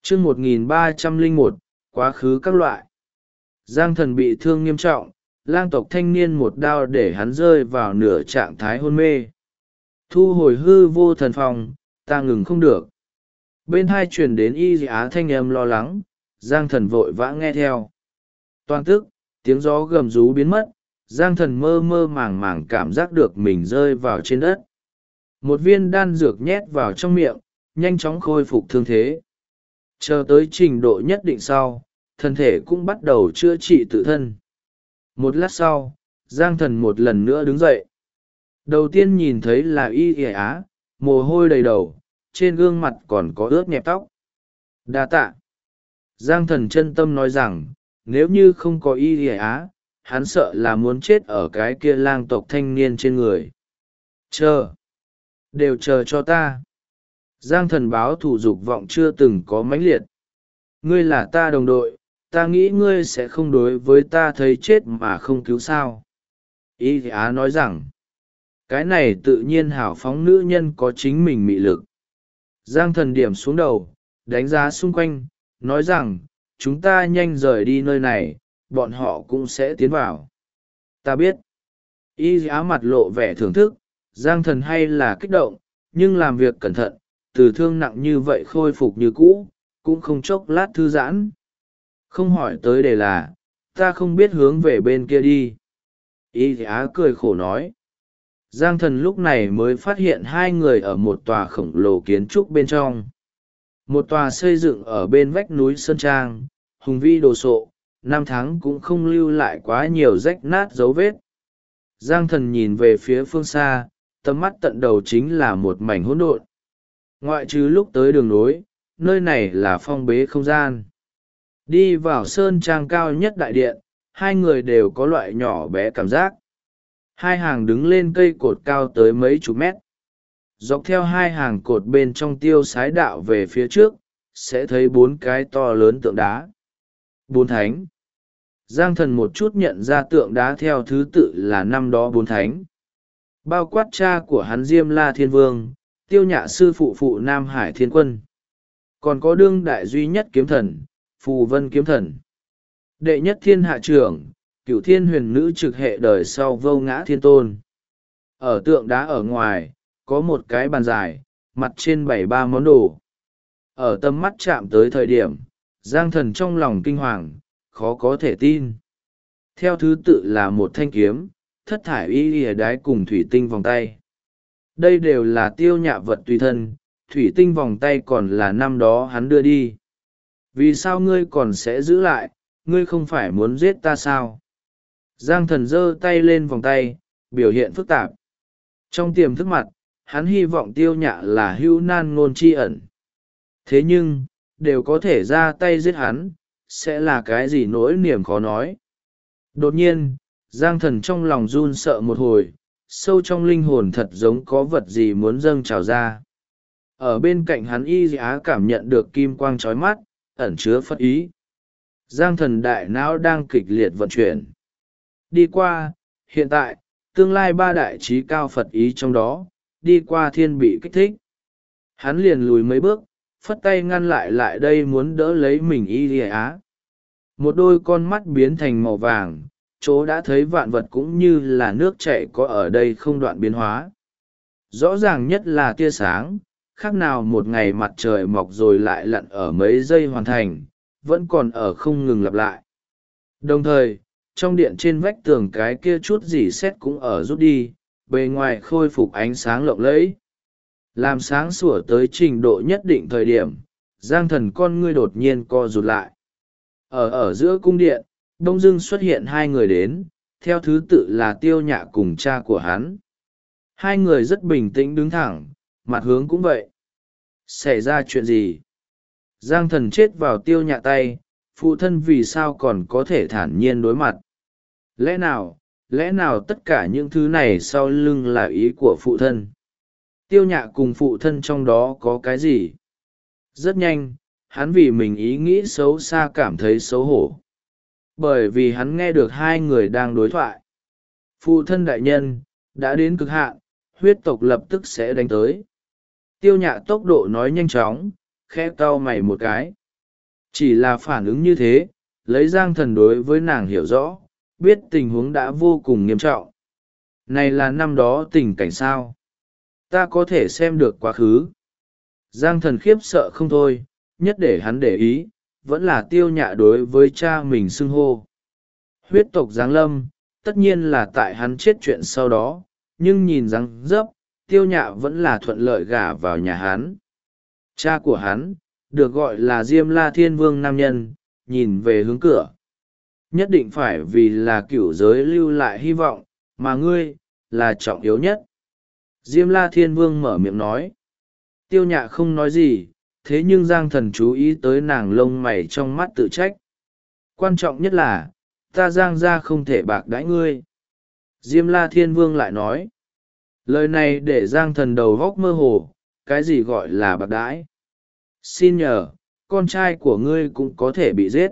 chương 1301, quá khứ các loại. Giang Thần bị thương nghiêm trọng, lang tộc thanh niên một đao để hắn rơi vào nửa trạng thái hôn mê. Thu hồi hư vô thần phòng, ta ngừng không được. Bên hai truyền đến y á thanh âm lo lắng, Giang Thần vội vã nghe theo. Toàn tức, tiếng gió gầm rú biến mất, Giang Thần mơ mơ màng màng cảm giác được mình rơi vào trên đất. Một viên đan dược nhét vào trong miệng, nhanh chóng khôi phục thương thế. Chờ tới trình độ nhất định sau, thân thể cũng bắt đầu chữa trị tự thân. Một lát sau, Giang Thần một lần nữa đứng dậy. Đầu tiên nhìn thấy là y á, mồ hôi đầy đầu, trên gương mặt còn có ướt nhẹp tóc. Đa tạ. Giang Thần chân tâm nói rằng, nếu như không có y á, hắn sợ là muốn chết ở cái kia lang tộc thanh niên trên người. Chờ. Đều chờ cho ta. Giang Thần báo thù dục vọng chưa từng có mãnh liệt. Ngươi là ta đồng đội, ta nghĩ ngươi sẽ không đối với ta thấy chết mà không cứu sao. Y á nói rằng, cái này tự nhiên hảo phóng nữ nhân có chính mình mị lực. Giang Thần điểm xuống đầu, đánh giá xung quanh, nói rằng, chúng ta nhanh rời đi nơi này, bọn họ cũng sẽ tiến vào. Ta biết. Y á mặt lộ vẻ thưởng thức, Giang Thần hay là kích động, nhưng làm việc cẩn thận, từ thương nặng như vậy khôi phục như cũ, cũng không chốc lát thư giãn. Không hỏi tới để là, ta không biết hướng về bên kia đi. Y á cười khổ nói. Giang Thần lúc này mới phát hiện hai người ở một tòa khổng lồ kiến trúc bên trong. Một tòa xây dựng ở bên vách núi Sơn Trang, hùng vĩ đồ sộ, năm tháng cũng không lưu lại quá nhiều rách nát dấu vết. Giang Thần nhìn về phía phương xa, tầm mắt tận đầu chính là một mảnh hỗn độn. Ngoại trừ lúc tới đường nối, nơi này là phong bế không gian. Đi vào Sơn Trang cao nhất đại điện, hai người đều có loại nhỏ bé cảm giác. Hai hàng đứng lên cây cột cao tới mấy chục mét. Dọc theo hai hàng cột bên trong tiêu sái đạo về phía trước, sẽ thấy 4 cái to lớn tượng đá. 4 thánh. Giang Thần một chút nhận ra tượng đá theo thứ tự là năm đó 4 thánh. Bao quát cha của hắn Diêm La Thiên Vương, Tiêu Nhạ sư phụ Nam Hải Thiên Quân. Còn có đương đại duy nhất kiếm thần, Phù Vân kiếm thần. Đệ nhất thiên hạ trưởng, Cửu Thiên huyền nữ trực hệ đời sau Vô Ngã Thiên Tôn. Ở tượng đá ở ngoài, có một cái bàn dài, mặt trên 73 món đồ. Ở tầm mắt chạm tới thời điểm, Giang Thần trong lòng kinh hoàng, khó có thể tin. Theo thứ tự là một thanh kiếm, thất thải y lìa đái cùng thủy tinh vòng tay. Đây đều là Tiêu Nhạ vật tùy thân, thủy tinh vòng tay còn là năm đó hắn đưa đi. Vì sao ngươi còn sẽ giữ lại, ngươi không phải muốn giết ta sao? Giang Thần giơ tay lên vòng tay, biểu hiện phức tạp. Trong tiềm thức mặt, hắn hy vọng Tiêu Nhạ là hữu nan ngôn tri ẩn. Thế nhưng, đều có thể ra tay giết hắn, sẽ là cái gì nỗi niềm khó nói. Đột nhiên, Giang Thần trong lòng run sợ một hồi, sâu trong linh hồn thật giống có vật gì muốn dâng trào ra. Ở bên cạnh hắn y á cảm nhận được kim quang chói mắt, ẩn chứa phất ý. Giang Thần đại não đang kịch liệt vận chuyển. Đi qua, hiện tại, tương lai 3 đại trí cao Phật ý trong đó, đi qua thiên bị kích thích. Hắn liền lùi mấy bước, phất tay ngăn lại đây muốn đỡ lấy mình y á. Một đôi con mắt biến thành màu vàng, chỗ đã thấy vạn vật cũng như là nước chảy có ở đây không đoạn biến hóa. Rõ ràng nhất là tia sáng, khác nào một ngày mặt trời mọc rồi lại lặn ở mấy giây hoàn thành, vẫn còn ở không ngừng lặp lại. Đồng thời, trong điện trên vách tường cái kia chút gì xét cũng ở rút đi, bề ngoài khôi phục ánh sáng lộng lẫy. Làm sáng sủa tới trình độ nhất định thời điểm, Giang Thần con ngươi đột nhiên co rụt lại. Ở giữa cung điện, đông dưng xuất hiện 2 người đến, theo thứ tự là Tiêu Nhạ cùng cha của hắn. 2 người rất bình tĩnh đứng thẳng, mặt hướng cũng vậy. Xảy ra chuyện gì? Giang Thần chết vào Tiêu Nhạ tay, phụ thân vì sao còn có thể thản nhiên đối mặt? Lẽ nào tất cả những thứ này sau lưng là ý của phụ thân? Tiêu Nhạ cùng phụ thân trong đó có cái gì? Rất nhanh, hắn vì mình ý nghĩ xấu xa cảm thấy xấu hổ. Bởi vì hắn nghe được 2 người đang đối thoại. Phụ thân đại nhân, đã đến cực hạn, huyết tộc lập tức sẽ đánh tới. Tiêu Nhạ tốc độ nói nhanh chóng, khẽ cau mày một cái. Chỉ là phản ứng như thế, lấy Giang Thần đối với nàng hiểu rõ, biết tình huống đã vô cùng nghiêm trọng. Này là năm đó tình cảnh sao? Ta có thể xem được quá khứ. Giang Thần khiếp sợ không thôi, nhất để hắn để ý, vẫn là Tiêu Nhạ đối với cha mình xưng hô. Huyết tộc giáng lâm, tất nhiên là tại hắn chết chuyện sau đó, nhưng nhìn dáng dấp, Tiêu Nhạ vẫn là thuận lợi gả vào nhà hắn. Cha của hắn, được gọi là Diêm La Thiên Vương nam nhân, nhìn về hướng cửa. Nhất định phải vì là cửu giới lưu lại hy vọng, mà ngươi, là trọng yếu nhất. Diêm La Thiên Vương mở miệng nói. Tiêu Nhạ không nói gì, thế nhưng Giang Thần chú ý tới nàng lông mày trong mắt tự trách. Quan trọng nhất là, ta Giang gia không thể bạc đãi ngươi. Diêm La Thiên Vương lại nói. Lời này để Giang Thần đầu góc mơ hồ, cái gì gọi là bạc đãi? Xin nhờ, con trai của ngươi cũng có thể bị giết.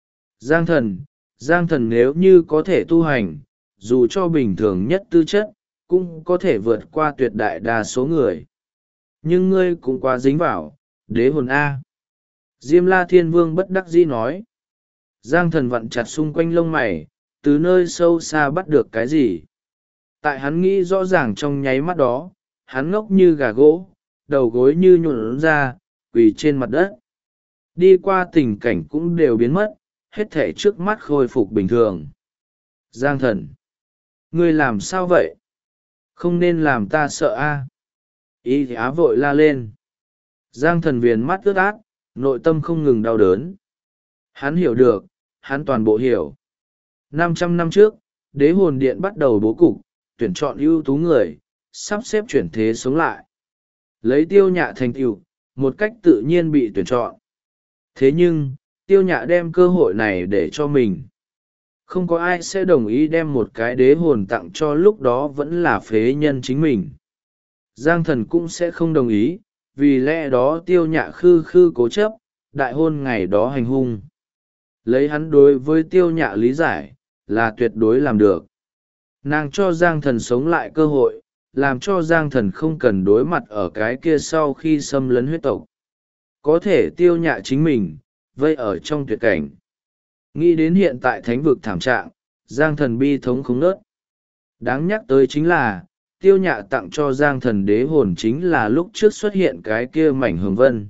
Giang Thần nếu như có thể tu hành, dù cho bình thường nhất tư chất, cũng có thể vượt qua tuyệt đại đa số người. Nhưng ngươi cũng quá dính vào, đế hồn A. Diêm La Thiên Vương bất đắc dĩ nói. Giang Thần vặn chặt xung quanh lông mày, từ nơi sâu xa bắt được cái gì. Tại hắn nghĩ rõ ràng trong nháy mắt đó, hắn ngốc như gà gỗ, đầu gối như nhuộn ra, quỳ trên mặt đất. Đi qua tình cảnh cũng đều biến mất, hết thể trước mắt khôi phục bình thường. Giang Thần, ngươi làm sao vậy? Không nên làm ta sợ a. Y Á vội la lên. Giang Thần viền mắt ướt át, nội tâm không ngừng đau đớn. Hắn hiểu được, hắn toàn bộ hiểu. 500 năm trước, đế hồn điện bắt đầu bố cục, tuyển chọn ưu tú người, sắp xếp chuyển thế sống lại. Lấy Tiêu Nhạ thành tựu, một cách tự nhiên bị tuyển chọn. Thế nhưng, Tiêu Nhạ đem cơ hội này để cho mình. Không có ai sẽ đồng ý đem một cái đế hồn tặng cho lúc đó vẫn là phế nhân chính mình. Giang Thần cũng sẽ không đồng ý, vì lẽ đó Tiêu Nhạ khư khư cố chấp, đại hôn ngày đó hành hung. Lấy hắn đối với Tiêu Nhạ lý giải, là tuyệt đối làm được. Nàng cho Giang Thần sống lại cơ hội, làm cho Giang Thần không cần đối mặt ở cái kia sau khi xâm lấn huyết tộc. Có thể Tiêu Nhạ chính mình, vây ở trong tuyệt cảnh. Nghĩ đến hiện tại thánh vực thảm trạng, Giang Thần bi thống không nớt. Đáng nhắc tới chính là, Tiêu Nhạ tặng cho Giang Thần đế hồn chính là lúc trước xuất hiện cái kia mảnh hồng vân.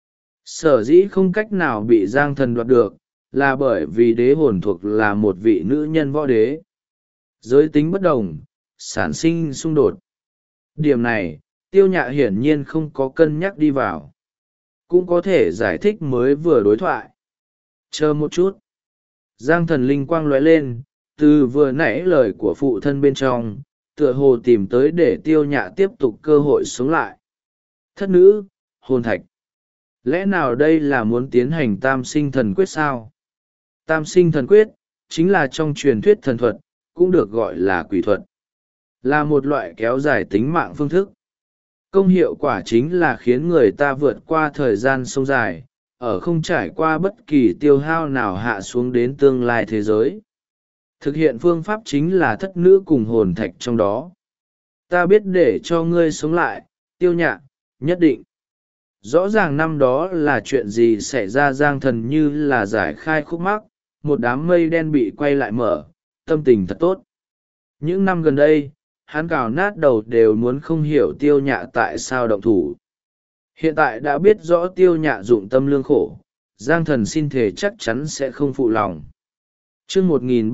Sở dĩ không cách nào bị Giang Thần đoạt được, là bởi vì đế hồn thuộc là một vị nữ nhân võ đế. Giới tính bất đồng, sản sinh xung đột. Điểm này, Tiêu Nhạ hiển nhiên không có cân nhắc đi vào. Cũng có thể giải thích mới vừa đối thoại. Chờ một chút. Giang Thần linh quang lóe lên, từ vừa nãy lời của phụ thân bên trong, tựa hồ tìm tới để Tiêu Nhạ tiếp tục cơ hội sống lại. Thất nữ, hồn thạch. Lẽ nào đây là muốn tiến hành tam sinh thần quyết sao? Tam sinh thần quyết, chính là trong truyền thuyết thần thuật, cũng được gọi là quỷ thuật. Là một loại kéo dài tính mạng phương thức. Công hiệu quả chính là khiến người ta vượt qua thời gian sông dài, ở không trải qua bất kỳ tiêu hao nào hạ xuống đến tương lai thế giới. Thực hiện phương pháp chính là thất nữ cùng hồn thạch trong đó. Ta biết để cho ngươi sống lại, Tiêu Nhạ, nhất định. Rõ ràng năm đó là chuyện gì xảy ra. Giang Thần như là giải khai khúc mắc, một đám mây đen bị quay lại mở, tâm tình thật tốt. Những năm gần đây, hắn cào nát đầu đều muốn không hiểu Tiêu Nhạ tại sao động thủ. Hiện tại đã biết rõ Tiêu Nhạ dụng tâm lương khổ, Giang Thần xin thề chắc chắn sẽ không phụ lòng. Chương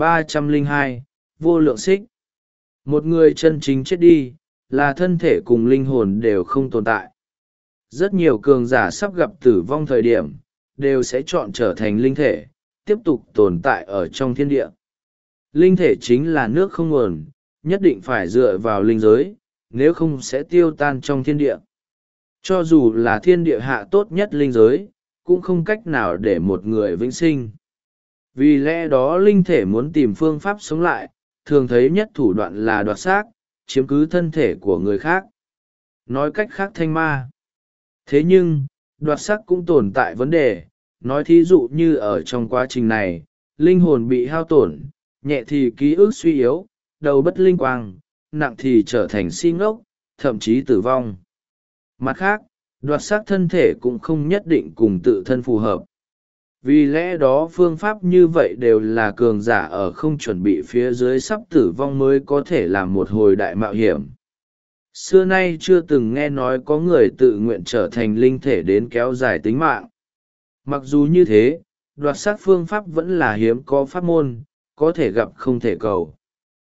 1302, vô lượng xích. Một người chân chính chết đi, là thân thể cùng linh hồn đều không tồn tại. Rất nhiều cường giả sắp gặp tử vong thời điểm, đều sẽ chọn trở thành linh thể, tiếp tục tồn tại ở trong thiên địa. Linh thể chính là nước không nguồn, nhất định phải dựa vào linh giới, nếu không sẽ tiêu tan trong thiên địa. Cho dù là thiên địa hạ tốt nhất linh giới, cũng không cách nào để một người vĩnh sinh. Vì lẽ đó linh thể muốn tìm phương pháp sống lại, thường thấy nhất thủ đoạn là đoạt xác, chiếm cứ thân thể của người khác. Nói cách khác thanh ma. Thế nhưng, đoạt xác cũng tồn tại vấn đề, nói thí dụ như ở trong quá trình này, linh hồn bị hao tổn, nhẹ thì ký ức suy yếu, đầu bất linh quang, nặng thì trở thành si ngốc, thậm chí tử vong. Mặt khác, đoạt xác thân thể cũng không nhất định cùng tự thân phù hợp. vì lẽ đó phương pháp như vậy đều là cường giả ở không chuẩn bị phía dưới sắp tử vong mới có thể làm một hồi đại mạo hiểm. Xưa nay chưa từng nghe nói có người tự nguyện trở thành linh thể đến kéo dài tính mạng. Mặc dù như thế, đoạt xác phương pháp vẫn là hiếm có pháp môn, có thể gặp không thể cầu.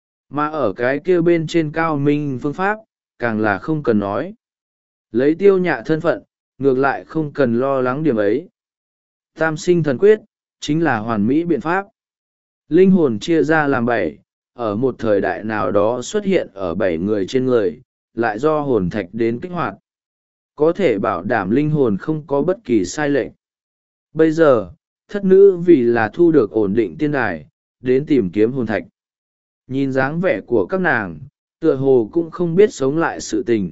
Mà ở cái kia bên trên cao minh phương pháp, càng là không cần nói. Lấy Tiêu Nhạ thân phận, ngược lại không cần lo lắng điểm ấy. Tam sinh thần quyết, chính là hoàn mỹ biện pháp. Linh hồn chia ra làm 7, ở một thời đại nào đó xuất hiện ở 7 người trên người, lại do hồn thạch đến kích hoạt. Có thể bảo đảm linh hồn không có bất kỳ sai lệch. Bây giờ, thất nữ vì là thu được ổn định tiên đài, đến tìm kiếm hồn thạch. Nhìn dáng vẻ của các nàng, tựa hồ cũng không biết sống lại sự tình.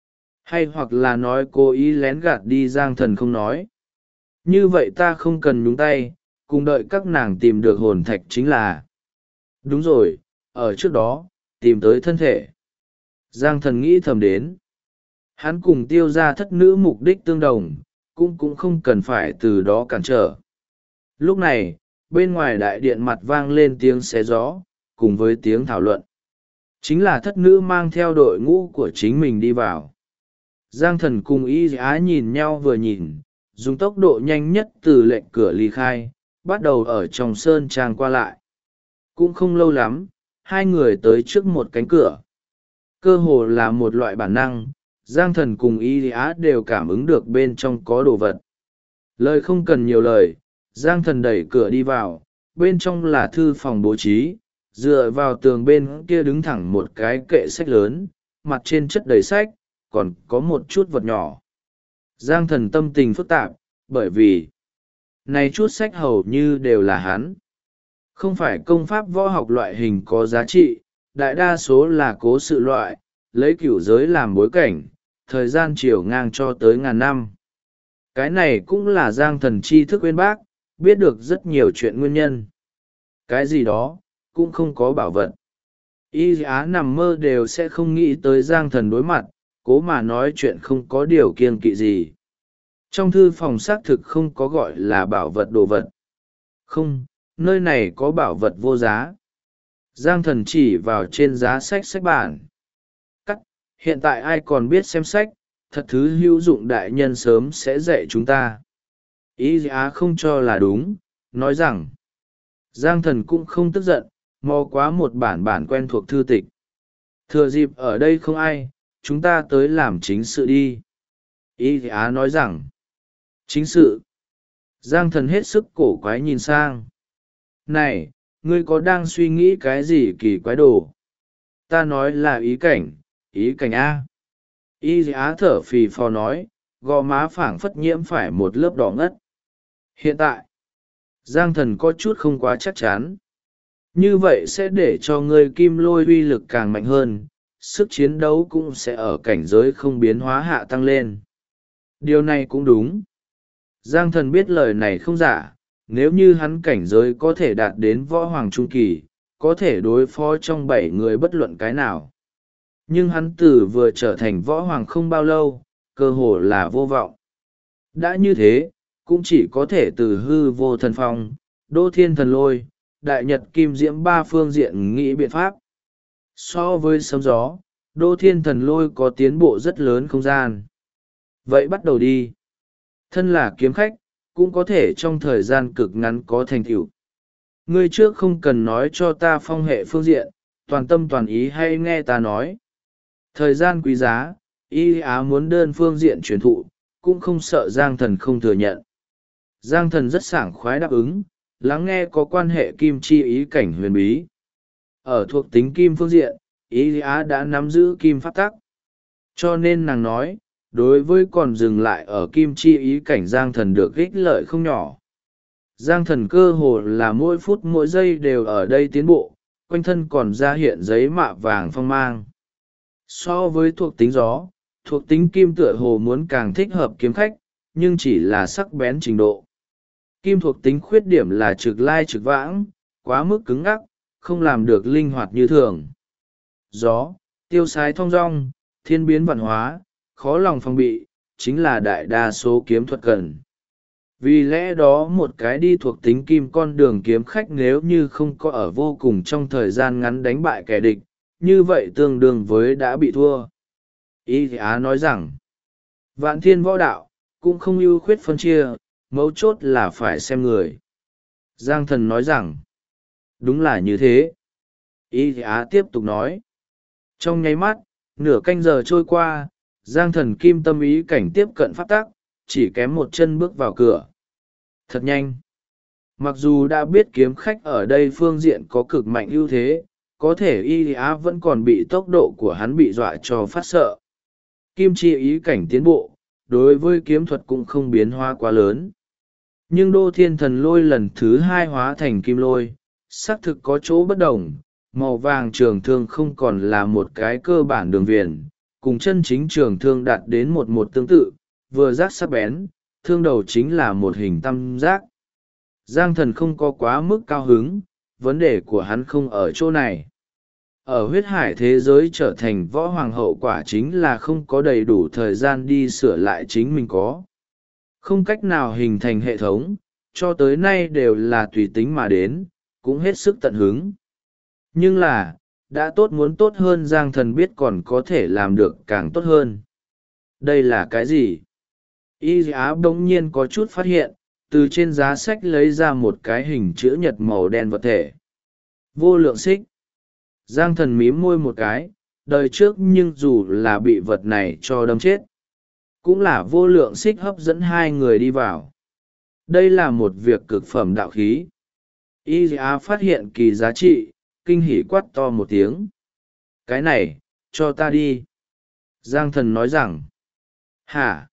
Hay hoặc là nói cố ý lén gạt đi Giang Thần không nói. Như vậy ta không cần nhúng tay, cùng đợi các nàng tìm được hồn thạch chính là. Đúng rồi, ở trước đó, tìm tới thân thể. Giang Thần nghĩ thầm đến. Hắn cùng Tiêu ra thất nữ mục đích tương đồng, cũng không cần phải từ đó cản trở. Lúc này, bên ngoài đại điện mặt vang lên tiếng xé gió, cùng với tiếng thảo luận. Chính là thất nữ mang theo đội ngũ của chính mình đi vào. Giang Thần cùng Y Á nhìn nhau vừa nhìn, dùng tốc độ nhanh nhất từ lệnh cửa ly khai, bắt đầu ở trong sơn trang qua lại. Cũng không lâu lắm, hai người tới trước một cánh cửa. Cơ hồ là một loại bản năng, Giang Thần cùng Y Á đều cảm ứng được bên trong có đồ vật. Lời không cần nhiều lời, Giang Thần đẩy cửa đi vào, bên trong là thư phòng bố trí, dựa vào tường bên kia đứng thẳng một cái kệ sách lớn, mặt trên chất đầy sách, còn có một chút vật nhỏ. Giang Thần tâm tình phức tạp, bởi vì này chút sách hầu như đều là hắn. Không phải công pháp võ học loại hình có giá trị, đại đa số là cố sự loại, lấy cửu giới làm bối cảnh, thời gian chiều ngang cho tới ngàn năm. Cái này cũng là Giang Thần tri thức uyên bác, biết được rất nhiều chuyện nguyên nhân. Cái gì đó, cũng không có bảo vật. Y Á nằm mơ đều sẽ không nghĩ tới Giang Thần đối mặt, cố mà nói chuyện không có điều kiêng kỵ gì. Trong thư phòng xác thực không có gọi là bảo vật đồ vật. Không, nơi này có bảo vật vô giá. Giang Thần chỉ vào trên giá sách bản. Cắt, hiện tại ai còn biết xem sách, thật thứ hữu dụng đại nhân sớm sẽ dạy chúng ta. Y Á không cho là đúng, nói rằng Giang Thần cũng không tức giận, mò quá một bản quen thuộc thư tịch. Thừa dịp ở đây không ai, chúng ta tới làm chính sự đi. Y Á nói rằng chính sự. Giang Thần hết sức cổ quái nhìn sang. Này, ngươi có đang suy nghĩ cái gì kỳ quái đồ? Ta nói là ý cảnh A. Y Á thở phì phò nói, gò má phảng phất nhiễm phải một lớp đỏ ngất. Hiện tại, Giang Thần có chút không quá chắc chắn. Như vậy sẽ để cho ngươi kim lôi uy lực càng mạnh hơn, sức chiến đấu cũng sẽ ở cảnh giới không biến hóa hạ tăng lên. Điều này cũng đúng. Giang Thần biết lời này không giả, nếu như hắn cảnh giới có thể đạt đến võ hoàng trung kỳ, có thể đối phó trong 7 người bất luận cái nào. Nhưng hắn tử vừa trở thành võ hoàng không bao lâu, cơ hồ là vô vọng. Đã như thế, cũng chỉ có thể từ hư vô thần phong, đô thiên thần lôi, đại nhật kim diễm 3 phương diện nghĩ biện pháp. So với sấm gió, đô thiên thần lôi có tiến bộ rất lớn không gian. Vậy bắt đầu đi. Thân là kiếm khách, cũng có thể trong thời gian cực ngắn có thành tựu. Ngươi trước không cần nói cho ta phong hệ phương diện, toàn tâm toàn ý hay nghe ta nói. Thời gian quý giá, Y Á muốn đơn phương diện truyền thụ, cũng không sợ Giang Thần không thừa nhận. Giang Thần rất sảng khoái đáp ứng, lắng nghe có quan hệ kim chi ý cảnh huyền bí. Ở thuộc tính kim phương diện, Y Á đã nắm giữ kim pháp tắc. Cho nên nàng nói, đối với còn dừng lại ở kim chi ý cảnh Giang Thần được ích lợi không nhỏ. Giang Thần cơ hồ là mỗi phút mỗi giây đều ở đây tiến bộ, quanh thân còn ra hiện giấy mạ vàng phong mang. So với thuộc tính gió, thuộc tính kim tựa hồ muốn càng thích hợp kiếm khách, nhưng chỉ là sắc bén trình độ. Kim thuộc tính khuyết điểm là trực lai trực vãng, quá mức cứng ngắc, không làm được linh hoạt như thường. Gió, tiêu sái thong dong, thiên biến vạn hóa, khó lòng phòng bị, chính là đại đa số kiếm thuật cần. vì lẽ đó một cái đi thuộc tính kim con đường kiếm khách nếu như không có ở vô cùng trong thời gian ngắn đánh bại kẻ địch, như vậy tương đương với đã bị thua. Y Á nói rằng, vạn thiên võ đạo, cũng không ưu khuyết phân chia, mấu chốt là phải xem người. Giang Thần nói rằng, đúng là như thế. Y Á tiếp tục nói. Trong nháy mắt, nửa canh giờ trôi qua, Giang Thần kim tâm ý cảnh tiếp cận pháp tắc, chỉ kém một chân bước vào cửa. Thật nhanh. Mặc dù đã biết kiếm khách ở đây phương diện có cực mạnh ưu thế, có thể Y Á vẫn còn bị tốc độ của hắn bị dọa cho phát sợ. Kim chi ý cảnh tiến bộ, đối với kiếm thuật cũng không biến hóa quá lớn. Nhưng Đô Thiên Thần Lôi lần thứ 2 hóa thành kim lôi, xác thực có chỗ bất đồng. Màu vàng trường thương không còn là một cái cơ bản đường viền, cùng chân chính trường thương đạt đến một tương tự, vừa giác sắc bén, thương đầu chính là một hình tam giác. Giang Thần không có quá mức cao hứng, vấn đề của hắn không ở chỗ này. Ở huyết hải thế giới trở thành võ hoàng hậu quả chính là không có đầy đủ thời gian đi sửa lại chính mình có. Không cách nào hình thành hệ thống, cho tới nay đều là tùy tính mà đến, cũng hết sức tận hứng. Nhưng là, đã tốt muốn tốt hơn Giang Thần biết còn có thể làm được càng tốt hơn. Đây là cái gì? Y Á bỗng nhiên có chút phát hiện, từ trên giá sách lấy ra một cái hình chữ nhật màu đen vật thể. Vô lượng xích. Giang Thần mím môi một cái, đời trước nhưng dù là bị vật này cho đâm chết, cũng là vô lượng xích hấp dẫn hai người đi vào. Đây là một việc cực phẩm đạo khí. Y Á phát hiện kỳ giá trị, kinh hỉ quát to một tiếng. Cái này, cho ta đi. Giang Thần nói rằng, hả?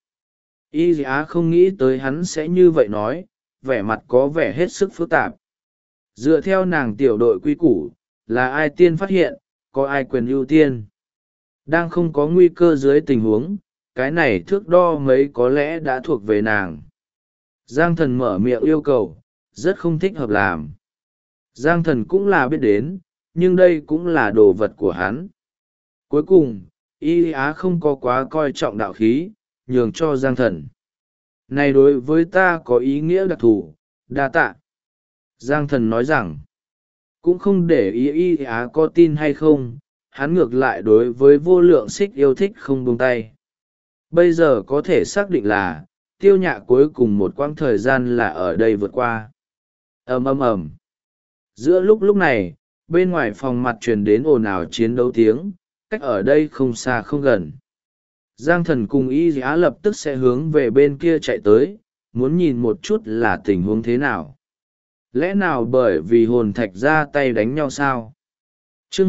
Y Á không nghĩ tới hắn sẽ như vậy nói, vẻ mặt có vẻ hết sức phức tạp. Dựa theo nàng tiểu đội quy củ, là ai tiên phát hiện, có ai quyền ưu tiên. Đang không có nguy cơ dưới tình huống, cái này thước đo mấy có lẽ đã thuộc về nàng. Giang Thần mở miệng yêu cầu, rất không thích hợp làm. Giang Thần cũng là biết đến, nhưng đây cũng là đồ vật của hắn. Cuối cùng, Y Á không có quá coi trọng đạo khí, nhường cho Giang Thần. Này đối với ta có ý nghĩa đặc thù, đa tạ. Giang Thần nói rằng, cũng không để ý Y Á có tin hay không, hắn ngược lại đối với vô lượng xích yêu thích không buông tay. Bây giờ có thể xác định là, Tiêu Nhạ cuối cùng một quãng thời gian là ở đây vượt qua. Ầm ầm ầm. Giữa lúc này, bên ngoài phòng mặt truyền đến ồn ào chiến đấu tiếng, cách ở đây không xa không gần. Giang Thần cùng Y Á lập tức sẽ hướng về bên kia chạy tới, muốn nhìn một chút là tình huống thế nào. Lẽ nào bởi vì hồn thạch ra tay đánh nhau sao? Chương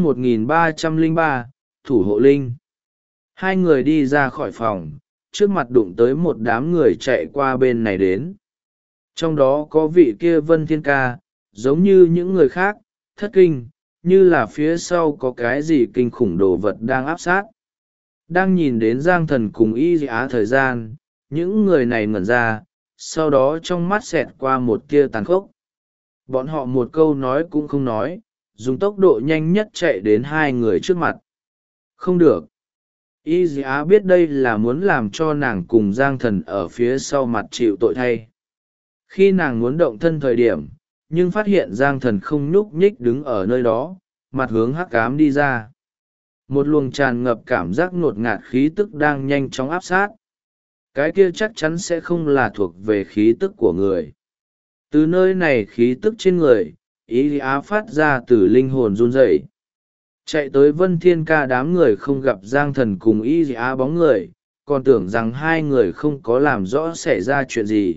1303, Thủ hộ linh. Hai người đi ra khỏi phòng, trước mặt đụng tới một đám người chạy qua bên này đến. Trong đó có vị kia Vân Thiên Ca, giống như những người khác, thất kinh, như là phía sau có cái gì kinh khủng đồ vật đang áp sát. Đang nhìn đến Giang Thần cùng Y Á thời gian, những người này ngẩn ra, sau đó trong mắt xẹt qua một tia tàn khốc. Bọn họ một câu nói cũng không nói, dùng tốc độ nhanh nhất chạy đến hai người trước mặt. Không được. Y Á biết đây là muốn làm cho nàng cùng Giang Thần ở phía sau mặt chịu tội thay. Khi nàng muốn động thân thời điểm, nhưng phát hiện Giang Thần không nhúc nhích đứng ở nơi đó, mặt hướng hắc ám đi ra. Một luồng tràn ngập cảm giác ngột ngạt khí tức đang nhanh chóng áp sát. Cái kia chắc chắn sẽ không là thuộc về khí tức của người. Từ nơi này khí tức trên người, Y Á phát ra từ linh hồn run rẩy. Chạy tới Vân Thiên Ca đám người không gặp Giang Thần cùng Y Á bóng người, còn tưởng rằng hai người không có làm rõ xảy ra chuyện gì.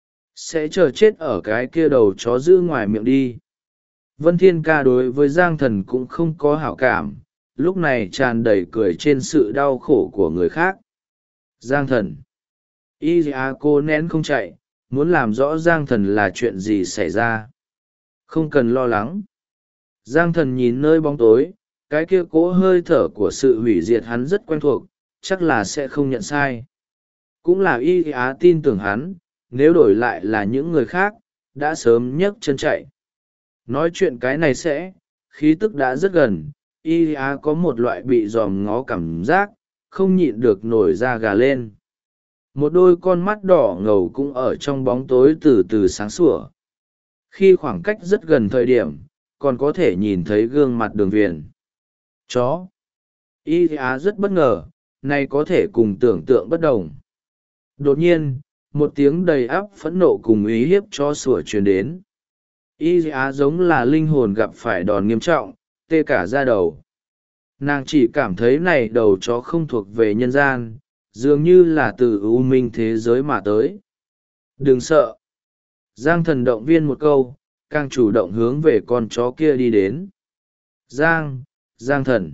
Sẽ chờ chết ở cái kia đầu chó giữ ngoài miệng đi. Vân Thiên Ca đối với Giang Thần cũng không có hảo cảm, lúc này tràn đầy cười trên sự đau khổ của người khác. Giang Thần. Y Á cô nén không chạy, muốn làm rõ Giang Thần là chuyện gì xảy ra. Không cần lo lắng. Giang Thần nhìn nơi bóng tối, cái kia cỗ hơi thở của sự hủy diệt hắn rất quen thuộc, chắc là sẽ không nhận sai. Cũng là Y Á tin tưởng hắn, nếu đổi lại là những người khác, đã sớm nhấc chân chạy. Nói chuyện cái này sẽ, khí tức đã rất gần, Y Á có một loại bị dòm ngó cảm giác, không nhịn được nổi da gà lên. một đôi con mắt đỏ ngầu cũng ở trong bóng tối từ từ sáng sủa. Khi khoảng cách rất gần thời điểm còn có thể nhìn thấy gương mặt Đường Viền. Chó. Y Á rất bất ngờ, này có thể cùng tưởng tượng bất đồng. Đột nhiên, một tiếng đầy áp phẫn nộ cùng uy hiếp chó sủa truyền đến. Y Á giống là linh hồn gặp phải đòn nghiêm trọng, tê cả da đầu. Nàng chỉ cảm thấy này đầu chó không thuộc về nhân gian, dường như là từ u minh thế giới mà tới. Đừng sợ. Giang Thần động viên một câu, càng chủ động hướng về con chó kia đi đến. Giang Thần.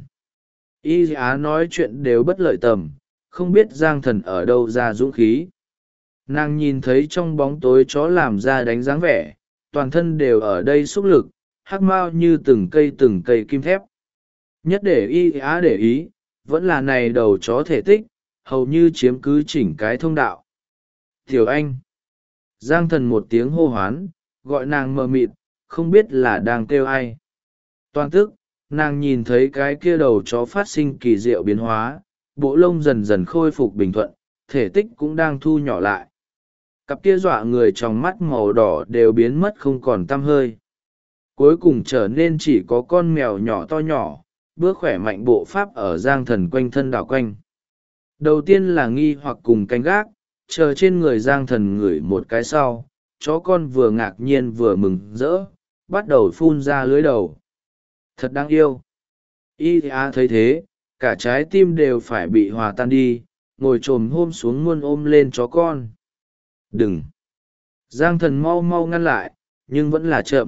Y Á nói chuyện đều bất lợi tầm, không biết Giang Thần ở đâu ra dũng khí. Nàng nhìn thấy trong bóng tối chó làm ra đánh dáng vẻ, toàn thân đều ở đây xúc lực, hắc mao như từng cây kim thép. Nhất để Y Á để ý, vẫn là này đầu chó thể tích, hầu như chiếm cứ chỉnh cái thông đạo. Tiểu Anh. Giang Thần một tiếng hô hoán, gọi nàng mờ mịt, không biết là đang kêu ai. Toàn tức, nàng nhìn thấy cái kia đầu chó phát sinh kỳ diệu biến hóa, bộ lông dần dần khôi phục bình thuận, thể tích cũng đang thu nhỏ lại. Cặp kia dọa người trong mắt màu đỏ đều biến mất không còn tăm hơi. Cuối cùng trở nên chỉ có con mèo nhỏ to nhỏ, bước khỏe mạnh bộ pháp ở Giang Thần quanh thân đảo quanh. Đầu tiên là nghi hoặc cùng canh gác, chờ trên người Giang Thần ngửi một cái sau, chó con vừa ngạc nhiên vừa mừng rỡ, bắt đầu phun ra lưới đầu. Thật đáng yêu. Y Á thấy thế, cả trái tim đều phải bị hòa tan đi, ngồi chồm hôm xuống muôn ôm lên chó con. Đừng. Giang Thần mau mau ngăn lại, nhưng vẫn là chậm.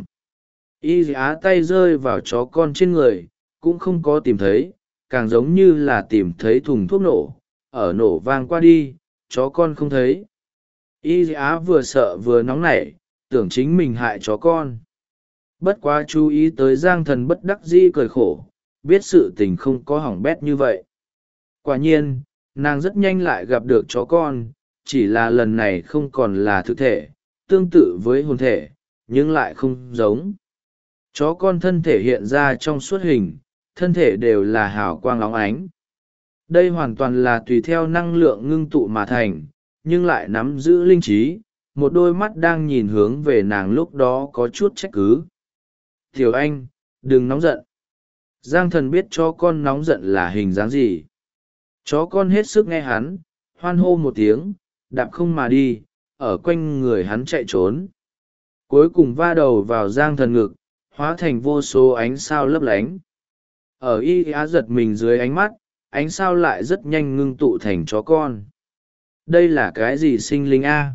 Y Á tay rơi vào chó con trên người, cũng không có tìm thấy, càng giống như là tìm thấy thùng thuốc nổ, ở nổ vang qua đi, chó con không thấy. Y Á vừa sợ vừa nóng nảy, tưởng chính mình hại chó con. Bất quá chú ý tới Giang Thần bất đắc dĩ cười khổ, biết sự tình không có hỏng bét như vậy. Quả nhiên, nàng rất nhanh lại gặp được chó con, chỉ là lần này không còn là thực thể, tương tự với hồn thể, nhưng lại không giống. Chó con thân thể hiện ra trong suốt hình, thân thể đều là hào quang óng ánh. Đây hoàn toàn là tùy theo năng lượng ngưng tụ mà thành, nhưng lại nắm giữ linh trí, một đôi mắt đang nhìn hướng về nàng lúc đó có chút trách cứ. Tiểu Anh, đừng nóng giận. Giang Thần biết chó con nóng giận là hình dáng gì. Chó con hết sức nghe hắn, hoan hô một tiếng, đạp không mà đi, ở quanh người hắn chạy trốn. Cuối cùng va đầu vào Giang Thần ngực, hóa thành vô số ánh sao lấp lánh. Ở Y Á giật mình dưới ánh mắt, ánh sao lại rất nhanh ngưng tụ thành chó con. Đây là cái gì sinh linh a?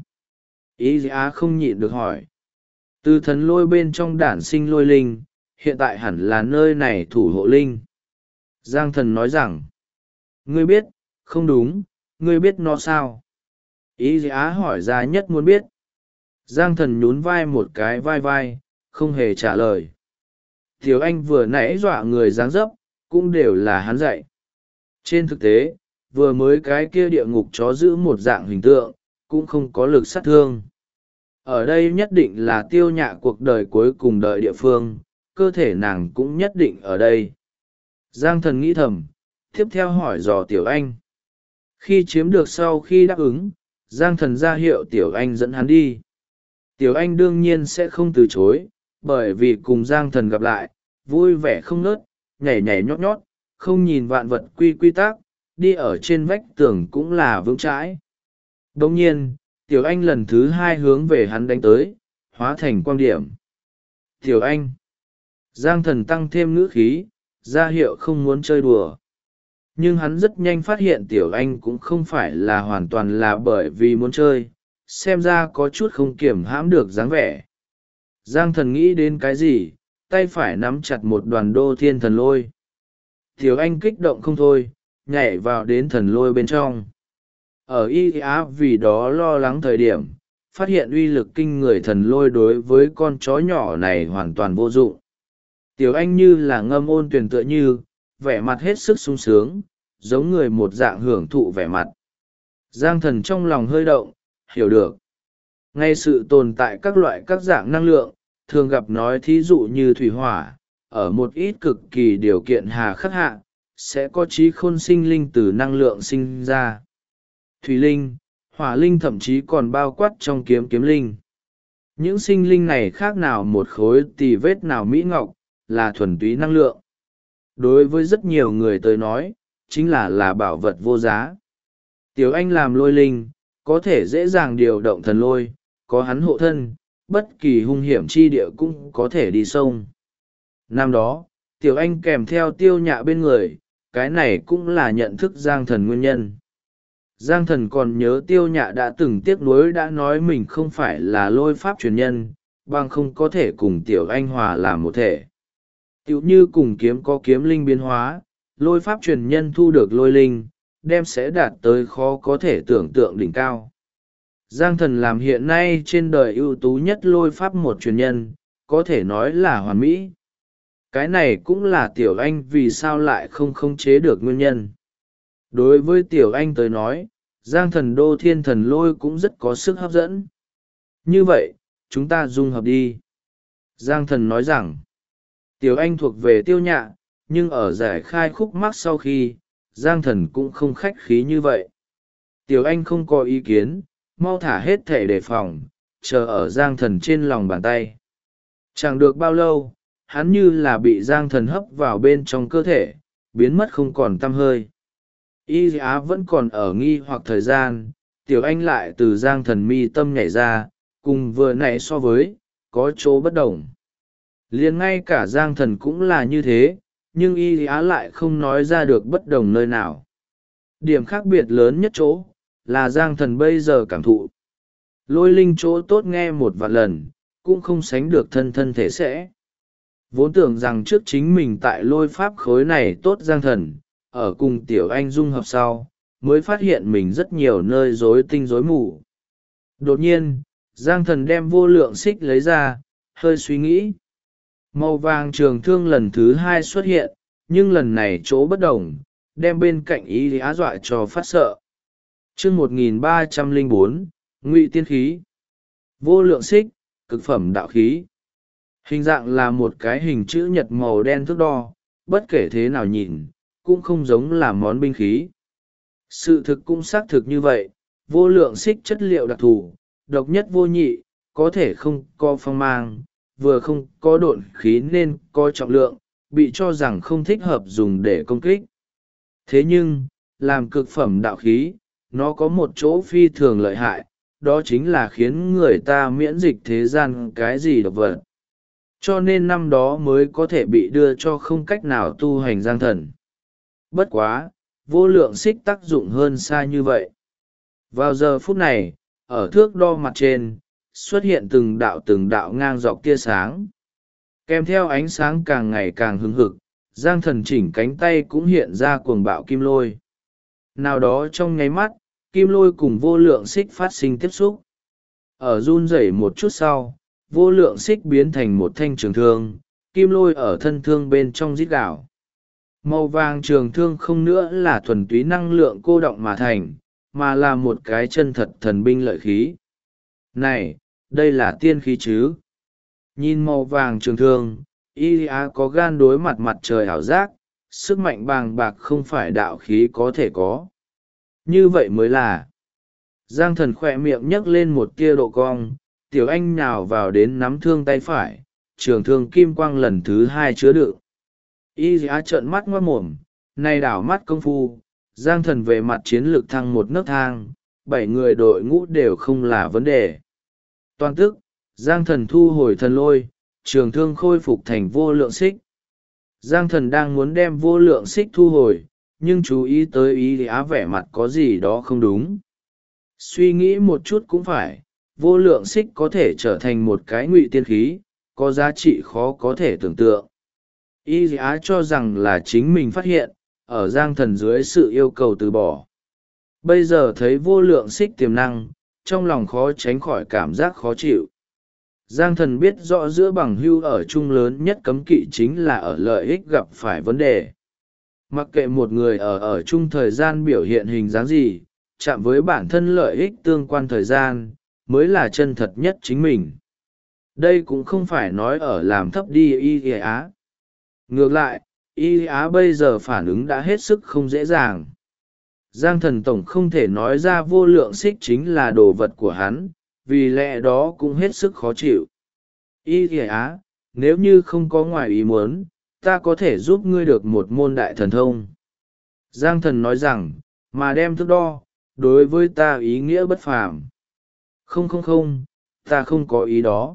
Y Á không nhịn được hỏi. Từ thần lôi bên trong đản sinh lôi linh, hiện tại hẳn là nơi này thủ hộ linh. Giang Thần nói rằng, ngươi biết, không đúng, ngươi biết nó sao? Y Á hỏi ra nhất muốn biết. Giang Thần nhún vai một cái vai, không hề trả lời. Tiểu Anh vừa nãy dọa người dáng dấp, cũng đều là hắn dạy. Trên thực tế, vừa mới cái kia địa ngục chó giữ một dạng hình tượng, cũng không có lực sát thương. Ở đây nhất định là tiêu nhạ cuộc đời cuối cùng đợi địa phương, cơ thể nàng cũng nhất định ở đây. Giang Thần nghĩ thầm, tiếp theo hỏi dò Tiểu Anh. Khi chiếm được sau khi đáp ứng, Giang Thần ra hiệu Tiểu Anh dẫn hắn đi. Tiểu Anh đương nhiên sẽ không từ chối, bởi vì cùng Giang Thần gặp lại, vui vẻ không ngớt, nhảy nhảy nhót nhót, không nhìn vạn vật quy tắc, đi ở trên vách tường cũng là vững chãi. Đồng nhiên, Tiểu Anh lần thứ hai hướng về hắn đánh tới, hóa thành quang điểm. Tiểu Anh. Giang Thần tăng thêm ngữ khí, ra hiệu không muốn chơi đùa. Nhưng hắn rất nhanh phát hiện Tiểu Anh cũng không phải là hoàn toàn là bởi vì muốn chơi, xem ra có chút không kiểm hãm được dáng vẻ. Giang Thần nghĩ đến cái gì, tay phải nắm chặt một đoàn đô thiên thần lôi. Tiểu Anh kích động không thôi, nhảy vào đến thần lôi bên trong. Ở Y Á vì đó lo lắng thời điểm, phát hiện uy lực kinh người thần lôi đối với con chó nhỏ này hoàn toàn vô dụng. Tiểu Anh như là ngâm ôn tuyền tựa như, vẻ mặt hết sức sung sướng, giống người một dạng hưởng thụ vẻ mặt. Giang Thần trong lòng hơi động, hiểu được. Ngay sự tồn tại các loại các dạng năng lượng, thường gặp nói thí dụ như thủy hỏa, ở một ít cực kỳ điều kiện hà khắc hạ, sẽ có trí khôn sinh linh từ năng lượng sinh ra. Thủy linh, hỏa linh thậm chí còn bao quát trong kiếm kiếm linh. Những sinh linh này khác nào một khối tì vết nào mỹ ngọc, là thuần túy năng lượng. Đối với rất nhiều người tới nói, chính là bảo vật vô giá. Tiểu Anh làm lôi linh, có thể dễ dàng điều động thần lôi, có hắn hộ thân, bất kỳ hung hiểm chi địa cũng có thể đi sông. Năm đó, Tiểu Anh kèm theo Tiêu Nhạ bên người, cái này cũng là nhận thức Giang Thần nguyên nhân. Giang Thần còn nhớ Tiêu Nhạ đã từng tiếc nuối đã nói mình không phải là lôi pháp truyền nhân, bằng không có thể cùng Tiểu Anh hòa làm một thể. Tiểu như cùng kiếm có kiếm linh biến hóa, lôi pháp truyền nhân thu được lôi linh, đem sẽ đạt tới khó có thể tưởng tượng đỉnh cao. Giang Thần làm hiện nay trên đời ưu tú nhất lôi pháp một truyền nhân, có thể nói là hoàn mỹ. Cái này cũng là Tiểu Anh vì sao lại không khống chế được nguyên nhân. Đối với Tiểu Anh tới nói, Giang Thần đô thiên thần lôi cũng rất có sức hấp dẫn. Như vậy, chúng ta dung hợp đi. Giang Thần nói rằng, Tiểu Anh thuộc về Tiêu Nhạ, nhưng ở giải khai khúc mắc sau khi, Giang Thần cũng không khách khí như vậy. Tiểu Anh không có ý kiến, mau thả hết thể đề phòng, chờ ở Giang Thần trên lòng bàn tay. Chẳng được bao lâu, hắn như là bị Giang Thần hấp vào bên trong cơ thể, biến mất không còn tăm hơi. Y Á vẫn còn ở nghi hoặc thời gian, Tiểu Anh lại từ Giang Thần mi tâm nhảy ra, cùng vừa nãy so với, có chỗ bất đồng. Liền ngay cả Giang Thần cũng là như thế, nhưng Y Á lại không nói ra được bất đồng nơi nào. Điểm khác biệt lớn nhất chỗ, là Giang Thần bây giờ cảm thụ. Lôi linh chỗ tốt nghe một vạn lần, cũng không sánh được thân thân thể sẽ. Vốn tưởng rằng trước chính mình tại lôi pháp khối này tốt Giang Thần, ở cùng Tiểu Anh dung hợp sau, mới phát hiện mình rất nhiều nơi rối tinh rối mù. Đột nhiên, Giang Thần đem vô lượng xích lấy ra, hơi suy nghĩ. Màu vàng trường thương lần thứ hai xuất hiện, nhưng lần này chỗ bất đồng, đem bên cạnh Y Á dọa cho phát sợ. Chương 1304, Ngụy Tiên Khí. Vô lượng xích, cực phẩm đạo khí. Hình dạng là một cái hình chữ nhật màu đen thước đo, bất kể thế nào nhìn, cũng không giống là món binh khí. Sự thực cũng xác thực như vậy, vô lượng xích chất liệu đặc thù, độc nhất vô nhị, có thể không có phong mang, vừa không có độn khí nên có trọng lượng, bị cho rằng không thích hợp dùng để công kích. Thế nhưng, làm cực phẩm đạo khí, nó có một chỗ phi thường lợi hại, đó chính là khiến người ta miễn dịch thế gian cái gì độc vật. Cho nên năm đó mới có thể bị đưa cho không cách nào tu hành Giang Thần. Bất quá, vô lượng xích tác dụng hơn xa như vậy. Vào giờ phút này, ở thước đo mặt trên, xuất hiện từng đạo ngang dọc tia sáng. Kèm theo ánh sáng càng ngày càng hứng hực, Giang Thần chỉnh cánh tay cũng hiện ra cuồng bạo kim lôi. Nào đó trong nháy mắt, kim lôi cùng vô lượng xích phát sinh tiếp xúc. Ở run rẩy một chút sau, vô lượng xích biến thành một thanh trường thương, kim lôi ở thân thương bên trong rít gào. Màu vàng trường thương không nữa là thuần túy năng lượng cô động mà thành, mà là một cái chân thật thần binh lợi khí. Này, đây là tiên khí chứ? Nhìn màu vàng trường thương, Y Á có gan đối mặt mặt trời ảo giác, sức mạnh bàng bạc không phải đạo khí có thể có. Như vậy mới là. Giang Thần khỏe miệng nhấc lên một tia độ cong, Tiểu Anh nhào vào đến nắm thương tay phải, trường thương kim quang lần thứ hai chứa đựng. Y Á trợn mắt ngoác mồm, này đảo mắt công phu, Giang Thần về mặt chiến lược thăng một nấc thang, 7 người đội ngũ đều không là vấn đề. Toàn tức, Giang Thần thu hồi thần lôi, trường thương khôi phục thành vô lượng xích. Giang Thần đang muốn đem vô lượng xích thu hồi, nhưng chú ý tới Y Á vẻ mặt có gì đó không đúng. Suy nghĩ một chút cũng phải, vô lượng xích có thể trở thành một cái ngụy tiên khí, có giá trị khó có thể tưởng tượng. Y Á cho rằng là chính mình phát hiện, ở Giang Thần dưới sự yêu cầu từ bỏ. Bây giờ thấy vô lượng xích tiềm năng, trong lòng khó tránh khỏi cảm giác khó chịu. Giang Thần biết rõ giữa bằng hữu ở chung lớn nhất cấm kỵ chính là ở lợi ích gặp phải vấn đề. Mặc kệ một người ở chung thời gian biểu hiện hình dáng gì, chạm với bản thân lợi ích tương quan thời gian, mới là chân thật nhất chính mình. Đây cũng không phải nói ở làm thấp đi Y Á. Ngược lại, Y Á bây giờ phản ứng đã hết sức không dễ dàng. Giang Thần tổng không thể nói ra vô lượng xích chính là đồ vật của hắn, vì lẽ đó cũng hết sức khó chịu. Y kìa á, nếu như không có ngoài ý muốn, ta có thể giúp ngươi được một môn đại thần thông. Giang Thần nói rằng, mà đem thước đo, đối với ta ý nghĩa bất phàm. Không không không, ta không có ý đó.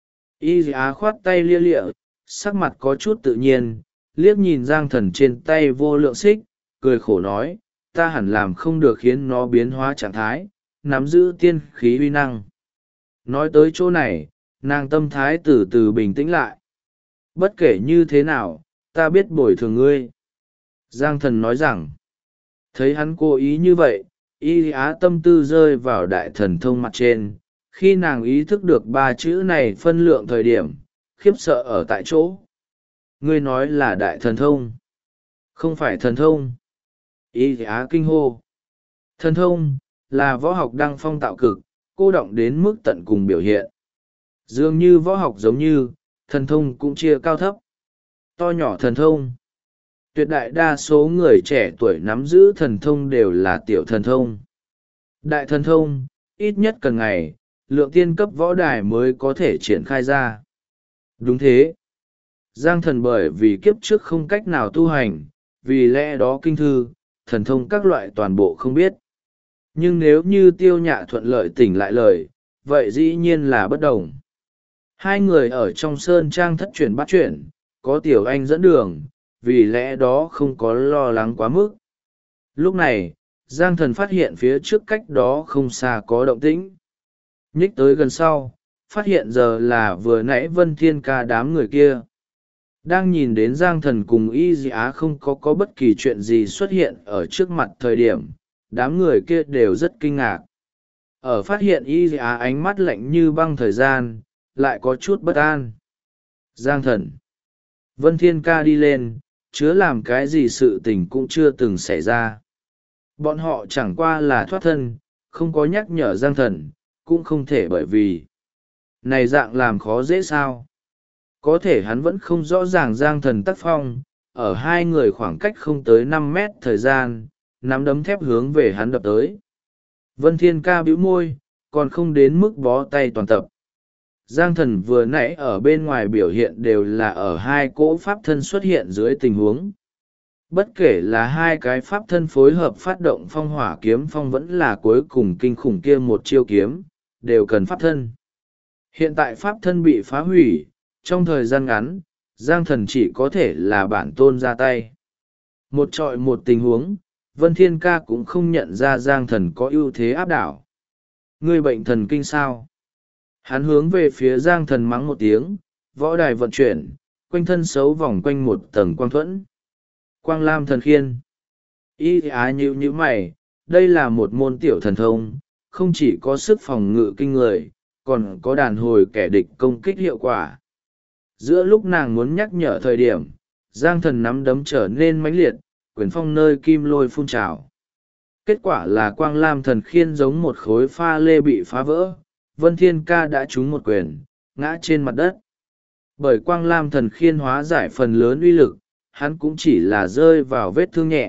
Y á khoát tay lia lịa, sắc mặt có chút tự nhiên, liếc nhìn Giang Thần trên tay vô lượng xích, cười khổ nói, ta hẳn làm không được khiến nó biến hóa trạng thái, nắm giữ tiên khí uy năng. Nói tới chỗ này, nàng tâm thái từ từ bình tĩnh lại. Bất kể như thế nào, ta biết bồi thường ngươi. Giang Thần nói rằng, thấy hắn cố ý như vậy, Y á tâm tư rơi vào đại thần thông mặt trên. Khi nàng ý thức được ba chữ này phân lượng thời điểm, khiếp sợ ở tại chỗ. Ngươi nói là đại thần thông, không phải thần thông. Y á kinh hô. Thần thông là võ học đăng phong tạo cực, cô động đến mức tận cùng biểu hiện. Dường như võ học giống như, thần thông cũng chia cao thấp. To nhỏ thần thông. Tuyệt đại đa số người trẻ tuổi nắm giữ thần thông đều là tiểu thần thông. Đại thần thông, ít nhất cần ngày, lượng tiên cấp võ đài mới có thể triển khai ra. Đúng thế. Giang Thần bởi vì kiếp trước không cách nào tu hành, vì lẽ đó kinh thư, thần thông các loại toàn bộ không biết. Nhưng nếu như Tiêu Nhạ thuận lợi tỉnh lại lời, vậy dĩ nhiên là bất đồng. Hai người ở trong sơn trang thất chuyển bắt chuyển, có Tiểu Anh dẫn đường, vì lẽ đó không có lo lắng quá mức. Lúc này, Giang Thần phát hiện phía trước cách đó không xa có động tĩnh. Nhích tới gần sau, phát hiện giờ là vừa nãy Vân Thiên Ca đám người kia. Đang nhìn đến Giang Thần cùng Y Dị Á không có bất kỳ chuyện gì xuất hiện ở trước mặt thời điểm, đám người kia đều rất kinh ngạc. Ở phát hiện Y Dị Á ánh mắt lạnh như băng thời gian, lại có chút bất an. Giang Thần. Vân Thiên Ca đi lên, chứa làm cái gì sự tình cũng chưa từng xảy ra. Bọn họ chẳng qua là thoát thân, không có nhắc nhở Giang Thần, cũng không thể bởi vì này dạng làm khó dễ sao. Có thể hắn vẫn không rõ ràng Giang Thần tác phong, ở hai người khoảng cách không tới 5 mét thời gian, nắm đấm thép hướng về hắn đập tới. Vân Thiên Ca bĩu môi, còn không đến mức bó tay toàn tập. Giang Thần vừa nãy ở bên ngoài biểu hiện đều là ở hai cỗ pháp thân xuất hiện dưới tình huống. Bất kể là hai cái pháp thân phối hợp phát động phong hỏa kiếm phong vẫn là cuối cùng kinh khủng kia một chiêu kiếm, đều cần pháp thân. Hiện tại pháp thân bị phá hủy, trong thời gian ngắn, Giang Thần chỉ có thể là bản tôn ra tay. Một trọi một tình huống, Vân Thiên Ca cũng không nhận ra Giang Thần có ưu thế áp đảo. Ngươi bệnh thần kinh sao? Hắn hướng về phía Giang Thần mắng một tiếng, võ đài vận chuyển, quanh thân xấu vòng quanh một tầng quang thuẫn. Quang Lam thần khiên. Y á như mày, đây là một môn tiểu thần thông, không chỉ có sức phòng ngự kinh người, còn có đàn hồi kẻ địch công kích hiệu quả. Giữa lúc nàng muốn nhắc nhở thời điểm, Giang Thần nắm đấm trở nên mãnh liệt, quyền phong nơi kim lôi phun trào. Kết quả là Quang Lam thần khiên giống một khối pha lê bị phá vỡ, Vân Thiên Ca đã trúng một quyền, ngã trên mặt đất. Bởi Quang Lam thần khiên hóa giải phần lớn uy lực, hắn cũng chỉ là rơi vào vết thương nhẹ.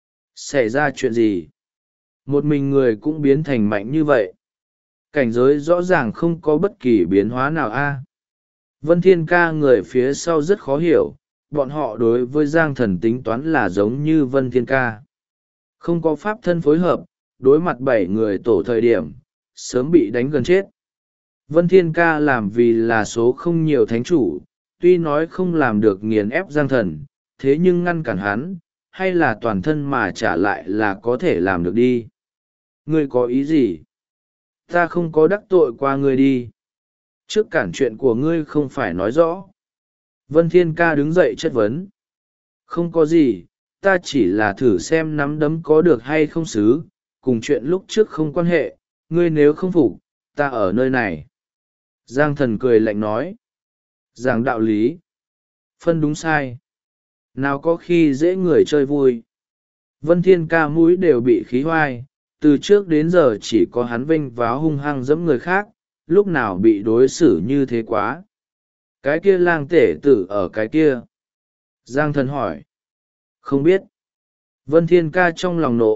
Xảy ra chuyện gì? Một mình người cũng biến thành mạnh như vậy. Cảnh giới rõ ràng không có bất kỳ biến hóa nào a. Vân Thiên Ca người phía sau rất khó hiểu, bọn họ đối với Giang Thần tính toán là giống như Vân Thiên Ca. Không có pháp thân phối hợp, đối mặt 7 người tổ thời điểm, sớm bị đánh gần chết. Vân Thiên Ca làm vì là số không nhiều thánh chủ, tuy nói không làm được nghiền ép Giang Thần, thế nhưng ngăn cản hắn, hay là toàn thân mà trả lại là có thể làm được đi. Ngươi có ý gì? Ta không có đắc tội qua ngươi đi. Trước cản chuyện của ngươi không phải nói rõ. Vân Thiên Ca đứng dậy chất vấn. Không có gì, ta chỉ là thử xem nắm đấm có được hay không xứ, cùng chuyện lúc trước không quan hệ, ngươi nếu không phục, ta ở nơi này. Giang Thần cười lạnh nói. Giảng đạo lý. Phân đúng sai. Nào có khi dễ người chơi vui. Vân Thiên Ca mũi đều bị khí hoai, từ trước đến giờ chỉ có hắn vênh váo hung hăng giẫm người khác, lúc nào bị đối xử như thế quá. Cái kia lang tể tử ở cái kia. Giang Thần hỏi. Không biết. Vân Thiên Ca trong lòng nộ,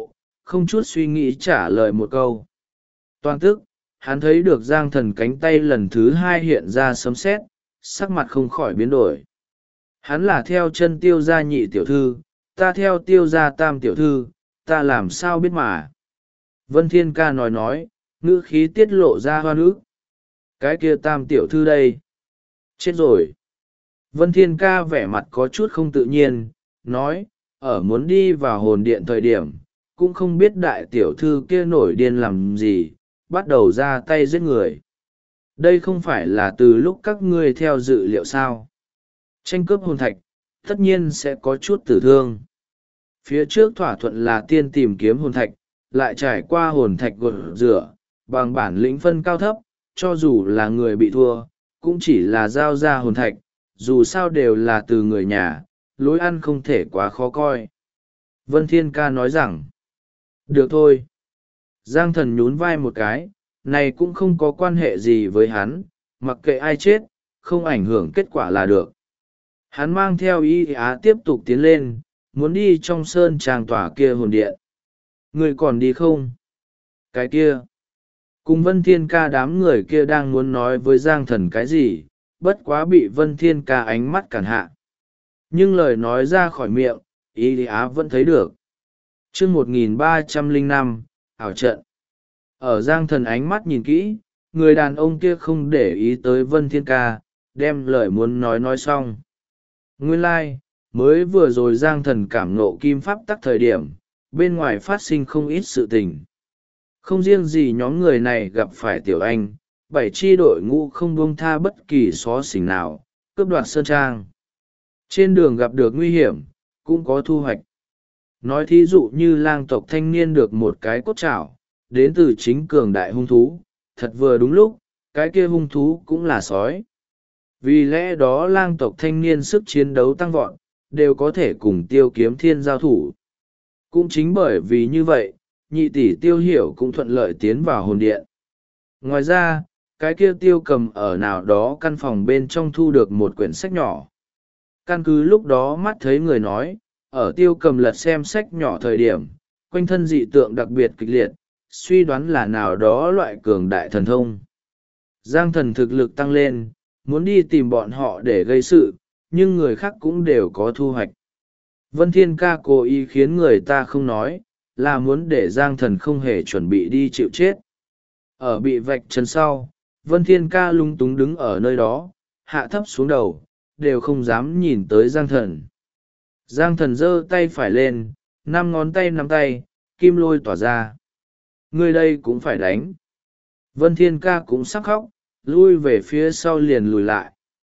không chút suy nghĩ trả lời một câu. Toàn tức, hắn thấy được Giang Thần cánh tay lần thứ hai hiện ra sấm sét, sắc mặt không khỏi biến đổi. Hắn là theo chân Tiêu gia nhị tiểu thư, ta theo Tiêu gia tam tiểu thư, ta làm sao biết mà. Vân Thiên Ca nói, ngữ khí tiết lộ ra hoa ức. Cái kia tam tiểu thư đây. Chết rồi. Vân Thiên Ca vẻ mặt có chút không tự nhiên, nói, ở muốn đi vào hồn điện thời điểm, cũng không biết đại tiểu thư kia nổi điên làm gì, bắt đầu ra tay giết người. Đây không phải là từ lúc các ngươi theo dự liệu sao. Tranh cướp hồn thạch, tất nhiên sẽ có chút tử thương. Phía trước thỏa thuận là tiên tìm kiếm hồn thạch, lại trải qua hồn thạch gột rửa, bằng bản lĩnh phân cao thấp, cho dù là người bị thua, cũng chỉ là giao ra hồn thạch, dù sao đều là từ người nhà, lối ăn không thể quá khó coi. Vân Thiên Ca nói rằng, được thôi. Giang Thần nhún vai một cái, này cũng không có quan hệ gì với hắn, mặc kệ ai chết, không ảnh hưởng kết quả là được. Hắn mang theo Y Á tiếp tục tiến lên, muốn đi trong sơn trang tỏa kia hồn điện. Người còn đi không? Cái kia. Cùng Vân Thiên Ca đám người kia đang muốn nói với Giang Thần cái gì, bất quá bị Vân Thiên Ca ánh mắt cản hạ. Nhưng lời nói ra khỏi miệng, Y Á vẫn thấy được. chương 1305, ảo trận. Ở Giang Thần ánh mắt nhìn kỹ, người đàn ông kia không để ý tới Vân Thiên Ca, đem lời muốn nói xong. Nguyên lai, mới vừa rồi Giang Thần cảm ngộ kim pháp tắc thời điểm, bên ngoài phát sinh không ít sự tình. Không riêng gì nhóm người này gặp phải Tiểu Anh, 7 chi đội ngũ không buông tha bất kỳ xó xỉnh nào, cướp đoạt sơn trang. Trên đường gặp được nguy hiểm, cũng có thu hoạch. Nói thí dụ như lang tộc thanh niên được một cái cốt chảo, đến từ chính cường đại hung thú, thật vừa đúng lúc, cái kia hung thú cũng là sói. Vì lẽ đó lang tộc thanh niên sức chiến đấu tăng vọt, đều có thể cùng Tiêu Kiếm Thiên giao thủ. Cũng chính bởi vì như vậy, nhị tỷ Tiêu Hiểu cũng thuận lợi tiến vào hồn điện. Ngoài ra, cái kia Tiêu Cầm ở nào đó căn phòng bên trong thu được một quyển sách nhỏ. Căn cứ lúc đó mắt thấy người nói, ở Tiêu Cầm lật xem sách nhỏ thời điểm, quanh thân dị tượng đặc biệt kịch liệt, suy đoán là nào đó loại cường đại thần thông. Giang Thần thực lực tăng lên, muốn đi tìm bọn họ để gây sự, nhưng người khác cũng đều có thu hoạch. Vân Thiên Ca cố ý khiến người ta không nói, là muốn để Giang Thần không hề chuẩn bị đi chịu chết. Ở bị vạch trần sau, Vân Thiên Ca lung túng đứng ở nơi đó, hạ thấp xuống đầu, đều không dám nhìn tới Giang Thần. Giang Thần giơ tay phải lên, 5 ngón tay nắm tay, kim lôi tỏa ra. Người đây cũng phải đánh. Vân Thiên Ca cũng sắp khóc, lui về phía sau liền lùi lại.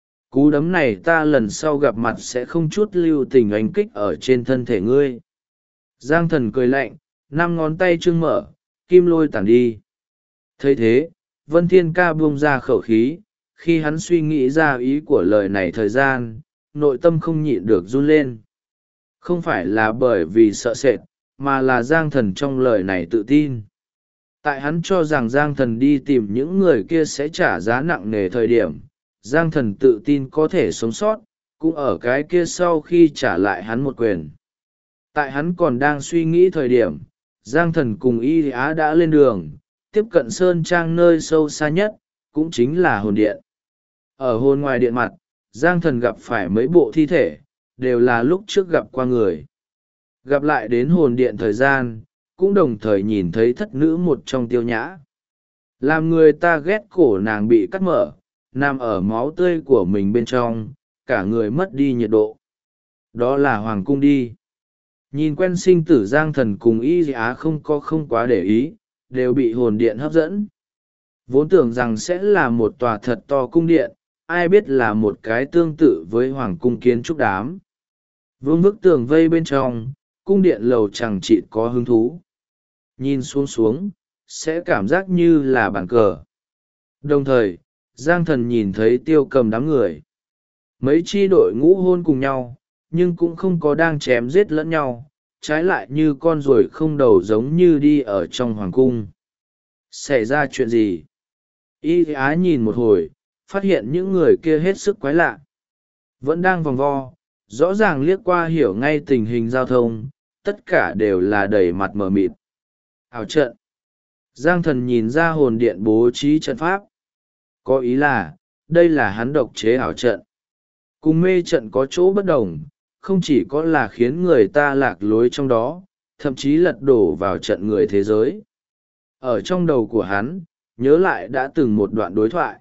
Cú đấm này ta lần sau gặp mặt sẽ không chút lưu tình oanh kích ở trên thân thể ngươi. Giang Thần cười lạnh, 5 ngón tay trương mở, kim lôi tản đi. Thấy thế, Vân Thiên Ca buông ra khẩu khí, khi hắn suy nghĩ ra ý của lời này thời gian, nội tâm không nhịn được run lên. Không phải là bởi vì sợ sệt, mà là Giang Thần trong lời này tự tin. Tại hắn cho rằng Giang Thần đi tìm những người kia sẽ trả giá nặng nề thời điểm, Giang Thần tự tin có thể sống sót, cũng ở cái kia sau khi trả lại hắn một quyền. Tại hắn còn đang suy nghĩ thời điểm, Giang Thần cùng Y Á đã lên đường, tiếp cận sơn trang nơi sâu xa nhất, cũng chính là hồn điện. Ở hồn ngoài điện mặt, Giang Thần gặp phải mấy bộ thi thể, đều là lúc trước gặp qua người. Gặp lại đến hồn điện thời gian, cũng đồng thời nhìn thấy thất nữ một trong Tiêu Nhã. Làm người ta ghét cổ nàng bị cắt mở, nằm ở máu tươi của mình bên trong, cả người mất đi nhiệt độ. Đó là Hoàng Cung đi. Nhìn quen sinh tử Giang Thần cùng Y Á không quá để ý, đều bị hồn điện hấp dẫn. Vốn tưởng rằng sẽ là một tòa thật to cung điện, ai biết là một cái tương tự với Hoàng Cung kiến trúc đám. Vương bức tường vây bên trong, cung điện lầu chẳng chịt có hứng thú. Nhìn xuống, sẽ cảm giác như là bàn cờ. Đồng thời, Giang Thần nhìn thấy Tiêu Cầm đám người. Mấy chi đội ngũ hôn cùng nhau, nhưng cũng không có đang chém giết lẫn nhau, trái lại như con ruồi không đầu giống như đi ở trong hoàng cung. Xảy ra chuyện gì? Y Á nhìn một hồi, phát hiện những người kia hết sức quái lạ. Vẫn đang vòng vo, rõ ràng liếc qua hiểu ngay tình hình giao thông, tất cả đều là đầy mặt mờ mịt. Ảo trận. Giang thần nhìn ra hồn điện bố trí trận pháp. Có ý là, đây là hắn độc chế ảo trận. Cùng mê trận có chỗ bất đồng, không chỉ có là khiến người ta lạc lối trong đó, thậm chí lật đổ vào trận người thế giới. Ở trong đầu của hắn, nhớ lại đã từng một đoạn đối thoại.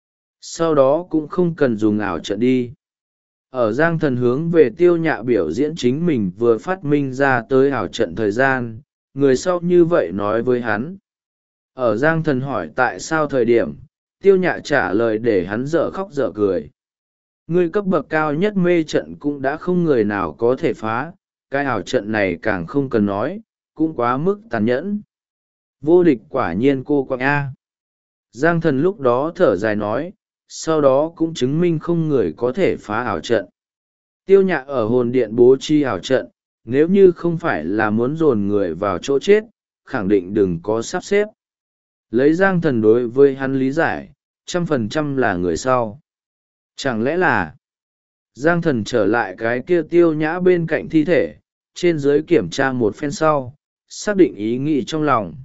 Sau đó cũng không cần dùng ảo trận đi. Ở Giang thần hướng về Tiêu Nhạ biểu diễn chính mình vừa phát minh ra tới ảo trận thời gian, người sau như vậy nói với hắn. Ở Giang thần hỏi tại sao thời điểm, Tiêu Nhạ trả lời để hắn dở khóc dở cười. Ngươi cấp bậc cao nhất mê trận cũng đã không người nào có thể phá, cái ảo trận này càng không cần nói, cũng quá mức tàn nhẫn. Vô địch quả nhiên cô quạng A. Giang thần lúc đó thở dài nói, sau đó cũng chứng minh không người có thể phá ảo trận. Tiêu Nhạ ở hồn điện bố trí ảo trận, nếu như không phải là muốn dồn người vào chỗ chết, khẳng định đừng có sắp xếp. Lấy Giang thần đối với hắn lý giải, 100% là người sau. Chẳng lẽ là Giang thần trở lại cái kia Tiêu Nhã bên cạnh thi thể, trên dưới kiểm tra một phen sau, xác định ý nghĩ trong lòng.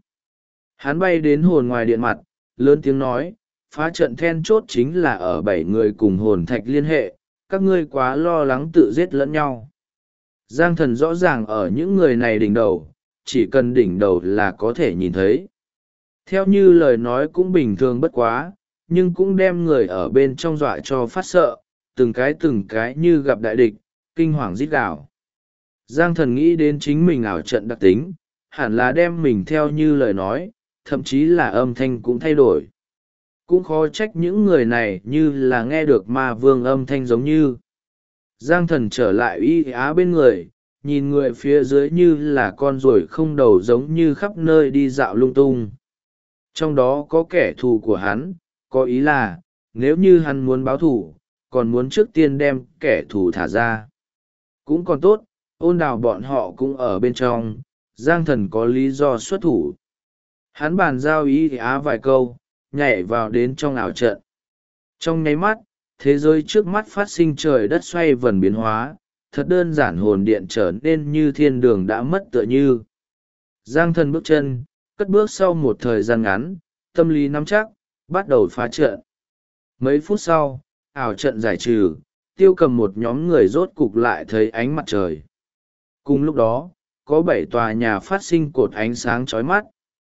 Hắn bay đến hồn ngoài điện mặt, lớn tiếng nói, phá trận then chốt chính là ở 7 người cùng hồn thạch liên hệ, các ngươi quá lo lắng tự giết lẫn nhau. Giang thần rõ ràng ở những người này đỉnh đầu, chỉ cần đỉnh đầu là có thể nhìn thấy. Theo như lời nói cũng bình thường bất quá, nhưng cũng đem người ở bên trong dọa cho phát sợ, từng cái như gặp đại địch, kinh hoàng rít gào. Giang thần nghĩ đến chính mình ảo trận đặc tính, hẳn là đem mình theo như lời nói, thậm chí là âm thanh cũng thay đổi. Cũng khó trách những người này như là nghe được ma vương âm thanh giống như. Giang thần trở lại y á bên người, nhìn người phía dưới như là con ruồi không đầu giống như khắp nơi đi dạo lung tung. Trong đó có kẻ thù của hắn, có ý là, nếu như hắn muốn báo thù, còn muốn trước tiên đem kẻ thù thả ra. Cũng còn tốt, Ôn Đào bọn họ cũng ở bên trong, Giang thần có lý do xuất thủ. Hắn bàn giao ý á vài câu, nhảy vào đến trong ảo trận. Trong nháy mắt, thế giới trước mắt phát sinh trời đất xoay vần biến hóa, thật đơn giản hồn điện trở nên như thiên đường đã mất tựa như. Giang thần bước chân, cất bước sau một thời gian ngắn, tâm lý nắm chắc, bắt đầu phá trận. Mấy phút sau, ảo trận giải trừ, Tiêu Cầm một nhóm người rốt cục lại thấy ánh mặt trời. Cùng lúc đó, có 7 tòa nhà phát sinh cột ánh sáng chói mắt.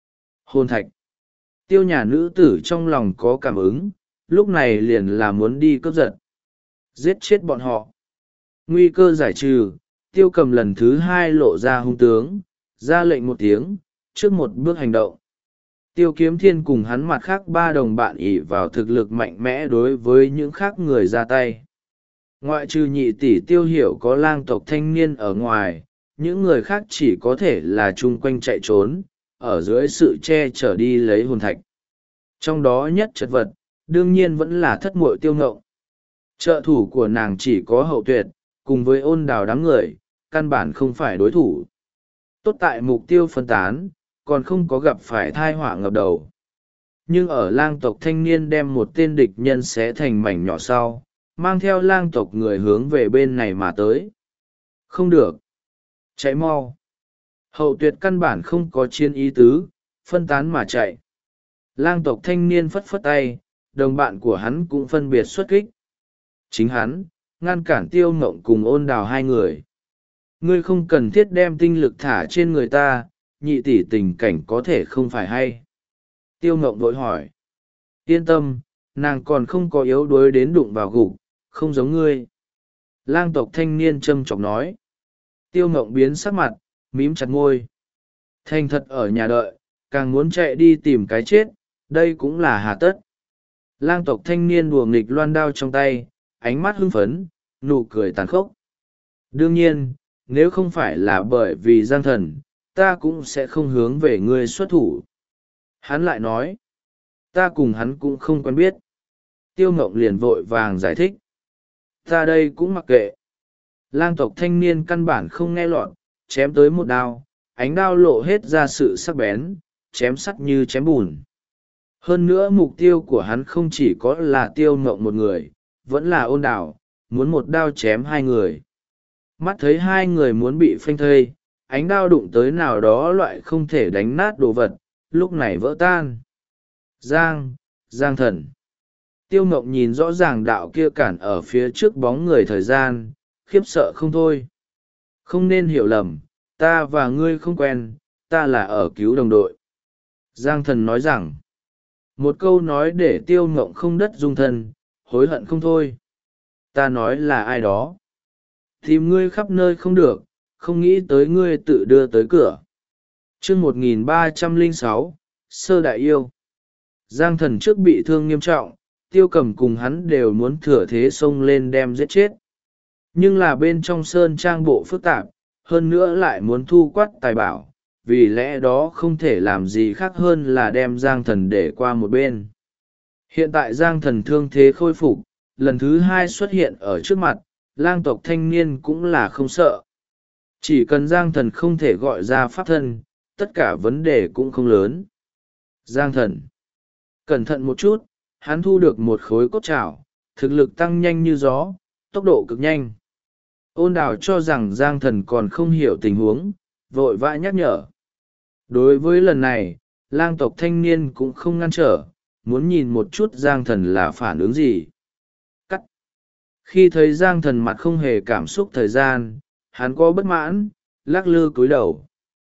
Hồn thạch. Tiêu nhà nữ tử trong lòng có cảm ứng, lúc này liền là muốn đi cướp giật. Giết chết bọn họ. Nguy cơ giải trừ, Tiêu Cầm lần thứ 2 lộ ra hung tướng, ra lệnh một tiếng, trước một bước hành động. Tiêu Kiếm Thiên cùng hắn mặt khác 3 đồng bạn ỷ vào thực lực mạnh mẽ đối với những khác người ra tay. Ngoại trừ nhị tỷ Tiêu Hiểu có lang tộc thanh niên ở ngoài, những người khác chỉ có thể là chung quanh chạy trốn, ở dưới sự che chở đi lấy hồn thạch. Trong đó nhất chật vật, đương nhiên vẫn là thất muội Tiêu Ngộng. Trợ thủ của nàng chỉ có Hậu Tuyệt, cùng với Ôn Đào đám người, căn bản không phải đối thủ. Tốt tại mục tiêu phân tán, còn không có gặp phải thai họa ngập đầu. Nhưng ở lang tộc thanh niên đem một tên địch nhân xé thành mảnh nhỏ sau, mang theo lang tộc người hướng về bên này mà tới. Không được. Chạy mau. Hậu Tuyệt căn bản không có chiến ý tứ, phân tán mà chạy. Lang tộc thanh niên phất phất tay, đồng bạn của hắn cũng phân biệt xuất kích. Chính hắn, ngăn cản Tiêu Ngộng cùng Ôn Đào 2 người. Ngươi không cần thiết đem tinh lực thả trên người ta, nhị tỷ tình cảnh có thể không phải hay. Tiêu Ngộng vội hỏi. Yên tâm, nàng còn không có yếu đuối đến đụng vào gục, không giống ngươi. Lang tộc thanh niên châm chọc nói. Tiêu Ngộng biến sắc mặt, mím chặt môi. Thành thật ở nhà đợi, càng muốn chạy đi tìm cái chết, đây cũng là hà tất. Lang tộc thanh niên đùa nghịch loan đao trong tay, ánh mắt hưng phấn, nụ cười tàn khốc. Đương nhiên, nếu không phải là bởi vì Giang thần, ta cũng sẽ không hướng về ngươi xuất thủ. Hắn lại nói, ta cùng hắn cũng không quen biết. Tiêu Ngộng liền vội vàng giải thích. Ta đây cũng mặc kệ. Lang tộc thanh niên căn bản không nghe lọt, chém tới một đao, ánh đao lộ hết ra sự sắc bén, chém sắt như chém bùn. Hơn nữa mục tiêu của hắn không chỉ có là Tiêu Ngộng một người, vẫn là Ôn Đào, muốn một đao chém 2 người. Mắt thấy 2 người muốn bị phanh thây, ánh đao đụng tới nào đó loại không thể đánh nát đồ vật, lúc này vỡ tan. Giang thần. Tiêu Ngộng nhìn rõ ràng đạo kia cản ở phía trước bóng người thời gian, khiếp sợ không thôi. Không nên hiểu lầm, ta và ngươi không quen, ta là ở cứu đồng đội. Giang thần nói rằng, một câu nói để Tiêu Ngộng không đất dung thân, hối hận không thôi. Ta nói là ai đó. Tìm ngươi khắp nơi không được, không nghĩ tới ngươi tự đưa tới cửa. chương 1306, Sơ Đại Yêu. Giang thần trước bị thương nghiêm trọng, Tiêu Cầm cùng hắn đều muốn thừa thế xông lên đem giết chết. Nhưng là bên trong sơn trang bộ phức tạp, hơn nữa lại muốn thu quát tài bảo, vì lẽ đó không thể làm gì khác hơn là đem Giang thần để qua một bên. Hiện tại Giang thần thương thế khôi phục, lần thứ hai xuất hiện ở trước mặt, lang tộc thanh niên cũng là không sợ. Chỉ cần Giang thần không thể gọi ra pháp thân, tất cả vấn đề cũng không lớn. Giang thần, cẩn thận một chút, hắn thu được một khối cốt chảo, thực lực tăng nhanh như gió, tốc độ cực nhanh. Ôn đào cho rằng Giang thần còn không hiểu tình huống, vội vã nhắc nhở. Đối với lần này, lang tộc thanh niên cũng không ngăn trở, muốn nhìn một chút Giang thần là phản ứng gì. Cắt. Khi thấy Giang thần mặt không hề cảm xúc thời gian, hắn có bất mãn, lắc lư cúi đầu.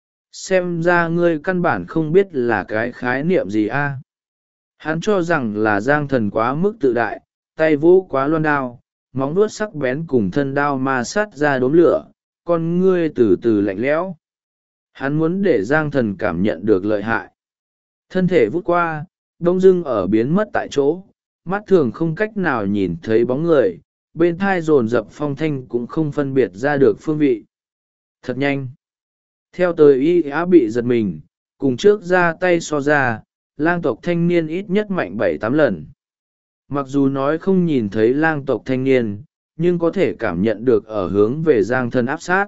Xem ra ngươi căn bản không biết là cái khái niệm gì a. Hắn cho rằng là Giang thần quá mức tự đại, tay vũ quá loan đao, móng vuốt sắc bén cùng thân đao ma sát ra đốm lửa, con ngươi từ từ lạnh lẽo. Hắn muốn để Giang thần cảm nhận được lợi hại. Thân thể vút qua, đông dưng ở biến mất tại chỗ, mắt thường không cách nào nhìn thấy bóng người, bên thai dồn dập phong thanh cũng không phân biệt ra được phương vị. Thật nhanh. Theo tới y á bị giật mình, cùng trước ra tay so ra, lang tộc thanh niên ít nhất mạnh 7-8 lần. Mặc dù nói không nhìn thấy lang tộc thanh niên, nhưng có thể cảm nhận được ở hướng về Giang thần áp sát.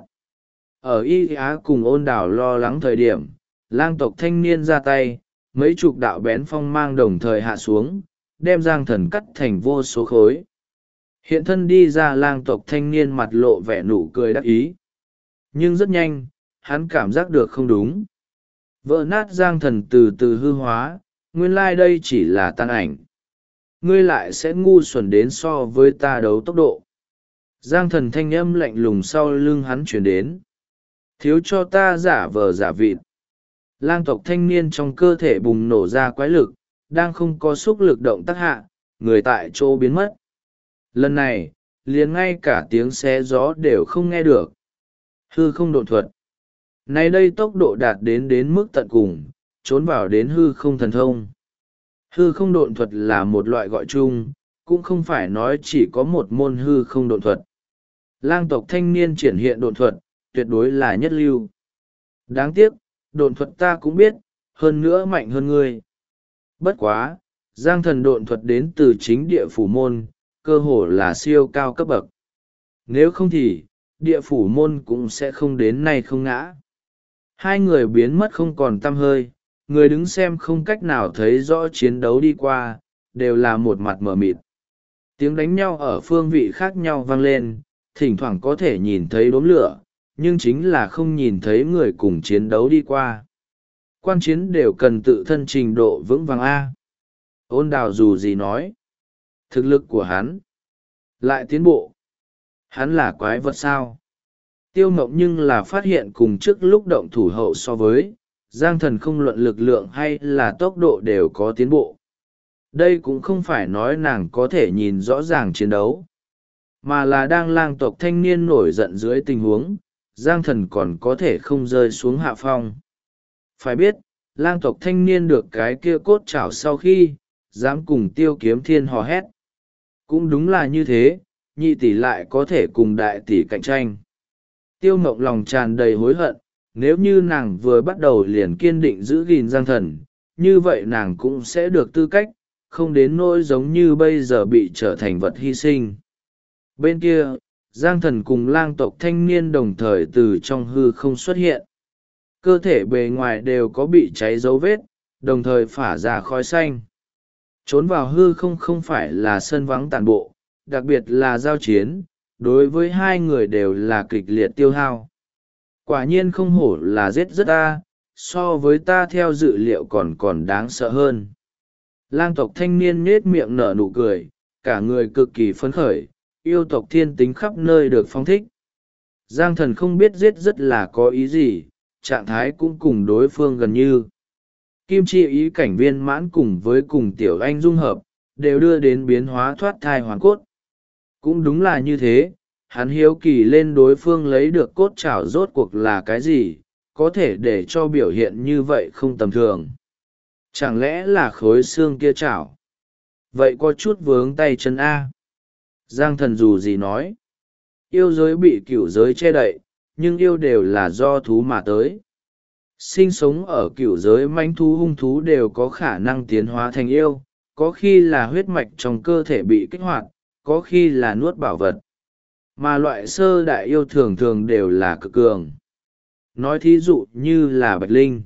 Ở y á cùng ôn đảo lo lắng thời điểm, lang tộc thanh niên ra tay, mấy chục đạo bén phong mang đồng thời hạ xuống, đem Giang thần cắt thành vô số khối. Hiện thân đi ra lang tộc thanh niên mặt lộ vẻ nụ cười đắc ý. Nhưng rất nhanh, hắn cảm giác được không đúng. Vỡ nát Giang thần từ từ hư hóa, nguyên lai đây chỉ là tan ảnh. Ngươi lại sẽ ngu xuẩn đến so với ta đấu tốc độ. Giang thần thanh âm lạnh lùng sau lưng hắn chuyển đến. Thiếu cho ta giả vờ giả vịt. Lang tộc thanh niên trong cơ thể bùng nổ ra quái lực, đang không có xúc lực động tác hạ, người tại chỗ biến mất. Lần này, liền ngay cả tiếng xé gió đều không nghe được. Hư không độn thuật. Nay đây tốc độ đạt đến mức tận cùng, trốn vào đến hư không thần thông. Hư không độn thuật là một loại gọi chung, cũng không phải nói chỉ có một môn hư không độn thuật. Lang tộc thanh niên triển hiện độn thuật, tuyệt đối là nhất lưu. Đáng tiếc, độn thuật ta cũng biết, hơn nữa mạnh hơn ngươi. Bất quá, Giang thần độn thuật đến từ chính địa phủ môn, cơ hồ là siêu cao cấp bậc. Nếu không thì, địa phủ môn cũng sẽ không đến nay không ngã. Hai người biến mất không còn tăm hơi, người đứng xem không cách nào thấy rõ chiến đấu đi qua, đều là một mặt mờ mịt. Tiếng đánh nhau ở phương vị khác nhau vang lên, thỉnh thoảng có thể nhìn thấy đốm lửa, nhưng chính là không nhìn thấy người cùng chiến đấu đi qua. Quan chiến đều cần tự thân trình độ vững vàng A. Ôn đào dù gì nói. Thực lực của hắn lại tiến bộ. Hắn là quái vật sao? Tiêu Mộng nhưng là phát hiện cùng trước lúc động thủ hậu so với, Giang thần không luận lực lượng hay là tốc độ đều có tiến bộ. Đây cũng không phải nói nàng có thể nhìn rõ ràng chiến đấu, mà là đang lang tộc thanh niên nổi giận dưới tình huống, Giang thần còn có thể không rơi xuống hạ phong. Phải biết, lang tộc thanh niên được cái kia cốt chảo sau khi, dám cùng Tiêu Kiếm Thiên hò hét. Cũng đúng là như thế, nhị tỷ lại có thể cùng đại tỷ cạnh tranh. Tiêu Mộng lòng tràn đầy hối hận, nếu như nàng vừa bắt đầu liền kiên định giữ gìn Giang thần, như vậy nàng cũng sẽ được tư cách, không đến nỗi giống như bây giờ bị trở thành vật hy sinh. Bên kia, Giang thần cùng lang tộc thanh niên đồng thời từ trong hư không xuất hiện. Cơ thể bề ngoài đều có bị cháy dấu vết, đồng thời phả ra khói xanh. Trốn vào hư không không phải là sân vắng tàn bộ, đặc biệt là giao chiến, đối với hai người đều là kịch liệt tiêu hao. Quả nhiên không hổ là giết rất ta, so với ta theo dự liệu còn còn đáng sợ hơn. Lang tộc thanh niên nết miệng nở nụ cười, cả người cực kỳ phấn khởi, yêu tộc thiên tính khắp nơi được phóng thích. Giang thần không biết giết rất là có ý gì, trạng thái cũng cùng đối phương gần như. Kim chi ý cảnh viên mãn cùng với cùng tiểu anh dung hợp, đều đưa đến biến hóa thoát thai hoàn cốt. Cũng đúng là như thế, hắn hiếu kỳ lên đối phương lấy được cốt chảo rốt cuộc là cái gì, có thể để cho biểu hiện như vậy không tầm thường. Chẳng lẽ là khối xương kia chảo? Vậy có chút vướng tay chân A. Giang thần dù gì nói. Yêu giới bị cửu giới che đậy, nhưng yêu đều là do thú mà tới. Sinh sống ở cửu giới mãnh thú hung thú đều có khả năng tiến hóa thành yêu, có khi là huyết mạch trong cơ thể bị kích hoạt, có khi là nuốt bảo vật. Mà loại sơ đại yêu thường thường đều là cực cường. Nói thí dụ như là Bạch Linh.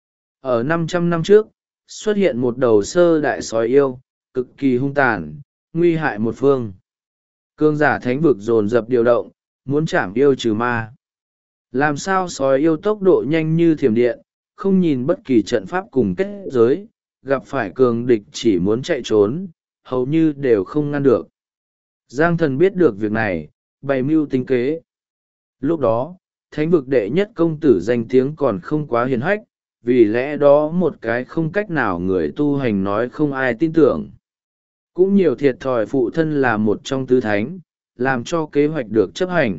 Ở 500 năm trước, xuất hiện một đầu sơ đại sói yêu, cực kỳ hung tàn, nguy hại một phương. Cương giả thánh vực dồn dập điều động, muốn chảm yêu trừ ma. Làm sao sói yêu tốc độ nhanh như thiểm điện, không nhìn bất kỳ trận pháp cùng kết giới, gặp phải cường địch chỉ muốn chạy trốn, hầu như đều không ngăn được. Giang thần biết được việc này, bày mưu tính kế. Lúc đó, thánh vực đệ nhất công tử danh tiếng còn không quá hiền hách, vì lẽ đó một cái không cách nào người tu hành nói không ai tin tưởng. Cũng nhiều thiệt thòi phụ thân là một trong tứ thánh, làm cho kế hoạch được chấp hành.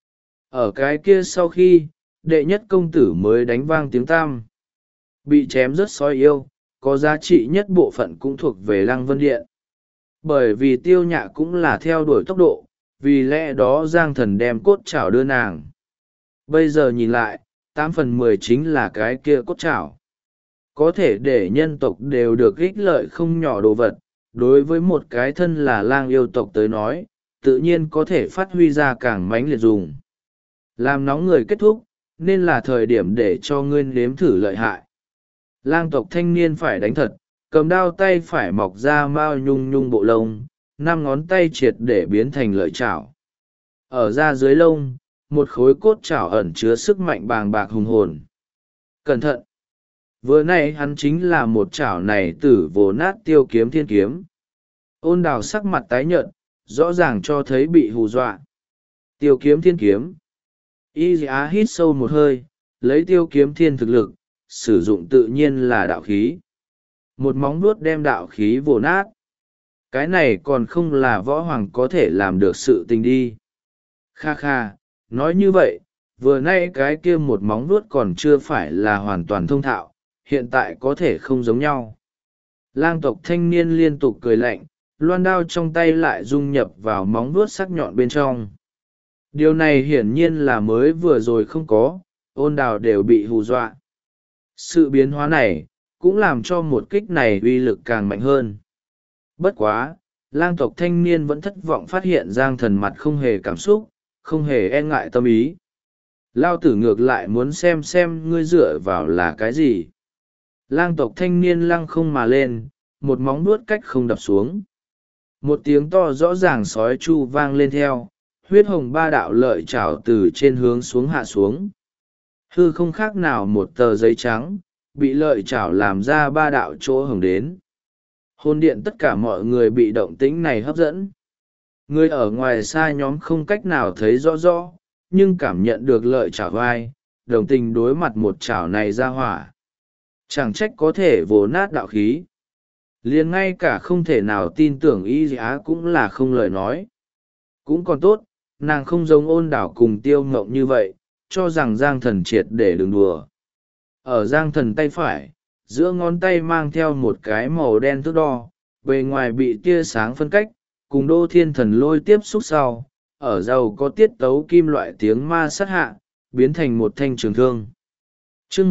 Ở cái kia sau khi, đệ nhất công tử mới đánh vang tiếng tam. Bị chém rất sói yêu, có giá trị nhất bộ phận cũng thuộc về Lăng Vân Điện. Bởi vì Tiêu Nhạ cũng là theo đuổi tốc độ, vì lẽ đó Giang thần đem cốt chảo đưa nàng. Bây giờ nhìn lại, 8/10 chính là cái kia cốt chảo. Có thể để nhân tộc đều được ích lợi không nhỏ đồ vật, đối với một cái thân là lang yêu tộc tới nói, tự nhiên có thể phát huy ra càng mãnh liệt dùng. Làm nóng người kết thúc, nên là thời điểm để cho ngươi nếm thử lợi hại. Lang tộc thanh niên phải đánh thật, cầm đao tay phải mọc ra mao nhung nhung bộ lông, 5 ngón tay triệt để biến thành lợi chảo. Ở da dưới lông, một khối cốt chảo ẩn chứa sức mạnh bàng bạc hùng hồn. Cẩn thận! Vừa nay hắn chính là một chảo này tử vồ nát Tiêu Kiếm Thiên kiếm. Ôn đào sắc mặt tái nhợt, rõ ràng cho thấy bị hù dọa. Tiêu Kiếm Thiên kiếm. Y Giá hít sâu một hơi, lấy Tiêu Kiếm Thiên thực lực, sử dụng tự nhiên là đạo khí. Một móng vuốt đem đạo khí vồ nát. Cái này còn không là võ hoàng có thể làm được sự tình đi. Kha kha, nói như vậy, vừa nay cái kia một móng vuốt còn chưa phải là hoàn toàn thông thạo, hiện tại có thể không giống nhau. Lang tộc thanh niên liên tục cười lạnh, loan đao trong tay lại dung nhập vào móng vuốt sắc nhọn bên trong. Điều này hiển nhiên là mới vừa rồi không có, ôn đào đều bị hù dọa. Sự biến hóa này, cũng làm cho một kích này uy lực càng mạnh hơn. Bất quá, lang tộc thanh niên vẫn thất vọng phát hiện Giang thần mặt không hề cảm xúc, không hề e ngại tâm ý. Lao tử ngược lại muốn xem ngươi dựa vào là cái gì. Lang tộc thanh niên lăng không mà lên, một móng nuốt cách không đập xuống. Một tiếng to rõ ràng sói chu vang lên theo, huyết hồng ba đạo lợi chảo từ trên hướng xuống hạ xuống. Hư không khác nào một tờ giấy trắng, bị lợi chảo làm ra ba đạo chỗ hồng đến. Hồn điện tất cả mọi người bị động tĩnh này hấp dẫn. Người ở ngoài xa nhóm không cách nào thấy rõ rõ, nhưng cảm nhận được lợi chảo vai, đồng tình đối mặt một chảo này ra hỏa. Chẳng trách có thể vồ nát đạo khí. Liền ngay cả không thể nào tin tưởng Y Giá cũng là không lời nói. Cũng còn tốt, nàng không giống Ôn Đảo cùng Tiêu Ngộng như vậy, cho rằng Giang thần triệt để đừng đùa. Ở Giang thần tay phải, giữa ngón tay mang theo một cái màu đen thước đo, bề ngoài bị tia sáng phân cách, cùng Đô Thiên Thần Lôi tiếp xúc sau, ở dầu có tiết tấu kim loại tiếng ma sát hạ, biến thành một thanh trường thương. Chương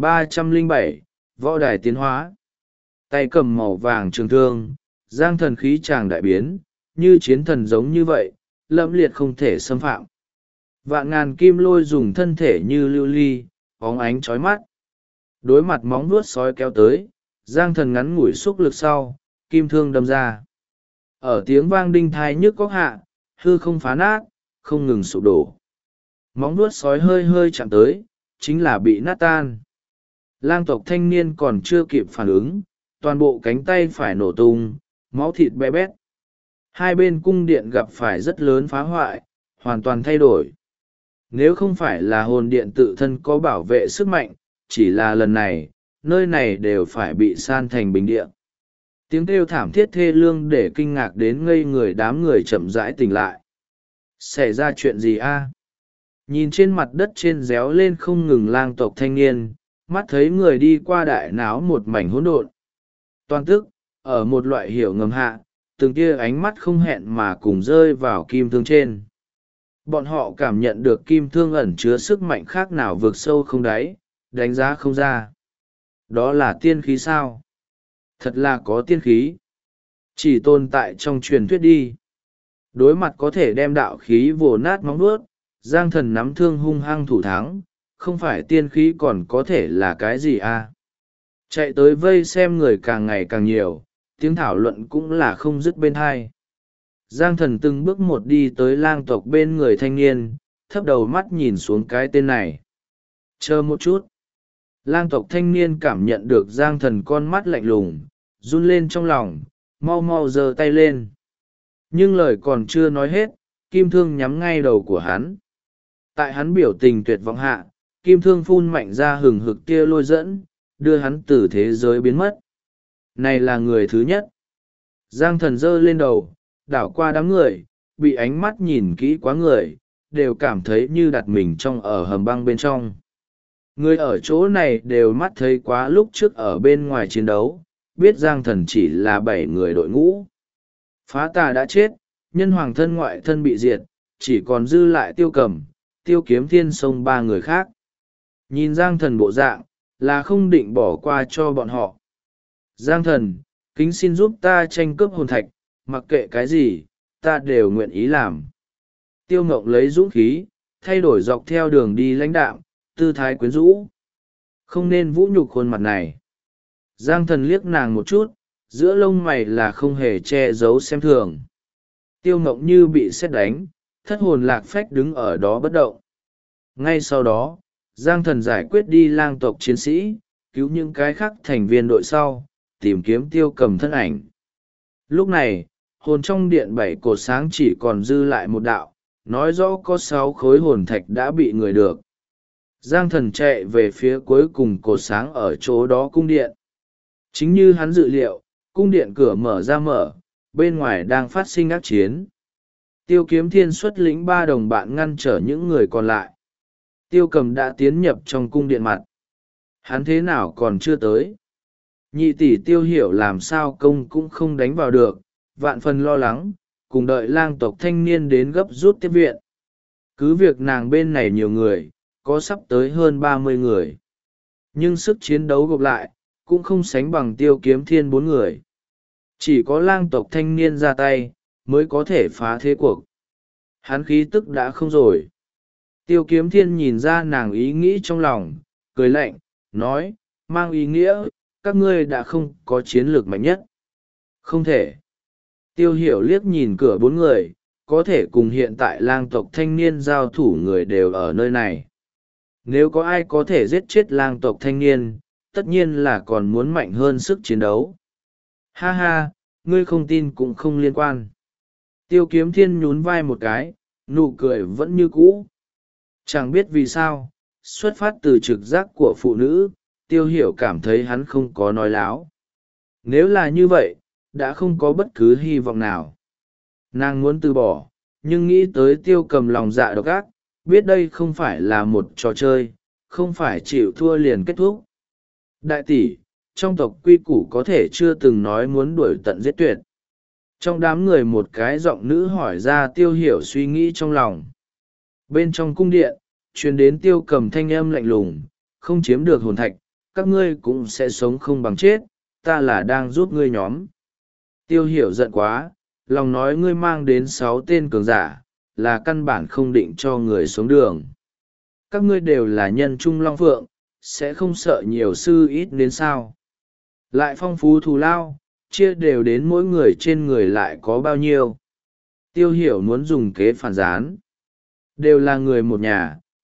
1307, Võ đài tiến hóa. Tay cầm màu vàng trường thương, Giang thần khí tràng đại biến, như chiến thần giống như vậy, lẫm liệt không thể xâm phạm. Vạn ngàn kim lôi dùng thân thể như lưu ly, bóng ánh chói mắt. Đối mặt móng vuốt sói kéo tới, Giang thần ngắn ngủi xúc lực sau, kim thương đâm ra. Ở tiếng vang đinh thai nhức góc hạ, hư không phá nát, không ngừng sụp đổ. móng vuốt sói hơi hơi chạm tới, chính là bị nát tan. Lang tộc thanh niên còn chưa kịp phản ứng, toàn bộ cánh tay phải nổ tung, máu thịt bé bét. Hai bên cung điện gặp phải rất lớn phá hoại, hoàn toàn thay đổi. Nếu không phải là hồn điện tự thân có bảo vệ sức mạnh, chỉ là lần này, nơi này đều phải bị san thành bình địa. Tiếng kêu thảm thiết thê lương để kinh ngạc đến ngây người, đám người chậm rãi tỉnh lại. Xảy ra chuyện gì a? Nhìn trên mặt đất trên réo lên không ngừng lang tộc thanh niên, mắt thấy người đi qua đại náo một mảnh hỗn độn. Toàn tức, ở một loại hiểu ngầm hạ, từng tia ánh mắt không hẹn mà cùng rơi vào kim thương trên. Bọn họ cảm nhận được kim thương ẩn chứa sức mạnh khác nào vượt sâu không đáy, đánh giá không ra. Đó là tiên khí sao? Thật là có tiên khí. Chỉ tồn tại trong truyền thuyết đi. Đối mặt có thể đem đạo khí vồ nát móng vuốt, Giang Thần nắm thương hung hăng thủ thắng, không phải tiên khí còn có thể là cái gì à? Chạy tới vây xem người càng ngày càng nhiều, tiếng thảo luận cũng là không dứt bên hai. Giang Thần từng bước một đi tới lang tộc bên người thanh niên, thấp đầu mắt nhìn xuống cái tên này. Chờ một chút. Lang tộc thanh niên cảm nhận được Giang Thần con mắt lạnh lùng, run lên trong lòng, mau mau giơ tay lên. Nhưng lời còn chưa nói hết, kim thương nhắm ngay đầu của hắn. Tại hắn biểu tình tuyệt vọng hạ, kim thương phun mạnh ra hừng hực tia lôi dẫn, đưa hắn từ thế giới biến mất. Này là người thứ nhất. Giang Thần giơ lên đầu, đảo qua đám người, bị ánh mắt nhìn kỹ quá người, đều cảm thấy như đặt mình trong ở hầm băng bên trong. Người ở chỗ này đều mắt thấy quá lúc trước ở bên ngoài chiến đấu, biết Giang Thần chỉ là 7 người đội ngũ. Phá Tà đã chết, nhân hoàng thân ngoại thân bị diệt, chỉ còn dư lại Tiêu Cầm, Tiêu Kiếm Thiên xông 3 người khác. Nhìn Giang Thần bộ dạng, là không định bỏ qua cho bọn họ. Giang Thần, kính xin giúp ta tranh cướp hồn thạch, mặc kệ cái gì, ta đều nguyện ý làm. Tiêu Ngộng lấy dũng khí, thay đổi dọc theo đường đi lãnh đạm, tư thái quyến rũ. Không nên vũ nhục khuôn mặt này. Giang Thần liếc nàng một chút, giữa lông mày là không hề che giấu xem thường. Tiêu Ngộng như bị sét đánh, thất hồn lạc phách đứng ở đó bất động. Ngay sau đó, Giang Thần giải quyết đi lang tộc chiến sĩ, cứu những cái khác thành viên đội sau, tìm kiếm Tiêu Cầm thân ảnh. Lúc này, hồn trong điện 7 cột sáng chỉ còn dư lại một đạo, nói rõ có 6 khối hồn thạch đã bị người được. Giang Thần chạy về phía cuối cùng cột sáng ở chỗ đó cung điện. Chính như hắn dự liệu, cung điện cửa mở ra mở, bên ngoài đang phát sinh ác chiến. Tiêu Kiếm Thiên xuất lĩnh 3 đồng bạn ngăn trở những người còn lại. Tiêu Cầm đã tiến nhập trong cung điện mặt. Hắn thế nào còn chưa tới? Nhị tỷ Tiêu Hiểu làm sao công cũng không đánh vào được, vạn phần lo lắng, cùng đợi lang tộc thanh niên đến gấp rút tiếp viện. Cứ việc nàng bên này nhiều người, có sắp tới hơn 30 người. Nhưng sức chiến đấu gộp lại, cũng không sánh bằng Tiêu Kiếm Thiên 4 người. Chỉ có lang tộc thanh niên ra tay, mới có thể phá thế cuộc. Hắn khí tức đã không rồi. Tiêu Kiếm Thiên nhìn ra nàng ý nghĩ trong lòng, cười lạnh, nói, mang ý nghĩa, các ngươi đã không có chiến lược mạnh nhất. Không thể. Tiêu Hiểu liếc nhìn cửa 4 người, có thể cùng hiện tại lang tộc thanh niên giao thủ người đều ở nơi này. Nếu có ai có thể giết chết lang tộc thanh niên, tất nhiên là còn muốn mạnh hơn sức chiến đấu. Ha ha, ngươi không tin cũng không liên quan. Tiêu Kiếm Thiên nhún vai một cái, nụ cười vẫn như cũ. Chẳng biết vì sao, xuất phát từ trực giác của phụ nữ, Tiêu Hiểu cảm thấy hắn không có nói láo. Nếu là như vậy, đã không có bất cứ hy vọng nào. Nàng muốn từ bỏ, nhưng nghĩ tới Tiêu Cầm lòng dạ độc ác, biết đây không phải là một trò chơi, không phải chịu thua liền kết thúc. Đại tỷ, trong tộc quy củ có thể chưa từng nói muốn đuổi tận giết tuyệt. Trong đám người một cái giọng nữ hỏi ra Tiêu Hiểu suy nghĩ trong lòng. Bên trong cung điện, truyền đến Tiêu Cầm thanh âm lạnh lùng, không chiếm được hồn thạch, các ngươi cũng sẽ sống không bằng chết, ta là đang giúp ngươi nhóm. Tiêu Hiểu giận quá, lòng nói ngươi mang đến 6 tên cường giả, là căn bản không định cho người xuống đường. Các ngươi đều là nhân trung long phượng, sẽ không sợ nhiều sư ít đến sao. Lại phong phú thù lao, chia đều đến mỗi người trên người lại có bao nhiêu. Tiêu Hiểu muốn dùng kế phản gián. Đều là người một nhà,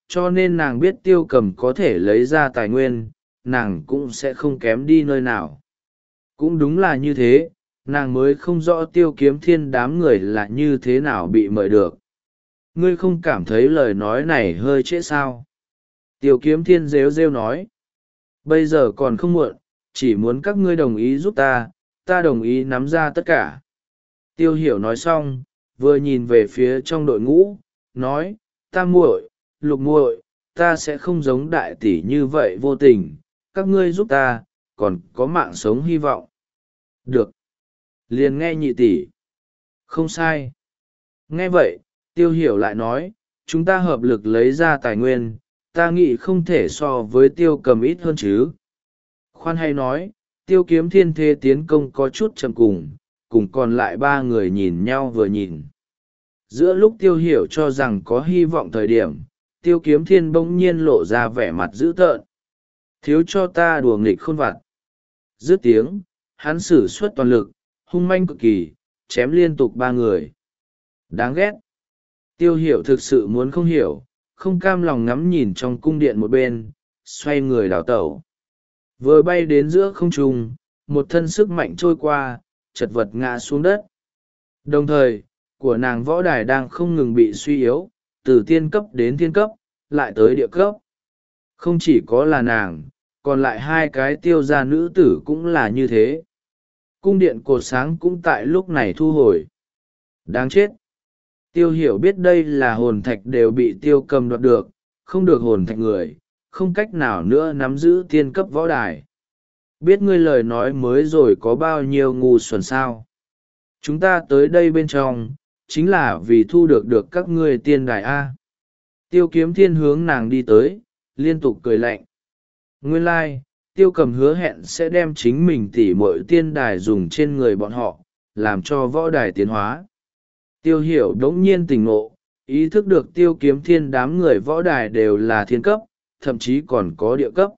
cho nên nàng biết Tiêu Cầm có thể lấy ra tài nguyên, nàng cũng sẽ không kém đi nơi nào. Cũng đúng là như thế, nàng mới không rõ Tiêu Kiếm Thiên đám người là như thế nào bị mời được. Ngươi không cảm thấy lời nói này hơi trễ sao? Tiêu Kiếm Thiên rếu rêu nói. Bây giờ còn không muộn, chỉ muốn các ngươi đồng ý giúp ta đồng ý nắm ra tất cả. Tiêu Hiểu nói xong, vừa nhìn về phía trong đội ngũ, nói, Tam muội, Lục muội, ta sẽ không giống đại tỷ như vậy vô tình, các ngươi giúp ta, còn có mạng sống hy vọng. Được. Liền nghe nhị tỷ. Không sai. Nghe vậy, Tiêu Hiểu lại nói, chúng ta hợp lực lấy ra tài nguyên, ta nghĩ không thể so với Tiêu Cầm ít hơn chứ. Khoan hay nói, Tiêu Kiếm Thiên thế tiến công có chút chậm cùng còn lại ba người nhìn nhau vừa nhìn. Giữa lúc Tiêu Hiểu cho rằng có hy vọng thời điểm, Tiêu Kiếm Thiên bỗng nhiên lộ ra vẻ mặt dữ tợn. Thiếu cho ta đùa nghịch khôn vặt. Dứt tiếng, hắn sử suất toàn lực, hung manh cực kỳ, chém liên tục ba người. Đáng ghét. Tiêu Hiểu thực sự muốn không hiểu, không cam lòng ngắm nhìn trong cung điện một bên, xoay người đảo tẩu. Vừa bay đến giữa không trung, một thân sức mạnh trôi qua, chật vật ngã xuống đất. Đồng thời, của nàng võ đài đang không ngừng bị suy yếu, từ tiên cấp đến thiên cấp, lại tới địa cấp. Không chỉ có là nàng, còn lại hai cái tiêu gia nữ tử cũng là như thế. Cung điện cột sáng cũng tại lúc này thu hồi. Đáng chết. Tiêu Hiểu biết đây là hồn thạch đều bị Tiêu Cầm đoạt được, không được hồn thạch người, không cách nào nữa nắm giữ tiên cấp võ đài. Biết ngươi lời nói mới rồi có bao nhiêu ngu xuẩn sao. Chúng ta tới đây bên trong, chính là vì thu được các ngươi tiên đài A. Tiêu Kiếm Thiên hướng nàng đi tới, liên tục cười lạnh. Nguyên lai, Tiêu Cầm hứa hẹn sẽ đem chính mình tỉ mọi tiên đài dùng trên người bọn họ, làm cho võ đài tiến hóa. Tiêu Hiểu đống nhiên tỉnh ngộ, ý thức được Tiêu Kiếm Thiên đám người võ đài đều là thiên cấp, thậm chí còn có địa cấp.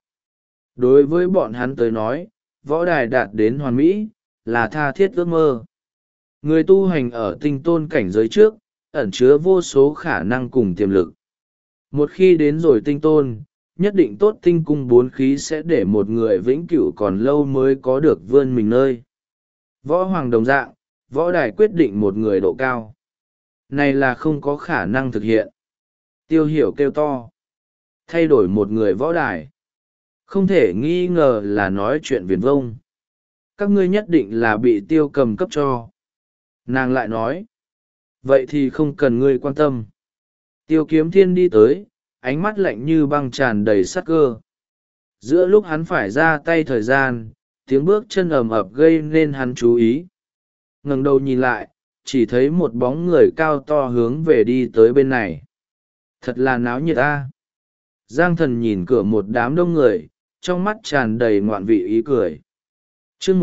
Đối với bọn hắn tới nói, võ đài đạt đến hoàn mỹ, là tha thiết ước mơ. Người tu hành ở tinh tôn cảnh giới trước, ẩn chứa vô số khả năng cùng tiềm lực. Một khi đến rồi tinh tôn, nhất định tốt tinh cung bốn khí sẽ để một người vĩnh cửu còn lâu mới có được vươn mình nơi. Võ hoàng đồng dạng, võ đài quyết định một người độ cao. Này là không có khả năng thực hiện. Tiêu Hiểu kêu to. Thay đổi một người võ đài. Không thể nghi ngờ là nói chuyện viển vông. Các ngươi nhất định là bị Tiêu Cầm cấp cho. Nàng lại nói. Vậy thì không cần ngươi quan tâm. Tiêu Kiếm Thiên đi tới, ánh mắt lạnh như băng tràn đầy sát cơ. Giữa lúc hắn phải ra tay thời gian, tiếng bước chân ầm ập gây nên hắn chú ý. Ngẩng đầu nhìn lại, chỉ thấy một bóng người cao to hướng về đi tới bên này. Thật là náo nhiệt ta. Giang Thần nhìn cửa một đám đông người, trong mắt tràn đầy ngoạn vị ý cười. Chương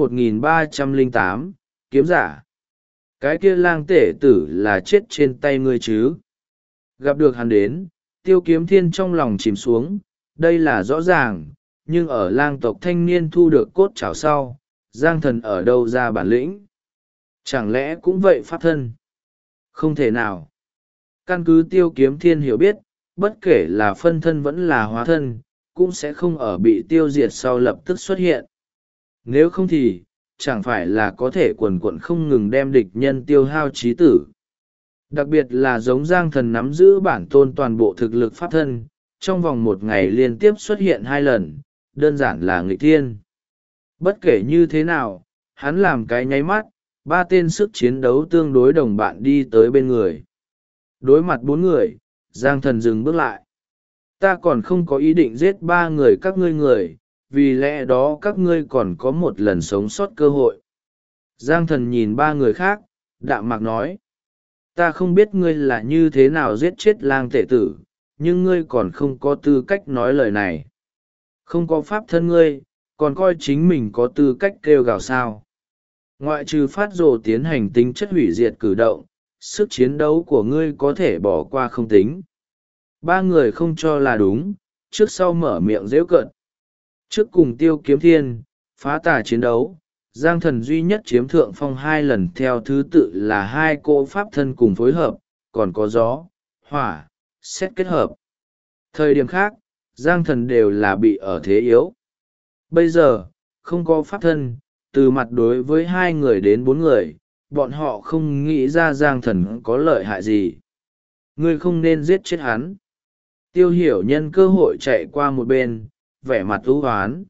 1308, kiếm giả. Cái kia lang tể tử là chết trên tay ngươi chứ. Gặp được hắn đến, Tiêu Kiếm Thiên trong lòng chìm xuống, đây là rõ ràng, nhưng ở lang tộc thanh niên thu được cốt chảo sau, Giang Thần ở đâu ra bản lĩnh? Chẳng lẽ cũng vậy pháp thân? Không thể nào. Căn cứ Tiêu Kiếm Thiên hiểu biết, bất kể là phân thân vẫn là hóa thân, cũng sẽ không ở bị tiêu diệt sau lập tức xuất hiện. Nếu không thì, chẳng phải là có thể quần quận không ngừng đem địch nhân tiêu hao chí tử. Đặc biệt là giống Giang Thần nắm giữ bản tôn toàn bộ thực lực pháp thân, trong vòng một ngày liên tiếp xuất hiện 2 lần, đơn giản là nghịch thiên. Bất kể như thế nào, hắn làm cái nháy mắt, 3 tên sức chiến đấu tương đối đồng bạn đi tới bên người. Đối mặt 4 người, Giang Thần dừng bước lại. Ta còn không có ý định giết 3 người các ngươi, vì lẽ đó các ngươi còn có một lần sống sót cơ hội. Giang Thần nhìn 3 người khác, đạm mạc nói. Ta không biết ngươi là như thế nào giết chết lang tể tử, nhưng ngươi còn không có tư cách nói lời này. Không có pháp thân ngươi, còn coi chính mình có tư cách kêu gào sao. Ngoại trừ phát rồ tiến hành tính chất hủy diệt cử động, sức chiến đấu của ngươi có thể bỏ qua không tính. 3 người không cho là đúng, trước sau mở miệng giễu cợt. Trước cùng Tiêu Kiếm Thiên, phá tà chiến đấu, Giang Thần duy nhất chiếm thượng phong 2 lần theo thứ tự là 2 cỗ pháp thân cùng phối hợp, còn có gió, hỏa, xét kết hợp. Thời điểm khác, Giang Thần đều là bị ở thế yếu. Bây giờ, không có pháp thân, từ mặt đối với 2 người đến 4 người, bọn họ không nghĩ ra Giang Thần có lợi hại gì. Ngươi không nên giết chết hắn. Tiêu Hiểu nhân cơ hội chạy qua một bên, vẻ mặt u hoán.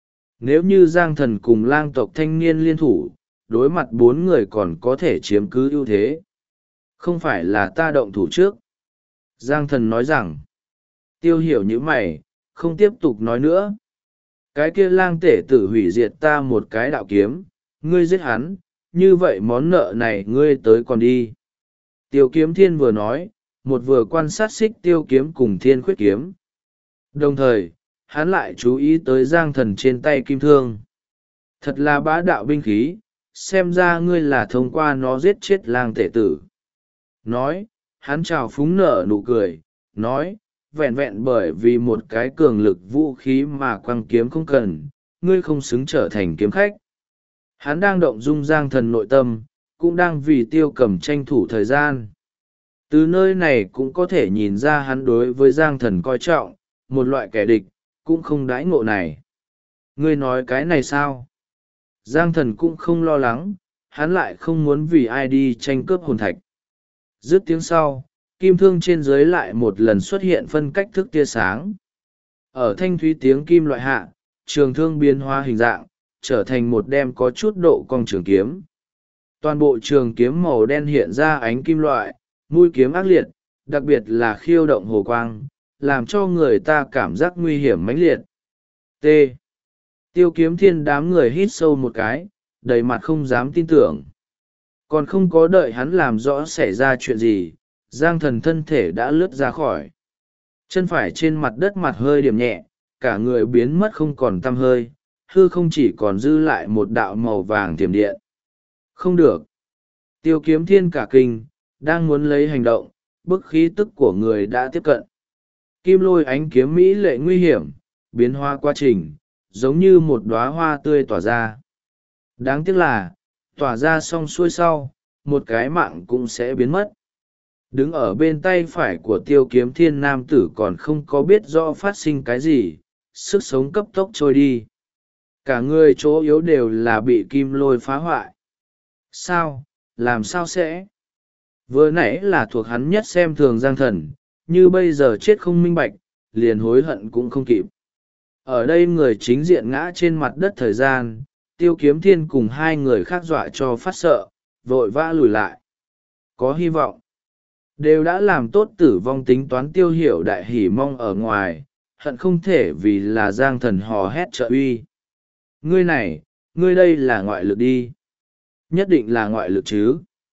Nếu như Giang Thần cùng lang tộc thanh niên liên thủ, đối mặt 4 người còn có thể chiếm cứ ưu thế. Không phải là ta động thủ trước. Giang Thần nói rằng, Tiêu Hiểu như mày, không tiếp tục nói nữa. Cái kia lang tể tử hủy diệt ta một cái đạo kiếm, ngươi giết hắn, như vậy món nợ này ngươi tới còn đi. Tiêu Kiếm Thiên vừa nói, một vừa quan sát xích tiêu kiếm cùng thiên khuyết kiếm. Đồng thời, hắn lại chú ý tới Giang Thần trên tay kim thương. Thật là bá đạo binh khí, xem ra ngươi là thông qua nó giết chết lang tể tử. Nói, hắn trào phúng nở nụ cười, nói, vẹn vẹn bởi vì một cái cường lực vũ khí mà quăng kiếm không cần, ngươi không xứng trở thành kiếm khách. Hắn đang động dung Giang Thần nội tâm, cũng đang vì Tiêu Cầm tranh thủ thời gian. Từ nơi này cũng có thể nhìn ra hắn đối với Giang Thần coi trọng, một loại kẻ địch, cũng không đãi ngộ này. Ngươi nói cái này sao? Giang Thần cũng không lo lắng, hắn lại không muốn vì ai đi tranh cướp hồn thạch. Dứt tiếng sau, kim thương trên dưới lại một lần xuất hiện phân cách thức tia sáng. Ở thanh thúy tiếng kim loại hạ, trường thương biến hóa hình dạng, trở thành một đem có chút độ cong trường kiếm. Toàn bộ trường kiếm màu đen hiện ra ánh kim loại, mũi kiếm ác liệt, đặc biệt là khiêu động hồ quang, làm cho người ta cảm giác nguy hiểm mãnh liệt. T. Tiêu Kiếm Thiên đám người hít sâu một cái, đầy mặt không dám tin tưởng. Còn không có đợi hắn làm rõ xảy ra chuyện gì, Giang Thần thân thể đã lướt ra khỏi. Chân phải trên mặt đất mặt hơi điểm nhẹ, cả người biến mất không còn tăm hơi, hư không chỉ còn dư lại một đạo màu vàng tiềm điện. Không được. Tiêu Kiếm Thiên cả kinh, đang muốn lấy hành động, bức khí tức của người đã tiếp cận. Kim lôi ánh kiếm mỹ lệ nguy hiểm, biến hóa quá trình, giống như một đóa hoa tươi tỏa ra. Đáng tiếc là, tỏa ra xong xuôi sau, một cái mạng cũng sẽ biến mất. Đứng ở bên tay phải của Tiêu Kiếm Thiên nam tử còn không có biết rõ phát sinh cái gì, sức sống cấp tốc trôi đi. Cả người chỗ yếu đều là bị kim lôi phá hoại. Sao, làm sao sẽ? Vừa nãy là thuộc hắn nhất xem thường Giang Thần, như bây giờ chết không minh bạch, liền hối hận cũng không kịp. Ở đây người chính diện ngã trên mặt đất thời gian, Tiêu Kiếm Thiên cùng 2 người khác dọa cho phát sợ, vội vã lùi lại. Có hy vọng. Đều đã làm tốt tử vong tính toán Tiêu Hiểu đại hỉ mong ở ngoài, hận không thể vì là Giang Thần hò hét trợ uy. Ngươi này, ngươi đây là ngoại lực đi. Nhất định là ngoại lực chứ.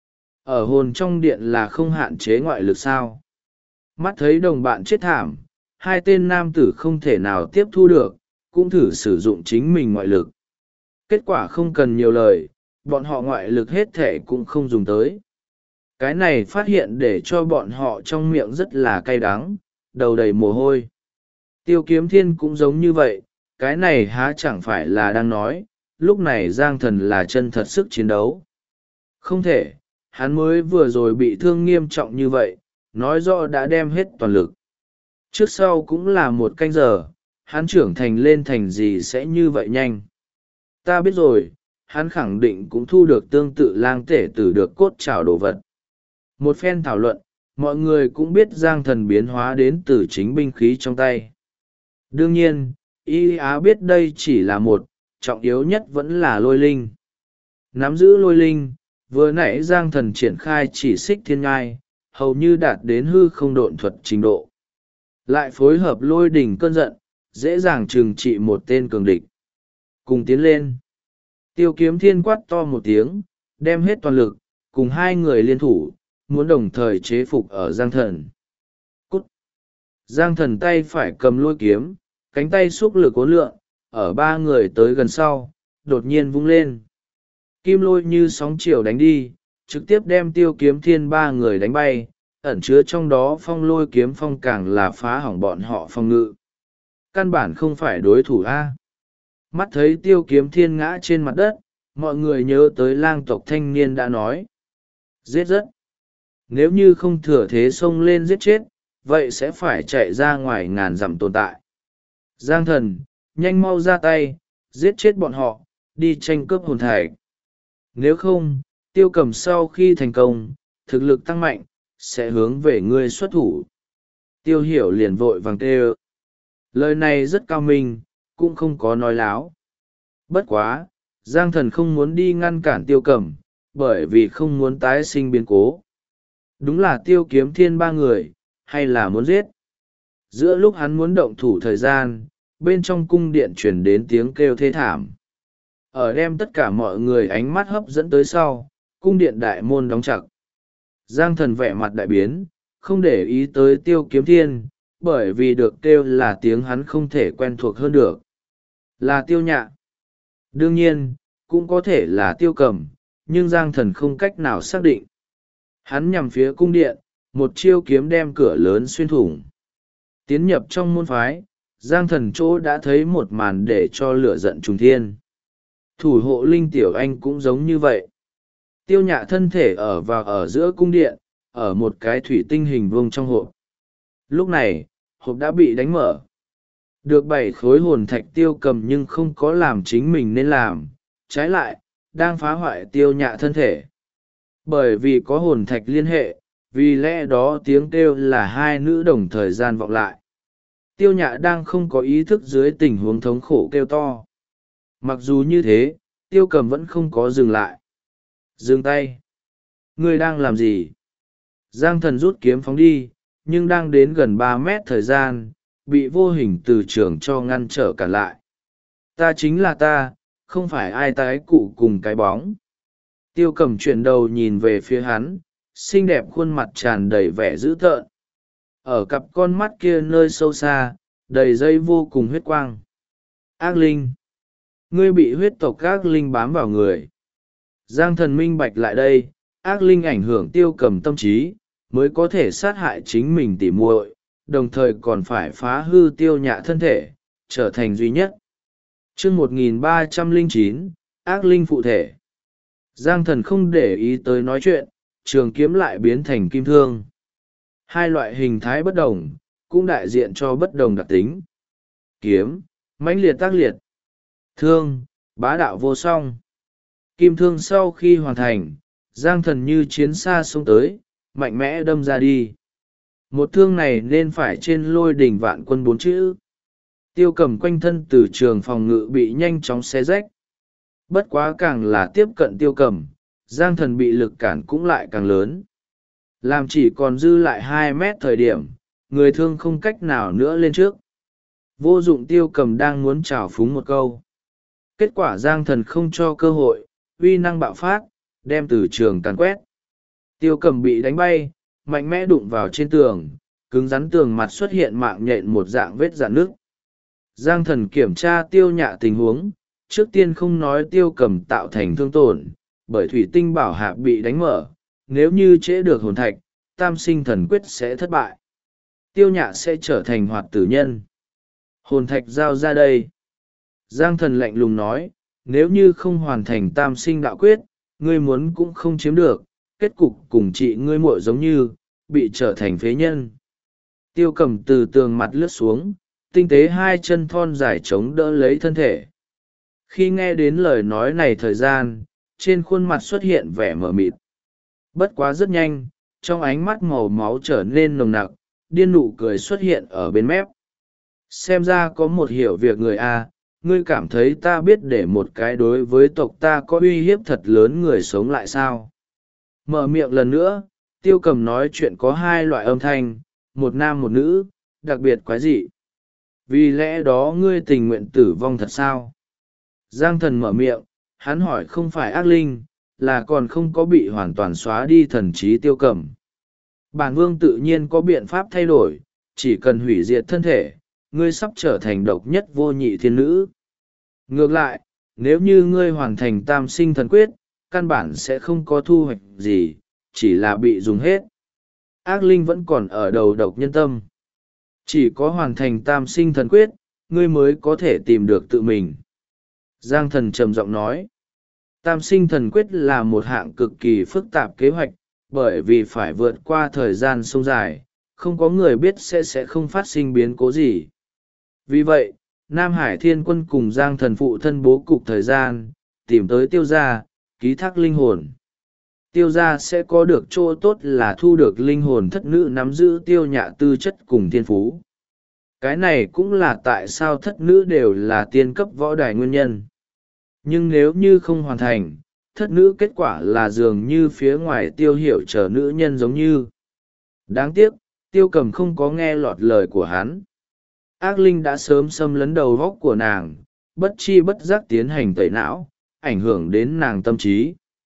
Ở hồn trong điện là không hạn chế ngoại lực sao. Mắt thấy đồng bạn chết thảm, 2 tên nam tử không thể nào tiếp thu được, cũng thử sử dụng chính mình ngoại lực. Kết quả không cần nhiều lời, bọn họ ngoại lực hết thể cũng không dùng tới. Cái này phát hiện để cho bọn họ trong miệng rất là cay đắng, đầu đầy mồ hôi. Tiêu Kiếm Thiên cũng giống như vậy, cái này há chẳng phải là đang nói, lúc này Giang Thần là chân thật sức chiến đấu. Không thể, hắn mới vừa rồi bị thương nghiêm trọng như vậy, nói rõ đã đem hết toàn lực. Trước sau cũng là 1 canh giờ, hắn trưởng thành lên thành gì sẽ như vậy nhanh. Ta biết rồi, hắn khẳng định cũng thu được tương tự lang tể tử được cốt trảo đồ vật. Một phen thảo luận, mọi người cũng biết Giang Thần biến hóa đến từ chính binh khí trong tay. Đương nhiên, Y Á biết đây chỉ là một, trọng yếu nhất vẫn là lôi linh. Nắm giữ lôi linh, vừa nãy Giang Thần triển khai chỉ xích thiên ngai, hầu như đạt đến hư không độn thuật trình độ. Lại phối hợp lôi đỉnh cơn giận, dễ dàng trừng trị một tên cường địch. Cùng tiến lên. Tiêu Kiếm Thiên quát to một tiếng, đem hết toàn lực, cùng 2 người liên thủ, muốn đồng thời chế phục ở Giang Thần. Cút! Giang Thần tay phải cầm lôi kiếm, cánh tay xúc lực uốn lượn, ở 3 người tới gần sau, đột nhiên vung lên. Kim lôi như sóng chiều đánh đi, trực tiếp đem Tiêu Kiếm Thiên 3 người đánh bay, ẩn chứa trong đó phong lôi kiếm phong càng là phá hỏng bọn họ phong ngự. Căn bản không phải đối thủ A. Mắt thấy Tiêu Kiếm Thiên ngã trên mặt đất, mọi người nhớ tới lang tộc thanh niên đã nói. Giết rất. Nếu như không thừa thế xông lên giết chết, vậy sẽ phải chạy ra ngoài ngàn dặm tồn tại. Giang thần, nhanh mau ra tay, giết chết bọn họ, đi tranh cướp hồn thạch. Nếu không, Tiêu Cầm sau khi thành công, thực lực tăng mạnh, sẽ hướng về ngươi xuất thủ. Tiêu Hiểu liền vội vàng kêu. Lời này rất cao minh, cũng không có nói láo. Bất quá, Giang thần không muốn đi ngăn cản Tiêu Cầm, bởi vì không muốn tái sinh biến cố. Đúng là Tiêu Kiếm Thiên ba người, hay là muốn giết. Giữa lúc hắn muốn động thủ thời gian, bên trong cung điện truyền đến tiếng kêu thê thảm. Ở đem tất cả mọi người ánh mắt hấp dẫn tới sau, cung điện đại môn đóng chặt. Giang thần vẻ mặt đại biến, không để ý tới Tiêu Kiếm Thiên, bởi vì được kêu là tiếng hắn không thể quen thuộc hơn được. Là Tiêu Nhạ. Đương nhiên, cũng có thể là Tiêu Cầm, nhưng Giang thần không cách nào xác định. Hắn nhằm phía cung điện, một chiêu kiếm đem cửa lớn xuyên thủng. Tiến nhập trong môn phái, Giang thần chỗ đã thấy một màn để cho lửa giận trùng thiên. Thủ hộ Linh Tiểu Anh cũng giống như vậy. Tiêu Nhạ thân thể ở giữa cung điện, ở một cái thủy tinh hình vuông trong hộp. Lúc này, hộp đã bị đánh mở. Được 7 khối hồn thạch Tiêu Cầm nhưng không có làm chính mình nên làm, trái lại, đang phá hoại Tiêu Nhạ thân thể. Bởi vì có hồn thạch liên hệ, vì lẽ đó tiếng kêu là hai nữ đồng thời gian vọng lại. Tiêu Nhạ đang không có ý thức dưới tình huống thống khổ kêu to. Mặc dù như thế, Tiêu Cầm vẫn không có dừng lại. Dừng tay. Ngươi đang làm gì? Giang thần rút kiếm phóng đi, nhưng đang đến gần 3 mét thời gian, bị vô hình từ trường cho ngăn trở cản lại. Ta chính là ta, không phải ai tái cụ cùng cái bóng. Tiêu Cầm chuyển đầu nhìn về phía hắn, xinh đẹp khuôn mặt tràn đầy vẻ dữ tợn. Ở cặp con mắt kia nơi sâu xa, đầy dây vô cùng huyết quang. Ác linh. Ngươi bị huyết tộc ác linh bám vào người. Giang thần minh bạch lại đây, ác linh ảnh hưởng Tiêu Cầm tâm trí, mới có thể sát hại chính mình tỉ muội, đồng thời còn phải phá hư Tiêu Nhạ thân thể, trở thành duy nhất. Chương 1309, ác linh phụ thể. Giang thần không để ý tới nói chuyện, trường kiếm lại biến thành kim thương. Hai loại hình thái bất đồng, cũng đại diện cho bất đồng đặc tính. Kiếm, mãnh liệt tác liệt. Thương, bá đạo vô song. Kim thương sau khi hoàn thành, Giang thần như chiến xa xông tới, mạnh mẽ đâm ra đi. Một thương này nên phải trên Lôi Đỉnh Vạn Quân 4 chữ. Tiêu Cầm quanh thân từ trường phòng ngự bị nhanh chóng xé rách. Bất quá càng là tiếp cận Tiêu Cầm, Giang thần bị lực cản cũng lại càng lớn. Làm chỉ còn dư lại 2 mét thời điểm, người thương không cách nào nữa lên trước. Vô dụng. Tiêu Cầm đang muốn trào phúng một câu. Kết quả Giang thần không cho cơ hội, uy năng bạo phát, đem từ trường càn quét. Tiêu Cầm bị đánh bay, mạnh mẽ đụng vào trên tường, cứng rắn tường mặt xuất hiện mạng nhện một dạng vết rạn nước. Giang thần kiểm tra Tiêu Nhạ tình huống, trước tiên không nói Tiêu Cầm tạo thành thương tổn, bởi thủy tinh bảo hạp bị đánh mở, nếu như trễ được hồn thạch, tam sinh thần quyết sẽ thất bại. Tiêu Nhạ sẽ trở thành hoạt tử nhân. Hồn thạch giao ra đây. Giang thần lạnh lùng nói, nếu như không hoàn thành tam sinh đạo quyết, ngươi muốn cũng không chiếm được, kết cục cùng chị ngươi muội giống như, bị trở thành phế nhân. Tiêu Cầm từ tường mặt lướt xuống, tinh tế hai chân thon dài chống đỡ lấy thân thể. Khi nghe đến lời nói này thời gian, trên khuôn mặt xuất hiện vẻ mờ mịt. Bất quá rất nhanh, trong ánh mắt màu máu trở nên nồng nặc, điên nụ cười xuất hiện ở bên mép. Xem ra có một hiểu việc người a, ngươi cảm thấy ta biết để một cái đối với tộc ta có uy hiếp thật lớn người sống lại sao? Mở miệng lần nữa, Tiêu Cầm nói chuyện có 2 loại âm thanh, một nam một nữ, đặc biệt quái dị. Vì lẽ đó ngươi tình nguyện tử vong thật sao? Giang thần mở miệng, hắn hỏi không phải ác linh, là còn không có bị hoàn toàn xóa đi thần trí Tiêu Cầm. Bản vương tự nhiên có biện pháp thay đổi, chỉ cần hủy diệt thân thể, ngươi sắp trở thành độc nhất vô nhị thiên nữ. Ngược lại, nếu như ngươi hoàn thành tam sinh thần quyết, căn bản sẽ không có thu hoạch gì, chỉ là bị dùng hết. Ác linh vẫn còn ở đầu độc nhân tâm. Chỉ có hoàn thành tam sinh thần quyết, ngươi mới có thể tìm được tự mình. Giang thần trầm giọng nói, tam sinh thần quyết là một hạng cực kỳ phức tạp kế hoạch, bởi vì phải vượt qua thời gian sông dài, không có người biết sẽ không phát sinh biến cố gì. Vì vậy, Nam Hải Thiên Quân cùng Giang Thần phụ thân bố cục thời gian, tìm tới Tiêu gia, ký thác linh hồn. Tiêu gia sẽ có được chỗ tốt là thu được linh hồn thất nữ nắm giữ Tiêu Nhạ tư chất cùng thiên phú. Cái này cũng là tại sao thất nữ đều là tiên cấp võ đài nguyên nhân. Nhưng nếu như không hoàn thành, thất nữ kết quả là dường như phía ngoài Tiêu Hiểu chờ nữ nhân giống như. Đáng tiếc, Tiêu Cầm không có nghe lọt lời của hắn. Ác linh đã sớm xâm lấn đầu góc của nàng, bất chi bất giác tiến hành tẩy não, ảnh hưởng đến nàng tâm trí.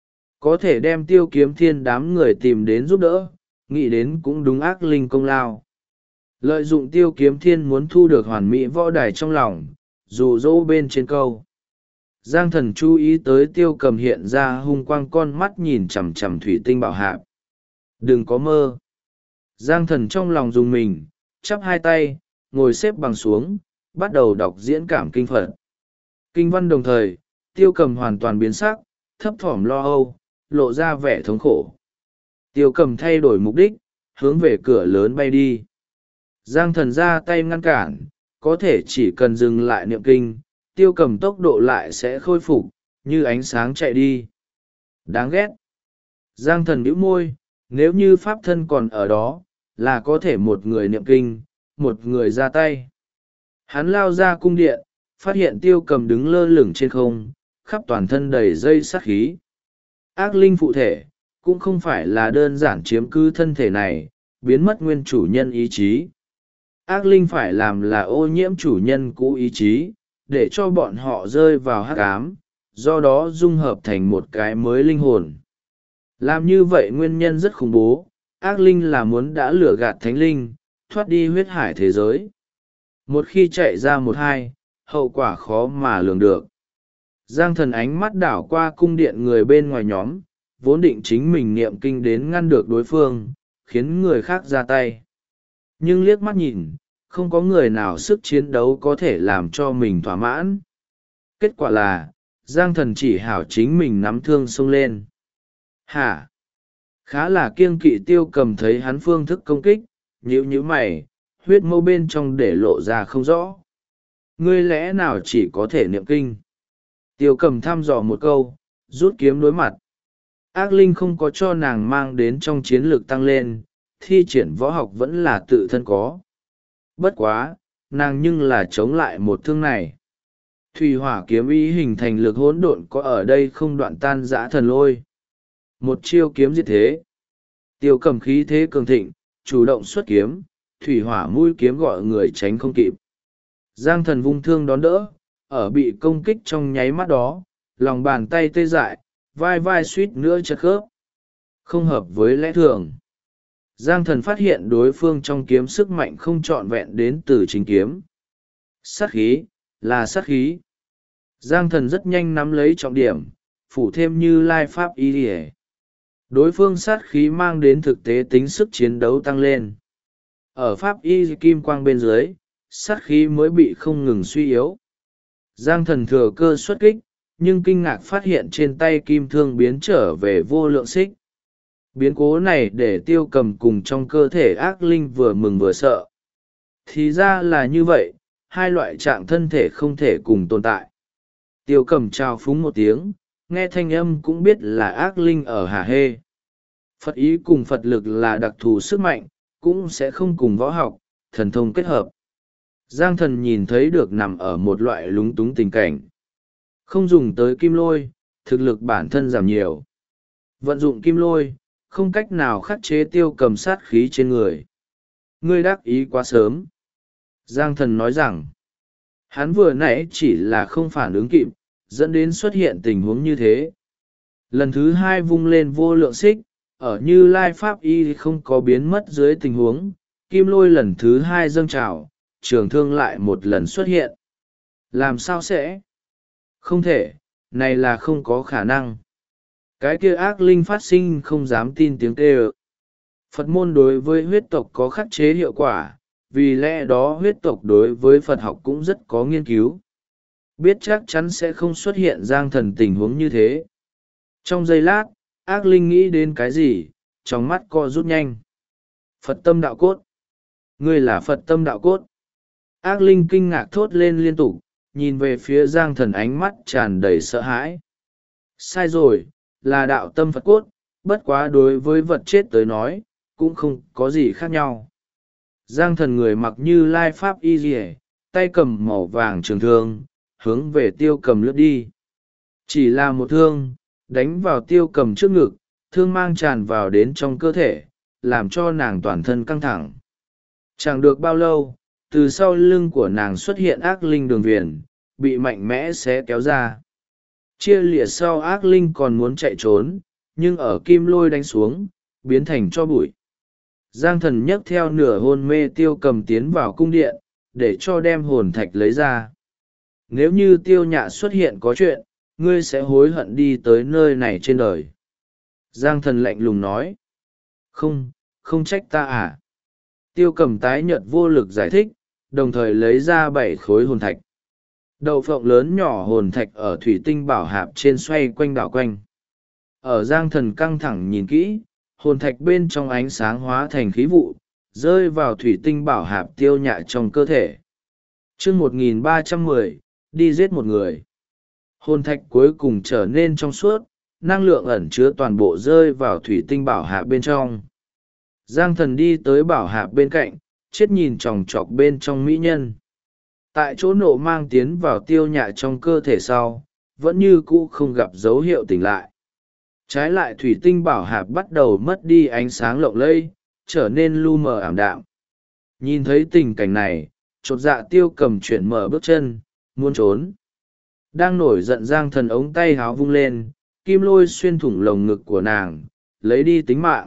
Có thể đem Tiêu Kiếm Thiên đám người tìm đến giúp đỡ, nghĩ đến cũng đúng ác linh công lao. Lợi dụng Tiêu Kiếm Thiên muốn thu được hoàn mỹ võ đài trong lòng, dụ dỗ bên trên câu. Giang Thần chú ý tới Tiêu Cầm hiện ra hung quang con mắt nhìn chằm chằm thủy tinh bảo hạp. Đừng có mơ. Giang Thần trong lòng dùng mình, chắp hai tay, ngồi xếp bằng xuống, bắt đầu đọc diễn cảm kinh Phật. Kinh văn đồng thời, Tiêu Cầm hoàn toàn biến sắc, thấp thỏm lo âu, lộ ra vẻ thống khổ. Tiêu Cầm thay đổi mục đích, hướng về cửa lớn bay đi. Giang Thần ra tay ngăn cản, có thể chỉ cần dừng lại niệm kinh, Tiêu Cầm tốc độ lại sẽ khôi phục, như ánh sáng chạy đi. Đáng ghét. Giang Thần bĩu môi, nếu như pháp thân còn ở đó, là có thể một người niệm kinh, một người ra tay. Hắn lao ra cung điện, phát hiện Tiêu Cầm đứng lơ lửng trên không, khắp toàn thân đầy dây sát khí. Ác linh phụ thể, cũng không phải là đơn giản chiếm cứ thân thể này, biến mất nguyên chủ nhân ý chí. Ác linh phải làm là ô nhiễm chủ nhân cũ ý chí, để cho bọn họ rơi vào hắc ám, do đó dung hợp thành một cái mới linh hồn. Làm như vậy nguyên nhân rất khủng bố, ác linh là muốn đã lừa gạt thánh linh, thoát đi huyết hải thế giới. Một khi chạy ra một hai, hậu quả khó mà lường được. Giang Thần ánh mắt đảo qua cung điện người bên ngoài nhóm, vốn định chính mình niệm kinh đến ngăn được đối phương, khiến người khác ra tay. Nhưng liếc mắt nhìn, không có người nào sức chiến đấu có thể làm cho mình thỏa mãn. Kết quả là, Giang Thần chỉ hảo chính mình nắm thương xông lên. Hả? Khá là kiêng kỵ Tiêu Cầm thấy hắn phương thức công kích, nhíu nhíu mày, huyết mâu bên trong để lộ ra không rõ. Ngươi lẽ nào chỉ có thể niệm kinh? Tiêu Cầm thăm dò một câu, rút kiếm đối mặt. Ác linh không có cho nàng mang đến trong chiến lược tăng lên, thi triển võ học vẫn là tự thân có. Bất quá, nàng nhưng là chống lại một thương này. Thủy hỏa kiếm ý hình thành lực hỗn độn có ở đây không đoạn tan dã thần lôi. Một chiêu kiếm diệt thế. Tiêu Cầm khí thế cường thịnh, chủ động xuất kiếm, thủy hỏa mũi kiếm gọi người tránh không kịp. Giang Thần vung thương đón đỡ, ở bị công kích trong nháy mắt đó, lòng bàn tay tê dại, vai vai suýt nữa chật khớp. Không hợp với lẽ thường. Giang Thần phát hiện đối phương trong kiếm sức mạnh không trọn vẹn đến từ chính kiếm. Sát khí, là sát khí. Giang Thần rất nhanh nắm lấy trọng điểm, phủ thêm Như Lai Pháp y điề. Đối phương sát khí mang đến thực tế tính sức chiến đấu tăng lên. Ở Pháp y kim quang bên dưới, sát khí mới bị không ngừng suy yếu. Giang Thần thừa cơ xuất kích, nhưng kinh ngạc phát hiện trên tay kim thương biến trở về vô lượng xích. Biến cố này để Tiêu Cầm cùng trong cơ thể ác linh vừa mừng vừa sợ. Thì ra là như vậy, hai loại trạng thân thể không thể cùng tồn tại. Tiêu Cầm trao phúng một tiếng, nghe thanh âm cũng biết là ác linh ở Hà Hê. Phật ý cùng Phật lực là đặc thù sức mạnh, cũng sẽ không cùng võ học, thần thông kết hợp. Giang Thần nhìn thấy được nằm ở một loại lúng túng tình cảnh. Không dùng tới kim lôi, thực lực bản thân giảm nhiều. Vận dụng kim lôi, không cách nào khắc chế Tiêu Cầm sát khí trên người. Ngươi đắc ý quá sớm. Giang Thần nói rằng, hắn vừa nãy chỉ là không phản ứng kịp, dẫn đến xuất hiện tình huống như thế. Lần thứ hai vung lên vô lượng xích, ở Như Lai Pháp y không có biến mất dưới tình huống, kim lôi lần thứ hai dâng trào, trường thương lại một lần xuất hiện. Làm sao sẽ? Không thể, này là không có khả năng. Cái kia ác linh phát sinh không dám tin tiếng kêu. Phật môn đối với huyết tộc có khắc chế hiệu quả, vì lẽ đó huyết tộc đối với Phật học cũng rất có nghiên cứu. Biết chắc chắn sẽ không xuất hiện Giang Thần tình huống như thế. Trong giây lát, ác linh nghĩ đến cái gì, trong mắt co rút nhanh. Phật tâm đạo cốt, Ngươi là Phật tâm đạo cốt. Ác linh kinh ngạc thốt lên liên tục, nhìn về phía Giang Thần ánh mắt tràn đầy sợ hãi. Sai rồi, là đạo tâm Phật cốt, bất quá đối với vật chết tới nói, cũng không có gì khác nhau. Giang Thần người mặc Như Lai Pháp y rìa, tay cầm màu vàng trường thương, hướng về Tiêu Cầm lướt đi. Chỉ là một thương, đánh vào Tiêu Cầm trước ngực, thương mang tràn vào đến trong cơ thể, làm cho nàng toàn thân căng thẳng. Chẳng được bao lâu, từ sau lưng của nàng xuất hiện ác linh đường viền, bị mạnh mẽ xé kéo ra. Chia lìa sau ác linh còn muốn chạy trốn, nhưng ở kim lôi đánh xuống, biến thành tro bụi. Giang Thần nhấc theo nửa hôn mê Tiêu Cầm tiến vào cung điện, để cho đem hồn thạch lấy ra. Nếu như Tiêu Nhạ xuất hiện có chuyện, ngươi sẽ hối hận đi tới nơi này trên đời. Giang Thần lạnh lùng nói. Không, không trách ta à. Tiêu Cầm tái nhợt vô lực giải thích, đồng thời lấy ra 7 khối hồn thạch. Đậu phộng lớn nhỏ hồn thạch ở thủy tinh bảo hạp trên xoay quanh đảo quanh. Ở Giang Thần căng thẳng nhìn kỹ, hồn thạch bên trong ánh sáng hóa thành khí vụ, rơi vào thủy tinh bảo hạp Tiêu Nhạ trong cơ thể. Chương 1310, đi giết một người. Hồn thạch cuối cùng trở nên trong suốt, năng lượng ẩn chứa toàn bộ rơi vào thủy tinh bảo hạp bên trong. Giang Thần đi tới bảo hạp bên cạnh, chết nhìn chòng chọc bên trong mỹ nhân. Tại chỗ nộ mang tiến vào Tiêu Nhạ trong cơ thể sau, vẫn như cũ không gặp dấu hiệu tỉnh lại. Trái lại thủy tinh bảo hạp bắt đầu mất đi ánh sáng lộng lẫy, trở nên lu mờ ảm đạm. Nhìn thấy tình cảnh này, chột dạ Tiêu Cầm chuyển mở bước chân, muốn trốn. Đang nổi giận Giang Thần ống tay háo vung lên, kim lôi xuyên thủng lồng ngực của nàng, lấy đi tính mạng.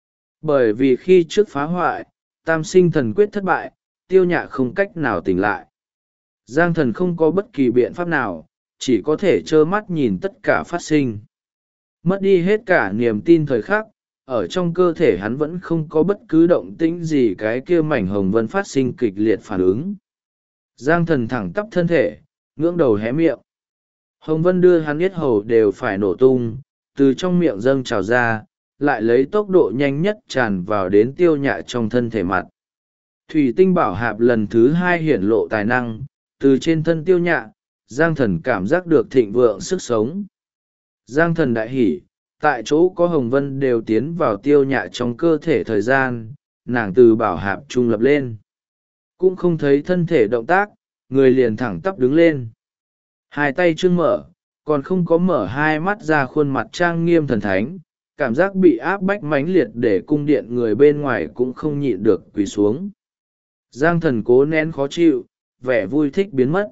Bởi vì khi trước phá hoại, tam sinh thần quyết thất bại, Tiêu Nhạ không cách nào tỉnh lại. Giang Thần không có bất kỳ biện pháp nào, chỉ có thể trơ mắt nhìn tất cả phát sinh. Mất đi hết cả niềm tin thời khắc, ở trong cơ thể hắn vẫn không có bất cứ động tĩnh gì, cái kia mảnh hồng vân phát sinh kịch liệt phản ứng. Giang Thần thẳng tắp thân thể, ngưỡng đầu hé miệng. Hồng vân đưa hắn yết hầu đều phải nổ tung, từ trong miệng dâng trào ra, lại lấy tốc độ nhanh nhất tràn vào đến Tiêu Nhạ trong thân thể mặt. Thủy tinh bảo hạp lần thứ 2 hiển lộ tài năng, từ trên thân Tiêu Nhạ, Giang Thần cảm giác được thịnh vượng sức sống. Giang Thần đại hỉ, tại chỗ có hồng vân đều tiến vào Tiêu Nhạ trong cơ thể thời gian, nàng từ bảo hạp trung lập lên. Cũng không thấy thân thể động tác, người liền thẳng tắp đứng lên. Hai tay trương mở, còn không có mở hai mắt ra, khuôn mặt trang nghiêm thần thánh, cảm giác bị áp bách mãnh liệt để cung điện người bên ngoài cũng không nhịn được quỳ xuống. Giang Thần cố nén khó chịu, vẻ vui thích biến mất.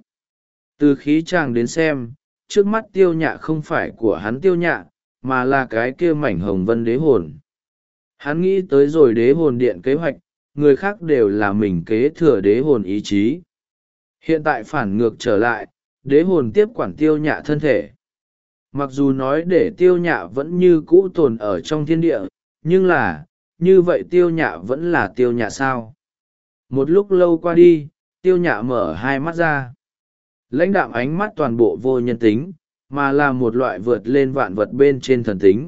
Từ khí chàng đến xem, trước mắt Tiêu Nhạ không phải của hắn Tiêu Nhạ, mà là cái kia mảnh hồng vân đế hồn. Hắn nghĩ tới rồi đế hồn điện kế hoạch, người khác đều là mình kế thừa đế hồn ý chí. Hiện tại phản ngược trở lại, đế hồn tiếp quản Tiêu Nhạ thân thể. Mặc dù nói để Tiêu Nhạ vẫn như cũ tồn ở trong thiên địa, nhưng là, như vậy Tiêu Nhạ vẫn là Tiêu Nhạ sao? Một lúc lâu qua đi, Tiêu Nhạ mở hai mắt ra. Lãnh đạm ánh mắt toàn bộ vô nhân tính, mà là một loại vượt lên vạn vật bên trên thần tính.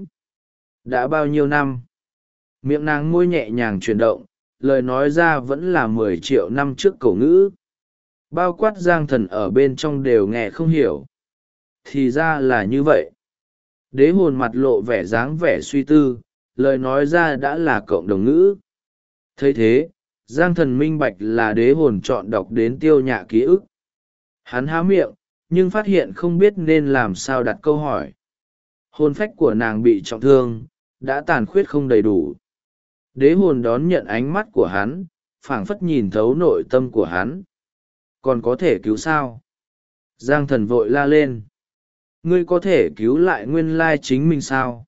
Đã bao nhiêu năm? Miệng nàng môi nhẹ nhàng chuyển động, lời nói ra vẫn là 10 triệu năm trước cổ ngữ. Bao quát Giang Thần ở bên trong đều nghe không hiểu. Thì ra là như vậy. Đế hồn mặt lộ vẻ dáng vẻ suy tư, lời nói ra đã là cộng đồng ngữ. Thấy thế, Giang Thần minh bạch là đế hồn chọn đọc đến Tiêu Nhạ ký ức. Hắn há miệng, nhưng phát hiện không biết nên làm sao đặt câu hỏi. Hồn phách của nàng bị trọng thương, đã tàn khuyết không đầy đủ. Đế hồn đón nhận ánh mắt của hắn, phảng phất nhìn thấu nội tâm của hắn. Còn có thể cứu sao? Giang Thần vội la lên. Ngươi có thể cứu lại nguyên lai chính mình sao?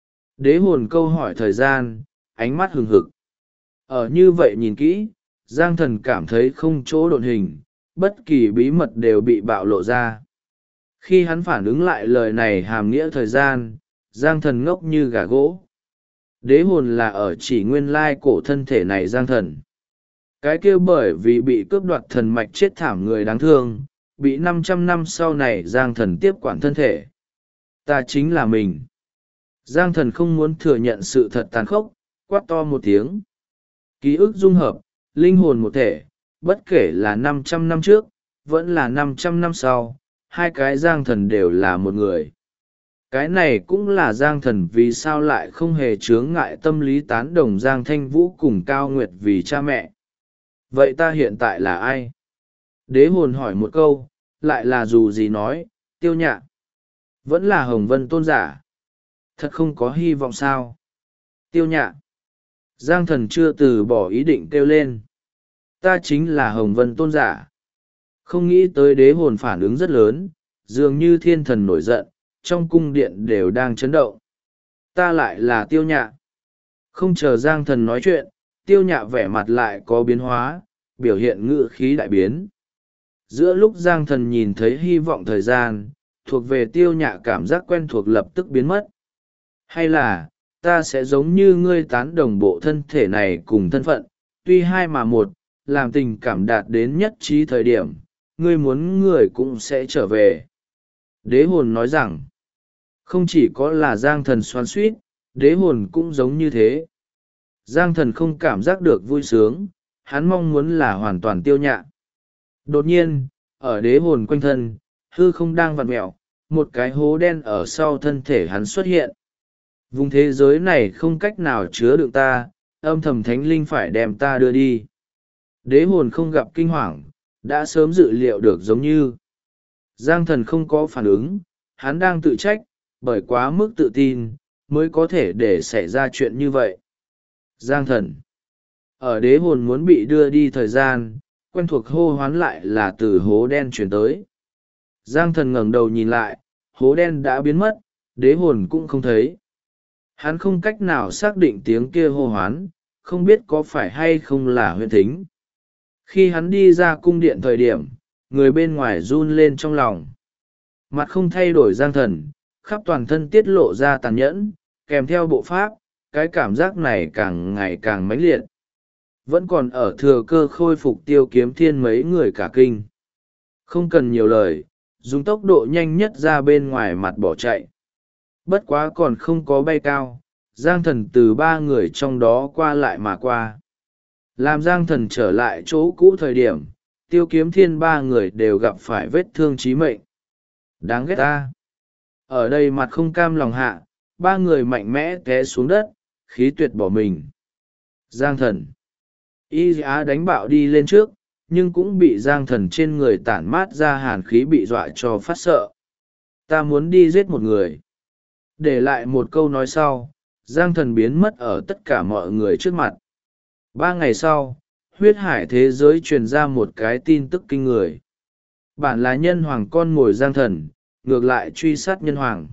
Đế hồn câu hỏi thời gian, ánh mắt hừng hực. Ở như vậy nhìn kỹ, Giang Thần cảm thấy không chỗ độn hình, bất kỳ bí mật đều bị bạo lộ ra. Khi hắn phản ứng lại lời này hàm nghĩa thời gian, Giang Thần ngốc như gà gỗ. Đế hồn là ở chỉ nguyên lai cổ thân thể này Giang Thần. Cái kia bởi vì bị cướp đoạt thần mạch chết thảm người đáng thương, bị 500 năm sau này Giang Thần tiếp quản thân thể. Ta chính là mình. Giang Thần không muốn thừa nhận sự thật tàn khốc, quát to một tiếng. Ký ức dung hợp, linh hồn một thể, bất kể là 500 năm trước, vẫn là 500 năm sau, hai cái Giang Thần đều là một người. Cái này cũng là Giang Thần vì sao lại không hề chướng ngại tâm lý tán đồng Giang Thanh Vũ cùng Cao Nguyệt vì cha mẹ. Vậy ta hiện tại là ai? Đế hồn hỏi một câu, lại là dù gì nói, Tiêu Nhạ. Vẫn là Hồng Vân tôn giả. Thật không có hy vọng sao? Tiêu Nhạ. Giang Thần chưa từ bỏ ý định kêu lên. Ta chính là Hồng Vân tôn giả. Không nghĩ tới đế hồn phản ứng rất lớn, dường như thiên thần nổi giận, trong cung điện đều đang chấn động. Ta lại là Tiêu Nhạ. Không chờ Giang Thần nói chuyện, Tiêu Nhạ vẻ mặt lại có biến hóa, biểu hiện ngữ khí đại biến. Giữa lúc Giang Thần nhìn thấy hy vọng thời gian, thuộc về Tiêu Nhạ cảm giác quen thuộc lập tức biến mất. Hay là, ta sẽ giống như ngươi tán đồng bộ thân thể này cùng thân phận, tuy hai mà một, làm tình cảm đạt đến nhất trí thời điểm, ngươi muốn người cũng sẽ trở về. Đế hồn nói rằng, không chỉ có là Giang Thần xoắn xuýt, đế hồn cũng giống như thế. Giang Thần không cảm giác được vui sướng, hắn mong muốn là hoàn toàn Tiêu Nhạ. Đột nhiên, ở đế hồn quanh thân, hư không đang vặn mẹo, một cái hố đen ở sau thân thể hắn xuất hiện. Vùng thế giới này không cách nào chứa đựng ta, âm thầm thánh linh phải đem ta đưa đi. Đế hồn không gặp kinh hoàng, đã sớm dự liệu được giống như. Giang Thần không có phản ứng, hắn đang tự trách, bởi quá mức tự tin, mới có thể để xảy ra chuyện như vậy. Giang Thần. Ở đế hồn muốn bị đưa đi thời gian, quen thuộc hô hoán lại là từ hố đen chuyển tới. Giang Thần ngẩng đầu nhìn lại, hố đen đã biến mất, đế hồn cũng không thấy. Hắn không cách nào xác định tiếng kia hô hoán, không biết có phải hay không là huyễn thính. Khi hắn đi ra cung điện thời điểm, người bên ngoài run lên trong lòng. Mặt không thay đổi Giang Thần, khắp toàn thân tiết lộ ra tàn nhẫn, kèm theo bộ pháp, cái cảm giác này càng ngày càng mãnh liệt. Vẫn còn ở thừa cơ khôi phục Tiêu Kiếm Thiên mấy người cả kinh. Không cần nhiều lời, dùng tốc độ nhanh nhất ra bên ngoài mặt bỏ chạy. Bất quá còn không có bay cao, Giang Thần từ ba người trong đó qua lại mà qua. Làm Giang Thần trở lại chỗ cũ thời điểm, Tiêu Kiếm Thiên ba người đều gặp phải vết thương chí mệnh. Đáng ghét ta. Ở đây mặt không cam lòng hạ, ba người mạnh mẽ té xuống đất, khí tuyệt bỏ mình. Giang Thần. Y Á đánh bạo đi lên trước, nhưng cũng bị Giang Thần trên người tản mát ra hàn khí bị dọa cho phát sợ. Ta muốn đi giết một người. Để lại một câu nói sau, Giang Thần biến mất ở tất cả mọi người trước mặt. 3 ngày sau, huyết hải thế giới truyền ra một cái tin tức kinh người. Bản là nhân hoàng con mồi Giang Thần, ngược lại truy sát nhân hoàng.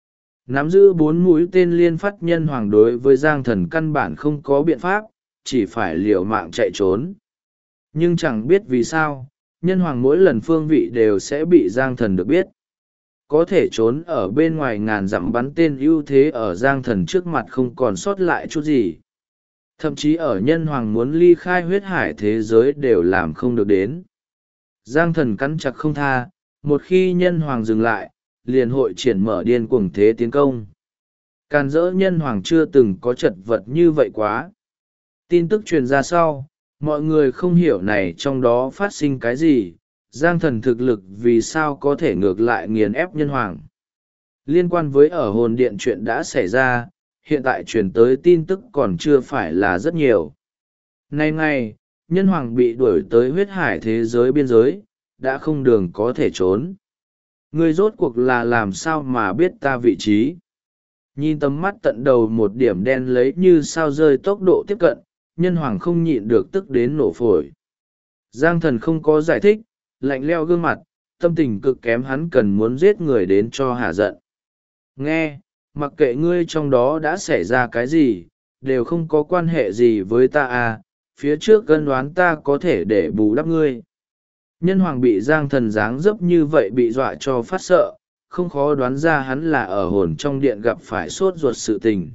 Nắm giữ 4 mũi tên liên phát nhân hoàng đối với Giang Thần căn bản không có biện pháp, chỉ phải liều mạng chạy trốn. Nhưng chẳng biết vì sao, nhân hoàng mỗi lần phương vị đều sẽ bị Giang Thần được biết. Có thể trốn ở bên ngoài ngàn dặm bắn tên ưu thế ở Giang Thần trước mặt không còn sót lại chút gì. Thậm chí ở nhân hoàng muốn ly khai huyết hải thế giới đều làm không được đến. Giang Thần cắn chặt không tha, một khi nhân hoàng dừng lại, liền hội triển mở điên cuồng thế tiến công. Càn rỡ nhân hoàng chưa từng có chật vật như vậy quá. Tin tức truyền ra sau, mọi người không hiểu này trong đó phát sinh cái gì, Giang Thần thực lực vì sao có thể ngược lại nghiền ép nhân hoàng. Liên quan với ở hồn điện chuyện đã xảy ra, hiện tại truyền tới tin tức còn chưa phải là rất nhiều. Nay ngày, nhân hoàng bị đuổi tới huyết hải thế giới biên giới, đã không đường có thể trốn. Ngươi rốt cuộc là làm sao mà biết ta vị trí? Nhìn tầm mắt tận đầu một điểm đen lấy như sao rơi tốc độ tiếp cận, nhân hoàng không nhịn được tức đến nổ phổi. Giang Thần không có giải thích, lạnh leo gương mặt, tâm tình cực kém, hắn cần muốn giết người đến cho hả giận. Nghe, mặc kệ ngươi trong đó đã xảy ra cái gì, đều không có quan hệ gì với ta à, phía trước cân đoán ta có thể để bù đắp ngươi. Nhân hoàng bị Giang Thần dáng dấp như vậy bị dọa cho phát sợ, không khó đoán ra hắn là ở hồn trong điện gặp phải sốt ruột sự tình.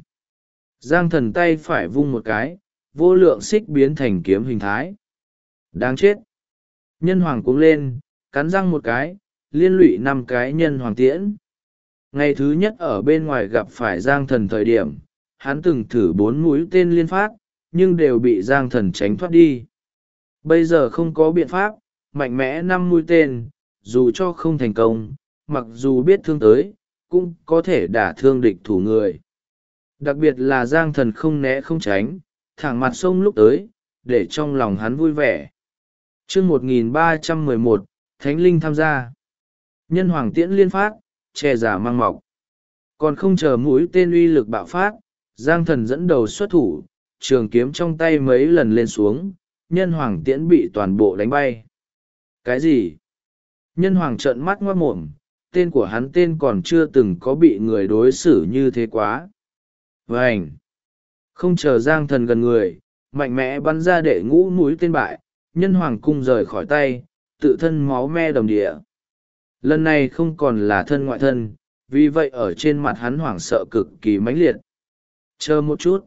Giang Thần tay phải vung một cái, vô lượng xích biến thành kiếm hình thái. Đáng chết! Nhân hoàng cuống lên, cắn răng một cái, liên lụy 5 cái nhân hoàng tiễn. Ngày thứ nhất ở bên ngoài gặp phải Giang Thần thời điểm, hắn từng thử 4 mũi tên liên phát, nhưng đều bị Giang Thần tránh thoát đi. Bây giờ không có biện pháp, mạnh mẽ 5 mũi tên, dù cho không thành công, mặc dù biết thương tới, cũng có thể đả thương địch thủ người. Đặc biệt là Giang Thần không né không tránh, thẳng mặt sông lúc tới, để trong lòng hắn vui vẻ. Chương 1311, Thánh Linh tham gia. Nhân hoàng tiễn liên phát, che giả mang mọc. Còn không chờ mũi tên uy lực bạo phát, Giang Thần dẫn đầu xuất thủ, trường kiếm trong tay mấy lần lên xuống, nhân hoàng tiễn bị toàn bộ đánh bay. Cái gì? Nhân hoàng trợn mắt ngoác mồm, tên của hắn tên còn chưa từng có bị người đối xử như thế quá. Vành! Không chờ Giang Thần gần người, mạnh mẽ bắn ra đệ ngũ mũi tên bại, nhân hoàng cung rời khỏi tay, tự thân máu me đầm địa. Lần này không còn là thân ngoại thân, vì vậy ở trên mặt hắn hoảng sợ cực kỳ mãnh liệt. Chờ một chút.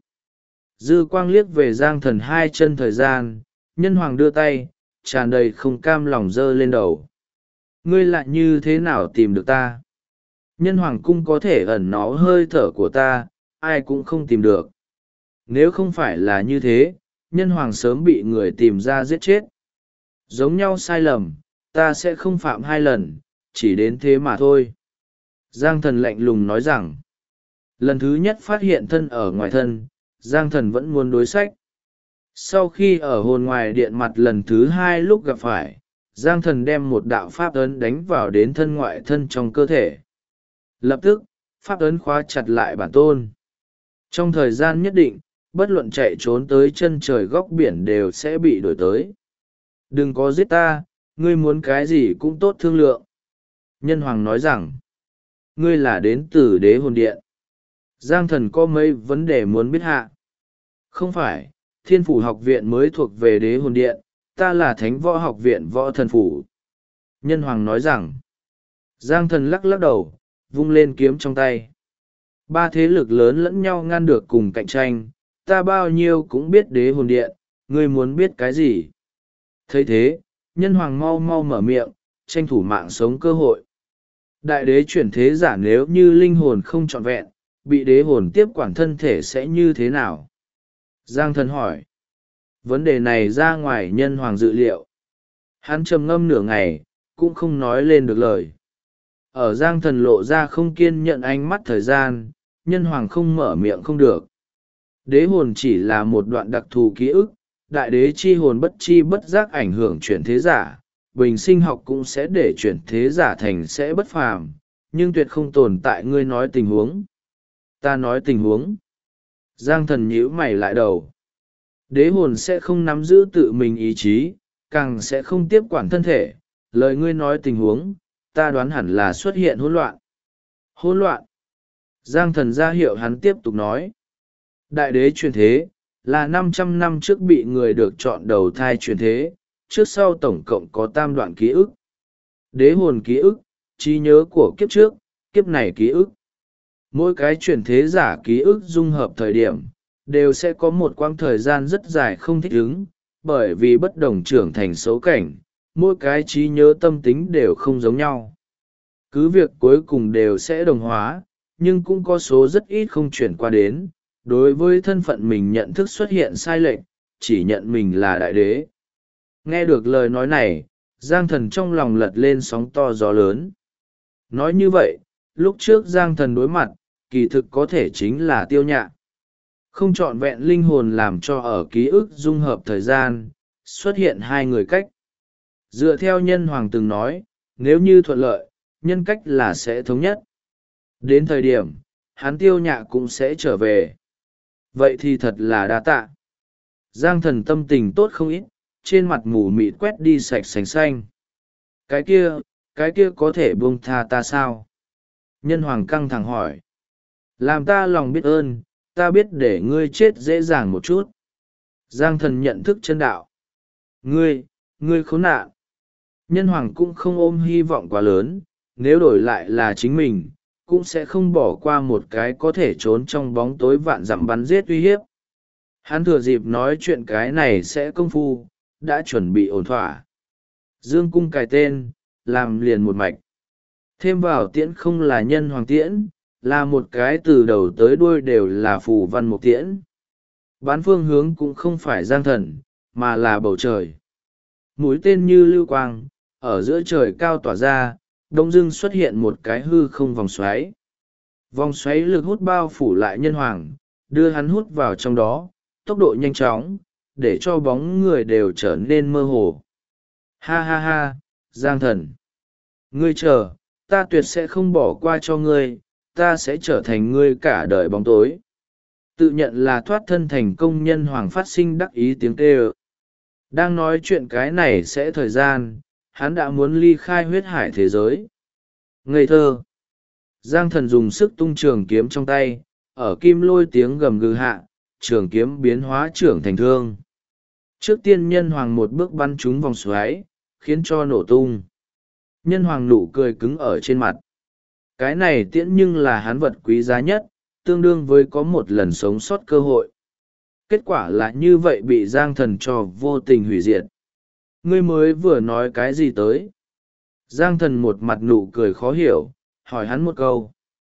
Dư quang liếc về Giang Thần 2 chân thời gian, nhân hoàng đưa tay, tràn đầy không cam lòng dơ lên đầu. Ngươi lại như thế nào tìm được ta? Nhân hoàng cung có thể ẩn nó hơi thở của ta, ai cũng không tìm được. Nếu không phải là như thế, nhân hoàng sớm bị người tìm ra giết chết. Giống nhau sai lầm, ta sẽ không phạm 2 lần, chỉ đến thế mà thôi. Giang Thần lạnh lùng nói rằng, lần thứ nhất phát hiện thân ở ngoài thân, Giang Thần vẫn muốn đối sách. Sau khi ở hồn ngoài điện mặt lần thứ 2 lúc gặp phải, Giang Thần đem một đạo pháp ấn đánh vào đến thân ngoại thân trong cơ thể. Lập tức, pháp ấn khóa chặt lại bản tôn. Trong thời gian nhất định, bất luận chạy trốn tới chân trời góc biển đều sẽ bị đuổi tới. Đừng có giết ta, ngươi muốn cái gì cũng tốt thương lượng. Nhân hoàng nói rằng, ngươi là đến từ Đế Hồn Điện. Giang Thần có mấy vấn đề muốn biết hạ. Không phải, Thiên Phủ học viện mới thuộc về Đế Hồn Điện, ta là Thánh Võ học viện Võ Thần Phủ. Nhân hoàng nói rằng, Giang Thần lắc lắc đầu, vung lên kiếm trong tay. 3 thế lực lớn lẫn nhau ngăn được cùng cạnh tranh, ta bao nhiêu cũng biết Đế Hồn Điện, ngươi muốn biết cái gì? Thấy thế, nhân hoàng mau mau mở miệng, tranh thủ mạng sống cơ hội. Đại đế chuyển thế giả nếu như linh hồn không trọn vẹn, bị đế hồn tiếp quản thân thể sẽ như thế nào? Giang Thần hỏi. Vấn đề này ra ngoài nhân hoàng dự liệu. Hắn trầm ngâm nửa ngày, cũng không nói lên được lời. Ở Giang Thần lộ ra không kiên nhận ánh mắt thời gian, nhân hoàng không mở miệng không được. Đế hồn chỉ là một đoạn đặc thù ký ức, đại đế chi hồn bất chi bất giác ảnh hưởng chuyển thế giả, bình sinh học cũng sẽ để chuyển thế giả thành sẽ bất phàm, nhưng tuyệt không tồn tại ngươi nói tình huống. Ta nói tình huống. Giang Thần nhíu mày lại đầu. Đế hồn sẽ không nắm giữ tự mình ý chí, càng sẽ không tiếp quản thân thể. Lời ngươi nói tình huống, ta đoán hẳn là xuất hiện hỗn loạn. Hỗn loạn. Giang Thần ra hiệu hắn tiếp tục nói. Đại đế chuyển thế, là 500 năm trước bị người được chọn đầu thai chuyển thế, trước sau tổng cộng có 3 đoạn ký ức. Đế hồn ký ức, trí nhớ của kiếp trước, kiếp này ký ức. Mỗi cái chuyển thế giả ký ức dung hợp thời điểm, đều sẽ có một quãng thời gian rất dài không thích ứng, bởi vì bất đồng trưởng thành xấu cảnh, mỗi cái trí nhớ tâm tính đều không giống nhau. Cứ việc cuối cùng đều sẽ đồng hóa, nhưng cũng có số rất ít không chuyển qua đến, đối với thân phận mình nhận thức xuất hiện sai lệch, chỉ nhận mình là đại đế. Nghe được lời nói này, Giang Thần trong lòng lật lên sóng to gió lớn. Nói như vậy, lúc trước Giang Thần đối mặt, kỳ thực có thể chính là Tiêu Nhạ. Không trọn vẹn linh hồn làm cho ở ký ức dung hợp thời gian, xuất hiện 2 người cách. Dựa theo nhân hoàng từng nói, nếu như thuận lợi, nhân cách là sẽ thống nhất. Đến thời điểm, hắn Tiêu Nhạ cũng sẽ trở về. Vậy thì thật là đa tạ. Giang Thần tâm tình tốt không ít, trên mặt mù mịt quét đi sạch sành xanh. Cái kia có thể buông tha ta sao? Nhân hoàng căng thẳng hỏi. Làm ta lòng biết ơn, ta biết để ngươi chết dễ dàng một chút. Giang Thần nhận thức chân đạo. Ngươi khốn nạn. Nhân hoàng cũng không ôm hy vọng quá lớn, nếu đổi lại là chính mình, cũng sẽ không bỏ qua một cái có thể trốn trong bóng tối vạn dặm bắn giết uy hiếp. Hắn thừa dịp nói chuyện cái này sẽ công phu, đã chuẩn bị ổn thỏa. Dương cung cài tên, làm liền một mạch. Thêm vào tiễn không là nhân hoàng tiễn, là một cái từ đầu tới đuôi đều là phù văn một tiễn. Bán phương hướng cũng không phải Giang Thần, mà là bầu trời. Mũi tên như lưu quang, ở giữa trời cao tỏa ra, đông dưng xuất hiện một cái hư không vòng xoáy. Vòng xoáy lực hút bao phủ lại nhân hoàng, đưa hắn hút vào trong đó, tốc độ nhanh chóng, để cho bóng người đều trở nên mơ hồ. Ha ha ha, Giang Thần! Ngươi chờ, ta tuyệt sẽ không bỏ qua cho ngươi, ta sẽ trở thành ngươi cả đời bóng tối. Tự nhận là thoát thân thành công, nhân hoàng phát sinh đắc ý tiếng kêu. Đang nói chuyện cái này sẽ thời gian, hắn đã muốn ly khai huyết hải thế giới. Ngây thơ! Giang Thần dùng sức tung trường kiếm trong tay, ở kim lôi tiếng gầm gừ hạ, trường kiếm biến hóa trưởng thành thương. Trước tiên nhân hoàng một bước bắn trúng vòng xoáy, khiến cho nổ tung. Nhân hoàng nụ cười cứng ở trên mặt. Cái này tiễn nhưng là hắn vật quý giá nhất, tương đương với có một lần sống sót cơ hội. Kết quả là như vậy bị Giang Thần cho vô tình hủy diệt. Ngươi mới vừa nói cái gì tới? Giang Thần một mặt nụ cười khó hiểu, hỏi hắn một câu.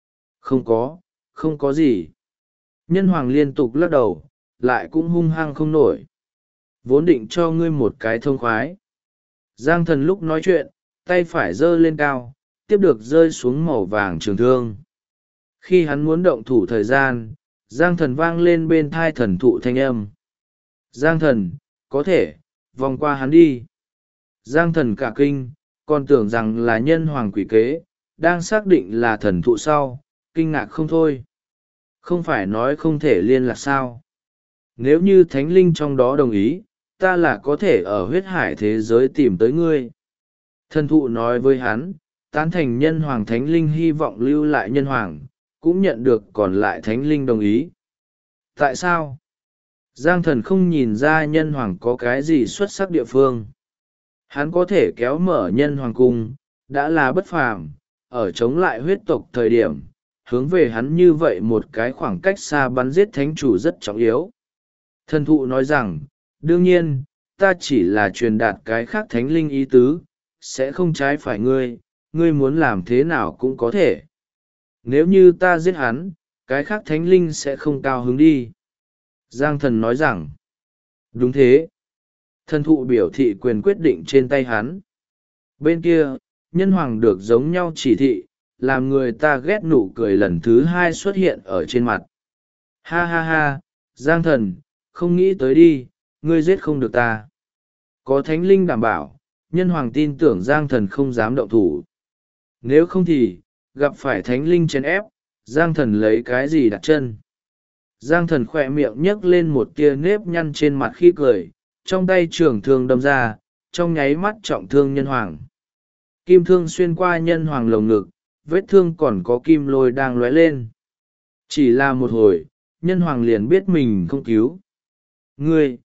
Không có gì. Nhân hoàng liên tục lắc đầu, lại cũng hung hăng không nổi. Vốn định cho ngươi một cái thông khoái. Giang Thần lúc nói chuyện, tay phải giơ lên cao, tiếp được rơi xuống màu vàng trường thương. Khi hắn muốn động thủ thời gian, Giang Thần vang lên bên thai thần thụ thanh âm. Giang Thần, có thể, vòng qua hắn đi. Giang Thần cả kinh, còn tưởng rằng là nhân hoàng quỷ kế, đang xác định là thần thụ sau, kinh ngạc không thôi. Không phải nói không thể liên lạc sao? Nếu như thánh linh trong đó đồng ý, ta là có thể ở huyết hải thế giới tìm tới ngươi. Thần thụ nói với hắn, tán thành nhân hoàng thánh linh hy vọng lưu lại nhân hoàng, cũng nhận được còn lại thánh linh đồng ý. Tại sao? Giang Thần không nhìn ra nhân hoàng có cái gì xuất sắc địa phương. Hắn có thể kéo mở nhân hoàng cung, đã là bất phàm, ở chống lại huyết tộc thời điểm, hướng về hắn như vậy một cái khoảng cách xa bắn giết thánh chủ rất trọng yếu. Thần thụ nói rằng, đương nhiên, ta chỉ là truyền đạt cái khác thánh linh ý tứ, sẽ không trái phải ngươi, ngươi muốn làm thế nào cũng có thể. Nếu như ta giết hắn, cái khác thánh linh sẽ không cao hứng đi. Giang Thần nói rằng, đúng thế. Thần thụ biểu thị quyền quyết định trên tay hắn. Bên kia, nhân hoàng được giống nhau chỉ thị, làm người ta ghét nụ cười lần thứ hai xuất hiện ở trên mặt. Ha ha ha, Giang Thần, không nghĩ tới đi, ngươi giết không được ta. Có thánh linh đảm bảo, nhân hoàng tin tưởng Giang Thần không dám động thủ. Nếu không thì, gặp phải thánh linh chèn ép, Giang Thần lấy cái gì đặt chân. Giang Thần khỏe miệng nhấc lên một tia nếp nhăn trên mặt khi cười, trong tay trường thương đâm ra, trong nháy mắt trọng thương nhân hoàng. Kim thương xuyên qua nhân hoàng lồng ngực, vết thương còn có kim lôi đang lóe lên. Chỉ là một hồi, nhân hoàng liền biết mình không cứu. Ngươi!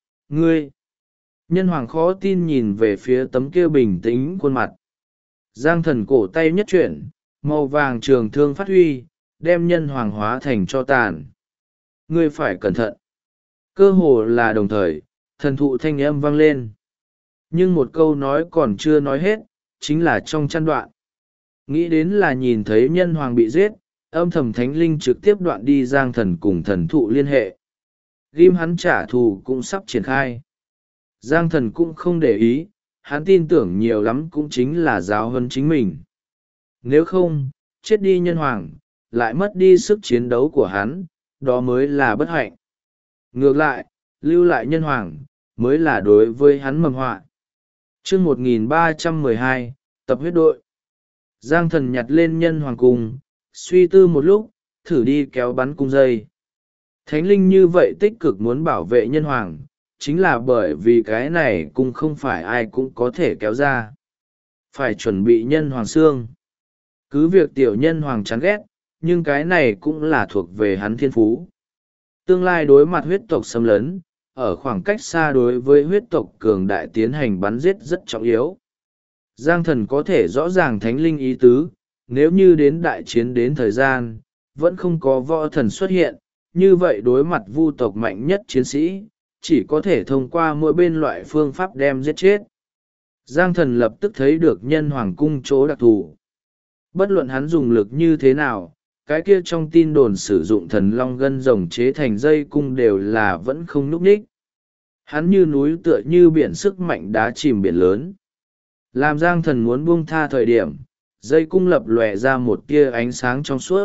Nhân hoàng khó tin nhìn về phía tấm kia bình tĩnh khuôn mặt. Giang Thần cổ tay nhất chuyển, màu vàng trường thương phát huy, đem nhân hoàng hóa thành cho tàn. Ngươi phải cẩn thận. Cơ hồ là đồng thời, thần thụ thanh âm vang lên. Nhưng một câu nói còn chưa nói hết, chính là trong chăn đoạn. Nghĩ đến là nhìn thấy nhân hoàng bị giết, âm thầm thánh linh trực tiếp đoạn đi Giang Thần cùng thần thụ liên hệ. Ghim hắn trả thù cũng sắp triển khai. Giang Thần cũng không để ý, hắn tin tưởng nhiều lắm cũng chính là giáo huấn chính mình. Nếu không, chết đi nhân hoàng, lại mất đi sức chiến đấu của hắn, đó mới là bất hạnh. Ngược lại, lưu lại nhân hoàng, mới là đối với hắn mầm họa. Chương 1312, tập huyết đội. Giang Thần nhặt lên nhân hoàng cung, suy tư một lúc, thử đi kéo bắn cung dây. Thánh linh như vậy tích cực muốn bảo vệ nhân hoàng, chính là bởi vì cái này cung không phải ai cũng có thể kéo ra. Phải chuẩn bị nhân hoàng xương. Cứ việc tiểu nhân hoàng chán ghét, nhưng cái này cũng là thuộc về hắn thiên phú. Tương lai đối mặt huyết tộc xâm lấn, ở khoảng cách xa đối với huyết tộc cường đại tiến hành bắn giết rất trọng yếu. Giang Thần có thể rõ ràng thánh linh ý tứ, nếu như đến đại chiến đến thời gian, vẫn không có võ thần xuất hiện, như vậy đối mặt vu tộc mạnh nhất chiến sĩ, chỉ có thể thông qua mỗi bên loại phương pháp đem giết chết. Giang Thần lập tức thấy được nhân hoàng cung chỗ đặc thù. Bất luận hắn dùng lực như thế nào, cái kia trong tin đồn sử dụng thần long gân rồng chế thành dây cung đều là vẫn không núp ních. Hắn như núi tựa như biển, sức mạnh đá chìm biển lớn. Làm Giang Thần muốn buông tha thời điểm, dây cung lập lòe ra một tia ánh sáng trong suốt.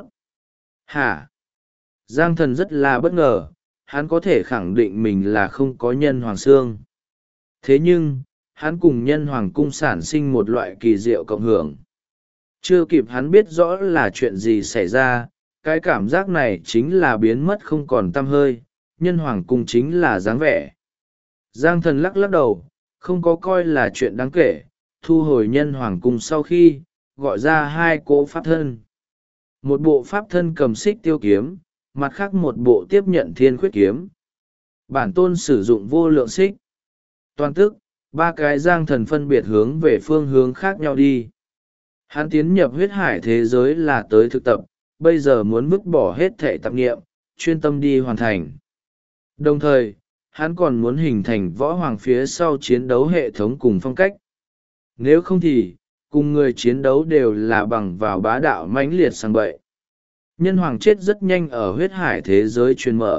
Hả? Giang Thần rất là bất ngờ, hắn có thể khẳng định mình là không có nhân hoàng xương. Thế nhưng, hắn cùng nhân hoàng cung sản sinh một loại kỳ diệu cộng hưởng. Chưa kịp hắn biết rõ là chuyện gì xảy ra, cái cảm giác này chính là biến mất không còn tăm hơi, nhân hoàng cung chính là dáng vẻ. Giang Thần lắc lắc đầu, không có coi là chuyện đáng kể, thu hồi nhân hoàng cung sau khi, gọi ra hai cỗ pháp thân. Một bộ pháp thân cầm xích tiêu kiếm, mặt khác một bộ tiếp nhận thiên khuyết kiếm. Bản tôn sử dụng vô lượng xích. Toàn tức, ba cái Giang Thần phân biệt hướng về phương hướng khác nhau đi. Hắn tiến nhập huyết hải thế giới là tới thực tập, bây giờ muốn vứt bỏ hết thể tạp nghiệm, chuyên tâm đi hoàn thành. Đồng thời, hắn còn muốn hình thành võ hoàng phía sau chiến đấu hệ thống cùng phong cách. Nếu không thì, cùng người chiến đấu đều là bằng vào bá đạo mãnh liệt sang bậy. Nhân hoàng chết rất nhanh ở huyết hải thế giới chuyên mở.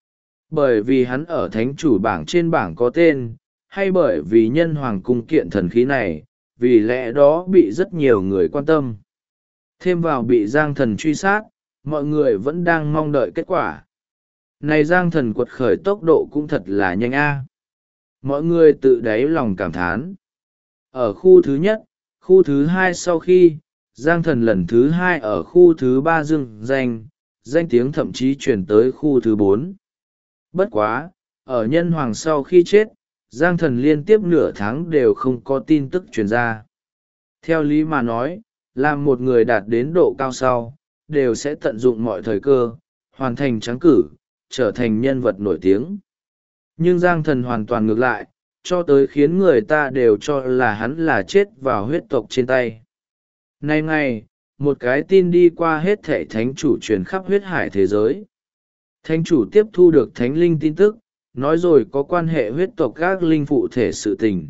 Bởi vì hắn ở thánh chủ bảng trên bảng có tên, hay bởi vì nhân hoàng cung kiện thần khí này, vì lẽ đó bị rất nhiều người quan tâm. Thêm vào bị Giang Thần truy sát, mọi người vẫn đang mong đợi kết quả. Này Giang Thần quật khởi tốc độ cũng thật là nhanh a. Mọi người tự đáy lòng cảm thán. Ở khu thứ nhất, khu thứ hai sau khi, Giang Thần lần thứ hai ở khu thứ ba dưng danh tiếng thậm chí chuyển tới khu thứ bốn. Bất quá, ở nhân hoàng sau khi chết, Giang Thần liên tiếp nửa tháng đều không có tin tức truyền ra. Theo lý mà nói, làm một người đạt đến độ cao sau, đều sẽ tận dụng mọi thời cơ, hoàn thành trắng cử, trở thành nhân vật nổi tiếng. Nhưng Giang Thần hoàn toàn ngược lại, cho tới khiến người ta đều cho là hắn là chết vào huyết tộc trên tay. Nay ngày, một cái tin đi qua hết thảy thánh chủ truyền khắp huyết hải thế giới. Thánh chủ tiếp thu được thánh linh tin tức, nói rồi có quan hệ huyết tộc các linh phụ thể sự tình.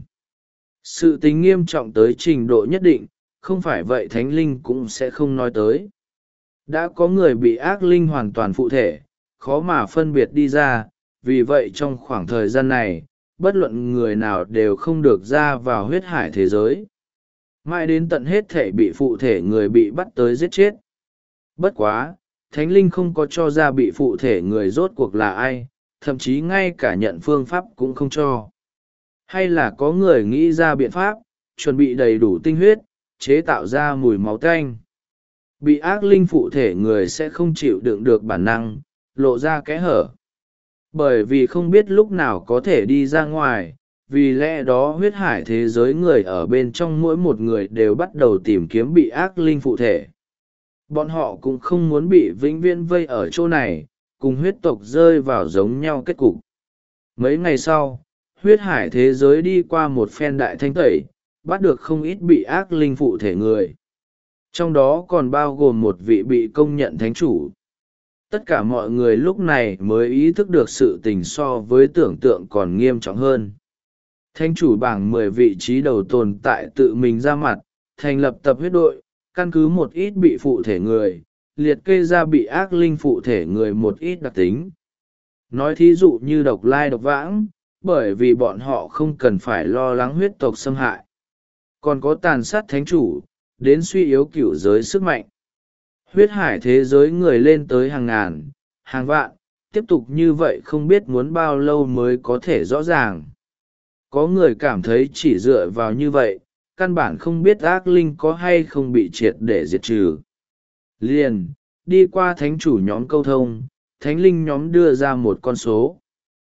Sự tình nghiêm trọng tới trình độ nhất định, không phải vậy thánh linh cũng sẽ không nói tới. Đã có người bị ác linh hoàn toàn phụ thể, khó mà phân biệt đi ra, vì vậy trong khoảng thời gian này, bất luận người nào đều không được ra vào huyết hải thế giới. Mãi đến tận hết thể bị phụ thể người bị bắt tới giết chết. Bất quá, thánh linh không có cho ra bị phụ thể người rốt cuộc là ai, thậm chí ngay cả nhận phương pháp cũng không cho. Hay là có người nghĩ ra biện pháp, chuẩn bị đầy đủ tinh huyết, chế tạo ra mùi máu tanh. Bị ác linh phụ thể người sẽ không chịu đựng được bản năng, lộ ra kẽ hở. Bởi vì không biết lúc nào có thể đi ra ngoài, vì lẽ đó huyết hải thế giới người ở bên trong mỗi một người đều bắt đầu tìm kiếm bị ác linh phụ thể. Bọn họ cũng không muốn bị vĩnh viễn vây ở chỗ này, cùng huyết tộc rơi vào giống nhau kết cục. Mấy ngày sau, huyết hải thế giới đi qua một phen đại thanh tẩy, bắt được không ít bị ác linh phụ thể người. Trong đó còn bao gồm một vị bị công nhận thánh chủ. Tất cả mọi người lúc này mới ý thức được sự tình so với tưởng tượng còn nghiêm trọng hơn. Thánh chủ bảng 10 vị trí đầu tồn tại tự mình ra mặt, thành lập tập huyết đội, căn cứ một ít bị phụ thể người, liệt kê ra bị ác linh phụ thể người một ít đặc tính. Nói thí dụ như độc lai độc vãng, bởi vì bọn họ không cần phải lo lắng huyết tộc xâm hại. Còn có tàn sát thánh chủ, đến suy yếu cửu giới sức mạnh. Huyết hải thế giới người lên tới hàng ngàn, hàng vạn, tiếp tục như vậy không biết muốn bao lâu mới có thể rõ ràng. Có người cảm thấy chỉ dựa vào như vậy, căn bản không biết ác linh có hay không bị triệt để diệt trừ. Liền, đi qua thánh chủ nhóm câu thông, thánh linh nhóm đưa ra một con số.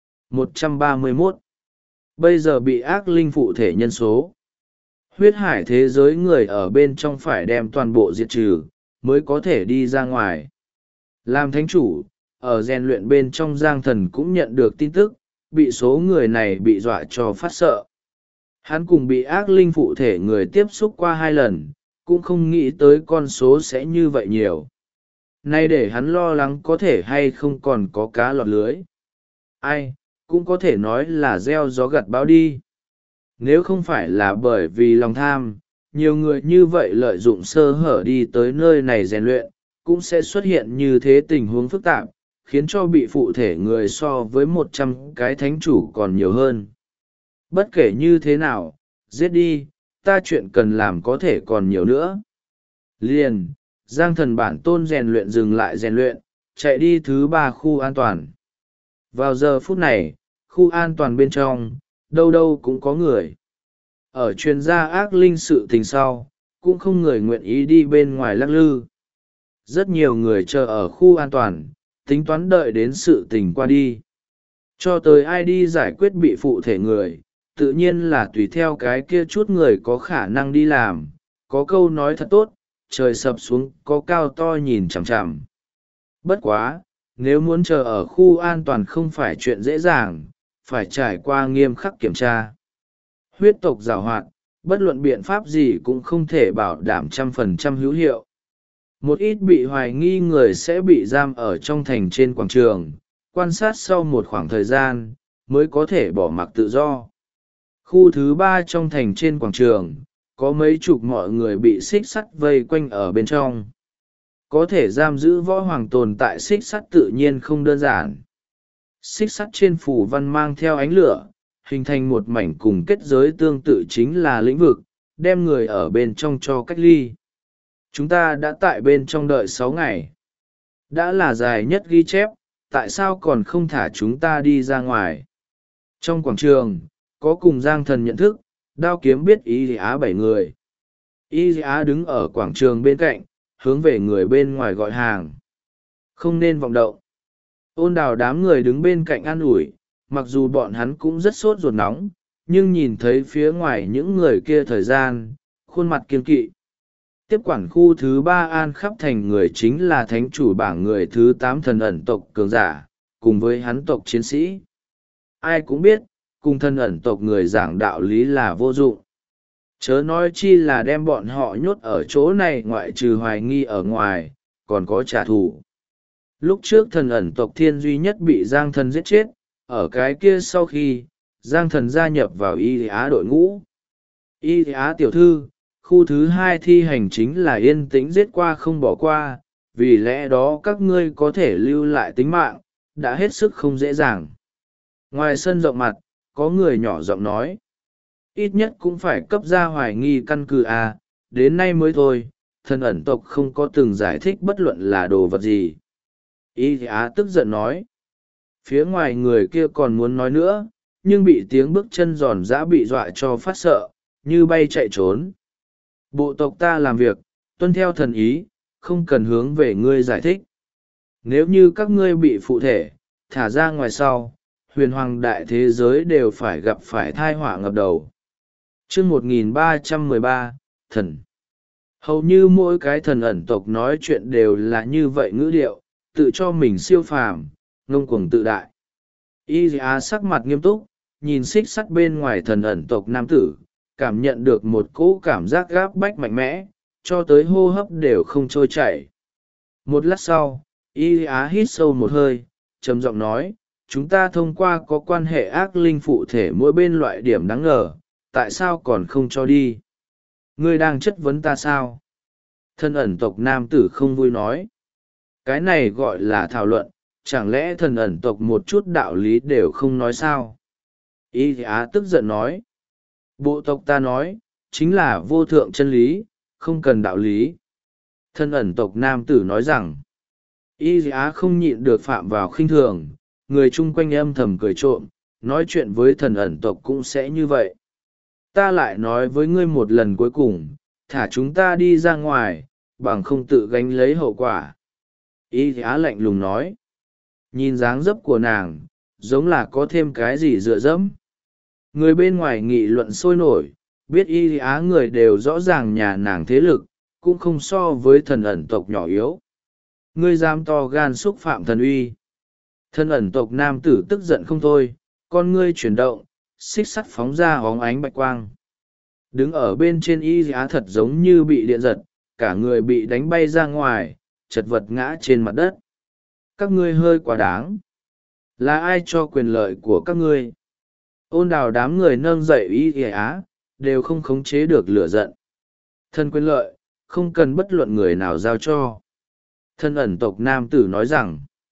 131. Bây giờ bị ác linh phụ thể nhân số. Huyết hải thế giới người ở bên trong phải đem toàn bộ diệt trừ, mới có thể đi ra ngoài. Làm thánh chủ, ở rèn luyện bên trong Giang Thần cũng nhận được tin tức, bị số người này bị dọa cho phát sợ. Hắn cùng bị ác linh phụ thể người tiếp xúc qua 2 lần, cũng không nghĩ tới con số sẽ như vậy nhiều. Nay để hắn lo lắng có thể hay không còn có cá lọt lưới. Ai, cũng có thể nói là gieo gió gặt bão đi. Nếu không phải là bởi vì lòng tham, nhiều người như vậy lợi dụng sơ hở đi tới nơi này rèn luyện, cũng sẽ xuất hiện như thế tình huống phức tạp, khiến cho bị phụ thể người so với 100 cái thánh chủ còn nhiều hơn. Bất kể như thế nào, giết đi, ta chuyện cần làm có thể còn nhiều nữa. Liền, Giang Thần bản tôn rèn luyện dừng lại rèn luyện, chạy đi thứ 3 khu an toàn. Vào giờ phút này, khu an toàn bên trong, đâu đâu cũng có người. Ở chuyên gia ác linh sự tình sau, cũng không người nguyện ý đi bên ngoài lắc lư. Rất nhiều người chờ ở khu an toàn, tính toán đợi đến sự tình qua đi. Cho tới ai đi giải quyết bị phụ thể người, tự nhiên là tùy theo cái kia chút người có khả năng đi làm. Có câu nói thật tốt, trời sập xuống có cao to nhìn chằm chằm. Bất quá, nếu muốn chờ ở khu an toàn không phải chuyện dễ dàng, phải trải qua nghiêm khắc kiểm tra. Huyết tộc giàu hoạt, bất luận biện pháp gì cũng không thể bảo đảm 100% hữu hiệu. Một ít bị hoài nghi người sẽ bị giam ở trong thành trên quảng trường, quan sát sau một khoảng thời gian, mới có thể bỏ mặc tự do. Khu thứ 3 trong thành trên quảng trường, có mấy chục mọi người bị xích sắt vây quanh ở bên trong. Có thể giam giữ võ hoàng tồn tại xích sắt tự nhiên không đơn giản. Xích sắt trên phủ văn mang theo ánh lửa, hình thành một mảnh cùng kết giới tương tự chính là lĩnh vực, đem người ở bên trong cho cách ly. Chúng ta đã tại bên trong đợi 6 ngày. Đã là dài nhất ghi chép, tại sao còn không thả chúng ta đi ra ngoài? Trong quảng trường, có cùng Giang Thần nhận thức, đao kiếm biết Y Á 7 người. Y Á đứng ở quảng trường bên cạnh, hướng về người bên ngoài gọi hàng. Không nên vọng động. Ôn Đào đám người đứng bên cạnh an ủi, mặc dù bọn hắn cũng rất sốt ruột nóng, nhưng nhìn thấy phía ngoài những người kia thời gian, khuôn mặt kiên kỵ. Tiếp quản khu thứ 3 an khắp thành người chính là thánh chủ bảng người thứ 8 thần ẩn tộc cường giả, cùng với hắn tộc chiến sĩ. Ai cũng biết, cùng thần ẩn tộc người giảng đạo lý là vô dụng. Chớ nói chi là đem bọn họ nhốt ở chỗ này ngoại trừ hoài nghi ở ngoài, còn có trả thù. Lúc trước thần ẩn tộc thiên duy nhất bị Giang Thần giết chết, ở cái kia sau khi, Giang Thần gia nhập vào Y Á đội ngũ. Y Á tiểu thư, khu thứ 2 thi hành chính là yên tĩnh giết qua không bỏ qua, vì lẽ đó các ngươi có thể lưu lại tính mạng, đã hết sức không dễ dàng. Ngoài sân rộng mặt, có người nhỏ giọng nói. Ít nhất cũng phải cấp ra hoài nghi căn cứ à, đến nay mới thôi, thần ẩn tộc không có từng giải thích bất luận là đồ vật gì. Y Á tức giận nói. Phía ngoài người kia còn muốn nói nữa, nhưng bị tiếng bước chân giòn giã bị dọa cho phát sợ, như bay chạy trốn. Bộ tộc ta làm việc, tuân theo thần ý, không cần hướng về ngươi giải thích. Nếu như các ngươi bị phụ thể, thả ra ngoài sau, huyền hoàng đại thế giới đều phải gặp phải thai họa ngập đầu. Chương 1313, thần. Hầu như mỗi cái thần ẩn tộc nói chuyện đều là như vậy ngữ điệu, tự cho mình siêu phàm, ngông cuồng tự đại. Y Á sắc mặt nghiêm túc, nhìn xích sắt bên ngoài thần ẩn tộc nam tử, cảm nhận được một cỗ cảm giác gáp bách mạnh mẽ, cho tới hô hấp đều không trôi chảy. Một lát sau, Y Á hít sâu một hơi, trầm giọng nói, chúng ta thông qua có quan hệ ác linh phụ thể mỗi bên loại điểm đáng ngờ, tại sao còn không cho đi? Ngươi đang chất vấn ta sao? Thần ẩn tộc nam tử không vui nói. Cái này gọi là thảo luận, chẳng lẽ thần ẩn tộc một chút đạo lý đều không nói sao? Y Á tức giận nói. Bộ tộc ta nói, chính là vô thượng chân lý, không cần đạo lý. Thần ẩn tộc nam tử nói rằng, Y Á không nhịn được phạm vào khinh thường, người chung quanh âm thầm cười trộm, nói chuyện với thần ẩn tộc cũng sẽ như vậy. Ta lại nói với ngươi một lần cuối cùng, thả chúng ta đi ra ngoài, bằng không tự gánh lấy hậu quả. Y Á lạnh lùng nói. Nhìn dáng dấp của nàng, giống là có thêm cái gì dựa dẫm. Người bên ngoài nghị luận sôi nổi, biết Y Á người đều rõ ràng nhà nàng thế lực, cũng không so với thần ẩn tộc nhỏ yếu. Ngươi dám to gan xúc phạm thần uy. Thần ẩn tộc nam tử tức giận không thôi, con ngươi chuyển động, xích sắt phóng ra hóng ánh bạch quang. Đứng ở bên trên Y Á thật giống như bị điện giật, cả người bị đánh bay ra ngoài, chật vật ngã trên mặt đất. Các ngươi hơi quá đáng. Là ai cho quyền lợi của các ngươi? Ôn Đào đám người nâng dậy Y Á, đều không khống chế được lửa giận. Thân quyền lợi, không cần bất luận người nào giao cho. Thân ẩn tộc nam tử nói rằng,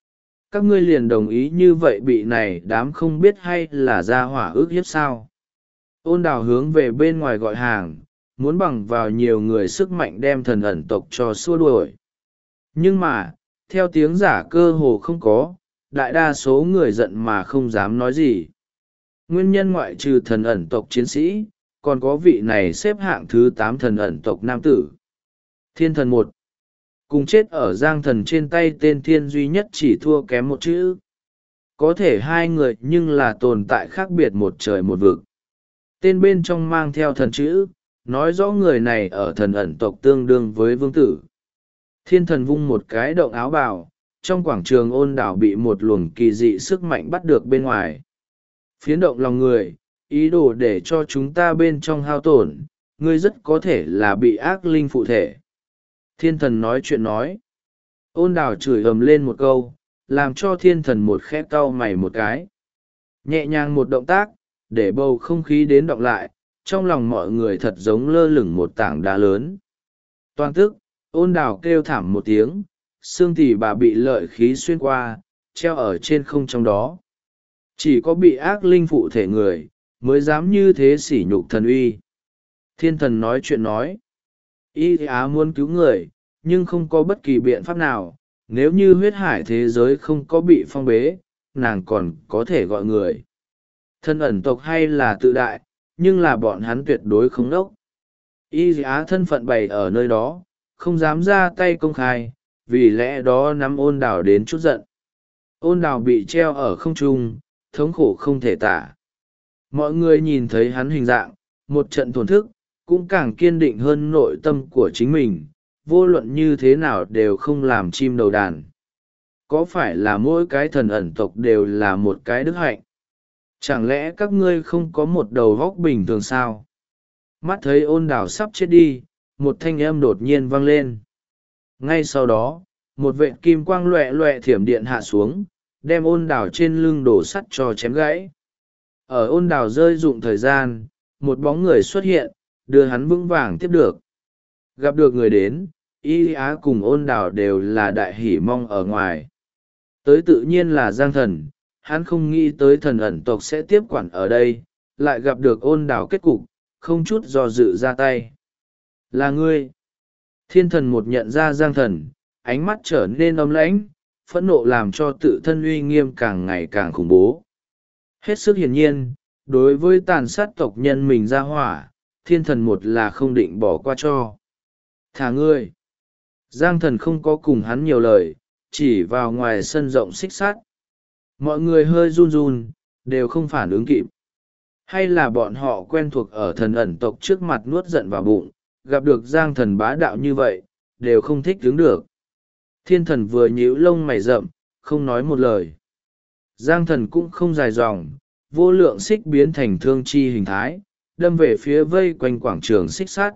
Các ngươi liền đồng ý như vậy bị này đám không biết hay là ra hỏa ước hiếp sao? Ôn đào hướng về bên ngoài gọi hàng, muốn bằng vào nhiều người sức mạnh đem thần ẩn tộc cho xua đuổi. Nhưng mà, theo tiếng giả cơ hồ không có, đại đa số người giận mà không dám nói gì. Nguyên nhân ngoại trừ thần ẩn tộc chiến sĩ, còn có vị này xếp hạng thứ 8 thần ẩn tộc nam tử. Thiên thần 1. Cùng chết ở giang thần trên tay tên thiên duy nhất chỉ thua kém một chữ. Có thể hai người nhưng là tồn tại khác biệt một trời một vực. Tên bên trong mang theo thần chữ, nói rõ người này ở thần ẩn tộc tương đương với vương tử. Thiên thần vung một cái động áo bào, trong quảng trường ôn đảo bị một luồng kỳ dị sức mạnh bắt được bên ngoài. Phiến động lòng người, ý đồ để cho chúng ta bên trong hao tổn, ngươi rất có thể là bị ác linh phụ thể. Thiên thần nói chuyện nói. Ôn đảo chửi ầm lên một câu, làm cho thiên thần một khẽ cau mày một cái. Nhẹ nhàng một động tác, để bầu không khí đến đọng lại, trong lòng mọi người thật giống lơ lửng một tảng đá lớn. Toàn tức, ôn đảo kêu thảm một tiếng, xương tỉ bà bị lợi khí xuyên qua, treo ở trên không trong đó. Chỉ có bị ác linh phụ thể người, mới dám như thế sỉ nhục thần uy. Thiên thần nói chuyện nói. Y Á muốn cứu người, nhưng không có bất kỳ biện pháp nào. Nếu như huyết hải thế giới không có bị phong bế, nàng còn có thể gọi người. Thân ẩn tộc hay là tự đại, nhưng là bọn hắn tuyệt đối không đốc. Y Á thân phận bày ở nơi đó, không dám ra tay công khai, vì lẽ đó nắm ôn đảo đến chút giận. Ôn đảo bị treo ở không trung, thống khổ không thể tả. Mọi người nhìn thấy hắn hình dạng, một trận thổn thức, cũng càng kiên định hơn nội tâm của chính mình, vô luận như thế nào đều không làm chim đầu đàn. Có phải là mỗi cái thần ẩn tộc đều là một cái đức hạnh? Chẳng lẽ các ngươi không có một đầu góc bình thường sao? Mắt thấy ôn đảo sắp chết đi, một thanh âm đột nhiên vang lên. Ngay sau đó, một vệt kim quang loẹ loẹ thiểm điện hạ xuống, đem ôn đảo trên lưng đổ sắt cho chém gãy. Ở ôn đảo rơi dụng thời gian, một bóng người xuất hiện, đưa hắn vững vàng tiếp được. Gặp được người đến, Y Á cùng ôn đảo đều là đại hỷ mong ở ngoài. Tới tự nhiên là Giang Thần, hắn không nghĩ tới thần ẩn tộc sẽ tiếp quản ở đây, lại gặp được ôn đảo kết cục, không chút do dự ra tay. Là ngươi. Thiên thần một nhận ra Giang Thần, ánh mắt trở nên âm lãnh, phẫn nộ làm cho tự thân uy nghiêm càng ngày càng khủng bố. Hết sức hiển nhiên, đối với tàn sát tộc nhân mình ra hỏa, thiên thần một là không định bỏ qua cho. Thả ngươi. Giang Thần không có cùng hắn nhiều lời, chỉ vào ngoài sân rộng xích sắt. Mọi người hơi run run, đều không phản ứng kịp. Hay là bọn họ quen thuộc ở thần ẩn tộc trước mặt nuốt giận vào bụng, gặp được Giang Thần bá đạo như vậy, đều không thích đứng được. Thiên thần vừa nhíu lông mày rậm, không nói một lời. Giang Thần cũng không dài dòng, vô lượng xích biến thành thương chi hình thái, đâm về phía vây quanh quảng trường xích sắt.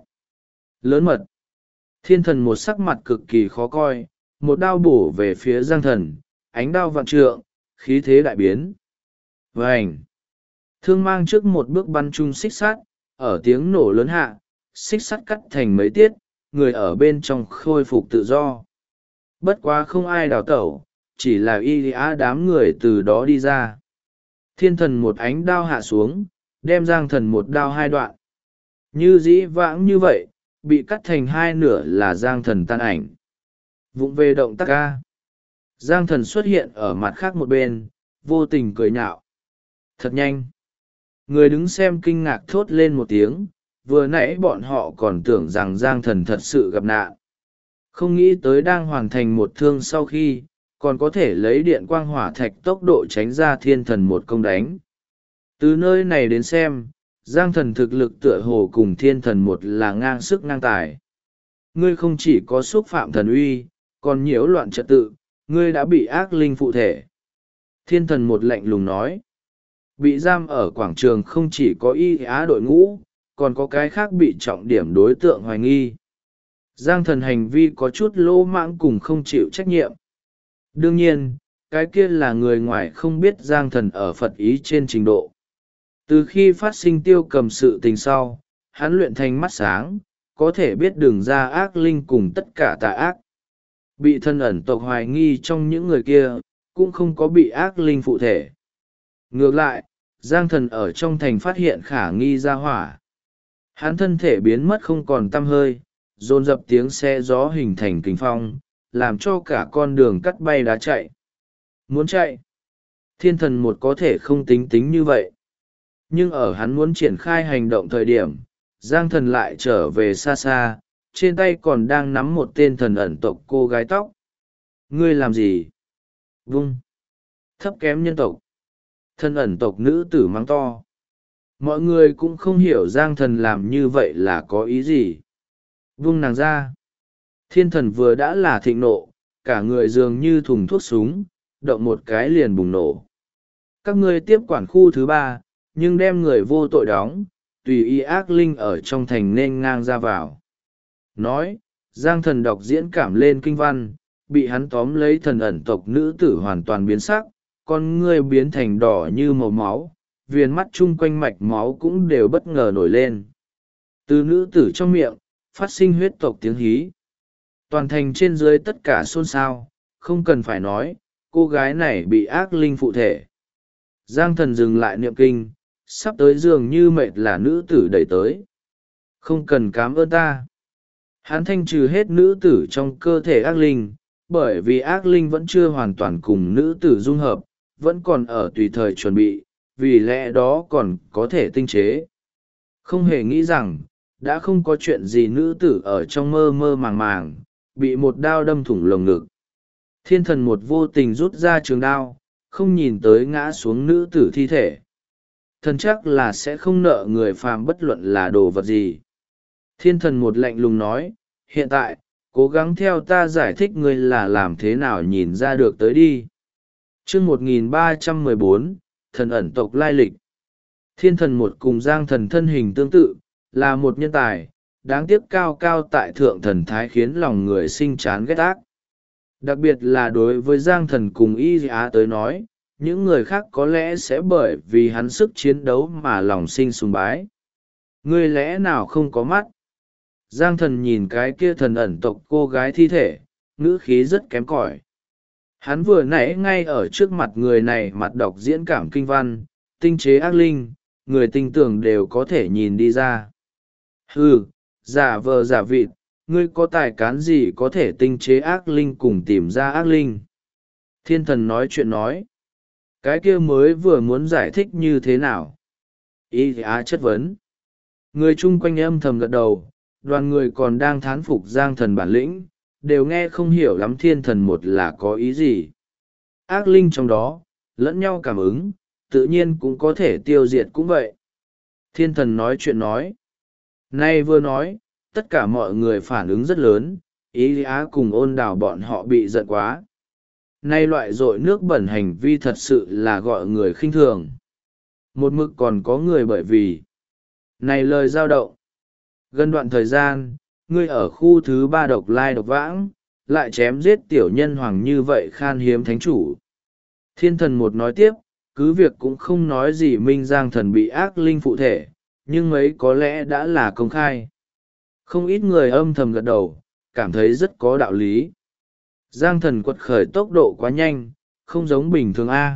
Lớn mật. Thiên thần một sắc mặt cực kỳ khó coi, một đao bổ về phía Giang Thần, ánh đao vạn trượng, khí thế đại biến. Vành. Thương mang trước một bước bắn chung xích sắt, ở tiếng nổ lớn hạ, xích sắt cắt thành mấy tiết, người ở bên trong khôi phục tự do. Bất quá không ai đào tẩu, chỉ là Y Á đám người từ đó đi ra. Thiên thần một ánh đao hạ xuống, đem Giang Thần một đao hai đoạn. Như dĩ vãng như vậy, bị cắt thành hai nửa là Giang Thần tan ảnh. Vụng về động tác ca. Giang Thần xuất hiện ở mặt khác một bên, vô tình cười nhạo. Thật nhanh. Người đứng xem kinh ngạc thốt lên một tiếng, vừa nãy bọn họ còn tưởng rằng Giang Thần thật sự gặp nạn. Không nghĩ tới đang hoàn thành một thương sau khi, còn có thể lấy điện quang hỏa thạch tốc độ tránh ra thiên thần một công đánh. Từ nơi này đến xem, Giang Thần thực lực tựa hồ cùng thiên thần một là ngang sức ngang tài. Ngươi không chỉ có xúc phạm thần uy, còn nhiễu loạn trật tự, ngươi đã bị ác linh phụ thể. Thiên thần một lạnh lùng nói. Bị giam ở quảng trường không chỉ có Y Á đội ngũ, còn có cái khác bị trọng điểm đối tượng hoài nghi. Giang Thần hành vi có chút lỗ mãng cùng không chịu trách nhiệm. Đương nhiên, cái kia là người ngoài không biết Giang Thần ở Phật ý trên trình độ. Từ khi phát sinh Tiêu Cầm sự tình sau, hắn luyện thành mắt sáng, có thể biết đường ra ác linh cùng tất cả tà ác. Bị thân ẩn tộc hoài nghi trong những người kia, cũng không có bị ác linh phụ thể. Ngược lại, Giang Thần ở trong thành phát hiện khả nghi ra hỏa. Hắn thân thể biến mất không còn tăm hơi, dồn dập tiếng xe gió hình thành kình phong, làm cho cả con đường cắt bay đá chạy. Muốn chạy, thiên thần một có thể không tính tính như vậy. Nhưng ở hắn muốn triển khai hành động thời điểm, Giang Thần lại trở về xa xa, trên tay còn đang nắm một tên thần ẩn tộc cô gái tóc. Ngươi làm gì? Vung! Thấp kém nhân tộc. Thần ẩn tộc nữ tử mắng to. Mọi người cũng không hiểu Giang Thần làm như vậy là có ý gì. Vung nàng ra. Thiên thần vừa đã là thịnh nộ, cả người dường như thùng thuốc súng, động một cái liền bùng nổ. Các ngươi tiếp quản khu thứ 3, nhưng đem người vô tội đóng, tùy ý ác linh ở trong thành nên ngang ra vào. Nói, Giang Thần đọc diễn cảm lên kinh văn, bị hắn tóm lấy thần ẩn tộc nữ tử hoàn toàn biến sắc, con ngươi biến thành đỏ như màu máu, viền mắt chung quanh mạch máu cũng đều bất ngờ nổi lên. Từ nữ tử trong miệng, phát sinh huyết tộc tiếng hí. Toàn thành trên dưới tất cả xôn xao, không cần phải nói, cô gái này bị ác linh phụ thể. Giang Thần dừng lại niệm kinh, sắp tới dường như mệt là nữ tử đẩy tới. Không cần cám ơn ta. Hắn thanh trừ hết nữ tử trong cơ thể ác linh, bởi vì ác linh vẫn chưa hoàn toàn cùng nữ tử dung hợp, vẫn còn ở tùy thời chuẩn bị, vì lẽ đó còn có thể tinh chế. Không hề nghĩ rằng, đã không có chuyện gì nữ tử ở trong mơ mơ màng màng, bị một đao đâm thủng lồng ngực. Thiên thần một vô tình rút ra trường đao, không nhìn tới ngã xuống nữ tử thi thể. Thần chắc là sẽ không nợ người phàm bất luận là đồ vật gì. Thiên thần một lạnh lùng nói, hiện tại, cố gắng theo ta giải thích ngươi là làm thế nào nhìn ra được tới đi. Chương 1314, thần ẩn tộc lai lịch. Thiên thần một cùng Giang Thần thân hình tương tự, là một nhân tài, đáng tiếc cao cao tại thượng thần thái khiến lòng người sinh chán ghét ác. Đặc biệt là đối với Giang Thần cùng Y Á tới nói, những người khác có lẽ sẽ bởi vì hắn sức chiến đấu mà lòng sinh sùng bái. Ngươi lẽ nào không có mắt? Giang Thần nhìn cái kia thần ẩn tộc cô gái thi thể, ngữ khí rất kém cỏi. Hắn vừa nãy ngay ở trước mặt người này mặt đọc diễn cảm kinh văn, tinh chế ác linh, người tinh tưởng đều có thể nhìn đi ra. Hừ, giả vờ giả vịt, ngươi có tài cán gì có thể tinh chế ác linh cùng tìm ra ác linh? Thiên thần nói chuyện nói. Cái kia mới vừa muốn giải thích như thế nào? Y Á chất vấn. Người chung quanh âm thầm gật đầu, đoàn người còn đang thán phục Giang Thần bản lĩnh, đều nghe không hiểu lắm thiên thần một là có ý gì. Ác linh trong đó, lẫn nhau cảm ứng, tự nhiên cũng có thể tiêu diệt cũng vậy. Thiên thần nói chuyện nói. Nay vừa nói, tất cả mọi người phản ứng rất lớn, Ý Á cùng Ôn Đào bọn họ bị giận quá. Nay loại dội nước bẩn hành vi thật sự là gọi người khinh thường. Một mực còn có người bởi vì này lời giao động. Gần đoạn thời gian, ngươi ở khu thứ 3 độc lai độc vãng, lại chém giết tiểu nhân hoàng như vậy khan hiếm thánh chủ. Thiên thần một nói tiếp, cứ việc cũng không nói gì Minh Giang Thần bị ác linh phụ thể, nhưng mấy có lẽ đã là công khai. Không ít người âm thầm gật đầu, cảm thấy rất có đạo lý. Giang Thần quật khởi tốc độ quá nhanh, không giống bình thường A.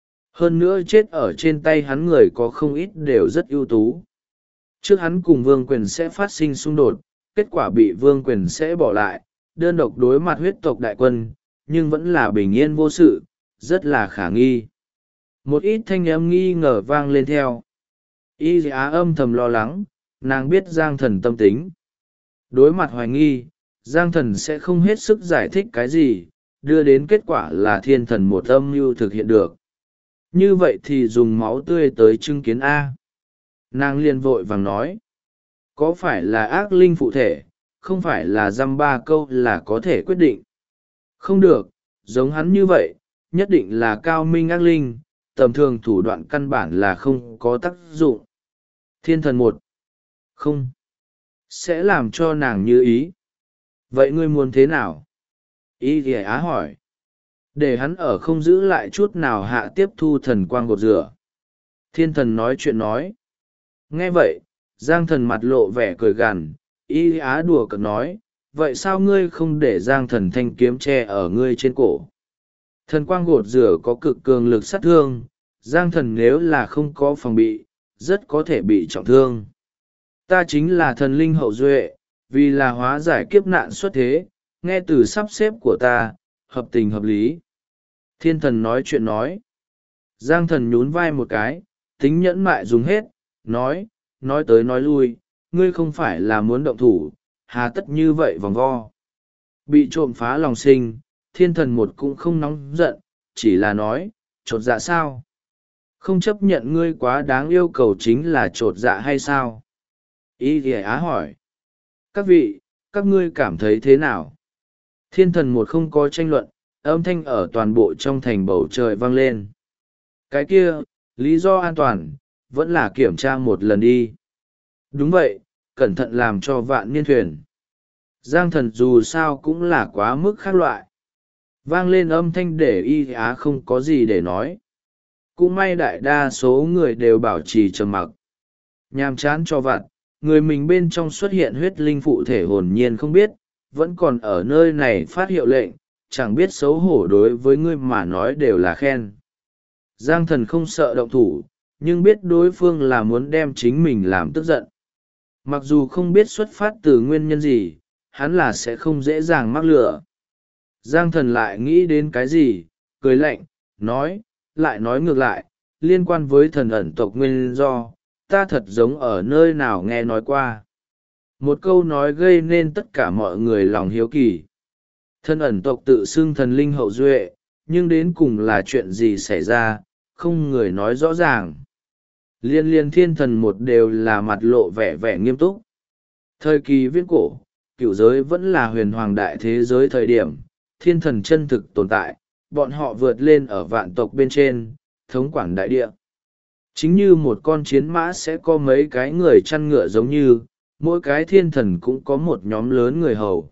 Hơn nữa chết ở trên tay hắn người có không ít đều rất ưu tú. Trước hắn cùng Vương Quyền sẽ phát sinh xung đột, kết quả bị Vương Quyền sẽ bỏ lại, đơn độc đối mặt huyết tộc đại quân, nhưng vẫn là bình yên vô sự, rất là khả nghi. Một ít thanh âm nghi ngờ vang lên theo. Y Á âm thầm lo lắng, nàng biết Giang Thần tâm tính. Đối mặt hoài nghi, Giang Thần sẽ không hết sức giải thích cái gì, đưa đến kết quả là thiên thần một âm mưu thực hiện được. Như vậy thì dùng máu tươi tới chứng kiến A. Nàng liền vội vàng nói. Có phải là ác linh phụ thể, không phải là dăm ba câu là có thể quyết định. Không được, giống hắn như vậy, nhất định là cao minh ác linh, tầm thường thủ đoạn căn bản là không có tác dụng. Thiên thần một. Không. Sẽ làm cho nàng như ý. Vậy ngươi muốn thế nào? Y thì Á hỏi. Để hắn ở không giữ lại chút nào hạ tiếp thu thần quang gột rửa. Thiên thần nói chuyện nói. Nghe vậy, Giang Thần mặt lộ vẻ cười gằn, Y Á đùa cợt nói, vậy sao ngươi không để Giang Thần thanh kiếm tre ở ngươi trên cổ? Thần quang gột rửa có cực cường lực sát thương, Giang Thần nếu là không có phòng bị, rất có thể bị trọng thương. Ta chính là thần linh hậu duệ, vì là hóa giải kiếp nạn xuất thế, nghe từ sắp xếp của ta, hợp tình hợp lý. Thiên thần nói chuyện nói. Giang Thần nhún vai một cái, tính nhẫn mại dùng hết, nói tới nói lui, ngươi không phải là muốn động thủ, hà tất như vậy vòng vo. Bị trộm phá lòng sinh, thiên thần một cũng không nóng giận, chỉ là nói, chột dạ sao? Không chấp nhận ngươi quá đáng yêu cầu chính là chột dạ hay sao? Y thì á hỏi. Các vị, các ngươi cảm thấy thế nào? Thiên thần một không có tranh luận, âm thanh ở toàn bộ trong thành bầu trời vang lên. Cái kia, lý do an toàn, vẫn là kiểm tra một lần đi. Đúng vậy, cẩn thận làm cho vạn niên thuyền. Giang Thần dù sao cũng là quá mức khác loại. Vang lên âm thanh để Y Á không có gì để nói. Cũng may đại đa số người đều bảo trì trầm mặc. Nhàm chán cho vặt, người mình bên trong xuất hiện huyết linh phụ thể hồn nhiên không biết, vẫn còn ở nơi này phát hiệu lệnh, chẳng biết xấu hổ đối với ngươi mà nói đều là khen. Giang Thần không sợ động thủ, nhưng biết đối phương là muốn đem chính mình làm tức giận. Mặc dù không biết xuất phát từ nguyên nhân gì, hắn là sẽ không dễ dàng mắc lửa. Giang Thần lại nghĩ đến cái gì, cười lạnh, lại nói ngược lại, liên quan với thần ẩn tộc nguyên do, ta thật giống ở nơi nào nghe nói qua. Một câu nói gây nên tất cả mọi người lòng hiếu kỳ. Thần ẩn tộc tự xưng thần linh hậu duệ, nhưng đến cùng là chuyện gì xảy ra, không người nói rõ ràng. Liên thiên thần một đều là mặt lộ vẻ nghiêm túc. Thời kỳ viễn cổ, cựu giới vẫn là huyền hoàng đại thế giới thời điểm, thiên thần chân thực tồn tại, bọn họ vượt lên ở vạn tộc bên trên, thống quản đại địa. Chính như một con chiến mã sẽ có mấy cái người chăn ngựa giống như, mỗi cái thiên thần cũng có một nhóm lớn người hầu.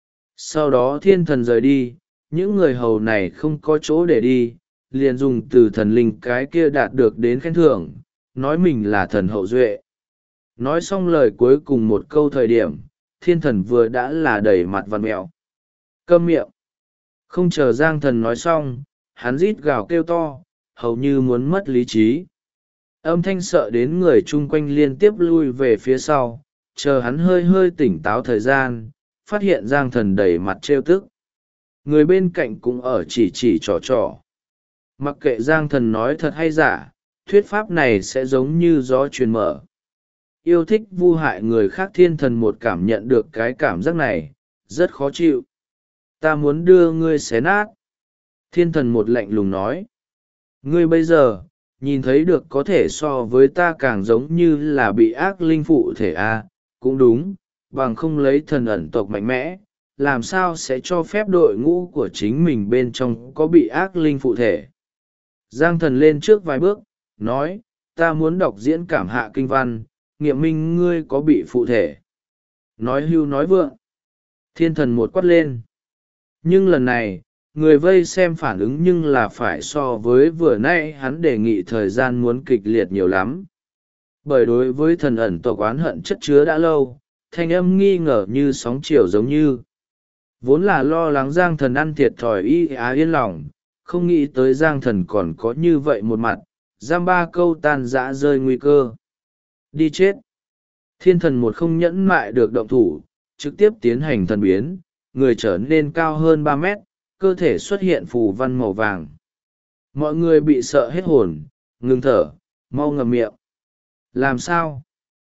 Sau đó thiên thần rời đi, những người hầu này không có chỗ để đi, liền dùng từ thần linh cái kia đạt được đến khen thưởng, nói mình là thần hậu duệ. Nói xong lời cuối cùng một câu thời điểm, thiên thần vừa đã là đầy mặt vằn mẹo. Câm miệng. Không chờ Giang Thần nói xong, hắn rít gào kêu to, hầu như muốn mất lý trí. Âm thanh sợ đến người chung quanh liên tiếp lui về phía sau, chờ hắn hơi tỉnh táo thời gian, phát hiện Giang Thần đầy mặt trêu tức. Người bên cạnh cũng ở chỉ trò. Mặc kệ Giang Thần nói thật hay giả, thuyết pháp này sẽ giống như gió truyền mở. Yêu thích vu hại người khác thiên thần một cảm nhận được cái cảm giác này, rất khó chịu. Ta muốn đưa ngươi xé nát. Thiên thần một lạnh lùng nói. Ngươi bây giờ, nhìn thấy được có thể so với ta càng giống như là bị ác linh phụ thể à, cũng đúng, bằng không lấy thần ẩn tộc mạnh mẽ, làm sao sẽ cho phép đội ngũ của chính mình bên trong có bị ác linh phụ thể. Giang Thần lên trước vài bước, nói, ta muốn đọc diễn cảm hạ kinh văn, nghiệm minh ngươi có bị phụ thể. Nói hưu nói vượng. Thiên thần một quát lên. Nhưng lần này, người vây xem phản ứng nhưng là phải so với vừa nãy hắn đề nghị thời gian muốn kịch liệt nhiều lắm. Bởi đối với thần ẩn tộc oán hận chất chứa đã lâu, thanh âm nghi ngờ như sóng chiều giống như. Vốn là lo lắng Giang Thần ăn thiệt thòi Y Á yên lòng, không nghĩ tới Giang Thần còn có như vậy một mặt, giam ba câu tan dã rơi nguy cơ. Đi chết. Thiên thần một không nhẫn mại được động thủ, trực tiếp tiến hành thần biến, người trở nên cao hơn 3 mét, cơ thể xuất hiện phù văn màu vàng. Mọi người bị sợ hết hồn, ngừng thở, mau ngậm miệng. Làm sao?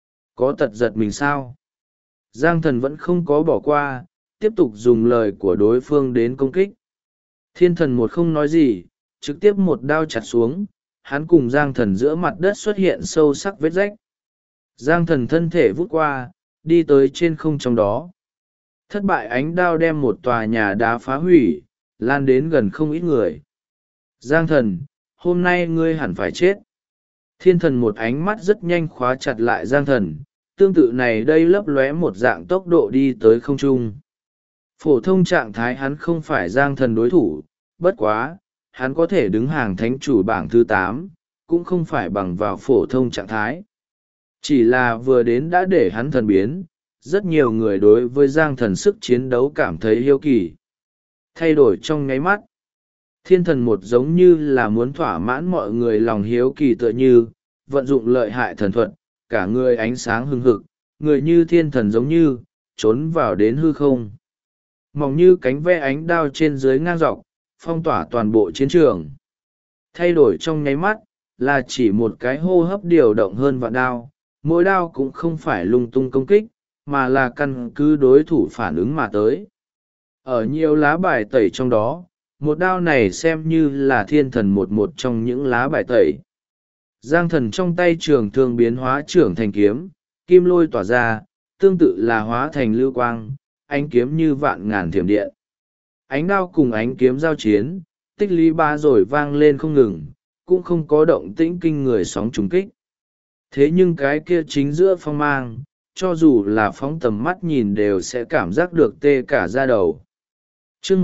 Có tật giật mình sao? Giang Thần vẫn không có bỏ qua, tiếp tục dùng lời của đối phương đến công kích. Thiên thần một không nói gì, trực tiếp một đao chặt xuống, hắn cùng Giang Thần giữa mặt đất xuất hiện sâu sắc vết rách. Giang Thần thân thể vút qua, đi tới trên không trong đó. Thất bại ánh đao đem một tòa nhà đá phá hủy, lan đến gần không ít người. Giang Thần, hôm nay ngươi hẳn phải chết. Thiên thần một ánh mắt rất nhanh khóa chặt lại Giang Thần, tương tự này đây lấp lóe một dạng tốc độ đi tới không trung. Phổ thông trạng thái hắn không phải Giang Thần đối thủ, bất quá, hắn có thể đứng hàng thánh chủ bảng thứ 8, cũng không phải bằng vào phổ thông trạng thái. Chỉ là vừa đến đã để hắn thần biến, rất nhiều người đối với Giang Thần sức chiến đấu cảm thấy hiếu kỳ. Thay đổi trong nháy mắt. Thiên thần một giống như là muốn thỏa mãn mọi người lòng hiếu kỳ tựa như, vận dụng lợi hại thần thuật, cả người ánh sáng hừng hực, người như thiên thần giống như, trốn vào đến hư không. Mỏng như cánh ve ánh đao trên dưới ngang dọc, phong tỏa toàn bộ chiến trường. Thay đổi trong nháy mắt, là chỉ một cái hô hấp điều động hơn vạn đao, mỗi đao cũng không phải lung tung công kích, mà là căn cứ đối thủ phản ứng mà tới. Ở nhiều lá bài tẩy trong đó, một đao này xem như là thiên thần một trong những lá bài tẩy. Giang thần trong tay trường thương biến hóa trưởng thành kiếm, kim lôi tỏa ra, tương tự là hóa thành lưu quang, ánh kiếm như vạn ngàn thiểm điện. Ánh đao cùng ánh kiếm giao chiến, tích lý ba rồi vang lên không ngừng, cũng không có động tĩnh kinh người sóng trùng kích. Thế nhưng cái kia chính giữa phong mang, cho dù là phóng tầm mắt nhìn đều sẽ cảm giác được tê cả da đầu. Chương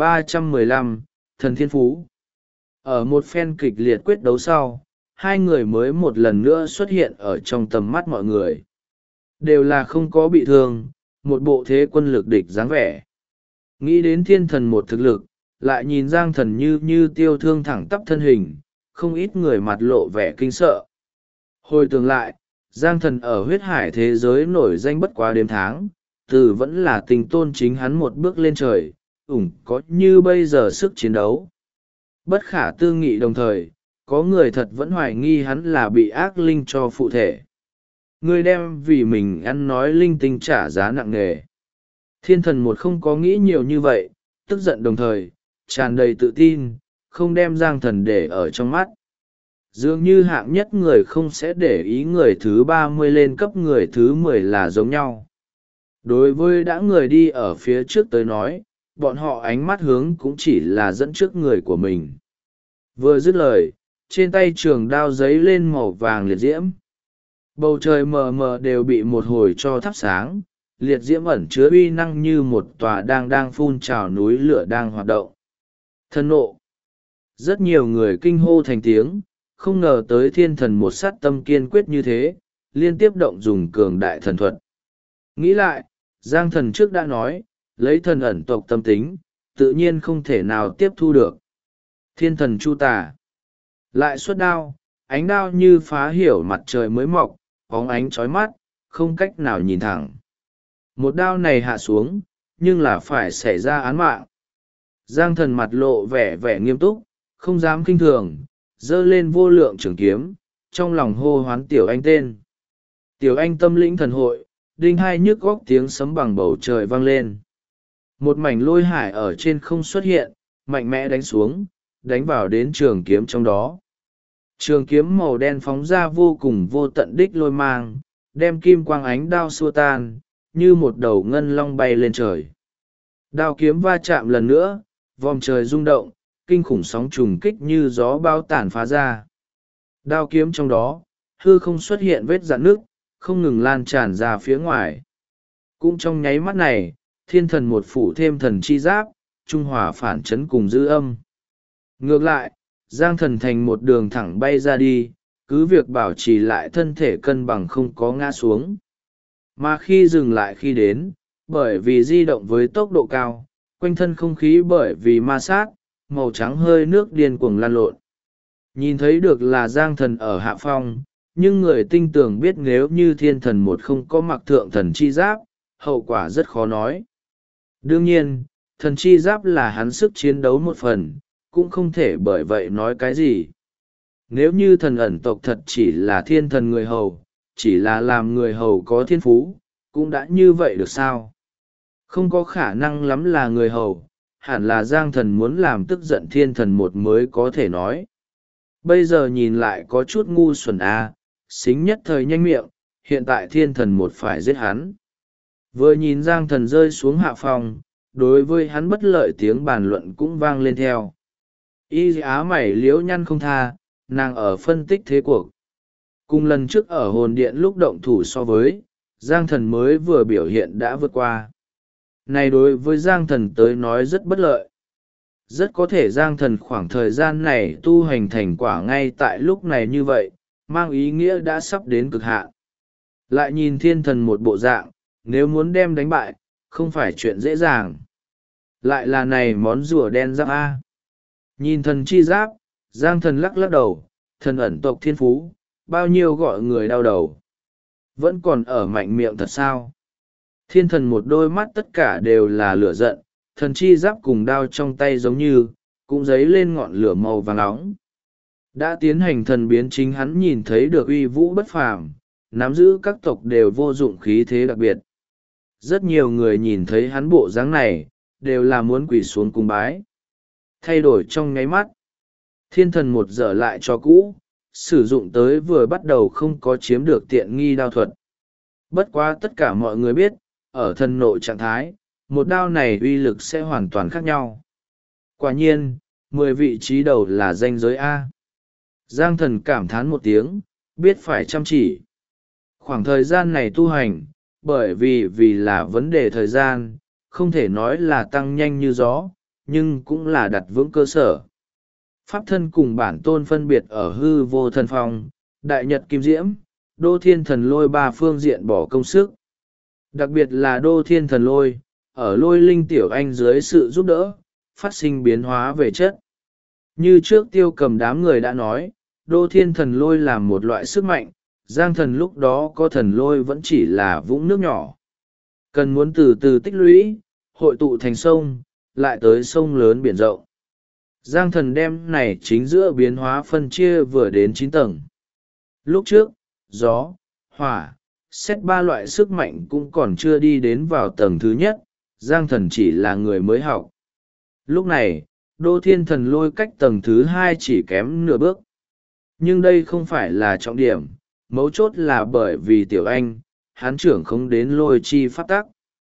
1315, Thần Thiên Phú. Ở một phen kịch liệt quyết đấu sau, hai người mới một lần nữa xuất hiện ở trong tầm mắt mọi người. Đều là không có bị thương, một bộ thế quân lực địch dáng vẻ. Nghĩ đến thiên thần một thực lực, lại nhìn Giang thần như tiêu thương thẳng tắp thân hình, không ít người mặt lộ vẻ kinh sợ. Hồi tưởng lại, Giang thần ở huyết hải thế giới nổi danh bất quá đêm tháng, từ vẫn là tình tôn chính hắn một bước lên trời, có như bây giờ sức chiến đấu. Bất khả tư nghị đồng thời, có người thật vẫn hoài nghi hắn là bị ác linh cho phụ thể. Người đem vì mình ăn nói linh tinh trả giá nặng nề. Thiên thần một không có nghĩ nhiều như vậy, tức giận đồng thời, tràn đầy tự tin, không đem Giang thần để ở trong mắt. Dường như hạng nhất người không sẽ để ý người thứ 30 lên cấp người thứ 10 là giống nhau. Đối với đã người đi ở phía trước tới nói, bọn họ ánh mắt hướng cũng chỉ là dẫn trước người của mình. Vừa dứt lời, trên tay trường đao giấy lên màu vàng liệt diễm. Bầu trời mờ mờ đều bị một hồi cho thắp sáng, liệt diễm ẩn chứa uy năng như một tòa đang phun trào núi lửa đang hoạt động. Thần nộ. Rất nhiều người kinh hô thành tiếng, không ngờ tới thiên thần một sát tâm kiên quyết như thế, liên tiếp động dùng cường đại thần thuật. Nghĩ lại, Giang thần trước đã nói, lấy thần ẩn tộc tâm tính, tự nhiên không thể nào tiếp thu được. Thiên thần chu tà. Lại xuất đao, ánh đao như phá hiểu mặt trời mới mọc, bóng ánh chói mắt, không cách nào nhìn thẳng. Một đao này hạ xuống, nhưng là phải xảy ra án mạng. Giang thần mặt lộ vẻ nghiêm túc, không dám kinh thường, giơ lên vô lượng trường kiếm, trong lòng hô hoán tiểu anh tên. Tiểu anh tâm lĩnh thần hội, đinh hai nhức góc tiếng sấm bằng bầu trời vang lên. Một mảnh lôi hải ở trên không xuất hiện, mạnh mẽ đánh xuống, đánh vào đến trường kiếm trong đó. Trường kiếm màu đen phóng ra vô cùng vô tận đích lôi mang, đem kim quang ánh đao xua tan, như một đầu ngân long bay lên trời. Đao kiếm va chạm lần nữa, vòm trời rung động, kinh khủng sóng trùng kích như gió bao tản phá ra. Đao kiếm trong đó, hư không xuất hiện vết rạn nước, không ngừng lan tràn ra phía ngoài. Cũng trong nháy mắt này, thiên thần một phủ thêm thần chi giáp, trung hòa phản chấn cùng dư âm. Ngược lại, Giang thần thành một đường thẳng bay ra đi, cứ việc bảo trì lại thân thể cân bằng không có ngã xuống. Mà khi dừng lại khi đến, bởi vì di động với tốc độ cao, quanh thân không khí bởi vì ma sát, màu trắng hơi nước điên cuồng lan lộn. Nhìn thấy được là Giang thần ở hạ phong, nhưng người tinh tường biết nếu như thiên thần một không có mặc thượng thần chi giáp, hậu quả rất khó nói. Đương nhiên, thần chi giáp là hắn sức chiến đấu một phần, cũng không thể bởi vậy nói cái gì. Nếu như thần ẩn tộc thật chỉ là thiên thần người hầu, chỉ là làm người hầu có thiên phú, cũng đã như vậy được sao? Không có khả năng lắm là người hầu, hẳn là Giang thần muốn làm tức giận thiên thần một mới có thể nói. Bây giờ nhìn lại có chút ngu xuẩn xính nhất thời nhanh miệng, hiện tại thiên thần một phải giết hắn. Vừa nhìn Giang thần rơi xuống hạ phòng, đối với hắn bất lợi tiếng bàn luận cũng vang lên theo. Y á mày liếu nhăn không tha, nàng ở phân tích thế cuộc. Cùng lần trước ở hồn điện lúc động thủ so với, Giang thần mới vừa biểu hiện đã vượt qua. Này đối với Giang thần tới nói rất bất lợi. Rất có thể Giang thần khoảng thời gian này tu hành thành quả ngay tại lúc này như vậy, mang ý nghĩa đã sắp đến cực hạn. Lại nhìn thiên thần một bộ dạng, nếu muốn đem đánh bại, không phải chuyện dễ dàng. Lại là này món rùa đen giáp Nhìn thần chi giáp, Giang Thần lắc lắc đầu, thần ẩn tộc thiên phú, bao nhiêu gọi người đau đầu. Vẫn còn ở mạnh miệng thật sao? Thiên thần một đôi mắt tất cả đều là lửa giận, thần chi giáp cùng đao trong tay giống như, cũng dấy lên ngọn lửa màu vàng nóng. Đã tiến hành thần biến chính hắn nhìn thấy được uy vũ bất phàm, nắm giữ các tộc đều vô dụng khí thế đặc biệt. Rất nhiều người nhìn thấy hắn bộ dáng này, đều là muốn quỳ xuống cung bái. Thay đổi trong nháy mắt. Thiên thần một dở lại cho cũ, sử dụng tới vừa bắt đầu không có chiếm được tiện nghi đao thuật. Bất quá tất cả mọi người biết, ở thần nội trạng thái, một đao này uy lực sẽ hoàn toàn khác nhau. Quả nhiên, 10 vị trí đầu là danh giới A. Giang Thần cảm thán một tiếng, biết phải chăm chỉ. Khoảng thời gian này tu hành, bởi vì là vấn đề thời gian, không thể nói là tăng nhanh như gió, nhưng cũng là đặt vững cơ sở. Pháp thân cùng bản tôn phân biệt ở hư vô thần phong, đại nhật kim diễm, đô thiên thần lôi ba phương diện bỏ công sức. Đặc biệt là đô thiên thần lôi, ở lôi linh tiểu anh dưới sự giúp đỡ, phát sinh biến hóa về chất. Như trước Tiêu Cầm đám người đã nói, đô thiên thần lôi là một loại sức mạnh, Giang Thần lúc đó có thần lôi vẫn chỉ là vũng nước nhỏ. Cần muốn từ từ tích lũy, hội tụ thành sông, lại tới sông lớn biển rộng. Giang Thần đem này chính giữa biến hóa phân chia vừa đến 9 tầng. Lúc trước, gió, hỏa, xét ba loại sức mạnh cũng còn chưa đi đến vào tầng thứ nhất, Giang Thần chỉ là người mới học. Lúc này, đô thiên thần lôi cách tầng thứ 2 chỉ kém nửa bước. Nhưng đây không phải là trọng điểm, mấu chốt là bởi vì tiểu anh, hán trưởng không đến lôi chi pháp tắc.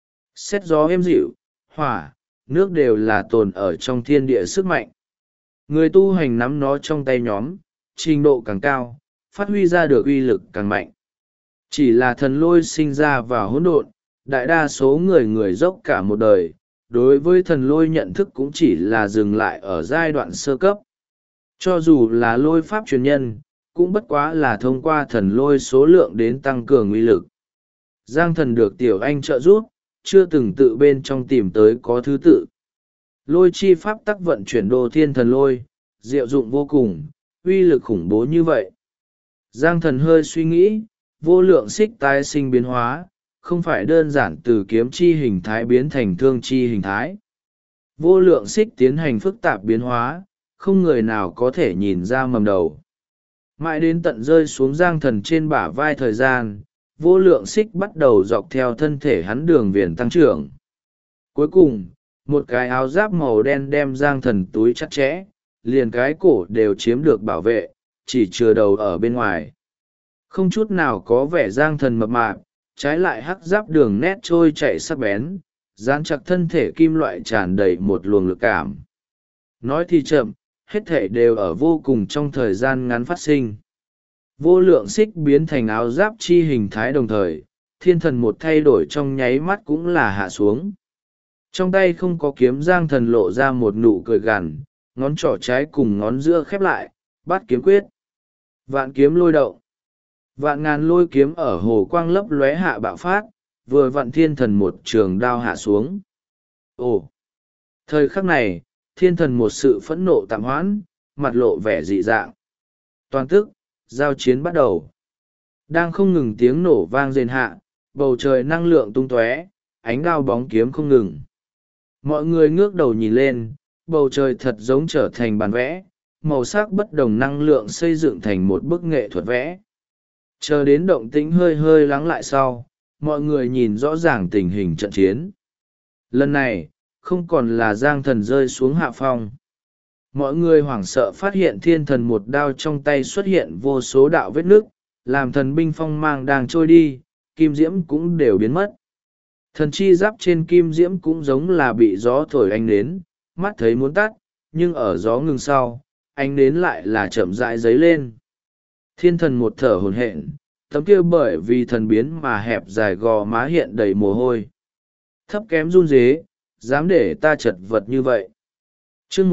Xét gió êm dịu, hỏa, nước đều là tồn ở trong thiên địa sức mạnh. Người tu hành nắm nó trong tay nhóm, trình độ càng cao, phát huy ra được uy lực càng mạnh. Chỉ là thần lôi sinh ra vào hỗn độn, đại đa số người dốc cả một đời, đối với thần lôi nhận thức cũng chỉ là dừng lại ở giai đoạn sơ cấp. Cho dù là lôi pháp truyền nhân, cũng bất quá là thông qua thần lôi số lượng đến tăng cường uy lực. Giang Thần được tiểu anh trợ giúp, chưa từng tự bên trong tìm tới có thứ tự. Lôi chi pháp tắc vận chuyển đô thiên thần lôi, diệu dụng vô cùng, uy lực khủng bố như vậy. Giang Thần hơi suy nghĩ, vô lượng xích tái sinh biến hóa, không phải đơn giản từ kiếm chi hình thái biến thành thương chi hình thái. Vô lượng xích tiến hành phức tạp biến hóa, không người nào có thể nhìn ra mầm đầu. Mãi đến tận rơi xuống Giang Thần trên bả vai thời gian, vô lượng xích bắt đầu dọc theo thân thể hắn đường viền tăng trưởng. Cuối cùng, một cái áo giáp màu đen đem Giang Thần túi chặt chẽ, liền cái cổ đều chiếm được bảo vệ, chỉ chừa đầu ở bên ngoài. Không chút nào có vẻ Giang Thần mập mạp, trái lại hắc giáp đường nét trôi chạy sắc bén, dán chặt thân thể kim loại tràn đầy một luồng lực cảm. Nói thì chậm, hết thể đều ở vô cùng trong thời gian ngắn phát sinh. Vô lượng xích biến thành áo giáp chi hình thái đồng thời, thiên thần một thay đổi trong nháy mắt cũng là hạ xuống. Trong tay không có kiếm, Giang Thần lộ ra một nụ cười gằn, ngón trỏ trái cùng ngón giữa khép lại, bắt kiếm quyết. Vạn kiếm lôi động. Vạn ngàn lôi kiếm ở hồ quang lấp lóe hạ bạo phát, vừa vặn thiên thần một trường đao hạ xuống. Ồ! Thời khắc này, thiên thần một sự phẫn nộ tạm hoãn, mặt lộ vẻ dị dạng. Toàn tức, giao chiến bắt đầu. Đang không ngừng tiếng nổ vang rền hạ, bầu trời năng lượng tung tóe, ánh đao bóng kiếm không ngừng. Mọi người ngước đầu nhìn lên, bầu trời thật giống trở thành bản vẽ, màu sắc bất đồng năng lượng xây dựng thành một bức nghệ thuật vẽ. Chờ đến động tĩnh hơi hơi lắng lại sau, mọi người nhìn rõ ràng tình hình trận chiến. Lần này, không còn là Giang Thần rơi xuống hạ phong. Mọi người hoảng sợ phát hiện thiên thần một đao trong tay xuất hiện vô số đạo vết nước, làm thần binh phong mang đang trôi đi, kim diễm cũng đều biến mất. Thần chi giáp trên kim diễm cũng giống là bị gió thổi ánh nến, mắt thấy muốn tắt, nhưng ở gió ngừng sau, ánh nến lại là chậm rãi dấy lên. Thiên thần một thở hổn hển, tấm kia bởi vì thần biến mà hẹp dài gò má hiện đầy mồ hôi. Thấp kém run rế, dám để ta chật vật như vậy. chương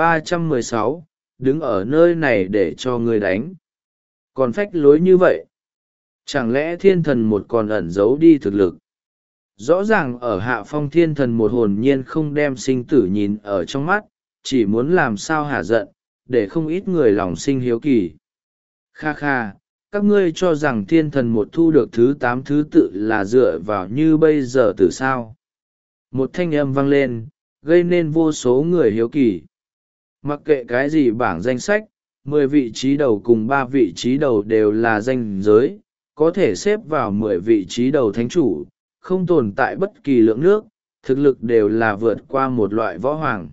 1316, đứng ở nơi này để cho người đánh. Còn phách lối như vậy. Chẳng lẽ thiên thần một còn ẩn giấu đi thực lực? Rõ ràng ở hạ phong thiên thần một hồn nhiên không đem sinh tử nhìn ở trong mắt, chỉ muốn làm sao hả giận, để không ít người lòng sinh hiếu kỳ. Kha kha, các ngươi cho rằng thiên thần một thu được thứ 8 thứ tự là dựa vào như bây giờ từ sao? Một thanh âm vang lên, gây nên vô số người hiếu kỳ. Mặc kệ cái gì bảng danh sách, 10 vị trí đầu cùng 3 vị trí đầu đều là danh giới, có thể xếp vào 10 vị trí đầu thánh chủ, không tồn tại bất kỳ lượng nước, thực lực đều là vượt qua một loại võ hoàng.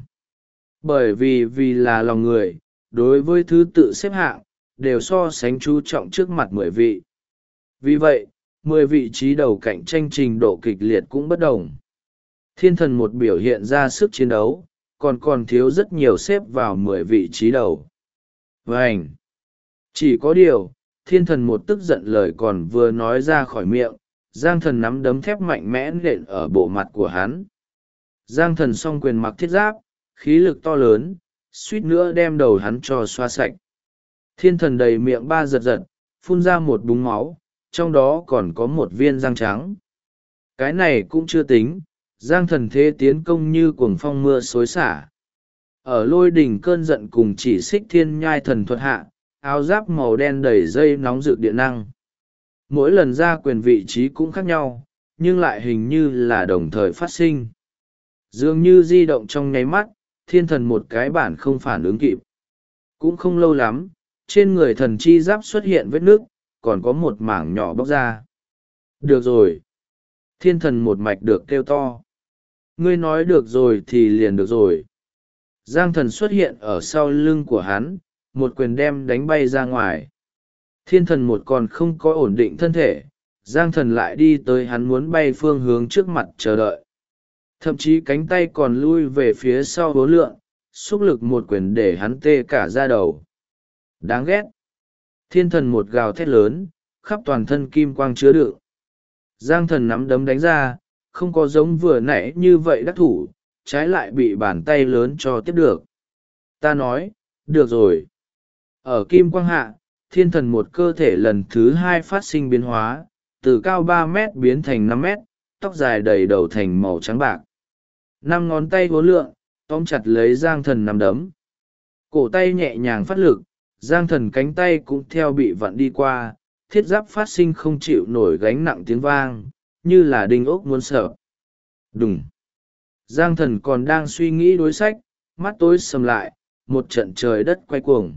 Bởi vì là lòng người, đối với thứ tự xếp hạng, đều so sánh chú trọng trước mặt 10 vị. Vì vậy, 10 vị trí đầu cạnh tranh trình độ kịch liệt cũng bất đồng. Thiên thần một biểu hiện ra sức chiến đấu, còn thiếu rất nhiều xếp vào 10 vị trí đầu. Vânh! Chỉ có điều, thiên thần một tức giận lời còn vừa nói ra khỏi miệng, Giang thần nắm đấm thép mạnh mẽ nện ở bộ mặt của hắn. Giang thần song quyền mặc thiết giáp, khí lực to lớn, suýt nữa đem đầu hắn cho xoa sạch. Thiên thần đầy miệng ba giật giật, phun ra một búng máu, trong đó còn có một viên răng trắng. Cái này cũng chưa tính, Giang thần thế tiến công như cuồng phong mưa xối xả. Ở lôi đỉnh cơn giận cùng chỉ xích thiên nhai thần thuật hạ, áo giáp màu đen đầy dây nóng rực điện năng. Mỗi lần ra quyền vị trí cũng khác nhau, nhưng lại hình như là đồng thời phát sinh. Dường như di động trong nháy mắt, thiên thần một cái bản không phản ứng kịp. Cũng không lâu lắm, trên người thần chi giáp xuất hiện vết nước, còn có một mảng nhỏ bóc ra. Được rồi. Thiên thần một mạch được kêu to. Ngươi nói được rồi thì liền được rồi. Giang thần xuất hiện ở sau lưng của hắn, một quyền đem đánh bay ra ngoài. Thiên thần một còn không có ổn định thân thể, Giang thần lại đi tới hắn muốn bay phương hướng trước mặt chờ đợi. Thậm chí cánh tay còn lui về phía sau hố lượng, xúc lực một quyền để hắn tê cả da đầu. Đáng ghét. Thiên thần một gào thét lớn, khắp toàn thân kim quang chứa đựng. Giang thần nắm đấm đánh ra, không có giống vừa nãy như vậy đắc thủ, trái lại bị bàn tay lớn cho tiếp được. Ta nói, được rồi. Ở kim quang hạ, thiên thần một cơ thể lần thứ 2 phát sinh biến hóa, từ cao 3 mét biến thành 5 mét, tóc dài đầy đầu thành màu trắng bạc. 5 ngón tay vốn lượn, tóm chặt lấy Giang thần nắm đấm. Cổ tay nhẹ nhàng phát lực, Giang thần cánh tay cũng theo bị vặn đi qua, thiết giáp phát sinh không chịu nổi gánh nặng tiếng vang, như là đinh ốc muốn sợ. Đùng! Giang thần còn đang suy nghĩ đối sách, mắt tối sầm lại, một trận trời đất quay cuồng.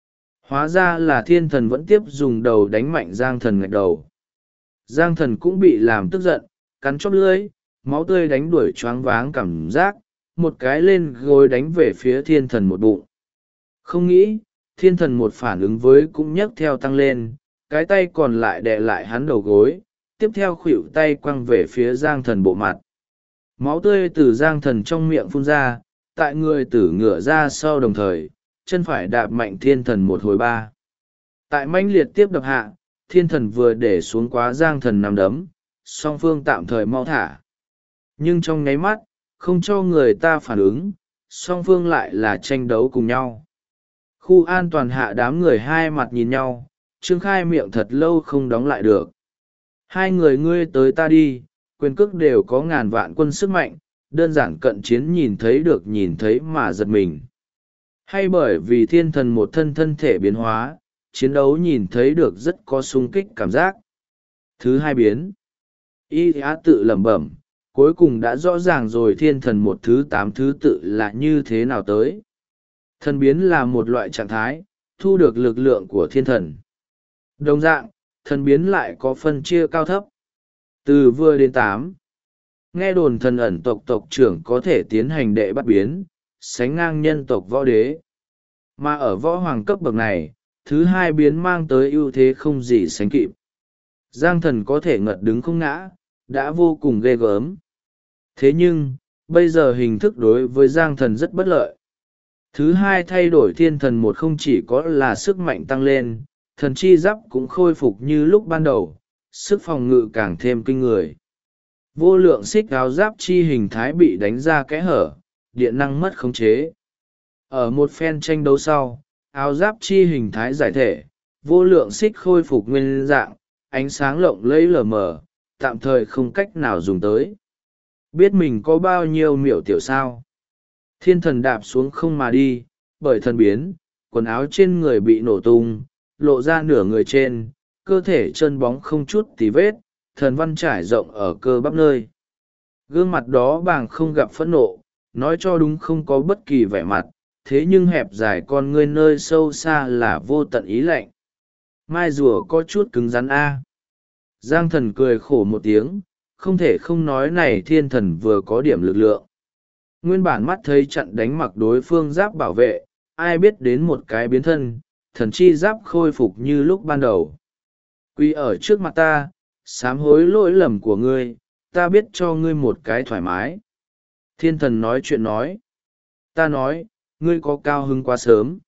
Hóa ra là thiên thần vẫn tiếp dùng đầu đánh mạnh Giang thần ngạch đầu. Giang thần cũng bị làm tức giận, cắn chóp lưỡi, máu tươi đánh đuổi choáng váng cảm giác, một cái lên gối đánh về phía thiên thần một bụng. Không nghĩ, thiên thần một phản ứng với cũng nhấc theo tăng lên, cái tay còn lại đè lại hắn đầu gối, tiếp theo khuỵu tay quăng về phía Giang thần bộ mặt. Máu tươi từ Giang thần trong miệng phun ra, tại người tử ngửa ra sau đồng thời, chân phải đạp mạnh thiên thần một hồi ba. Tại mãnh liệt tiếp đập hạ, thiên thần vừa để xuống quá Giang thần nằm đấm, song phương tạm thời mau thả. Nhưng trong nháy mắt, không cho người ta phản ứng, song phương lại là tranh đấu cùng nhau. Khu an toàn hạ đám người hai mặt nhìn nhau, Trương Khai miệng thật lâu không đóng lại được. Hai người ngươi tới ta đi, quyền cước đều có ngàn vạn quân sức mạnh, đơn giản cận chiến nhìn thấy mà giật mình. Hay bởi vì thiên thần một thân thể biến hóa, chiến đấu nhìn thấy được rất có sung kích cảm giác. Thứ hai biến. Y á tự lẩm bẩm, cuối cùng đã rõ ràng rồi thiên thần một thứ 8 thứ tự là như thế nào tới. Thần biến là một loại trạng thái, thu được lực lượng của thiên thần. Đồng dạng, thần biến lại có phân chia cao thấp. Từ vừa đến 8. Nghe đồn thần ẩn tộc trưởng có thể tiến hành đệ bắt biến, sánh ngang nhân tộc võ đế. Mà ở võ hoàng cấp bậc này, thứ hai biến mang tới ưu thế không gì sánh kịp. Giang thần có thể ngật đứng không ngã, đã vô cùng ghê gớm. Thế nhưng, bây giờ hình thức đối với Giang thần rất bất lợi. Thứ hai thay đổi thiên thần một không chỉ có là sức mạnh tăng lên, thần chi giáp cũng khôi phục như lúc ban đầu, sức phòng ngự càng thêm kinh người. Vô lượng xích áo giáp chi hình thái bị đánh ra kẽ hở, điện năng mất khống chế. Ở một phen tranh đấu sau, áo giáp chi hình thái giải thể, vô lượng xích khôi phục nguyên dạng, ánh sáng lộng lẫy lờ mờ, tạm thời không cách nào dùng tới. Biết mình có bao nhiêu miểu tiểu sao. Thiên thần đạp xuống không mà đi, bởi thần biến, quần áo trên người bị nổ tung, lộ ra nửa người trên, cơ thể chân bóng không chút tì vết, thần văn trải rộng ở cơ bắp nơi. Gương mặt đó bàng không gặp phẫn nộ, nói cho đúng không có bất kỳ vẻ mặt, thế nhưng hẹp dài con ngươi nơi sâu xa là vô tận ý lạnh. Mai rùa có chút cứng rắn a. Giang thần cười khổ một tiếng, không thể không nói này thiên thần vừa có điểm lực lượng. Nguyên bản mắt thấy chặn đánh mặc đối phương giáp bảo vệ, ai biết đến một cái biến thân, thần chi giáp khôi phục như lúc ban đầu. Quy ở trước mặt ta, sám hối lỗi lầm của ngươi, ta biết cho ngươi một cái thoải mái. Thiên thần nói chuyện nói. Ta nói, ngươi có cao hứng quá sớm.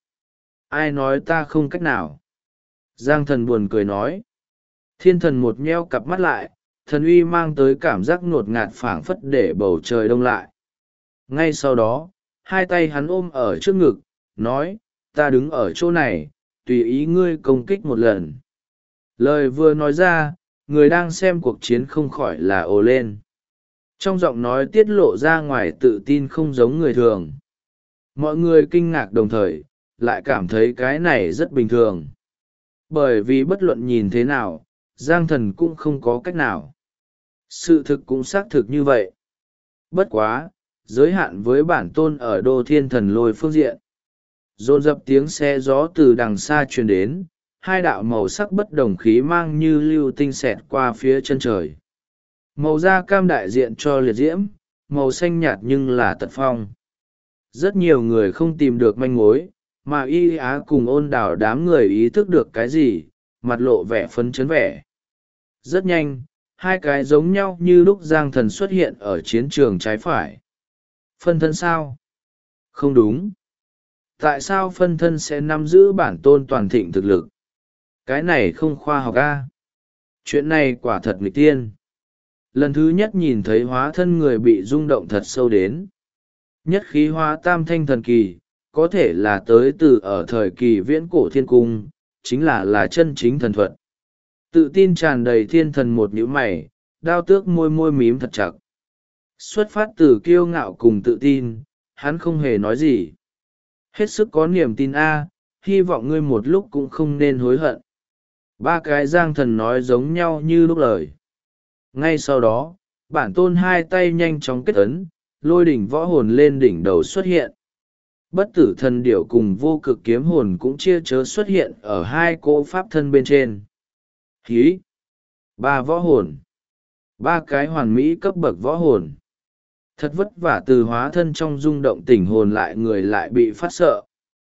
Ai nói ta không cách nào. Giang thần buồn cười nói. Thiên thần một nheo cặp mắt lại, thần uy mang tới cảm giác ngột ngạt phảng phất để bầu trời đông lại. Ngay sau đó, hai tay hắn ôm ở trước ngực, nói, ta đứng ở chỗ này, tùy ý ngươi công kích một lần. Lời vừa nói ra, người đang xem cuộc chiến không khỏi là ồ lên. Trong giọng nói tiết lộ ra ngoài tự tin không giống người thường. Mọi người kinh ngạc đồng thời, lại cảm thấy cái này rất bình thường. Bởi vì bất luận nhìn thế nào, Giang thần cũng không có cách nào. Sự thực cũng xác thực như vậy. Bất quá, giới hạn với bản tôn ở đô thiên thần lôi phương diện. Dồn dập tiếng xe gió từ đằng xa truyền đến, hai đạo màu sắc bất đồng khí mang như lưu tinh xẹt qua phía chân trời. Màu da cam đại diện cho liệt diễm, màu xanh nhạt nhưng là tật phong. Rất nhiều người không tìm được manh mối, mà y á cùng ôn đảo đám người ý thức được cái gì, mặt lộ vẻ phấn chấn vẻ. Rất nhanh, hai cái giống nhau như lúc Giang thần xuất hiện ở chiến trường trái phải. Phân thân sao? Không đúng. Tại sao phân thân sẽ nắm giữ bản tôn toàn thịnh thực lực? Cái này không khoa học a. Chuyện này quả thật nghịch tiên. Lần thứ nhất nhìn thấy hóa thân người bị rung động thật sâu đến. Nhất khí hóa tam thanh thần kỳ, có thể là tới từ ở thời kỳ viễn cổ thiên cung, chính là chân chính thần thuật. Tự tin tràn đầy thiên thần một nhíu mày, đao tước môi môi mím thật chặt. Xuất phát từ kiêu ngạo cùng tự tin, hắn không hề nói gì. Hết sức có niềm tin a, hy vọng ngươi một lúc cũng không nên hối hận. Ba cái Giang thần nói giống nhau như lúc lời. Ngay sau đó, bản tôn hai tay nhanh chóng kết ấn, lôi đỉnh võ hồn lên đỉnh đầu xuất hiện. Bất tử thần điểu cùng vô cực kiếm hồn cũng chia chớ xuất hiện ở hai cỗ pháp thân bên trên. Hí! Ba võ hồn. Ba cái hoàn mỹ cấp bậc võ hồn. Thật vất vả từ hóa thân trong rung động tỉnh hồn lại người lại bị phát sợ.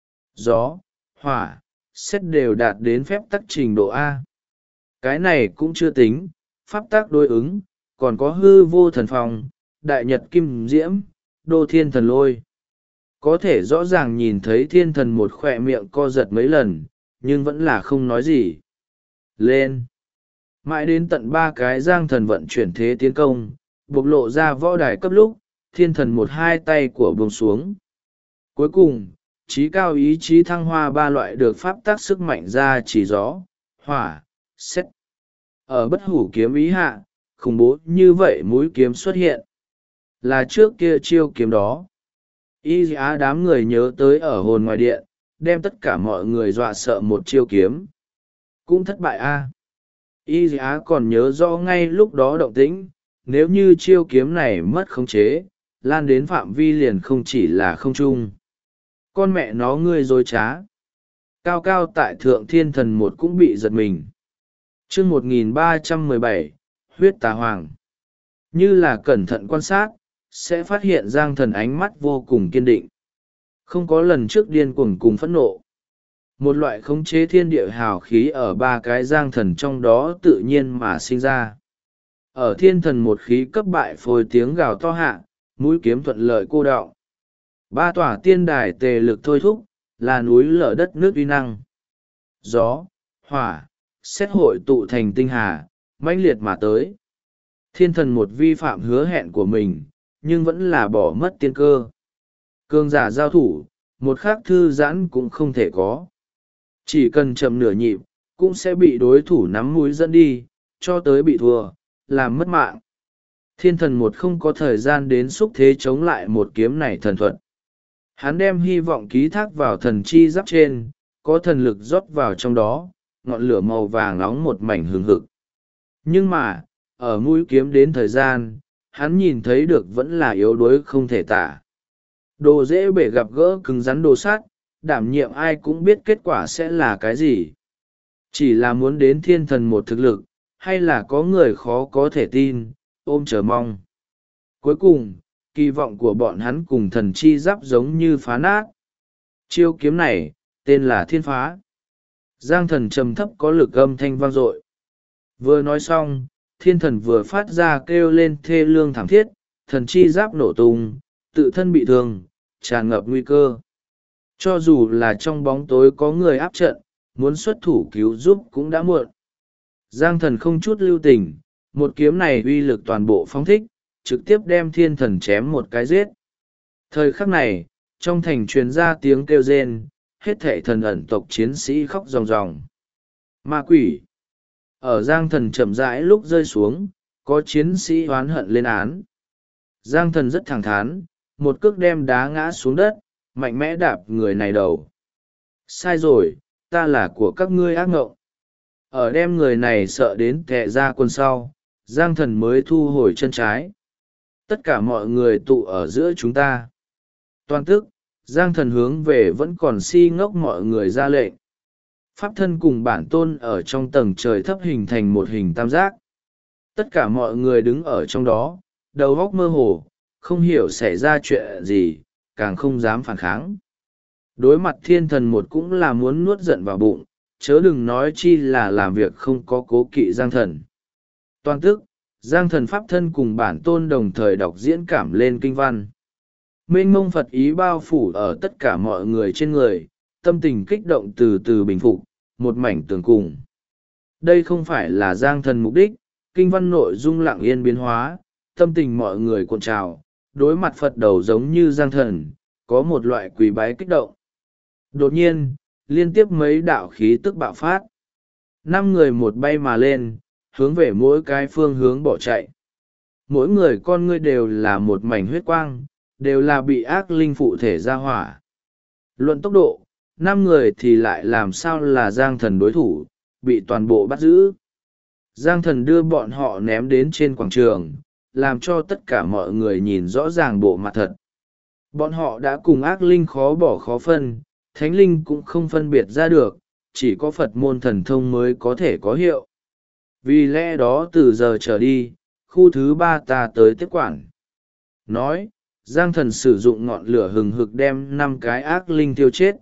Gió, hỏa, xét đều đạt đến phép tắc trình độ A. Cái này cũng chưa tính, pháp tác đối ứng, còn có hư vô thần phong, đại nhật kim diễm, đô thiên thần lôi. Có thể rõ ràng nhìn thấy thiên thần một khỏe miệng co giật mấy lần, nhưng vẫn là không nói gì. Lên! Mãi đến tận ba cái Giang thần vận chuyển thế tiến công, bộc lộ ra võ đài cấp lúc, thiên thần một hai tay của buông xuống. Cuối cùng, trí cao ý chí thăng hoa ba loại được pháp tác sức mạnh ra chỉ gió, hỏa, xét. Ở bất hủ kiếm ý hạ, khủng bố như vậy mũi kiếm xuất hiện. Là trước kia chiêu kiếm đó. Y á đám người nhớ tới ở hồn ngoài điện, đem tất cả mọi người dọa sợ một chiêu kiếm. Cũng thất bại a. Y á còn nhớ rõ ngay lúc đó động tĩnh, nếu như chiêu kiếm này mất khống chế, lan đến phạm vi liền không chỉ là không trung. Con mẹ nó ngươi dối trá. Cao cao tại thượng thiên thần một cũng bị giật mình. chương 1317, huyết tà hoàng. Như là cẩn thận quan sát, sẽ phát hiện Giang thần ánh mắt vô cùng kiên định. Không có lần trước điên cuồng cùng phẫn nộ. Một loại khống chế thiên địa hào khí ở ba cái Giang thần trong đó tự nhiên mà sinh ra. Ở thiên thần một khí cấp bại phôi tiếng gào to hạ, mũi kiếm thuận lợi cô đọng. Ba tòa tiên đài tề lực thôi thúc, là núi lở đất nước uy năng. Gió, hỏa, xét hội tụ thành tinh hà, mãnh liệt mà tới. Thiên thần một vi phạm hứa hẹn của mình, nhưng vẫn là bỏ mất tiên cơ. Cương giả giao thủ, một khắc thư giãn cũng không thể có. Chỉ cần chậm nửa nhịp, cũng sẽ bị đối thủ nắm mũi dẫn đi, cho tới bị thua, làm mất mạng. Thiên thần một không có thời gian đến xúc thế chống lại một kiếm này thần thuật. Hắn đem hy vọng ký thác vào thần chi giáp trên, có thần lực rót vào trong đó, ngọn lửa màu vàng nóng một mảnh hừng hực. Nhưng mà, ở mũi kiếm đến thời gian, hắn nhìn thấy được vẫn là yếu đuối không thể tả. Đồ dễ bể gặp gỡ cứng rắn đồ sắt, đảm nhiệm ai cũng biết kết quả sẽ là cái gì. Chỉ là muốn đến thiên thần một thực lực, hay là có người khó có thể tin, ôm chờ mong. Cuối cùng, kỳ vọng của bọn hắn cùng thần chi giáp giống như phá nát. Chiêu kiếm này, tên là Thiên Phá. Giang thần trầm thấp có lực âm thanh vang dội. Vừa nói xong, thiên thần vừa phát ra kêu lên thê lương thảm thiết, thần chi giáp nổ tung, tự thân bị thương, tràn ngập nguy cơ. Cho dù là trong bóng tối có người áp trận, muốn xuất thủ cứu giúp cũng đã muộn. Giang thần không chút lưu tình, một kiếm này uy lực toàn bộ phóng thích, trực tiếp đem thiên thần chém một cái giết. Thời khắc này, trong thành truyền ra tiếng kêu rên, hết thảy thần ẩn tộc chiến sĩ khóc ròng ròng. Ma quỷ! Ở Giang thần chậm rãi lúc rơi xuống, có chiến sĩ oán hận lên án. Giang thần rất thẳng thắn, một cước đem đá ngã xuống đất, mạnh mẽ đạp người này đầu. Sai rồi, ta là của các ngươi ác ngộng. Ở đem người này sợ đến tè ra quần sau, Giang thần mới thu hồi chân trái. Tất cả mọi người tụ ở giữa chúng ta. Toàn tức, Giang thần hướng về vẫn còn si ngốc mọi người ra lệnh. Pháp thân cùng bản tôn ở trong tầng trời thấp hình thành một hình tam giác. Tất cả mọi người đứng ở trong đó, đầu óc mơ hồ, không hiểu xảy ra chuyện gì, càng không dám phản kháng. Đối mặt thiên thần một cũng là muốn nuốt giận vào bụng, chớ đừng nói chi là làm việc không có cố kỵ Giang thần. Toàn tức, Giang thần pháp thân cùng bản tôn đồng thời đọc diễn cảm lên kinh văn. Mênh mông Phật ý bao phủ ở tất cả mọi người trên người, tâm tình kích động từ từ bình phục, một mảnh tường cùng. Đây không phải là Giang thần mục đích, kinh văn nội dung lặng yên biến hóa, tâm tình mọi người cuộn trào, đối mặt Phật đầu giống như Giang thần, có một loại quỳ bái kích động. Đột nhiên, liên tiếp mấy đạo khí tức bạo phát. 5 người một bay mà lên, hướng về mỗi cái phương hướng bỏ chạy. Mỗi người con ngươi đều là một mảnh huyết quang, đều là bị ác linh phụ thể ra hỏa. Luận tốc độ, 5 người thì lại làm sao là Giang thần đối thủ, bị toàn bộ bắt giữ. Giang thần đưa bọn họ ném đến trên quảng trường, làm cho tất cả mọi người nhìn rõ ràng bộ mặt thật. Bọn họ đã cùng ác linh khó bỏ khó phân, thánh linh cũng không phân biệt ra được, chỉ có Phật môn thần thông mới có thể có hiệu. Vì lẽ đó từ giờ trở đi, khu thứ 3 ta tới tiếp quản. Nói, Giang thần sử dụng ngọn lửa hừng hực đem 5 cái ác linh tiêu chết.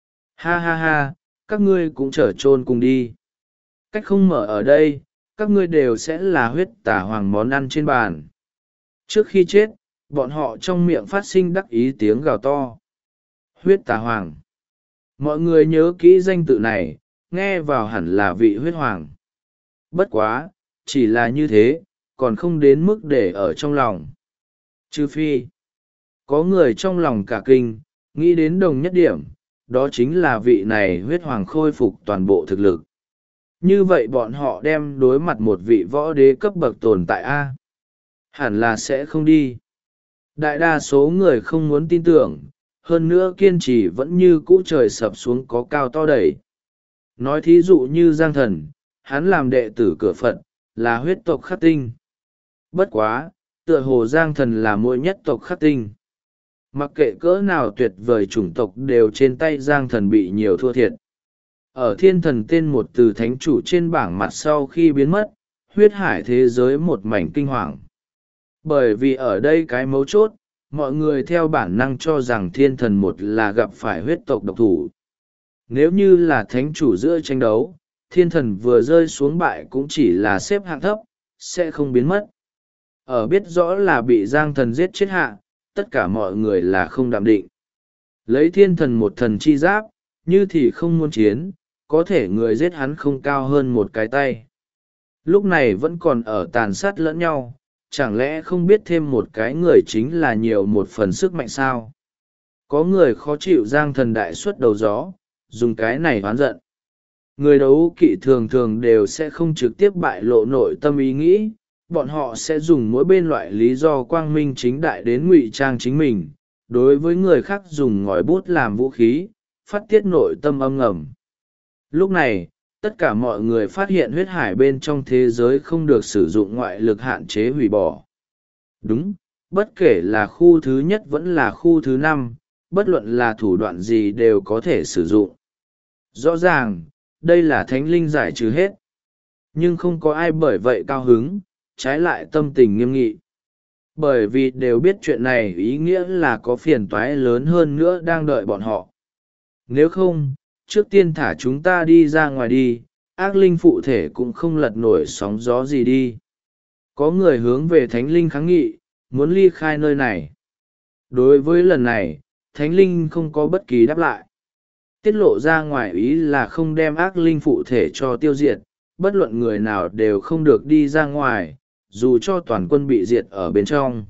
Ha ha ha, các ngươi cũng trở chôn cùng đi. Cách không mở ở đây, các ngươi đều sẽ là huyết tà hoàng món ăn trên bàn. Trước khi chết, bọn họ trong miệng phát sinh đắc ý tiếng gào to. Huyết tà hoàng. Mọi người nhớ kỹ danh tự này, nghe vào hẳn là vị huyết hoàng. Bất quá, chỉ là như thế, còn không đến mức để ở trong lòng. Trừ phi, có người trong lòng cả kinh, nghĩ đến đồng nhất điểm, đó chính là vị này huyết hoàng khôi phục toàn bộ thực lực. Như vậy bọn họ đem đối mặt một vị võ đế cấp bậc tồn tại A. Hẳn là sẽ không đi. Đại đa số người không muốn tin tưởng, hơn nữa kiên trì vẫn như cũ trời sập xuống có cao to đẩy. Nói thí dụ như Giang thần, hắn làm đệ tử cửa Phật, là huyết tộc khắc tinh. Bất quá, tựa hồ Giang thần là mỗi nhất tộc khắc tinh. Mặc kệ cỡ nào tuyệt vời chủng tộc đều trên tay Giang thần bị nhiều thua thiệt. Ở thiên thần tên một từ thánh chủ trên bảng mặt sau khi biến mất, huyết hải thế giới một mảnh kinh hoàng. Bởi vì ở đây cái mấu chốt, mọi người theo bản năng cho rằng thiên thần một là gặp phải huyết tộc độc thủ. Nếu như là thánh chủ giữa tranh đấu, thiên thần vừa rơi xuống bại cũng chỉ là xếp hạng thấp, sẽ không biến mất. Ở biết rõ là bị Giang thần giết chết hạ, tất cả mọi người là không đạm định. Lấy thiên thần một thần chi giáp, như thì không muốn chiến, có thể người giết hắn không cao hơn một cái tay. Lúc này vẫn còn ở tàn sát lẫn nhau, chẳng lẽ không biết thêm một cái người chính là nhiều một phần sức mạnh sao? Có người khó chịu Giang thần đại suất đầu gió, dùng cái này oán giận. Người đấu kỵ thường thường đều sẽ không trực tiếp bại lộ nội tâm ý nghĩ, bọn họ sẽ dùng mỗi bên loại lý do quang minh chính đại đến ngụy trang chính mình, đối với người khác dùng ngòi bút làm vũ khí, phát tiết nội tâm âm ngầm. Lúc này, tất cả mọi người phát hiện huyết hải bên trong thế giới không được sử dụng ngoại lực hạn chế hủy bỏ. Đúng, bất kể là khu thứ nhất vẫn là khu thứ năm, bất luận là thủ đoạn gì đều có thể sử dụng. Rõ ràng, đây là thánh linh giải trừ hết. Nhưng không có ai bởi vậy cao hứng, trái lại tâm tình nghiêm nghị. Bởi vì đều biết chuyện này ý nghĩa là có phiền toái lớn hơn nữa đang đợi bọn họ. Nếu không, trước tiên thả chúng ta đi ra ngoài đi, ác linh phụ thể cũng không lật nổi sóng gió gì đi. Có người hướng về thánh linh kháng nghị, muốn ly khai nơi này. Đối với lần này, thánh linh không có bất kỳ đáp lại. Tiết lộ ra ngoài ý là không đem ác linh phụ thể cho tiêu diệt, bất luận người nào đều không được đi ra ngoài, dù cho toàn quân bị diệt ở bên trong.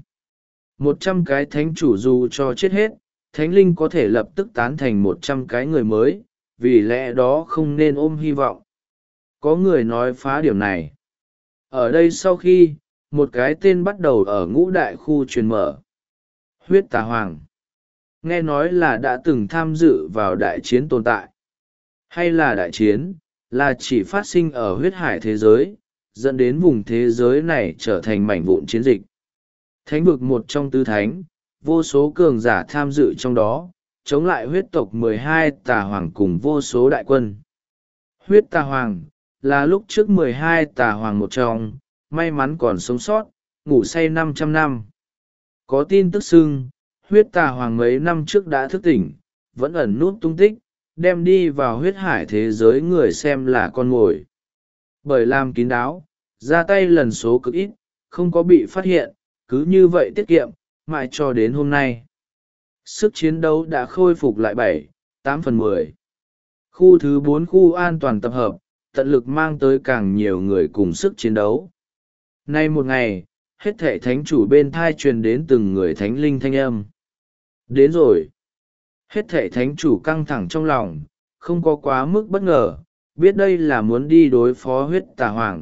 100 cái thánh chủ dù cho chết hết, thánh linh có thể lập tức tán thành 100 cái người mới, vì lẽ đó không nên ôm hy vọng. Có người nói phá điểm này. Ở đây sau khi, một cái tên bắt đầu ở ngũ đại khu truyền mở. Huyết Tà Hoàng. Nghe nói là đã từng tham dự vào đại chiến tồn tại. Hay là đại chiến, là chỉ phát sinh ở huyết hải thế giới, dẫn đến vùng thế giới này trở thành mảnh vụn chiến dịch. Thánh vực một trong tứ thánh, vô số cường giả tham dự trong đó, chống lại huyết tộc 12 tà hoàng cùng vô số đại quân. Huyết Tà Hoàng, là lúc trước 12 tà hoàng một trong, may mắn còn sống sót, ngủ say 500 năm. Có tin tức xưng, huyết tà hoàng mấy năm trước đã thức tỉnh, vẫn ẩn nút tung tích, đem đi vào huyết hải thế giới người xem là con mồi. Bởi làm kín đáo, ra tay lần số cực ít, không có bị phát hiện, cứ như vậy tiết kiệm, mãi cho đến hôm nay. Sức chiến đấu đã khôi phục lại 7-8/10. Khu thứ 4 khu an toàn tập hợp, tận lực mang tới càng nhiều người cùng sức chiến đấu. Nay một ngày, hết thảy thánh chủ bên thai truyền đến từng người thánh linh thanh âm. Đến rồi. Hết thảy thánh chủ căng thẳng trong lòng, không có quá mức bất ngờ, biết đây là muốn đi đối phó huyết tà hoàng.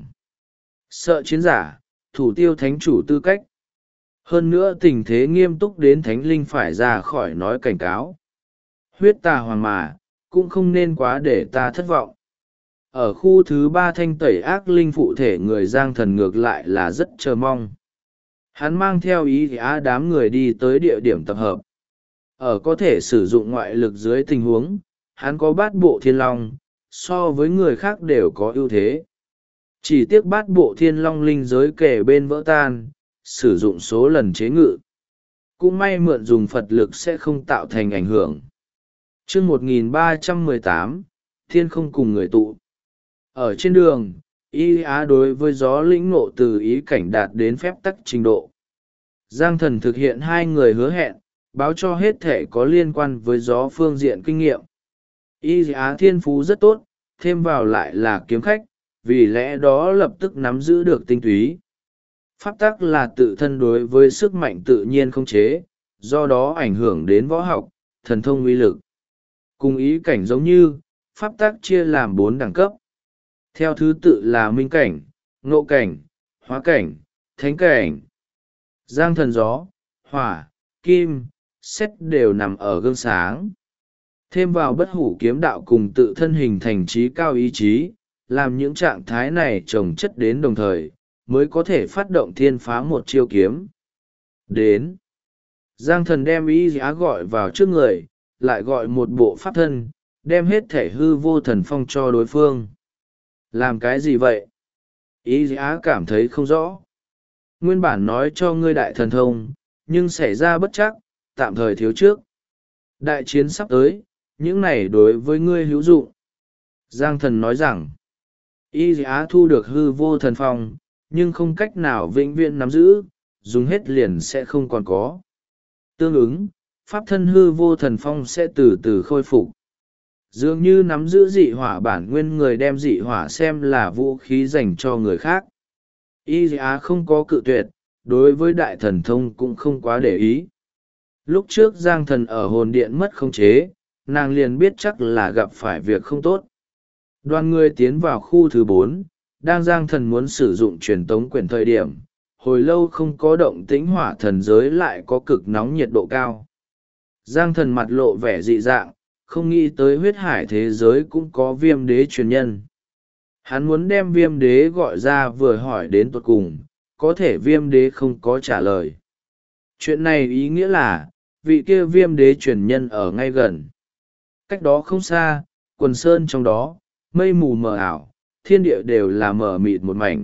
Sợ chiến giả, thủ tiêu thánh chủ tư cách. Hơn nữa tình thế nghiêm túc đến thánh linh phải ra khỏi nói cảnh cáo. Huyết tà hoàng mà, cũng không nên quá để ta thất vọng. Ở khu thứ 3 thanh tẩy ác linh phụ thể người Giang Thần ngược lại là rất chờ mong. Hắn mang theo ý á đám người đi tới địa điểm tập hợp. Ở có thể sử dụng ngoại lực dưới tình huống, hắn có bát bộ thiên long, so với người khác đều có ưu thế. Chỉ tiếc bát bộ thiên long linh giới kề bên vỡ tan, sử dụng số lần chế ngự. Cũng may mượn dùng Phật lực sẽ không tạo thành ảnh hưởng. Chương 1318, Thiên không cùng người tụ. Ở trên đường, y á đối với gió lĩnh ngộ từ ý cảnh đạt đến phép tắc trình độ. Giang Thần thực hiện hai người hứa hẹn, báo cho hết thể có liên quan với gió phương diện kinh nghiệm. Y á thiên phú rất tốt, thêm vào lại là kiếm khách, vì lẽ đó lập tức nắm giữ được tinh túy. Pháp tắc là tự thân đối với sức mạnh tự nhiên không chế, do đó ảnh hưởng đến võ học, thần thông uy lực. Cùng ý cảnh giống như, pháp tắc chia làm 4 đẳng cấp. Theo thứ tự là minh cảnh, ngộ cảnh, hóa cảnh, thánh cảnh. Giang Thần gió, hỏa, kim, sét đều nằm ở gương sáng. Thêm vào bất hủ kiếm đạo cùng tự thân hình thành trí cao ý chí, làm những trạng thái này chồng chất đến đồng thời, mới có thể phát động thiên phá một chiêu kiếm. Đến. Giang Thần đem ý giá gọi vào trước người, lại gọi một bộ pháp thân, đem hết thể hư vô thần phong cho đối phương. Làm cái gì vậy? Ý giá cảm thấy không rõ. Nguyên bản nói cho ngươi đại thần thông, nhưng xảy ra bất chắc, tạm thời thiếu trước. Đại chiến sắp tới, những này đối với ngươi hữu dụng. Giang Thần nói rằng, Y giá thu được hư vô thần phong, nhưng không cách nào vĩnh viễn nắm giữ, dùng hết liền sẽ không còn có. Tương ứng, pháp thân hư vô thần phong sẽ từ từ khôi phục. Dường như nắm giữ dị hỏa bản nguyên người đem dị hỏa xem là vũ khí dành cho người khác. Y giá không có cự tuyệt, đối với đại thần thông cũng không quá để ý. Lúc trước Giang Thần ở hồn điện mất khống chế, nàng liền biết chắc là gặp phải việc không tốt. Đoàn người tiến vào khu thứ 4, đang Giang Thần muốn sử dụng truyền tống quyển thời điểm, hồi lâu không có động tĩnh hỏa thần giới lại có cực nóng nhiệt độ cao. Giang thần mặt lộ vẻ dị dạng, không nghĩ tới huyết hải thế giới cũng có viêm đế truyền nhân. Hắn muốn đem viêm đế gọi ra vừa hỏi đến tột cùng, có thể viêm đế không có trả lời. Chuyện này ý nghĩa là, vị kia viêm đế truyền nhân ở ngay gần. Cách đó không xa, quần sơn trong đó, mây mù mờ ảo, thiên địa đều là mờ mịt một mảnh.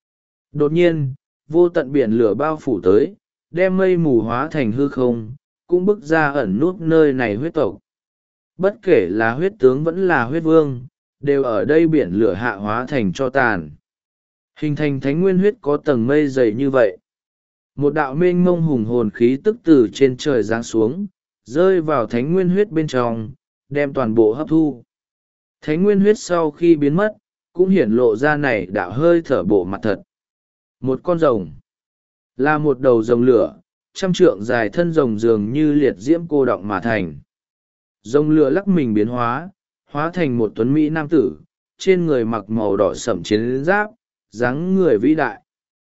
Đột nhiên, vô tận biển lửa bao phủ tới, đem mây mù hóa thành hư không, cũng bức ra ẩn nút nơi này huyết tộc. Bất kể là huyết tướng vẫn là huyết vương, đều ở đây biển lửa hạ hóa thành cho tàn. Hình thành thánh nguyên huyết có tầng mây dày như vậy. Một đạo mênh mông hùng hồn khí tức từ trên trời giáng xuống, rơi vào thánh nguyên huyết bên trong, đem toàn bộ hấp thu. Thánh nguyên huyết sau khi biến mất, cũng hiển lộ ra này đạo hơi thở bộ mặt thật. Một con rồng, là một đầu rồng lửa, trăm trượng dài thân rồng dường như liệt diễm cô đọng mà thành. Rồng lửa lắc mình biến hóa, hóa thành một tuấn mỹ nam tử, trên người mặc màu đỏ sẫm chiến giáp, dáng người vĩ đại.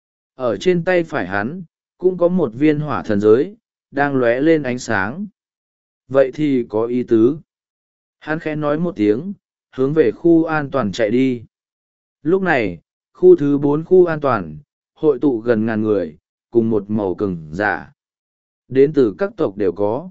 Ở trên tay phải hắn, cũng có một viên hỏa thần giới, đang lóe lên ánh sáng. Vậy thì có ý tứ. Hắn khẽ nói một tiếng, hướng về khu an toàn chạy đi. Lúc này, khu thứ 4 khu an toàn, hội tụ gần ngàn người, cùng một màu cừng giả. Đến từ các tộc đều có.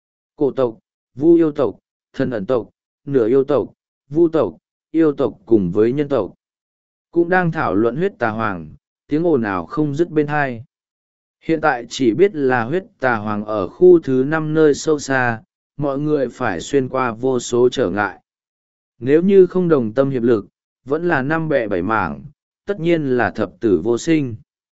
Cổ tộc, vu yêu tộc, thần ẩn tộc, nửa yêu tộc, vu tộc, yêu tộc cùng với nhân tộc. Cũng đang thảo luận huyết tà hoàng, tiếng ồn ào không dứt bên hai. Hiện tại chỉ biết là huyết tà hoàng ở khu thứ 5 nơi sâu xa, mọi người phải xuyên qua vô số trở ngại. Nếu như không đồng tâm hiệp lực, vẫn là năm bè bảy mảng, tất nhiên là thập tử vô sinh.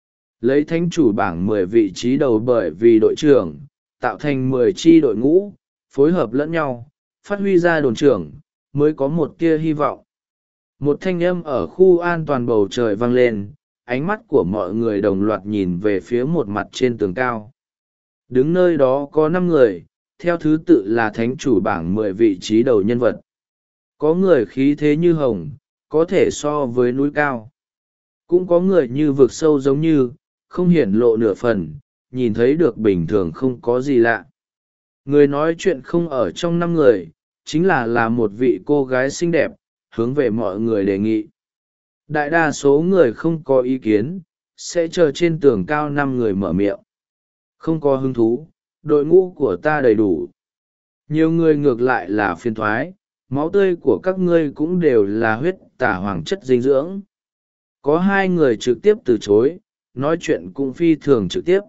Lấy thánh chủ bảng 10 vị trí đầu bởi vì đội trưởng, tạo thành 10 chi đội ngũ, phối hợp lẫn nhau, phát huy ra đồn trưởng, mới có một tia hy vọng. Một thanh âm ở khu an toàn bầu trời vang lên, ánh mắt của mọi người đồng loạt nhìn về phía một mặt trên tường cao. Đứng nơi đó có 5 người, theo thứ tự là thánh chủ bảng 10 vị trí đầu nhân vật. Có người khí thế như hồng, có thể so với núi cao. Cũng có người như vực sâu giống như, không hiển lộ nửa phần, nhìn thấy được bình thường không có gì lạ. Người nói chuyện không ở trong 5 người, chính là một vị cô gái xinh đẹp, hướng về mọi người đề nghị. Đại đa số người không có ý kiến, sẽ chờ trên tường cao 5 người mở miệng. Không có hứng thú, đội ngũ của ta đầy đủ. Nhiều người ngược lại là phiền thoái, máu tươi của các ngươi cũng đều là huyết tà hoàng chất dinh dưỡng. Có 2 người trực tiếp từ chối, nói chuyện cũng phi thường trực tiếp.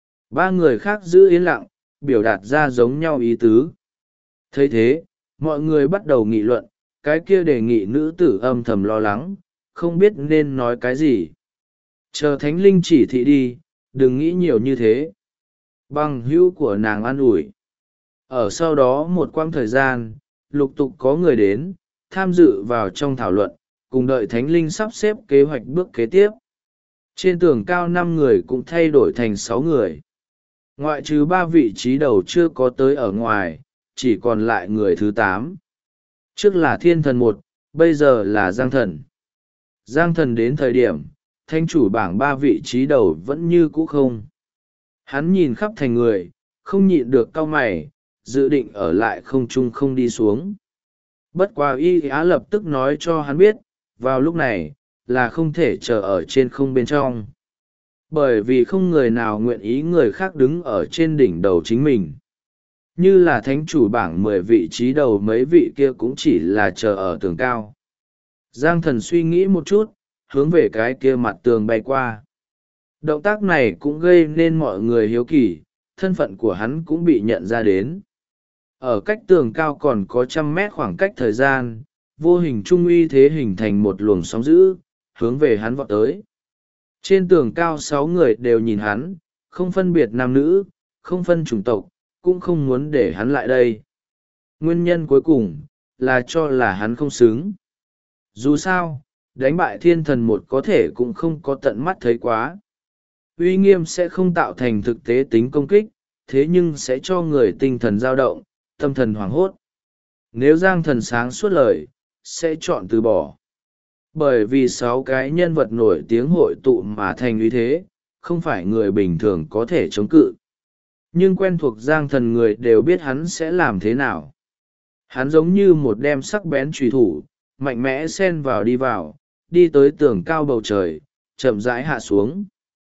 3 người khác giữ yên lặng, biểu đạt ra giống nhau ý tứ. Thấy thế, mọi người bắt đầu nghị luận, cái kia đề nghị nữ tử âm thầm lo lắng, không biết nên nói cái gì. Chờ thánh linh chỉ thị đi, đừng nghĩ nhiều như thế. Bằng hữu của nàng an ủi. Ở sau đó một quãng thời gian, lục tục có người đến, tham dự vào trong thảo luận, cùng đợi thánh linh sắp xếp kế hoạch bước kế tiếp. Trên tường cao 5 người cũng thay đổi thành 6 người. Ngoại trừ 3 vị trí đầu chưa có tới ở ngoài, chỉ còn lại người thứ 8. Trước là thiên thần 1, bây giờ là giang thần. Giang thần đến thời điểm, thanh chủ bảng 3 vị trí đầu vẫn như cũ không. Hắn nhìn khắp thành người, không nhịn được cau mày, dự định ở lại không trung không đi xuống. Bất quá y á lập tức nói cho hắn biết, vào lúc này, là không thể chờ ở trên không bên trong. Bởi vì không người nào nguyện ý người khác đứng ở trên đỉnh đầu chính mình. Như là thánh chủ bảng 10 vị trí đầu mấy vị kia cũng chỉ là chờ ở tường cao. Giang thần suy nghĩ một chút, hướng về cái kia mặt tường bay qua. Động tác này cũng gây nên mọi người hiếu kỳ, thân phận của hắn cũng bị nhận ra đến. Ở cách tường cao còn có 100 mét khoảng cách thời gian, vô hình trung uy thế hình thành một luồng sóng dữ, hướng về hắn vọt tới. Trên tường cao 6 người đều nhìn hắn, không phân biệt nam nữ, không phân chủng tộc, cũng không muốn để hắn lại đây. Nguyên nhân cuối cùng, là cho là hắn không xứng. Dù sao, đánh bại thiên thần 1 có thể cũng không có tận mắt thấy quá. Uy nghiêm sẽ không tạo thành thực tế tính công kích, thế nhưng sẽ cho người tinh thần dao động, tâm thần hoảng hốt. Nếu Giang thần sáng suốt lời, sẽ chọn từ bỏ. Bởi vì 6 cái nhân vật nổi tiếng hội tụ mà thành uy thế, không phải người bình thường có thể chống cự. nhưng quen thuộc Giang Thần người đều biết hắn sẽ làm thế nào. Hắn giống như một đem sắc bén trùy thủ, mạnh mẽ xen vào, đi tới tường cao bầu trời, chậm rãi hạ xuống.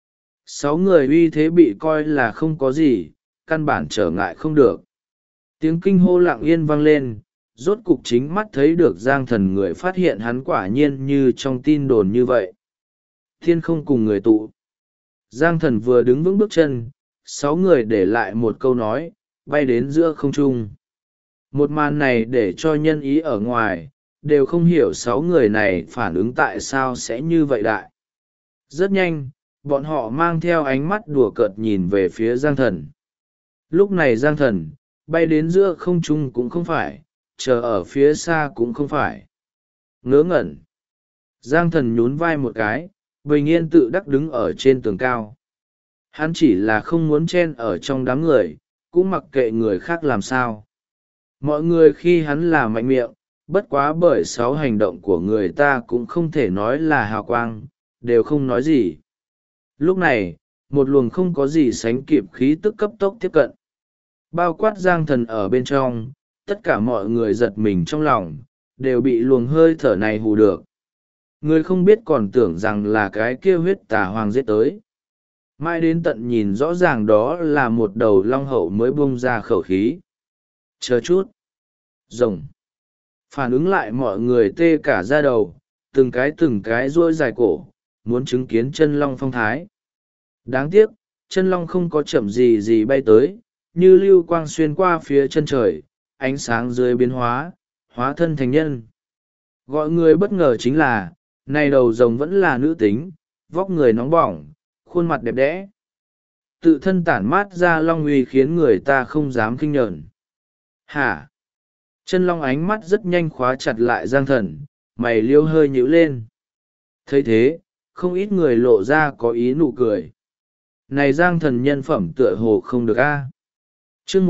6 người uy thế bị coi là không có gì, căn bản trở ngại không được. Tiếng kinh hô lặng yên vang lên, rốt cục chính mắt thấy được Giang Thần người phát hiện hắn quả nhiên như trong tin đồn như vậy. Thiên không cùng người tụ. Giang Thần vừa đứng vững bước chân, 6 người để lại một câu nói, bay đến giữa không trung. Một màn này để cho nhân ý ở ngoài, đều không hiểu 6 người này phản ứng tại sao sẽ như vậy đại. Rất nhanh, bọn họ mang theo ánh mắt đùa cợt nhìn về phía Giang Thần. Lúc này Giang Thần, bay đến giữa không trung cũng không phải, chờ ở phía xa cũng không phải. Ngớ ngẩn. Giang Thần nhún vai một cái, bình yên tự đắc đứng ở trên tường cao. Hắn chỉ là không muốn chen ở trong đám người, cũng mặc kệ người khác làm sao. Mọi người khi hắn là mạnh miệng, bất quá bởi 6 hành động của người ta cũng không thể nói là hào quang, đều không nói gì. Lúc này, một luồng không có gì sánh kịp khí tức cấp tốc tiếp cận. Bao quát Giang Thần ở bên trong, tất cả mọi người giật mình trong lòng, đều bị luồng hơi thở này hù được. Người không biết còn tưởng rằng là cái kia huyết tà hoàng giết tới. Mãi đến tận nhìn rõ ràng đó là một đầu long hậu mới bung ra khẩu khí. Chờ chút. Rồng. Phản ứng lại mọi người tê cả da đầu, từng cái duỗi dài cổ, muốn chứng kiến chân long phong thái. Đáng tiếc, chân long không có chậm gì bay tới, như lưu quang xuyên qua phía chân trời, ánh sáng dưới biến hóa, hóa thân thành nhân. Gọi người bất ngờ chính là, này đầu rồng vẫn là nữ tính, vóc người nóng bỏng, khuôn mặt đẹp đẽ. Tự thân tản mát ra long uy khiến người ta không dám khinh nhờn. Hả? Chân long ánh mắt rất nhanh khóa chặt lại Giang Thần, mày liêu hơi nhíu lên. Thấy thế, không ít người lộ ra có ý nụ cười. Này Giang Thần nhân phẩm tựa hồ không được a. Chương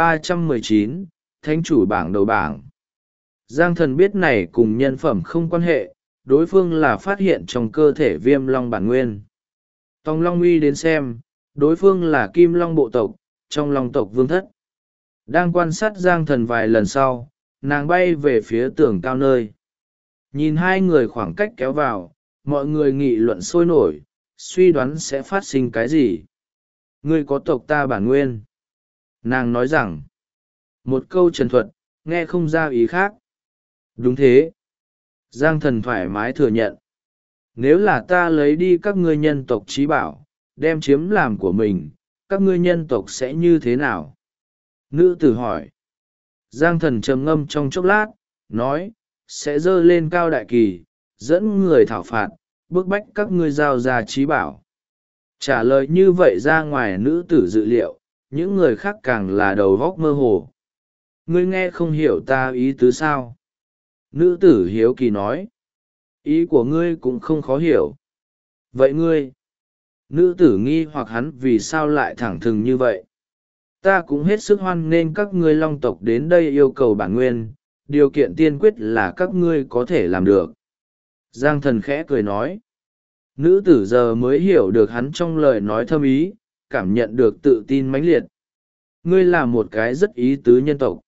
1319, Thánh chủ bảng đầu bảng. Giang Thần biết này cùng nhân phẩm không quan hệ, đối phương là phát hiện trong cơ thể Viêm Long bản nguyên. Tòng Long Uy đến xem, đối phương là Kim Long bộ tộc, trong Long tộc vương thất. Đang quan sát Giang Thần vài lần sau, nàng bay về phía tường cao nơi. Nhìn hai người khoảng cách kéo vào, mọi người nghị luận sôi nổi, suy đoán sẽ phát sinh cái gì. Ngươi có tộc ta bản nguyên. Nàng nói rằng, một câu trần thuật, nghe không ra ý khác. Đúng thế. Giang Thần thoải mái thừa nhận. Nếu là ta lấy đi các ngươi nhân tộc trí bảo, đem chiếm làm của mình, các ngươi nhân tộc sẽ như thế nào? Nữ tử hỏi. Giang Thần trầm ngâm trong chốc lát, nói, sẽ dơ lên cao đại kỳ, dẫn người thảo phạt, bức bách các ngươi giao ra trí bảo. Trả lời như vậy ra ngoài nữ tử dự liệu, những người khác càng là đầu góc mơ hồ. Ngươi nghe không hiểu ta ý tứ sao? Nữ tử hiếu kỳ nói. Ý của ngươi cũng không khó hiểu. Vậy ngươi? Nữ tử nghi hoặc hắn vì sao lại thẳng thừng như vậy? Ta cũng hết sức hoan nghênh các ngươi long tộc đến đây yêu cầu bản nguyên, điều kiện tiên quyết là các ngươi có thể làm được. Giang Thần khẽ cười nói. Nữ tử giờ mới hiểu được hắn trong lời nói thâm ý, cảm nhận được tự tin mãnh liệt. Ngươi là một cái rất ý tứ nhân tộc.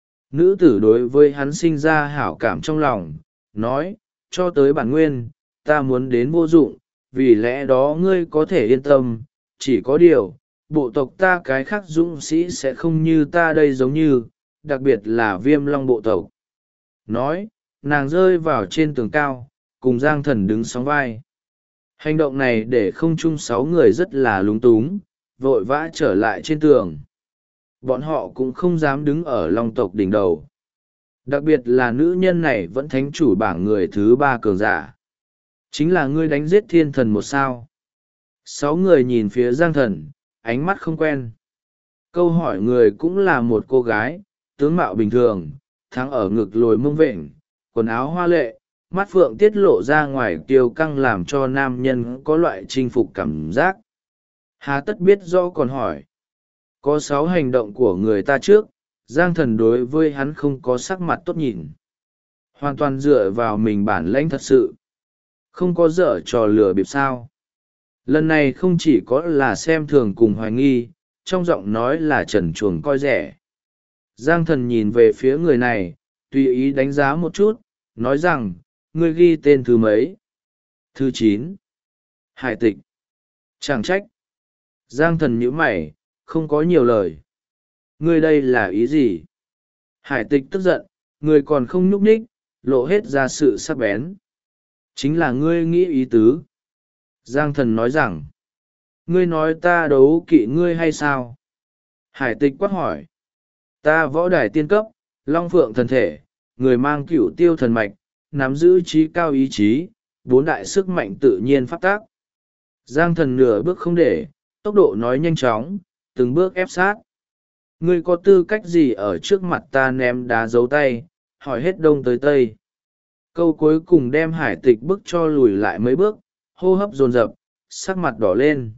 Nữ tử đối với hắn sinh ra hảo cảm trong lòng, nói, cho tới bản nguyên, ta muốn đến vô dụng, vì lẽ đó ngươi có thể yên tâm, chỉ có điều, bộ tộc ta cái khác dũng sĩ sẽ không như ta đây giống như, đặc biệt là Viêm Long bộ tộc. Nói, nàng rơi vào trên tường cao, cùng Giang Thần đứng sóng vai. Hành động này để không chung 6 người rất là lúng túng, vội vã trở lại trên tường. Bọn họ cũng không dám đứng ở Long tộc đỉnh đầu. Đặc biệt là nữ nhân này vẫn thánh chủ bảng người thứ 3 cường giả. Chính là ngươi đánh giết thiên thần một sao. 6 người nhìn phía Giang Thần, ánh mắt không quen. Câu hỏi người cũng là một cô gái, tướng mạo bình thường, thắng ở ngực lồi mông vện, quần áo hoa lệ, mắt phượng tiết lộ ra ngoài kiêu căng làm cho nam nhân có loại chinh phục cảm giác. Hà tất biết rõ còn hỏi. Có 6 hành động của người ta trước, Giang Thần đối với hắn không có sắc mặt tốt nhìn. Hoàn toàn dựa vào mình bản lãnh thật sự. Không có dở trò lừa bịp sao. Lần này không chỉ có là xem thường cùng hoài nghi, trong giọng nói là trần truồng coi rẻ. Giang Thần nhìn về phía người này, tùy ý đánh giá một chút, nói rằng, ngươi ghi tên thứ mấy? Thứ 9. Hải Tịch. Chẳng trách. Giang Thần nhíu mày, không có nhiều lời. Ngươi đây là ý gì? Hải Tịch tức giận, người còn không nhúc nhích, lộ hết ra sự sắc bén. Chính là ngươi nghĩ ý tứ. Giang Thần nói rằng, ngươi nói ta đấu kỵ ngươi hay sao? Hải Tịch quát hỏi. Ta võ đài tiên cấp, long phượng thần thể, người mang cửu tiêu thần mạch, nắm giữ trí cao ý chí, 4 đại sức mạnh tự nhiên phát tác. Giang Thần nửa bước không để, tốc độ nói nhanh chóng, từng bước ép sát. Ngươi có tư cách gì ở trước mặt ta ném đá giấu tay, hỏi hết đông tới tây. Câu cuối cùng đem Hải Tịch bức cho lùi lại mấy bước, hô hấp dồn dập, sắc mặt đỏ lên.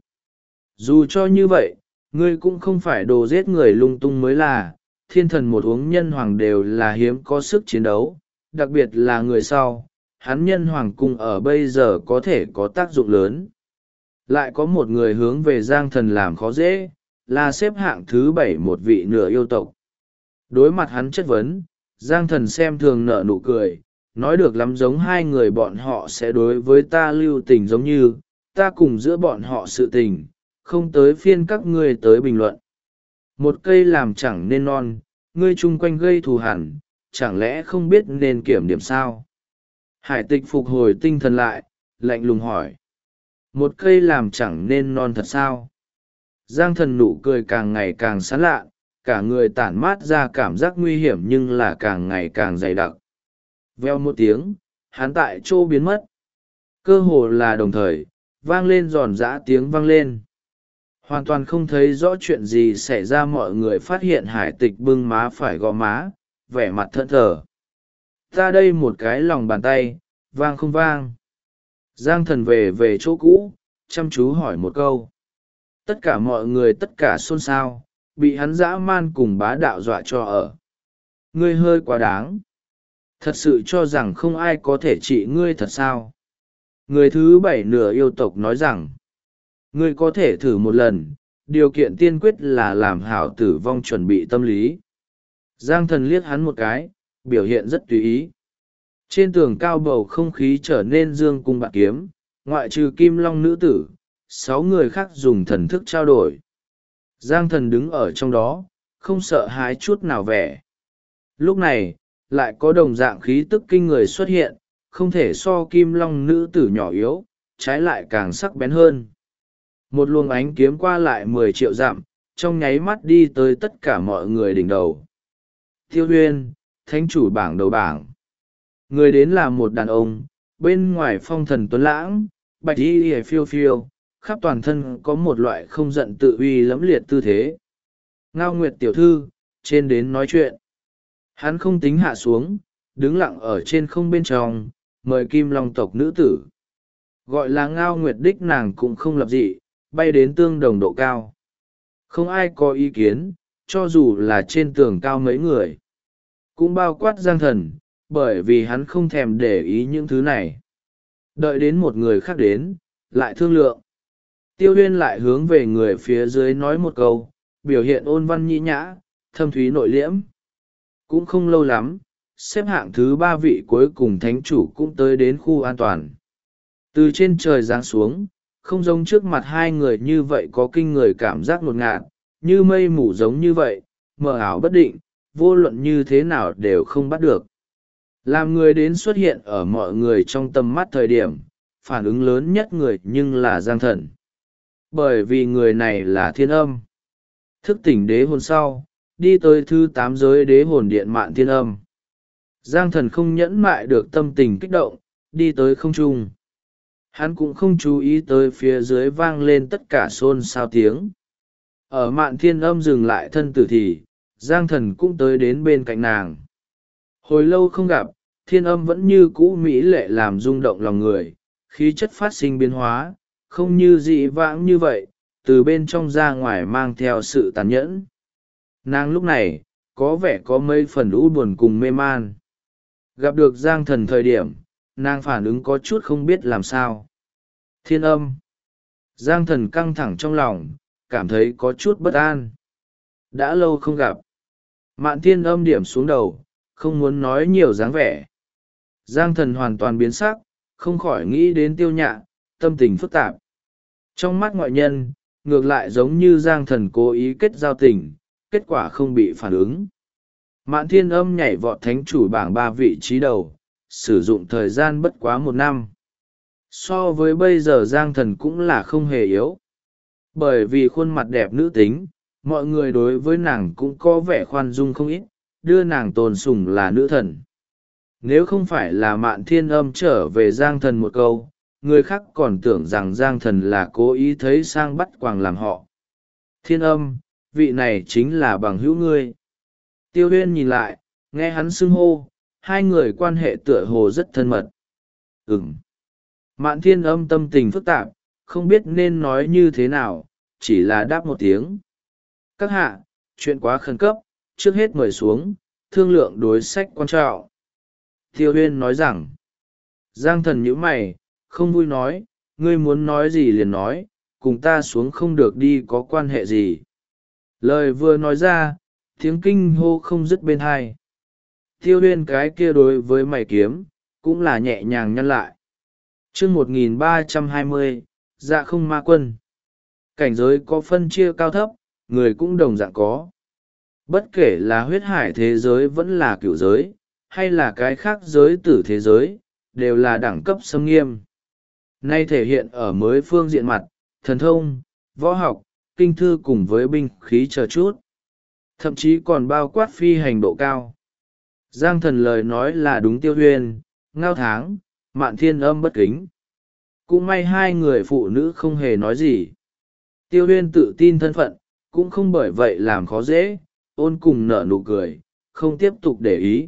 Dù cho như vậy, ngươi cũng không phải đồ giết người lung tung mới là, thiên thần một uống nhân hoàng đều là hiếm có sức chiến đấu, đặc biệt là người sau, hắn nhân hoàng cung ở bây giờ có thể có tác dụng lớn. Lại có một người hướng về Giang Thần làm khó dễ, là xếp hạng thứ 7 một vị nửa yêu tộc. Đối mặt hắn chất vấn, Giang Thần xem thường nở nụ cười, nói được lắm giống hai người bọn họ sẽ đối với ta lưu tình giống như, ta cùng giữa bọn họ sự tình, không tới phiên các ngươi tới bình luận. Một cây làm chẳng nên non, ngươi chung quanh gây thù hẳn, chẳng lẽ không biết nên kiểm điểm sao? Hải Tịch phục hồi tinh thần lại, lạnh lùng hỏi. Một cây làm chẳng nên non thật sao? Giang Thần nụ cười càng ngày càng sán lạ, cả người tản mát ra cảm giác nguy hiểm nhưng là càng ngày càng dày đặc. Veo một tiếng, hắn tại chỗ biến mất. Cơ hồ là đồng thời, vang lên giòn giã tiếng vang lên. Hoàn toàn không thấy rõ chuyện gì xảy ra, mọi người phát hiện Hải Tịch bưng má phải gò má, vẻ mặt thẫn thờ. Ta đây một cái lòng bàn tay, vang không vang? Giang Thần về chỗ cũ, chăm chú hỏi một câu. Tất cả mọi người tất cả xôn xao, bị hắn dã man cùng bá đạo dọa cho ở. Ngươi hơi quá đáng. Thật sự cho rằng không ai có thể trị ngươi thật sao? Người thứ 7 nửa yêu tộc nói rằng, ngươi có thể thử một lần, điều kiện tiên quyết là làm hảo tử vong chuẩn bị tâm lý. Giang Thần liếc hắn một cái, biểu hiện rất tùy ý. Trên tường cao bầu không khí trở nên dương cung bạc kiếm, ngoại trừ Kim Long nữ tử, 6 người khác dùng thần thức trao đổi. Giang Thần đứng ở trong đó, không sợ hãi chút nào vẻ. Lúc này, lại có đồng dạng khí tức kinh người xuất hiện, không thể so Kim Long nữ tử nhỏ yếu, trái lại càng sắc bén hơn. Một luồng ánh kiếm qua lại 10 triệu dặm, trong nháy mắt đi tới tất cả mọi người đỉnh đầu. Tiêu Huyên, thánh chủ bảng đầu bảng. Người đến là một đàn ông, bên ngoài phong thần tuấn lãng, bạch y y phiêu phiêu, khắp toàn thân có một loại không giận tự uy lẫm liệt tư thế. Ngao Nguyệt tiểu thư, trên đến nói chuyện. Hắn không tính hạ xuống, đứng lặng ở trên không bên trong, mời Kim Long tộc nữ tử. Gọi là Ngao Nguyệt đích nàng cũng không lập dị, bay đến tương đồng độ cao. Không ai có ý kiến, cho dù là trên tường cao mấy người. Cũng bao quát Giang Thần, bởi vì hắn không thèm để ý những thứ này. Đợi đến một người khác đến, lại thương lượng. Tiêu Huyên lại hướng về người phía dưới nói một câu, biểu hiện ôn văn nhĩ nhã, thâm thúy nội liễm. Cũng không lâu lắm, xếp hạng thứ 3 vị cuối cùng thánh chủ cũng tới đến khu an toàn. Từ trên trời giáng xuống, không giống trước mặt hai người như vậy có kinh người cảm giác ngột ngạt, như mây mù giống như vậy, mờ ảo bất định, vô luận như thế nào đều không bắt được. Làm người đến xuất hiện ở mọi người trong tầm mắt thời điểm, phản ứng lớn nhất người nhưng là Giang Thần. Bởi vì người này là Thiên Âm. Thức tỉnh đế hồn sau, đi tới thứ 8 giới đế hồn điện Mạn Thiên Âm. Giang Thần không nhẫn mại được tâm tình kích động, đi tới không trung. Hắn cũng không chú ý tới phía dưới vang lên tất cả xôn xao tiếng. Ở Mạn Thiên Âm dừng lại thân tử thì, Giang Thần cũng tới đến bên cạnh nàng. Hồi lâu không gặp, Thiên Âm vẫn như cũ mỹ lệ làm rung động lòng người, khí chất phát sinh biến hóa, không như dị vãng như vậy, từ bên trong ra ngoài mang theo sự tàn nhẫn. Nàng lúc này, có vẻ có mấy phần u buồn cùng mê man. Gặp được Giang Thần thời điểm, nàng phản ứng có chút không biết làm sao. Thiên Âm. Giang Thần căng thẳng trong lòng, cảm thấy có chút bất an. Đã lâu không gặp. Mạn Thiên Âm điểm xuống đầu, không muốn nói nhiều dáng vẻ. Giang Thần hoàn toàn biến sắc, không khỏi nghĩ đến Tiêu Nhạ, tâm tình phức tạp. Trong mắt ngoại nhân, ngược lại giống như Giang Thần cố ý kết giao tình, kết quả không bị phản ứng. Mạn Thiên Âm nhảy vọt thánh chủ bảng 3 vị trí đầu, sử dụng thời gian bất quá 1 năm. So với bây giờ Giang Thần cũng là không hề yếu. Bởi vì khuôn mặt đẹp nữ tính, mọi người đối với nàng cũng có vẻ khoan dung không ít, đưa nàng tôn sùng là nữ thần. Nếu không phải là Mạn Thiên Âm trở về Giang Thần một câu, người khác còn tưởng rằng Giang Thần là cố ý thấy sang bắt quàng làm họ. Thiên Âm, vị này chính là bằng hữu ngươi. Tiêu Huyên nhìn lại, nghe hắn xưng hô, hai người quan hệ tựa hồ rất thân mật. Ừm. Mạn Thiên Âm tâm tình phức tạp, không biết nên nói như thế nào, chỉ là đáp một tiếng. Các hạ, chuyện quá khẩn cấp, trước hết mời xuống, thương lượng đối sách quan trọng. Tiêu Huyên nói rằng, Giang Thần nhíu mày, không vui nói, ngươi muốn nói gì liền nói, cùng ta xuống không được đi có quan hệ gì. Lời vừa nói ra, tiếng kinh hô không dứt bên hai. Tiêu Huyên cái kia đối với mày kiếm, cũng là nhẹ nhàng nhăn lại. chương 1320, dạ không ma quân. Cảnh giới có phân chia cao thấp, người cũng đồng dạng có. Bất kể là huyết hải thế giới vẫn là cửu giới, hay là cái khác giới tử thế giới, đều là đẳng cấp xâm nghiêm. Nay thể hiện ở mới phương diện mặt, thần thông, võ học, kinh thư cùng với binh khí chờ chút. Thậm chí còn bao quát phi hành độ cao. Giang Thần lời nói là đúng. Tiêu Huyên, Ngao Tháng, Mạn Thiên Âm bất kính. Cũng may hai người phụ nữ không hề nói gì. Tiêu Huyên tự tin thân phận, cũng không bởi vậy làm khó dễ, ôn cùng nở nụ cười, không tiếp tục để ý.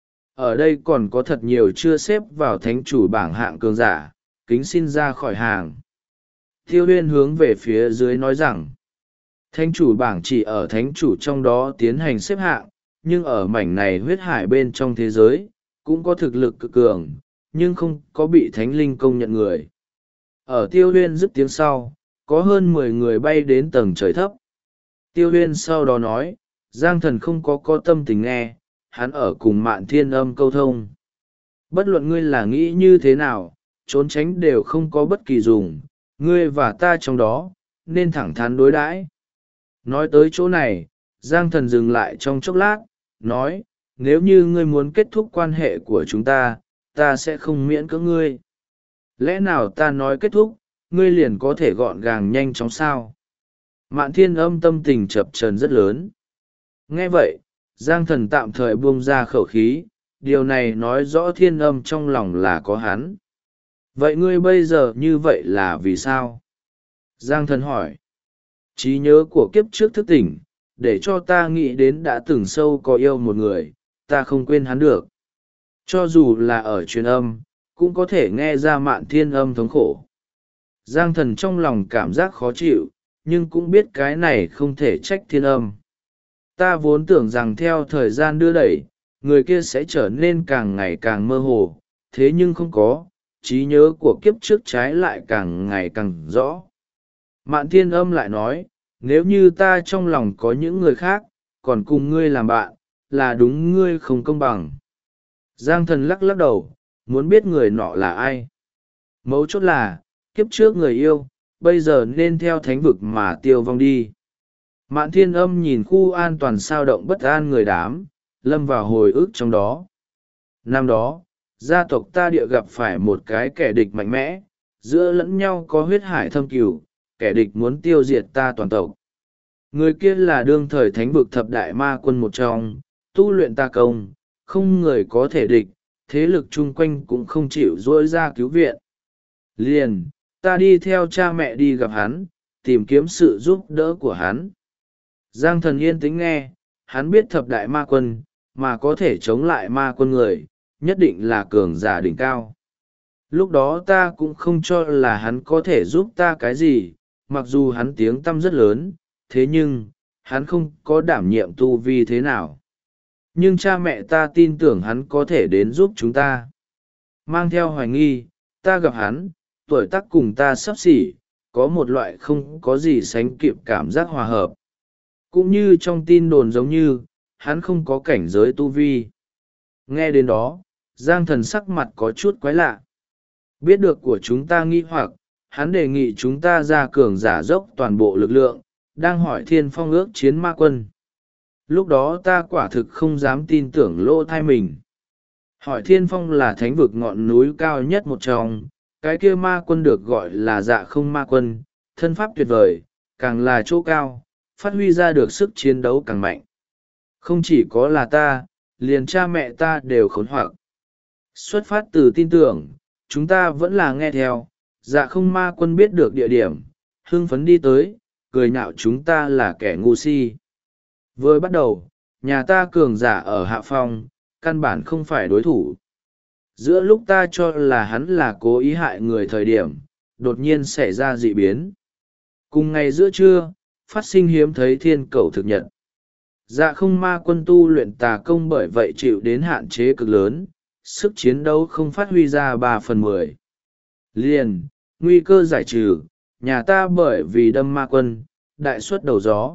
Ở đây còn có thật nhiều chưa xếp vào thánh chủ bảng hạng cường giả, kính xin ra khỏi hàng. Tiêu Huyên hướng về phía dưới nói rằng, thánh chủ bảng chỉ ở thánh chủ trong đó tiến hành xếp hạng, nhưng ở mảnh này huyết hải bên trong thế giới, cũng có thực lực cực cường, nhưng không có bị thánh linh công nhận người. Ở Tiêu Huyên dứt tiếng sau, có hơn 10 người bay đến tầng trời thấp. Tiêu Huyên sau đó nói, Giang Thần không có tâm tình nghe, hắn ở cùng Mạn Thiên Âm câu thông. Bất luận ngươi là nghĩ như thế nào, trốn tránh đều không có bất kỳ dùng, ngươi và ta trong đó, nên thẳng thắn đối đãi. Nói tới chỗ này, Giang Thần dừng lại trong chốc lát, nói, nếu như ngươi muốn kết thúc quan hệ của chúng ta sẽ không miễn cưỡng ngươi. Lẽ nào ta nói kết thúc, ngươi liền có thể gọn gàng nhanh chóng sao? Mạn Thiên Âm tâm tình chập chờn rất lớn. Nghe vậy, Giang Thần tạm thời buông ra khẩu khí, điều này nói rõ Thiên Âm trong lòng là có hắn. Vậy ngươi bây giờ như vậy là vì sao? Giang Thần hỏi. Trí nhớ của kiếp trước thức tỉnh, để cho ta nghĩ đến đã từng sâu có yêu một người, ta không quên hắn được. Cho dù là ở truyền âm, cũng có thể nghe ra Mạn Thiên Âm thống khổ. Giang Thần trong lòng cảm giác khó chịu, nhưng cũng biết cái này không thể trách Thiên Âm. Ta vốn tưởng rằng theo thời gian đưa đẩy, người kia sẽ trở nên càng ngày càng mơ hồ, thế nhưng không có, trí nhớ của kiếp trước trái lại càng ngày càng rõ. Mạn Thiên Âm lại nói, nếu như ta trong lòng có những người khác, còn cùng ngươi làm bạn, là đúng ngươi không công bằng. Giang Thần lắc lắc đầu, muốn biết người nọ là ai. Mấu chốt là, kiếp trước người yêu, bây giờ nên theo thánh vực mà tiêu vong đi. Mạn Thiên Âm nhìn khu an toàn sao động bất an người đám, lâm vào hồi ức trong đó. Năm đó, gia tộc ta địa gặp phải một cái kẻ địch mạnh mẽ, giữa lẫn nhau có huyết hải thâm cửu, kẻ địch muốn tiêu diệt ta toàn tộc. Người kia là đương thời thánh vực thập đại ma quân một trong, tu luyện ta công, không người có thể địch, thế lực chung quanh cũng không chịu dỗi ra cứu viện. Liền, ta đi theo cha mẹ đi gặp hắn, tìm kiếm sự giúp đỡ của hắn. Giang Thần yên tĩnh nghe, hắn biết thập đại ma quân, mà có thể chống lại ma quân người, nhất định là cường giả đỉnh cao. Lúc đó ta cũng không cho là hắn có thể giúp ta cái gì, mặc dù hắn tiếng tăm rất lớn, thế nhưng, hắn không có đảm nhiệm tu vi thế nào. Nhưng cha mẹ ta tin tưởng hắn có thể đến giúp chúng ta. Mang theo hoài nghi, ta gặp hắn, tuổi tác cùng ta sắp xỉ, có một loại không có gì sánh kịp cảm giác hòa hợp. Cũng như trong tin đồn giống như, hắn không có cảnh giới tu vi. Nghe đến đó, Giang Thần sắc mặt có chút quái lạ. Biết được của chúng ta nghi hoặc, hắn đề nghị chúng ta ra cường giả dốc toàn bộ lực lượng, đang hỏi Thiên Phong ước chiến ma quân. Lúc đó ta quả thực không dám tin tưởng lỗ thai mình. Hỏi Thiên Phong là thánh vực ngọn núi cao nhất một trong, cái kia ma quân được gọi là Dạ Không Ma Quân, thân pháp tuyệt vời, càng là chỗ cao, phát huy ra được sức chiến đấu càng mạnh. Không chỉ có là ta, liền cha mẹ ta đều khốn hoặc. Xuất phát từ tin tưởng, chúng ta vẫn là nghe theo. Dạ Không Ma Quân biết được địa điểm, hưng phấn đi tới, cười nhạo chúng ta là kẻ ngu si. Vừa bắt đầu, nhà ta cường giả ở hạ phong, căn bản không phải đối thủ. Giữa lúc ta cho là hắn là cố ý hại người thời điểm, đột nhiên xảy ra dị biến. Cùng ngày giữa trưa, phát sinh hiếm thấy thiên cầu thực nhật. Dạ Không Ma Quân tu luyện tà công bởi vậy chịu đến hạn chế cực lớn, sức chiến đấu không phát huy ra 3/10. Liền, nguy cơ giải trừ, nhà ta bởi vì đâm ma quân, đại suất đầu gió.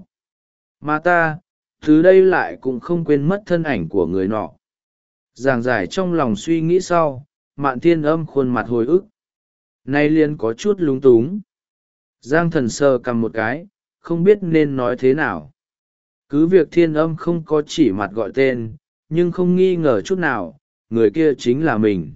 Mà ta, từ đây lại cũng không quên mất thân ảnh của người nọ. Giảng giải trong lòng suy nghĩ sau, Mạn Thiên Âm khuôn mặt hồi ức. Nay liền có chút lúng túng. Giang Thần sờ cầm một cái, không biết nên nói thế nào. Cứ việc Thiên Âm không có chỉ mặt gọi tên, nhưng không nghi ngờ chút nào, người kia chính là mình.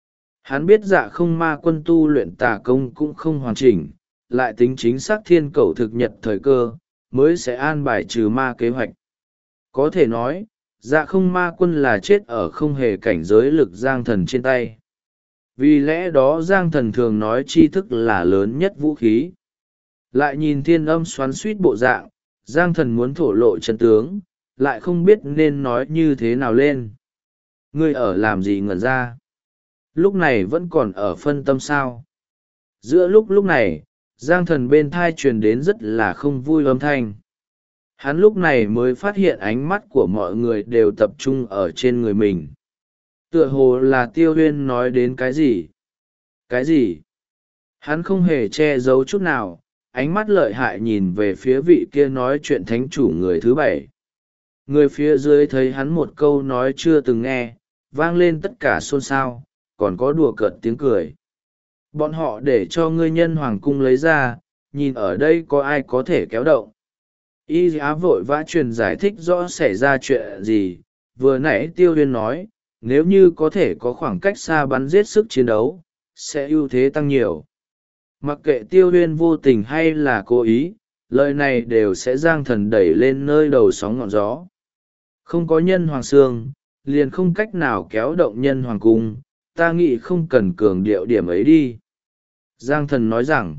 Hắn biết Dạ Không Ma Quân tu luyện tà công cũng không hoàn chỉnh, lại tính chính xác thiên cầu thực nhật thời cơ, mới sẽ an bài trừ ma kế hoạch. Có thể nói, Dạ Không Ma Quân là chết ở không hề cảnh giới lực Giang Thần trên tay. Vì lẽ đó Giang Thần thường nói tri thức là lớn nhất vũ khí. Lại nhìn Thiên Âm xoắn suýt bộ dạng, Giang Thần muốn thổ lộ chân tướng, lại không biết nên nói như thế nào lên. Ngươi ở làm gì ngẩn ra? Lúc này vẫn còn ở phân tâm sao? Giữa lúc này, Giang Thần bên thai truyền đến rất là không vui âm thanh. Hắn lúc này mới phát hiện ánh mắt của mọi người đều tập trung ở trên người mình. Tựa hồ là Tiêu Huyên nói đến cái gì? Cái gì? Hắn không hề che giấu chút nào, ánh mắt lợi hại nhìn về phía vị kia nói chuyện thánh chủ người thứ 7. Người phía dưới thấy hắn một câu nói chưa từng nghe, vang lên tất cả xôn xao, còn có đùa cợt tiếng cười. Bọn họ để cho ngươi Nhân Hoàng cung lấy ra, nhìn ở đây có ai có thể kéo động. Y Á vội vã truyền giải thích rõ xảy ra chuyện gì. Vừa nãy Tiêu Huyên nói, nếu như có thể có khoảng cách xa bắn giết sức chiến đấu, sẽ ưu thế tăng nhiều. Mặc kệ Tiêu Huyên vô tình hay là cố ý, lời này đều sẽ Giang Thần đẩy lên nơi đầu sóng ngọn gió. Không có Nhân Hoàng xương, liền không cách nào kéo động Nhân Hoàng cung, ta nghĩ không cần cường điệu điểm ấy đi. Giang Thần nói rằng,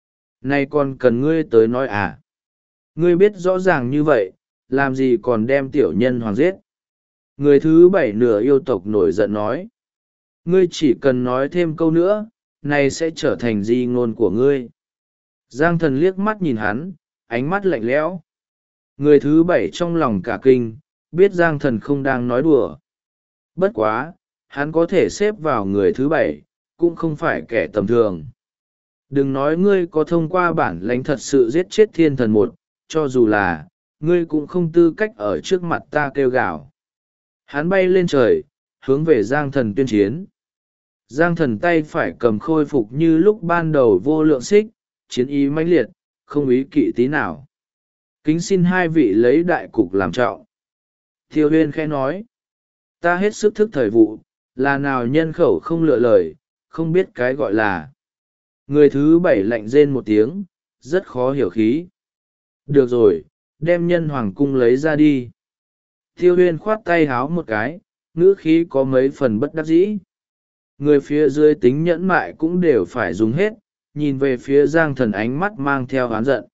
này còn cần ngươi tới nói à? Ngươi biết rõ ràng như vậy, làm gì còn đem tiểu Nhân Hoàng giết? Người thứ 7 nửa yêu tộc nổi giận nói, ngươi chỉ cần nói thêm câu nữa, này sẽ trở thành di ngôn của ngươi. Giang Thần liếc mắt nhìn hắn, ánh mắt lạnh lẽo. Người thứ 7 trong lòng cả kinh, biết Giang Thần không đang nói đùa. Bất quá, hắn có thể xếp vào người thứ 7, cũng không phải kẻ tầm thường. Đừng nói ngươi có thông qua bản lãnh thật sự giết chết thiên thần một, cho dù là, ngươi cũng không tư cách ở trước mặt ta kêu gào. Hắn bay lên trời, hướng về Giang Thần tuyên chiến. Giang Thần tay phải cầm khôi phục như lúc ban đầu vô lượng xích, chiến ý mãnh liệt, không ý kỵ tí nào. Kính xin hai vị lấy đại cục làm trọng. Tiêu Huyên khẽ nói, ta hết sức thức thời vụ, là nào nhân khẩu không lựa lời, không biết cái gọi là. Người thứ 7 lạnh rên một tiếng, rất khó hiểu khí. Được rồi, đem Nhân Hoàng cung lấy ra đi. Tiêu Huyên khoát tay háo một cái, ngữ khí có mấy phần bất đắc dĩ. Người phía dưới tính nhẫn mại cũng đều phải dùng hết, nhìn về phía Giang Thần ánh mắt mang theo oán giận.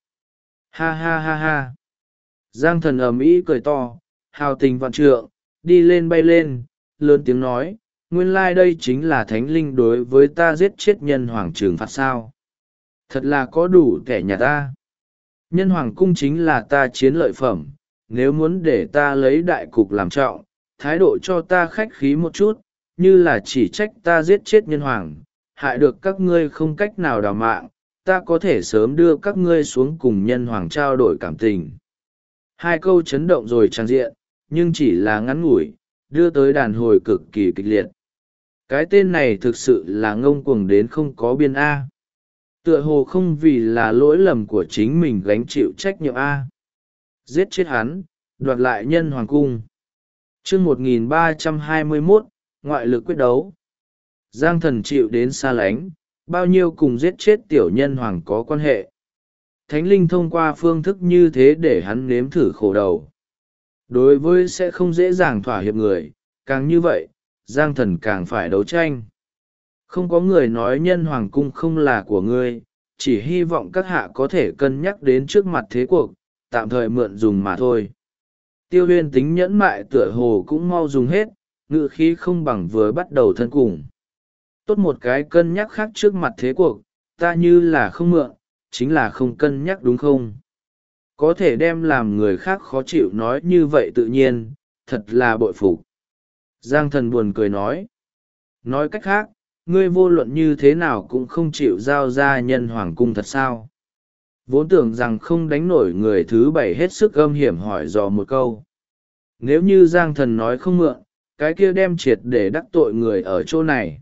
Ha ha ha ha. Giang Thần ầm ĩ cười to, hào tình vạn trượng, đi lên bay lên, lớn tiếng nói, nguyên lai đây chính là thánh linh đối với ta giết chết Nhân Hoàng trừng phạt sao. Thật là có đủ kẻ nhà ta. Nhân Hoàng cung chính là ta chiến lợi phẩm, nếu muốn để ta lấy đại cục làm trọng, thái độ cho ta khách khí một chút, như là chỉ trách ta giết chết Nhân Hoàng, hại được các ngươi không cách nào đào mạng, ta có thể sớm đưa các ngươi xuống cùng nhân hoàng trao đổi cảm tình. Hai câu chấn động rồi trang diện, nhưng chỉ là ngắn ngủi, đưa tới đàn hồi cực kỳ kịch liệt. Cái tên này thực sự là ngông cuồng đến không có biên A. Tựa hồ không vì là lỗi lầm của chính mình gánh chịu trách nhiệm A. Giết chết hắn, đoạt lại nhân hoàng cung. chương 1321, ngoại lực quyết đấu. Giang Thần chịu đến xa lánh, bao nhiêu cùng giết chết tiểu nhân hoàng có quan hệ. Thánh linh thông qua phương thức như thế để hắn nếm thử khổ đầu. Đối với sẽ không dễ dàng thỏa hiệp người, càng như vậy, Giang Thần càng phải đấu tranh. Không có người nói nhân hoàng cung không là của ngươi, chỉ hy vọng các hạ có thể cân nhắc đến trước mặt thế cuộc, tạm thời mượn dùng mà thôi. Tiêu Huyên tính nhẫn mại tựa hồ cũng mau dùng hết, ngự khí không bằng vừa bắt đầu thân cùng. Tốt một cái cân nhắc khác trước mặt thế cuộc, ta như là không mượn, chính là không cân nhắc đúng không? Có thể đem làm người khác khó chịu nói như vậy tự nhiên, thật là bội phục. Giang Thần buồn cười nói. Nói cách khác, ngươi vô luận như thế nào cũng không chịu giao ra nhân hoàng cung thật sao? Vốn tưởng rằng không đánh nổi người thứ bảy hết sức âm hiểm hỏi dò một câu. Nếu như Giang Thần nói không mượn, cái kia đem triệt để đắc tội người ở chỗ này.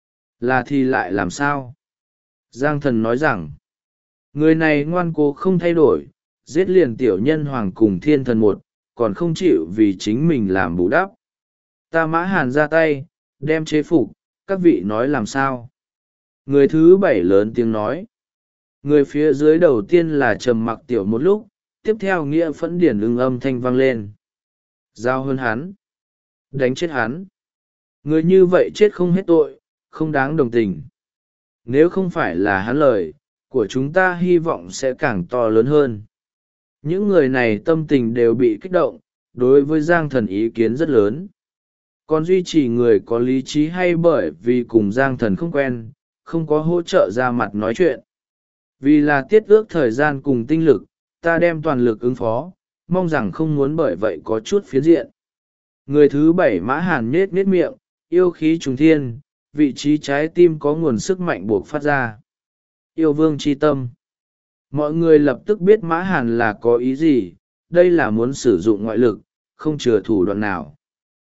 Là thì lại làm sao? Giang Thần nói rằng, người này ngoan cố không thay đổi, giết liền tiểu nhân hoàng cùng thiên thần một, còn không chịu vì chính mình làm bù đắp. Ta Mã Hàn ra tay, đem chế phục, các vị nói làm sao? Người thứ bảy lớn tiếng nói. Người phía dưới đầu tiên là trầm mặc tiểu một lúc, tiếp theo Nghĩa Phẫn Điển ưng âm thanh vang lên. Giao hơn hắn. Đánh chết hắn. Người như vậy chết không hết tội, không đáng đồng tình. Nếu không phải là hắn lời, của chúng ta hy vọng sẽ càng to lớn hơn. Những người này tâm tình đều bị kích động, đối với Giang Thần ý kiến rất lớn. Còn duy trì người có lý trí hay bởi vì cùng Giang Thần không quen, không có hỗ trợ ra mặt nói chuyện. Vì là tiết ước thời gian cùng tinh lực, ta đem toàn lực ứng phó, mong rằng không muốn bởi vậy có chút phiến diện. Người thứ bảy Mã Hàn nhết nhết miệng, yêu khí trùng thiên, vị trí trái tim có nguồn sức mạnh buộc phát ra. Yêu vương chi tâm. Mọi người lập tức biết Mã Hàn là có ý gì, đây là muốn sử dụng ngoại lực, không chừa thủ đoạn nào.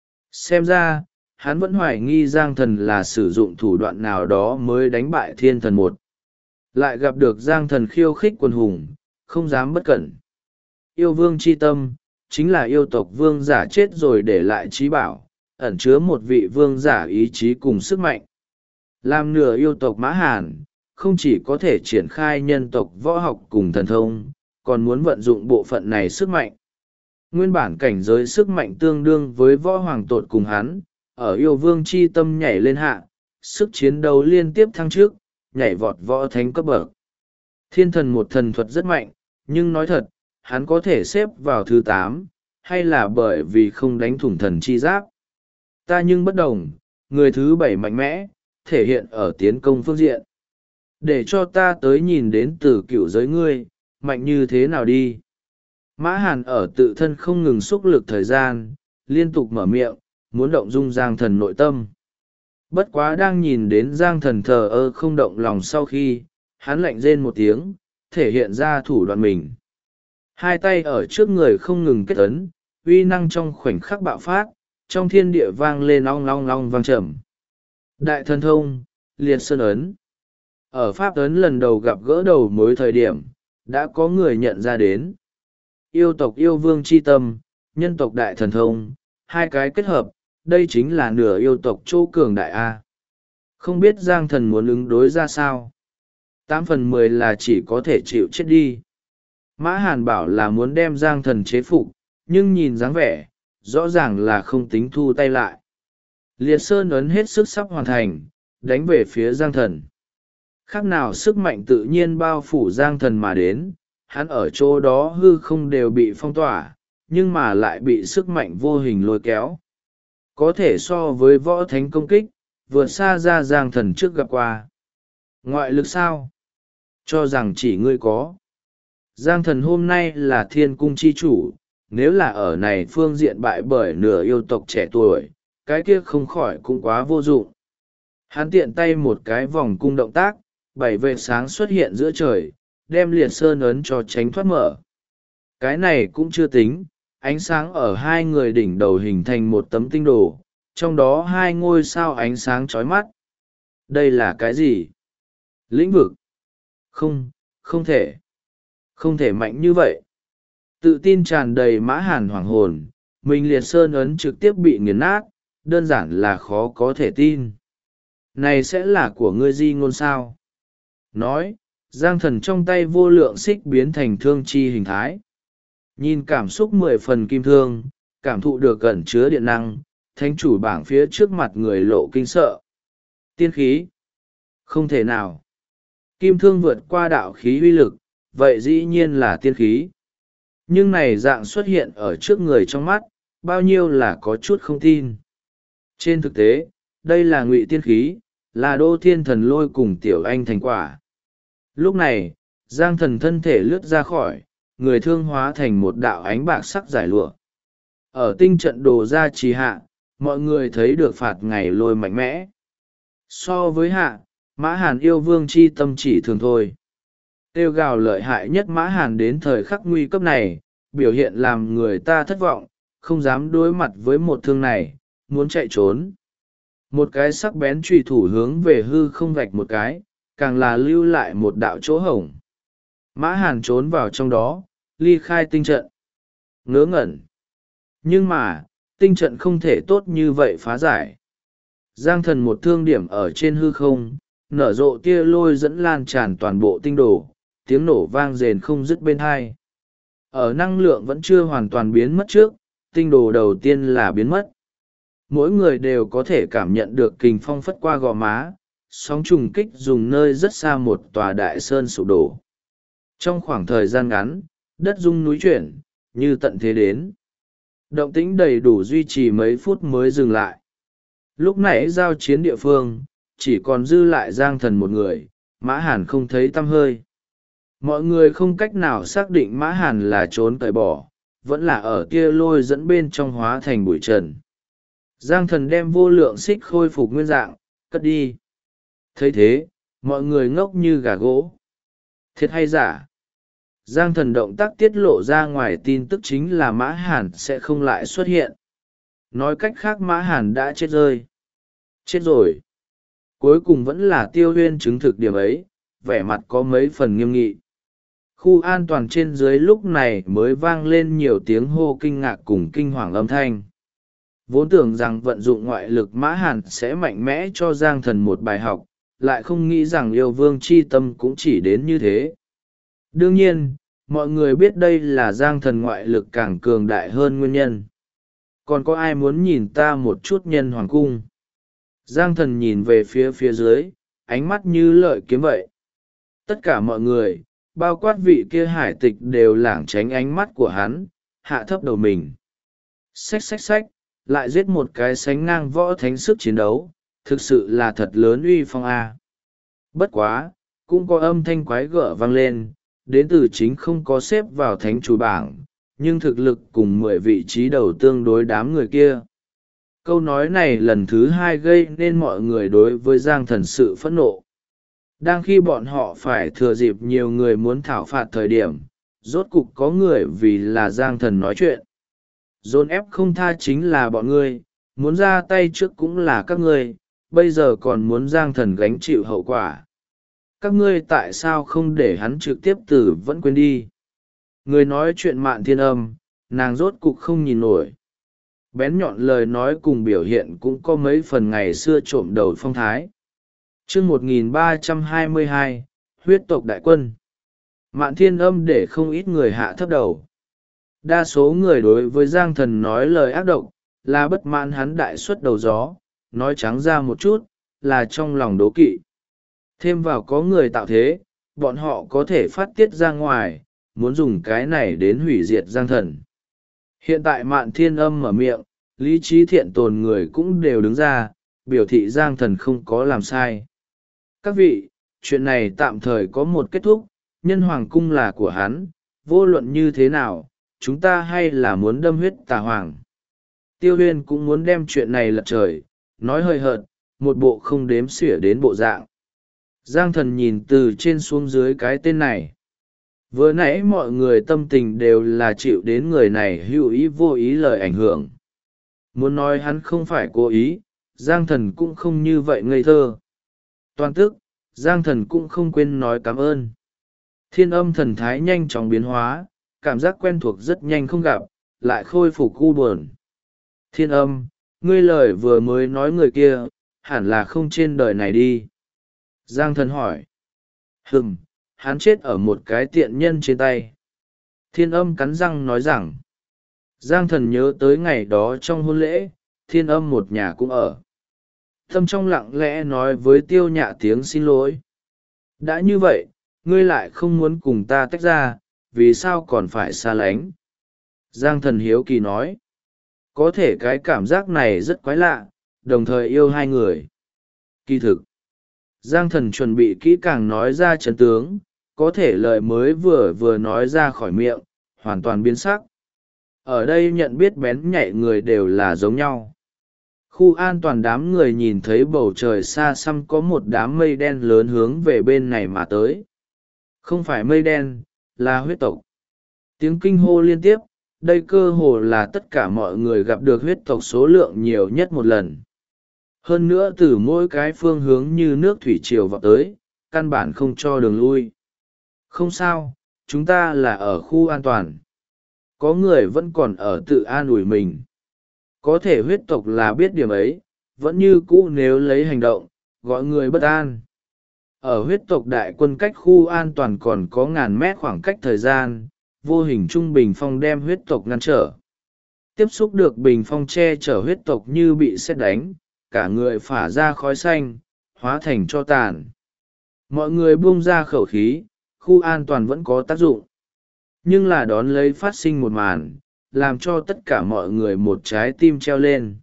Xem ra, hắn vẫn hoài nghi Giang Thần là sử dụng thủ đoạn nào đó mới đánh bại thiên thần một. Lại gặp được Giang Thần khiêu khích quần hùng, không dám bất cẩn. Yêu vương chi tâm, chính là yêu tộc vương giả chết rồi để lại trí bảo, ẩn chứa một vị vương giả ý chí cùng sức mạnh. Làm nửa yêu tộc Mã Hàn, không chỉ có thể triển khai nhân tộc võ học cùng thần thông, còn muốn vận dụng bộ phận này sức mạnh. Nguyên bản cảnh giới sức mạnh tương đương với võ hoàng tột cùng hắn, ở yêu vương chi tâm nhảy lên hạ, sức chiến đấu liên tiếp thăng trước, nhảy vọt võ thánh cấp bậc. Thiên thần một thần thuật rất mạnh, nhưng nói thật, hắn có thể xếp vào thứ 8, hay là bởi vì không đánh thủng thần chi giáp. Ta nhưng bất đồng, người thứ 7 mạnh mẽ, thể hiện ở tiến công phương diện. Để cho ta tới nhìn đến từ cựu giới ngươi, mạnh như thế nào đi. Mã Hàn ở tự thân không ngừng xúc lực thời gian, liên tục mở miệng, muốn động dung Giang Thần nội tâm. Bất quá đang nhìn đến Giang Thần thờ ơ không động lòng sau khi, hắn lạnh rên một tiếng, thể hiện ra thủ đoạn mình. Hai tay ở trước người không ngừng kết ấn, uy năng trong khoảnh khắc bạo phát, trong thiên địa vang lên ong long long vang trầm. Đại thần thông, liệt sơn ấn. Ở pháp ấn lần đầu gặp gỡ đầu mối thời điểm, đã có người nhận ra đến. Yêu tộc yêu vương chi tâm, nhân tộc đại thần thông, hai cái kết hợp, đây chính là nửa yêu tộc chỗ cường đại A. Không biết Giang Thần muốn ứng đối ra sao. 8/10 là chỉ có thể chịu chết đi. Mã Hàn bảo là muốn đem Giang Thần chế phục, nhưng nhìn dáng vẻ, rõ ràng là không tính thu tay lại. Liệt sơn ấn hết sức sắp hoàn thành, đánh về phía Giang Thần. Khác nào sức mạnh tự nhiên bao phủ Giang Thần mà đến, hắn ở chỗ đó hư không đều bị phong tỏa, nhưng mà lại bị sức mạnh vô hình lôi kéo. Có thể so với võ thánh công kích, vượt xa ra Giang Thần trước gặp qua. Ngoại lực sao? Cho rằng chỉ ngươi có. Giang Thần hôm nay là thiên cung chi chủ, nếu là ở này phương diện bại bởi nửa yêu tộc trẻ tuổi, cái kia không khỏi cũng quá vô dụng. Hắn tiện tay một cái vòng cung động tác, 7 vệt sáng xuất hiện giữa trời, đem liệt sơn ấn cho tránh thoát mở. Cái này cũng chưa tính, ánh sáng ở hai người đỉnh đầu hình thành một tấm tinh đồ, trong đó hai ngôi sao ánh sáng chói mắt. Đây là cái gì? Lĩnh vực? Không, không thể mạnh như vậy. Tự tin tràn đầy Mã Hàn hoảng hồn, mình liệt sơn ấn trực tiếp bị nghiền nát, đơn giản là khó có thể tin. Này sẽ là của ngươi di ngôn sao? Nói, giang thần trong tay vô lượng xích biến thành thương chi hình thái. Nhìn cảm xúc 10 phần kim thương, cảm thụ được ẩn chứa điện năng, thánh chủ bảng phía trước mặt người lộ kinh sợ. Tiên khí? Không thể nào. Kim thương vượt qua đạo khí uy lực, vậy dĩ nhiên là tiên khí. Nhưng này dạng xuất hiện ở trước người trong mắt, bao nhiêu là có chút không tin. Trên thực tế, đây là ngụy tiên khí, là đô thiên thần lôi cùng tiểu anh thành quả. Lúc này, giang thần thân thể lướt ra khỏi, người thương hóa thành một đạo ánh bạc sắc giải lụa. Ở tinh trận đồ ra trì hạ, mọi người thấy được phạt ngày lôi mạnh mẽ. So với hạ, Mã Hàn yêu vương chi tâm chỉ thường thôi. Tiêu gào lợi hại nhất Mã Hàn đến thời khắc nguy cấp này, biểu hiện làm người ta thất vọng, không dám đối mặt với một thương này, muốn chạy trốn. Một cái sắc bén trùy thủ hướng về hư không vạch một cái, càng là lưu lại một đạo chỗ hổng. Mã Hàn trốn vào trong đó, ly khai tinh trận. Ngớ ngẩn. Nhưng mà, tinh trận không thể tốt như vậy phá giải. Giang thần một thương điểm ở trên hư không, nở rộ tia lôi dẫn lan tràn toàn bộ tinh đồ, tiếng nổ vang rền không dứt bên hai. Ở năng lượng vẫn chưa hoàn toàn biến mất trước, tinh đồ đầu tiên là biến mất. Mỗi người đều có thể cảm nhận được kình phong phất qua gò má, sóng trùng kích dùng nơi rất xa một tòa đại sơn sụp đổ. Trong khoảng thời gian ngắn, đất rung núi chuyển, như tận thế đến. Động tĩnh đầy đủ duy trì mấy phút mới dừng lại. Lúc nãy giao chiến địa phương, chỉ còn dư lại giang thần một người, Mã Hàn không thấy tăm hơi. Mọi người không cách nào xác định Mã Hàn là trốn cởi bỏ, vẫn là ở tia lôi dẫn bên trong hóa thành bụi trần. Giang thần đem vô lượng xích khôi phục nguyên dạng, cất đi. Thấy thế, mọi người ngốc như gà gỗ. Thiệt hay giả? Giang thần động tác tiết lộ ra ngoài tin tức chính là Mã Hàn sẽ không lại xuất hiện. Nói cách khác Mã Hàn đã chết rơi. Chết rồi. Cuối cùng vẫn là Tiêu Huyên chứng thực điểm ấy, vẻ mặt có mấy phần nghiêm nghị. Khu an toàn trên dưới lúc này mới vang lên nhiều tiếng hô kinh ngạc cùng kinh hoàng âm thanh. Vốn tưởng rằng vận dụng ngoại lực Mã Hàn sẽ mạnh mẽ cho Giang thần một bài học, lại không nghĩ rằng yêu vương chi tâm cũng chỉ đến như thế. Đương nhiên, mọi người biết đây là Giang thần ngoại lực càng cường đại hơn nguyên nhân. Còn có ai muốn nhìn ta một chút nhân hoàng cung? Giang thần nhìn về phía dưới, ánh mắt như lợi kiếm vậy. Tất cả mọi người, bao quát vị kia hải tịch đều lảng tránh ánh mắt của hắn, hạ thấp đầu mình. Xách, lại giết một cái sánh ngang võ thánh sức chiến đấu, thực sự là thật lớn uy phong a. Bất quá, cũng có âm thanh quái gở vang lên, đến từ chính không có xếp vào thánh chủ bảng, nhưng thực lực cùng 10 vị trí đầu tương đối đám người kia. Câu nói này lần thứ 2 gây nên mọi người đối với Giang thần sự phẫn nộ. Đang khi bọn họ phải thừa dịp nhiều người muốn thảo phạt thời điểm, rốt cục có người vì là Giang thần nói chuyện. Dồn ép không tha chính là bọn ngươi, muốn ra tay trước cũng là các ngươi, bây giờ còn muốn Giang thần gánh chịu hậu quả. Các ngươi tại sao không để hắn trực tiếp tử vẫn quên đi? Người nói chuyện Mạn Thiên Âm, nàng rốt cục không nhìn nổi. Bén nhọn lời nói cùng biểu hiện cũng có mấy phần ngày xưa trộm đầu phong thái. Chương 1322, huyết tộc đại quân. Mạn Thiên Âm để không ít người hạ thấp đầu. Đa số người đối với Giang thần nói lời ác độc, là bất mãn hắn đại xuất đầu gió, nói trắng ra một chút, là trong lòng đố kỵ. Thêm vào có người tạo thế, bọn họ có thể phát tiết ra ngoài, muốn dùng cái này đến hủy diệt Giang thần. Hiện tại Mạn Thiên Âm mở miệng, lý trí thiện tồn người cũng đều đứng ra, biểu thị Giang thần không có làm sai. Các vị, chuyện này tạm thời có một kết thúc, nhân hoàng cung là của hắn, vô luận như thế nào, chúng ta hay là muốn đâm huyết tà hoàng. Tiêu Huyên cũng muốn đem chuyện này lật trời, nói hơi hợt, một bộ không đếm xỉa đến bộ dạng. Giang Thần nhìn từ trên xuống dưới cái tên này. Vừa nãy mọi người tâm tình đều là chịu đến người này hữu ý vô ý lời ảnh hưởng. Muốn nói hắn không phải cố ý, Giang Thần cũng không như vậy ngây thơ. Toàn tức, Giang Thần cũng không quên nói cảm ơn. Thiên Âm thần thái nhanh chóng biến hóa, cảm giác quen thuộc rất nhanh không gặp, lại khôi phục u buồn. Thiên Âm, ngươi lời vừa mới nói người kia, hẳn là không trên đời này đi. Giang Thần hỏi. Hắn chết ở một cái tiện nhân trên tay. Thiên Âm cắn răng nói rằng. Giang Thần nhớ tới ngày đó trong hôn lễ, Thiên Âm một nhà cũng ở. Tâm trong lặng lẽ nói với Tiêu Nhạ tiếng xin lỗi. Đã như vậy, ngươi lại không muốn cùng ta tách ra, vì sao còn phải xa lánh? Giang Thần hiếu kỳ nói. Có thể cái cảm giác này rất quái lạ, đồng thời yêu hai người. Kỳ thực, Giang Thần chuẩn bị kỹ càng nói ra chân tướng, có thể lời mới vừa nói ra khỏi miệng, hoàn toàn biến sắc. Ở đây nhận biết bén nhạy người đều là giống nhau. Khu an toàn đám người nhìn thấy bầu trời xa xăm có một đám mây đen lớn hướng về bên này mà tới. Không phải mây đen, là huyết tộc. Tiếng kinh hô liên tiếp, đây cơ hồ là tất cả mọi người gặp được huyết tộc số lượng nhiều nhất một lần. Hơn nữa từ mỗi cái phương hướng như nước thủy triều vào tới, căn bản không cho đường lui. Không sao, chúng ta là ở khu an toàn. Có người vẫn còn ở tự an ủi mình. Có thể huyết tộc là biết điểm ấy, vẫn như cũ nếu lấy hành động, gọi người bất an. Ở huyết tộc đại quân cách khu an toàn còn có ngàn mét khoảng cách thời gian, vô hình trung bình phong đem huyết tộc ngăn trở. Tiếp xúc được bình phong che chở huyết tộc như bị sét đánh, cả người phả ra khói xanh, hóa thành tro tàn. Mọi người buông ra khẩu khí, khu an toàn vẫn có tác dụng. Nhưng là đón lấy phát sinh một màn, làm cho tất cả mọi người một trái tim treo lên.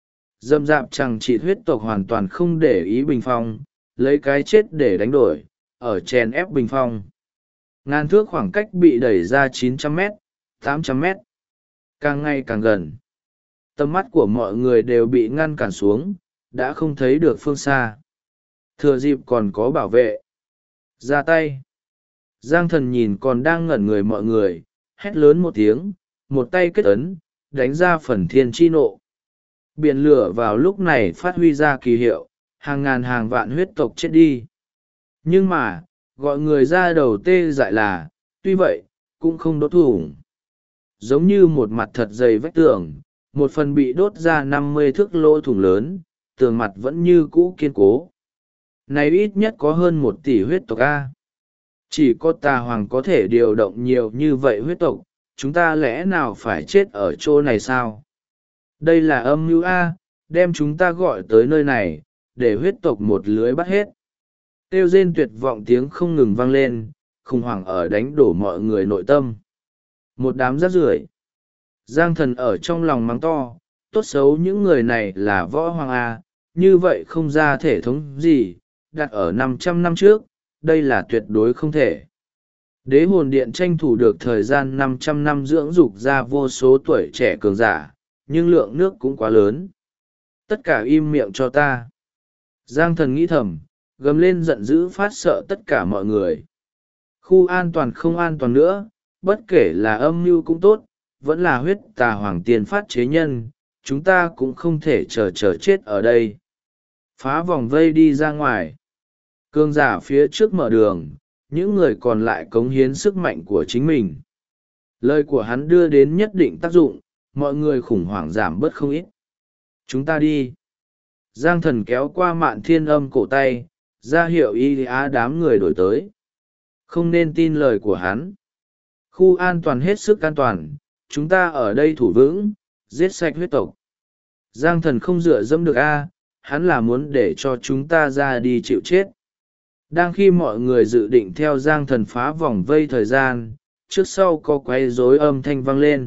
Dâm dạp chẳng trị huyết tộc hoàn toàn không để ý bình phong, lấy cái chết để đánh đổi, ở chèn ép bình phong. Ngàn thước khoảng cách bị đẩy ra 900 mét, 800 mét. Càng ngày càng gần. Tầm mắt của mọi người đều bị ngăn cản xuống, đã không thấy được phương xa. Thừa dịp còn có bảo vệ. Ra tay. Giang Thần nhìn còn đang ngẩn người mọi người, hét lớn một tiếng, một tay kết ấn, đánh ra phần thiên chi nộ. Biển lửa vào lúc này phát huy ra kỳ hiệu, hàng ngàn hàng vạn huyết tộc chết đi. Nhưng mà, gọi người ra đầu tê dại là, tuy vậy, cũng không đốt thủng. Giống như một mặt thật dày vách tường, một phần bị đốt ra 50 thước lỗ thủng lớn, tường mặt vẫn như cũ kiên cố. Này ít nhất có hơn 1 tỷ huyết tộc A. Chỉ có Tà Hoàng có thể điều động nhiều như vậy huyết tộc, chúng ta lẽ nào phải chết ở chỗ này sao? Đây là âm mưu A, đem chúng ta gọi tới nơi này, để huyết tộc một lưới bắt hết. Kêu rên tuyệt vọng tiếng không ngừng vang lên, khủng hoảng ở đánh đổ mọi người nội tâm. Một đám rác rưởi. Giang Thần ở trong lòng mắng to, tốt xấu những người này là võ hoàng A, như vậy không ra thể thống gì, đặt ở 500 năm trước, đây là tuyệt đối không thể. Đế hồn điện tranh thủ được thời gian 500 năm dưỡng dục ra vô số tuổi trẻ cường giả, nhưng lượng nước cũng quá lớn. Tất cả im miệng cho ta. Giang Thần nghĩ thầm, gầm lên giận dữ phát sợ tất cả mọi người. Khu an toàn không an toàn nữa, bất kể là âm mưu cũng tốt, vẫn là huyết tà hoàng tiền phát chế nhân, chúng ta cũng không thể chờ chết ở đây. Phá vòng vây đi ra ngoài. Cường giả phía trước mở đường, những người còn lại cống hiến sức mạnh của chính mình. Lời của hắn đưa đến nhất định tác dụng, mọi người khủng hoảng giảm bớt không ít. Chúng ta đi. Giang Thần kéo qua Mạn Thiên Âm cổ tay, ra hiệu y á đám người đổi tới. Không nên tin lời của hắn. Khu an toàn hết sức an toàn, chúng ta ở đây thủ vững, giết sạch huyết tộc. Giang Thần không dựa dẫm được a, hắn là muốn để cho chúng ta ra đi chịu chết. Đang khi mọi người dự định theo Giang Thần phá vòng vây thời gian, trước sau có quấy rối âm thanh vang lên.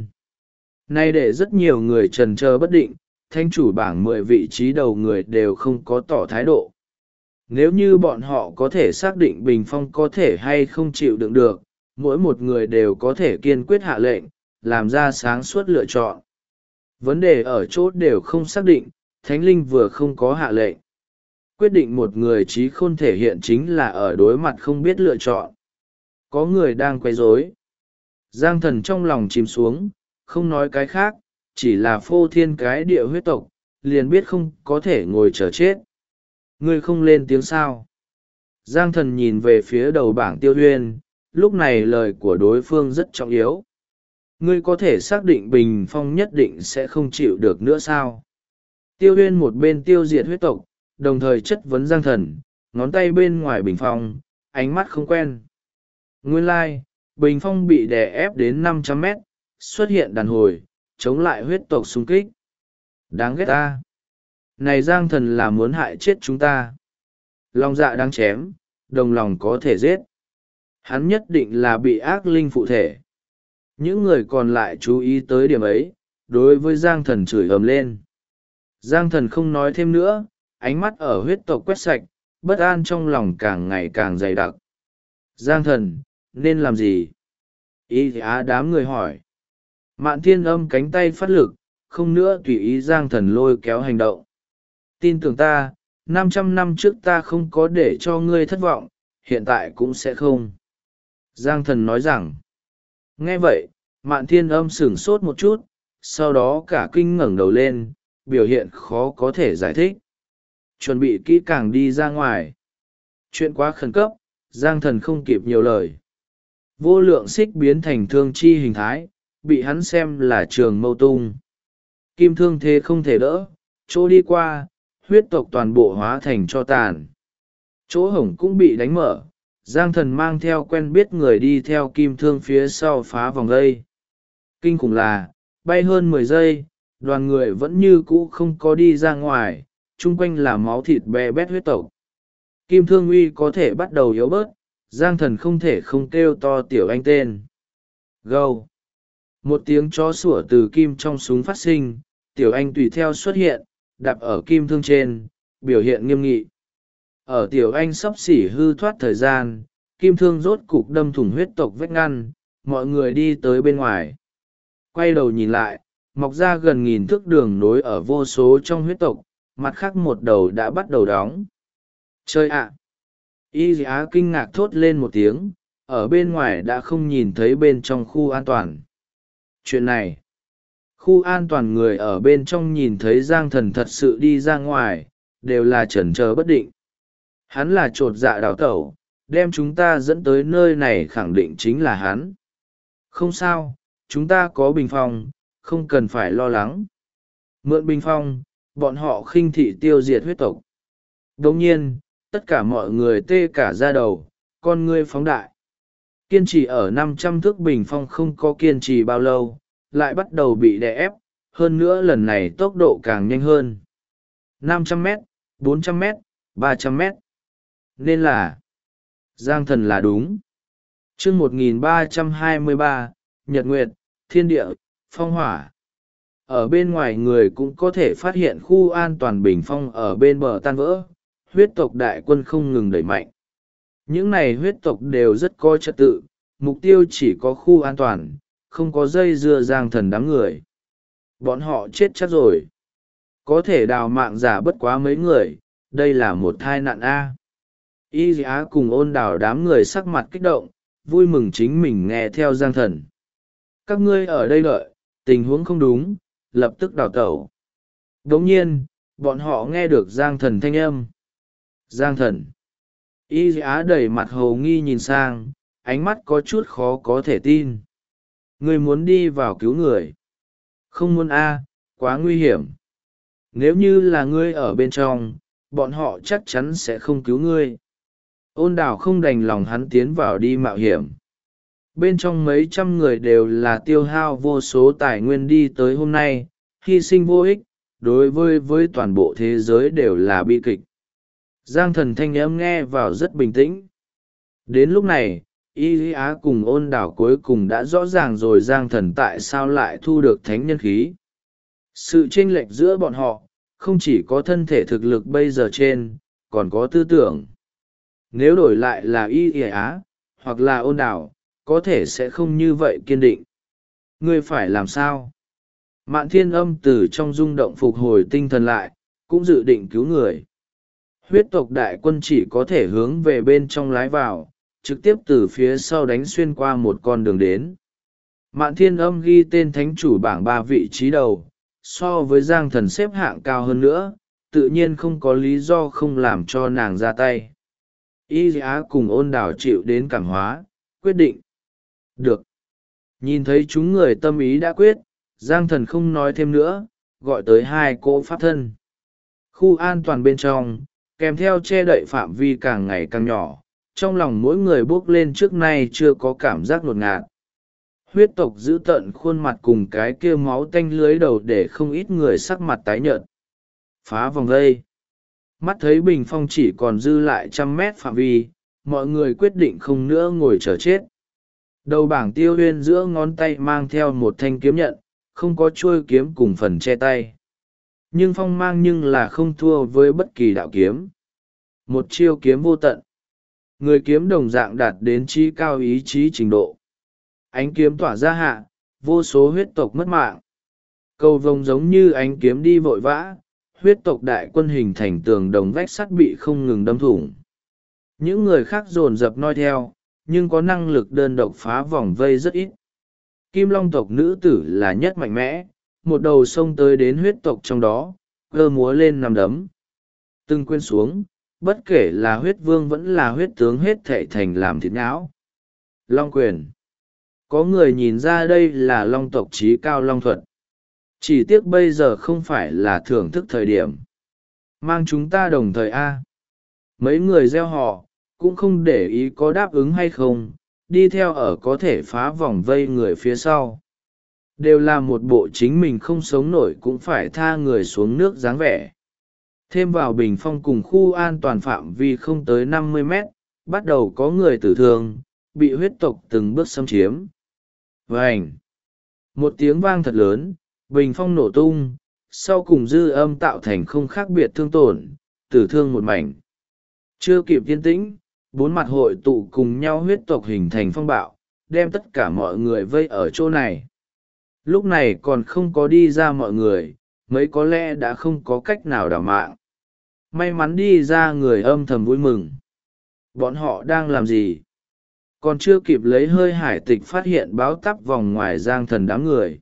Nay để rất nhiều người trần chờ bất định, thanh chủ bảng 10 vị trí đầu người đều không có tỏ thái độ. Nếu như bọn họ có thể xác định bình phong có thể hay không chịu đựng được, mỗi một người đều có thể kiên quyết hạ lệnh, làm ra sáng suốt lựa chọn. Vấn đề ở chỗ đều không xác định, Thánh Linh vừa không có hạ lệnh. Quyết định một người trí khôn thể hiện chính là ở đối mặt không biết lựa chọn. Có người đang quấy rối. Giang thần trong lòng chìm xuống, không nói cái khác, chỉ là phô thiên cái địa huyết tộc, liền biết không có thể ngồi chờ chết. Ngươi không lên tiếng sao? Giang thần nhìn về phía đầu bảng Tiêu Huyên, lúc này lời của đối phương rất trọng yếu. Ngươi có thể xác định Bình Phong nhất định sẽ không chịu được nữa sao? Tiêu Huyên một bên tiêu diệt huyết tộc, đồng thời chất vấn Giang thần, ngón tay bên ngoài Bình Phong, ánh mắt không quen. Nguyên lai, Bình Phong bị đè ép đến 500 mét, xuất hiện đàn hồi, chống lại huyết tộc xung kích. Đáng ghét ta! Này Giang thần là muốn hại chết chúng ta. Lòng dạ đáng chém, đồng lòng có thể giết. Hắn nhất định là bị ác linh phụ thể. Những người còn lại chú ý tới điểm ấy, đối với Giang thần chửi ầm lên. Giang thần không nói thêm nữa, ánh mắt ở huyết tộc quét sạch, bất an trong lòng càng ngày càng dày đặc. Giang thần, nên làm gì? Y Á đám người hỏi. Mạn Thiên Âm cánh tay phát lực, không nữa tùy ý Giang thần lôi kéo hành động. Tin tưởng ta, 500 năm trước ta không có để cho ngươi thất vọng, hiện tại cũng sẽ không. Giang thần nói rằng. Nghe vậy, Mạn Thiên Âm sửng sốt một chút, sau đó cả kinh ngẩng đầu lên, biểu hiện khó có thể giải thích. Chuẩn bị kỹ càng đi ra ngoài. Chuyện quá khẩn cấp, Giang thần không kịp nhiều lời. Vô lượng xích biến thành thương chi hình thái, bị hắn xem là trường mâu tung. Kim thương thế không thể đỡ, chỗ đi qua, huyết tộc toàn bộ hóa thành cho tàn. Chỗ hổng cũng bị đánh mở, Giang thần mang theo quen biết người đi theo kim thương phía sau phá vòng dây. Kinh khủng là, bay hơn 10 giây, đoàn người vẫn như cũ không có đi ra ngoài, chung quanh là máu thịt bè bét huyết tộc. Kim thương uy có thể bắt đầu yếu bớt, Giang thần không thể không kêu to tiểu anh tên. Gâu! Một tiếng chó sủa từ kim trong súng phát sinh, tiểu anh tùy theo xuất hiện, đạp ở kim thương trên, biểu hiện nghiêm nghị. Ở tiểu anh sắp xỉ hư thoát thời gian, kim thương rốt cục đâm thủng huyết tộc vách ngăn, mọi người đi tới bên ngoài. Quay đầu nhìn lại, mọc ra gần 1000 thước đường nối ở vô số trong huyết tộc, mặt khác một đầu đã bắt đầu đóng. Chơi ạ! Y Á kinh ngạc thốt lên một tiếng, ở bên ngoài đã không nhìn thấy bên trong khu an toàn. Chuyện này, khu an toàn người ở bên trong nhìn thấy Giang thần thật sự đi ra ngoài, đều là chần chờ bất định. Hắn là trột dạ đào tẩu, đem chúng ta dẫn tới nơi này khẳng định chính là hắn. Không sao, chúng ta có bình phong, không cần phải lo lắng. Mượn bình phong, bọn họ khinh thị tiêu diệt huyết tộc. Đồng nhiên, tất cả mọi người tê cả da đầu, con ngươi phóng đại. Kiên trì ở 500 thước bình phong không có kiên trì bao lâu, lại bắt đầu bị đè ép, hơn nữa lần này tốc độ càng nhanh hơn. 500 mét, 400 mét, 300 mét. Nên là, Giang thần là đúng. chương 1323, Nhật Nguyệt, Thiên Địa, Phong Hỏa. Ở bên ngoài người cũng có thể phát hiện khu an toàn bình phong ở bên bờ tan vỡ, huyết tộc đại quân không ngừng đẩy mạnh. Những này huyết tộc đều rất có trật tự, mục tiêu chỉ có khu an toàn, không có dây dưa Giang thần đám người. Bọn họ chết chắc rồi. Có thể đào mạng giả bất quá mấy người, đây là một tai nạn A. Y Á cùng Ôn Đào đám người sắc mặt kích động, vui mừng chính mình nghe theo Giang thần. Các ngươi ở đây đợi, tình huống không đúng, lập tức đào tẩu. Đồng nhiên, bọn họ nghe được Giang thần thanh âm. Giang thần. Y Á đẩy mặt hồ nghi nhìn sang, ánh mắt có chút khó có thể tin. Ngươi muốn đi vào cứu người. Không muốn A, quá nguy hiểm. Nếu như là ngươi ở bên trong, bọn họ chắc chắn sẽ không cứu ngươi. Ôn Đào không đành lòng hắn tiến vào đi mạo hiểm. Bên trong mấy trăm người đều là tiêu hao vô số tài nguyên đi tới hôm nay, hy sinh vô ích, đối với toàn bộ thế giới đều là bi kịch. Giang thần thanh âm nghe vào rất bình tĩnh. Đến lúc này, Y Á cùng Ôn Đào cuối cùng đã rõ ràng rồi Giang thần tại sao lại thu được thánh nhân khí. Sự chênh lệch giữa bọn họ, không chỉ có thân thể thực lực bây giờ trên, còn có tư tưởng. Nếu đổi lại là Y Á, hoặc là Ôn Đào, có thể sẽ không như vậy kiên định. Ngươi phải làm sao? Mạn Thiên Âm từ trong rung động phục hồi tinh thần lại, cũng dự định cứu người. huyết tộc đại quân chỉ có thể hướng về bên trong lái vào, trực tiếp từ phía sau đánh xuyên qua một con đường đến. Mạn Thiên Âm ghi tên thánh chủ bảng 3 vị trí đầu, so với Giang Thần xếp hạng cao hơn nữa, tự nhiên không có lý do không làm cho nàng ra tay. Y Á cùng Ôn Đảo chịu đến cảm hóa, quyết định. Được. Nhìn thấy chúng người tâm ý đã quyết, Giang Thần không nói thêm nữa, gọi tới 2 cỗ pháp thân. Khu an toàn bên trong, kèm theo che đậy phạm vi càng ngày càng nhỏ, trong lòng mỗi người bước lên trước nay chưa có cảm giác ngột ngạt. Huyết tộc giữ tận khuôn mặt cùng cái kia máu tanh lưới đầu để không ít người sắc mặt tái nhợt. Phá vòng vây. Mắt thấy bình phong chỉ còn dư lại 100 mét phạm vi, mọi người quyết định không nữa ngồi chờ chết. Đầu bảng Tiêu Huyên giữa ngón tay mang theo một thanh kiếm nhận, không có chuôi kiếm cùng phần che tay. Nhưng phong mang nhưng là không thua với bất kỳ đạo kiếm. Một chiêu kiếm vô tận. Người kiếm đồng dạng đạt đến trí cao ý chí trình độ. Ánh kiếm tỏa ra hạ, vô số huyết tộc mất mạng. Cầu vồng giống như ánh kiếm đi vội vã, huyết tộc đại quân hình thành tường đồng vách sắt bị không ngừng đâm thủng. Những người khác dồn dập noi theo, nhưng có năng lực đơn độc phá vòng vây rất ít. Kim Long tộc nữ tử là nhất mạnh mẽ, một đầu xông tới đến huyết tộc trong đó, cơ múa lên nằm đấm. Từng quên xuống, bất kể là huyết vương vẫn là huyết tướng hết thệ thành làm thịt não. Long quyền. Có người nhìn ra đây là long tộc trí cao long thuật. Chỉ tiếc bây giờ không phải là thưởng thức thời điểm. Mang chúng ta đồng thời A. Mấy người gieo họ, cũng không để ý có đáp ứng hay không, đi theo ở có thể phá vòng vây người phía sau. Đều là một bộ chính mình không sống nổi cũng phải tha người xuống nước dáng vẻ. Thêm vào bình phong cùng khu an toàn phạm vi không tới 50 mét, bắt đầu có người tử thương, bị huyết tộc từng bước xâm chiếm. Vành! Một tiếng vang thật lớn, bình phong nổ tung, sau cùng dư âm tạo thành không khác biệt thương tổn, tử thương một mảnh. Chưa kịp yên tĩnh, 4 mặt hội tụ cùng nhau huyết tộc hình thành phong bạo, đem tất cả mọi người vây ở chỗ này. Lúc này còn không có đi ra mọi người, mấy có lẽ đã không có cách nào đảo mạng. May mắn đi ra người âm thầm vui mừng. Bọn họ đang làm gì? Còn chưa kịp lấy hơi hải tịch phát hiện báo tắp vòng ngoài Giang Thần đám người.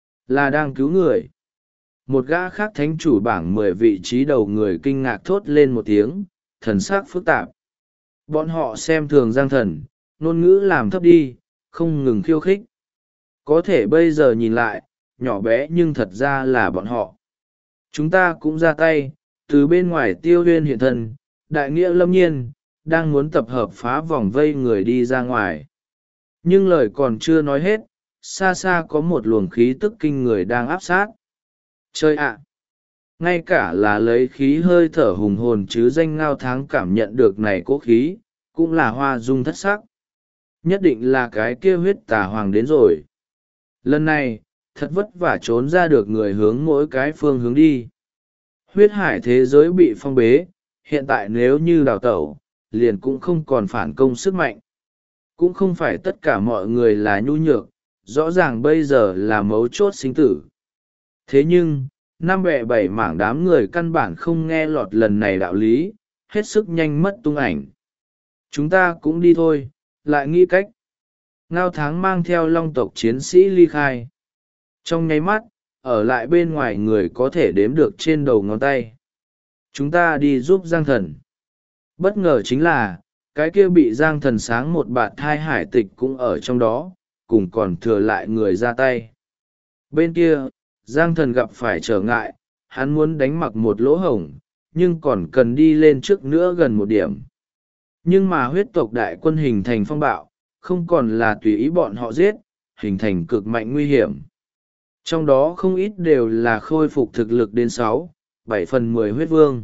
Là đang cứu người. Một gã khác thánh chủ bảng 10 vị trí đầu người kinh ngạc thốt lên một tiếng, thần sắc phức tạp. Bọn họ xem thường Giang Thần, ngôn ngữ làm thấp đi, không ngừng khiêu khích. Có thể bây giờ nhìn lại, nhỏ bé nhưng thật ra là bọn họ. Chúng ta cũng ra tay, từ bên ngoài Tiêu Huyên hiện thân, đại nghĩa lâm nhiên, đang muốn tập hợp phá vòng vây người đi ra ngoài. Nhưng lời còn chưa nói hết, xa xa có một luồng khí tức kinh người đang áp sát. Chơi ạ! Ngay cả là lấy khí hơi thở hùng hồn chứ danh Ngao Tháng cảm nhận được này cố khí, cũng là hoa dung thất sắc. Nhất định là cái kia huyết tà hoàng đến rồi. Lần này, thật vất vả trốn ra được người hướng mỗi cái phương hướng đi. Huyết hải thế giới bị phong bế, hiện tại nếu như đào tẩu, liền cũng không còn phản công sức mạnh. Cũng không phải tất cả mọi người là nhu nhược, rõ ràng bây giờ là mấu chốt sinh tử. Thế nhưng, 5-7 mảng đám người căn bản không nghe lọt lần này đạo lý, hết sức nhanh mất tung ảnh. Chúng ta cũng đi thôi, lại nghĩ cách. Ngao Tháng mang theo long tộc chiến sĩ ly khai. Trong nháy mắt, ở lại bên ngoài người có thể đếm được trên đầu ngón tay. Chúng ta đi giúp Giang Thần. Bất ngờ chính là, cái kia bị Giang Thần sáng một bạt thai hải tịch cũng ở trong đó, cùng còn thừa lại người ra tay. Bên kia, Giang Thần gặp phải trở ngại, hắn muốn đánh mặc một lỗ hổng, nhưng còn cần đi lên trước nữa gần một điểm. Nhưng mà huyết tộc đại quân hình thành phong bạo, không còn là tùy ý bọn họ giết, hình thành cực mạnh nguy hiểm. Trong đó không ít đều là khôi phục thực lực đến 6-7/10 huyết vương.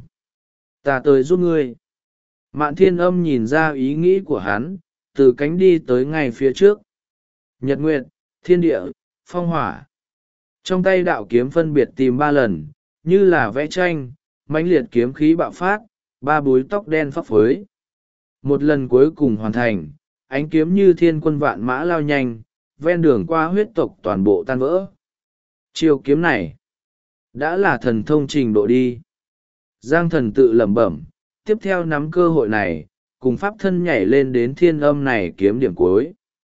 Ta tới giúp ngươi. Mạn Thiên Âm nhìn ra ý nghĩ của hắn, từ cánh đi tới ngay phía trước. Nhật Nguyệt, Thiên Địa, Phong Hỏa. Trong tay đạo kiếm phân biệt tìm 3 lần, như là vẽ tranh, mãnh liệt kiếm khí bạo phát, 3 búi tóc đen phấp phới. Một lần cuối cùng hoàn thành, ánh kiếm như thiên quân vạn mã lao nhanh, ven đường qua huyết tộc toàn bộ tan vỡ. Chiêu kiếm này, đã là thần thông trình độ đi. Giang Thần tự lẩm bẩm, tiếp theo nắm cơ hội này cùng pháp thân nhảy lên đến thiên âm này kiếm điểm cuối.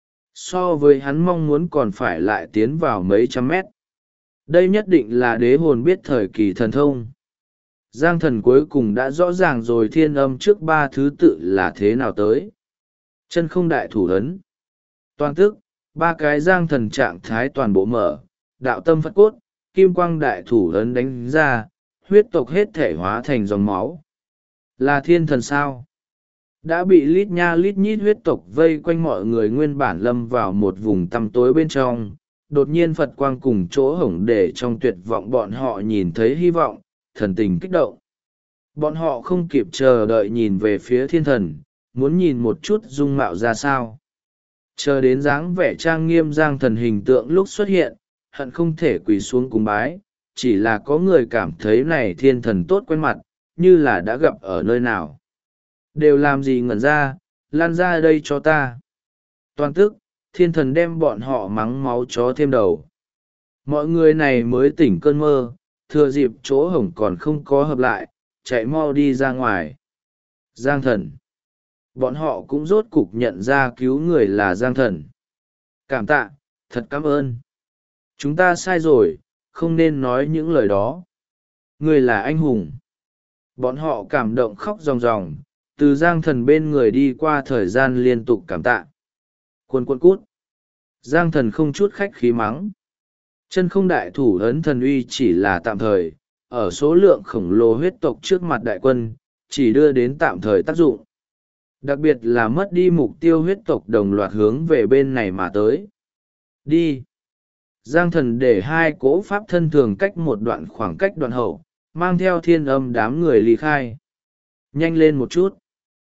So với hắn mong muốn còn phải lại tiến vào mấy trăm mét. Đây nhất định là đế hồn biết thời kỳ thần thông. Giang thần cuối cùng đã rõ ràng rồi thiên âm trước ba thứ tự là thế nào tới. Chân không đại thủ ấn. Toàn tức, ba cái giang thần trạng thái toàn bộ mở, đạo tâm phật cốt, kim quang đại thủ ấn đánh ra, huyết tộc hết thể hóa thành dòng máu. Là thiên thần sao? Đã bị lít nha lít nhít huyết tộc vây quanh, mọi người nguyên bản lâm vào một vùng tăm tối bên trong. Đột nhiên Phật quang cùng chỗ hổng để trong tuyệt vọng bọn họ nhìn thấy hy vọng, thần tình kích động. Bọn họ không kịp chờ đợi nhìn về phía thiên thần, muốn nhìn một chút dung mạo ra sao. Chờ đến dáng vẻ trang nghiêm giang thần hình tượng lúc xuất hiện, hận không thể quỳ xuống cúng bái, chỉ là có người cảm thấy này thiên thần tốt quen mặt, như là đã gặp ở nơi nào. Đều làm gì ngẩn ra, lan ra đây cho ta. Toàn tức, thiên thần đem bọn họ mắng máu chó thêm đầu. Mọi người này mới tỉnh cơn mơ, thừa dịp chỗ hổng còn không có hợp lại, chạy mau đi ra ngoài. Giang thần. Bọn họ cũng rốt cục nhận ra cứu người là Giang thần. Cảm tạ, thật cảm ơn. Chúng ta sai rồi, không nên nói những lời đó. Người là anh hùng. Bọn họ cảm động khóc ròng ròng, từ Giang thần bên người đi qua thời gian liên tục cảm tạ. Quân quân cút. Giang thần không chút khách khí mắng. Chân không đại thủ ấn thần uy chỉ là tạm thời, ở số lượng khổng lồ huyết tộc trước mặt đại quân, chỉ đưa đến tạm thời tác dụng. Đặc biệt là mất đi mục tiêu huyết tộc đồng loạt hướng về bên này mà tới. Đi. Giang thần để hai cỗ pháp thân thường cách một đoạn khoảng cách đoạn hậu, mang theo thiên âm đám người ly khai. Nhanh lên một chút.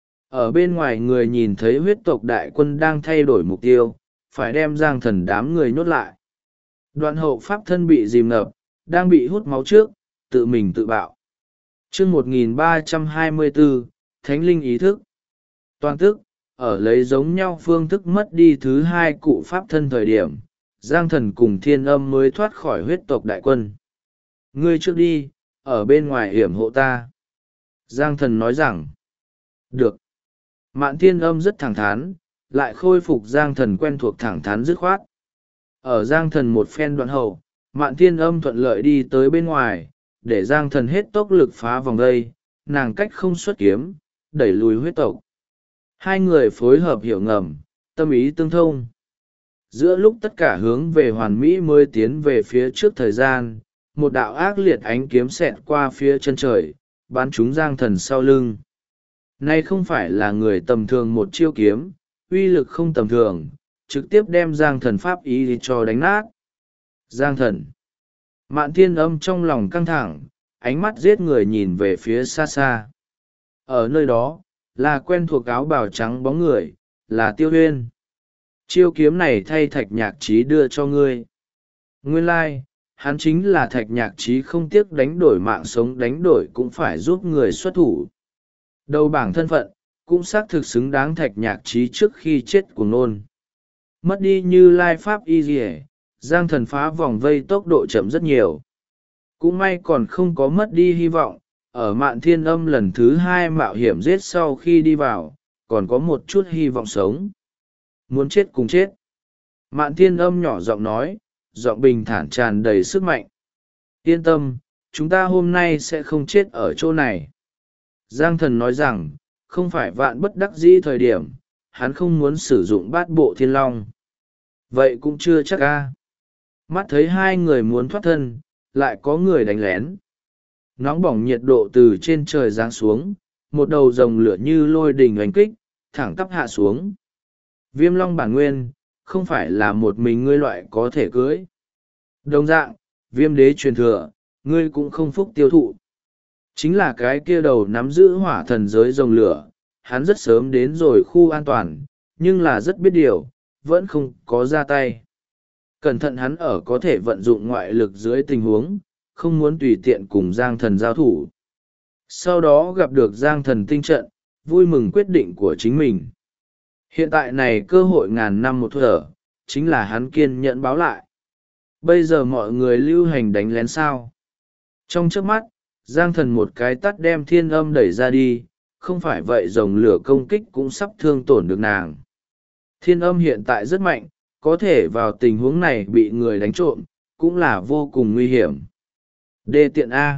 Ở bên ngoài người nhìn thấy huyết tộc đại quân đang thay đổi mục tiêu, phải đem giang thần đám người nhốt lại. Đoạn hậu pháp thân bị dìm ngập, đang bị hút máu trước, tự mình tự bạo. chương 1324, Thánh linh ý thức. Toàn tức, ở lấy giống nhau phương thức mất đi thứ hai cụ pháp thân thời điểm, giang thần cùng thiên âm mới thoát khỏi huyết tộc đại quân. Ngươi trước đi, ở bên ngoài hiểm hộ ta. Giang thần nói rằng, được. Mạn thiên âm rất thẳng thắn, lại khôi phục giang thần quen thuộc thẳng thắn dứt khoát. Ở giang thần một phen đoạn hậu, mạn thiên âm thuận lợi đi tới bên ngoài, để giang thần hết tốc lực phá vòng đây, nàng cách không xuất kiếm, đẩy lùi huyết tộc. Hai người phối hợp hiểu ngầm, tâm ý tương thông. Giữa lúc tất cả hướng về hoàn mỹ mới tiến về phía trước thời gian, một đạo ác liệt ánh kiếm xẹt qua phía chân trời, bắn trúng giang thần sau lưng. Nay không phải là người tầm thường một chiêu kiếm, uy lực không tầm thường, trực tiếp đem giang thần pháp ý cho đánh nát. Giang thần. Mạn thiên âm trong lòng căng thẳng, ánh mắt giết người nhìn về phía xa xa. Ở nơi đó, là quen thuộc áo bào trắng bóng người, là Tiêu Huyên. Chiêu kiếm này thay Thạch Nhạc Trí đưa cho ngươi. Nguyên lai, hắn chính là Thạch Nhạc Trí không tiếc đánh đổi mạng sống, đánh đổi cũng phải giúp người xuất thủ. Đầu bảng thân phận, cũng xác thực xứng đáng Thạch Nhạc Trí trước khi chết của nôn. Mất đi Như Lai pháp y dì, giang thần phá vòng vây tốc độ chậm rất nhiều. Cũng may còn không có mất đi hy vọng, ở Mạn thiên âm lần thứ hai mạo hiểm giết sau khi đi vào, còn có một chút hy vọng sống. Muốn chết cùng chết. Mạn thiên âm nhỏ giọng nói, giọng bình thản tràn đầy sức mạnh. Yên tâm, chúng ta hôm nay sẽ không chết ở chỗ này. Giang thần nói rằng, không phải vạn bất đắc dĩ thời điểm, hắn không muốn sử dụng bát bộ thiên long. Vậy cũng chưa chắc a. Mắt thấy hai người muốn thoát thân, lại có người đánh lén. Nóng bỏng nhiệt độ từ trên trời giáng xuống, một đầu rồng lửa như lôi đình oanh kích, thẳng tắp hạ xuống. Viêm long bản nguyên, không phải là một mình ngươi loại có thể cưới. Đồng dạng, viêm đế truyền thừa, ngươi cũng không phúc tiêu thụ. Chính là cái kia đầu nắm giữ hỏa thần giới rồng lửa, hắn rất sớm đến rồi khu an toàn, nhưng là rất biết điều, vẫn không có ra tay. Cẩn thận hắn ở có thể vận dụng ngoại lực dưới tình huống, không muốn tùy tiện cùng Giang thần giao thủ. Sau đó gặp được Giang thần tinh trận, vui mừng quyết định của chính mình. Hiện tại này cơ hội ngàn năm một thở, chính là hắn kiên nhẫn báo lại. Bây giờ mọi người lưu hành đánh lén sao. Trong trước mắt, Giang thần một cái tắt đem thiên âm đẩy ra đi, không phải vậy rồng lửa công kích cũng sắp thương tổn được nàng. Thiên âm hiện tại rất mạnh, có thể vào tình huống này bị người đánh trộm, cũng là vô cùng nguy hiểm. Đê tiện A.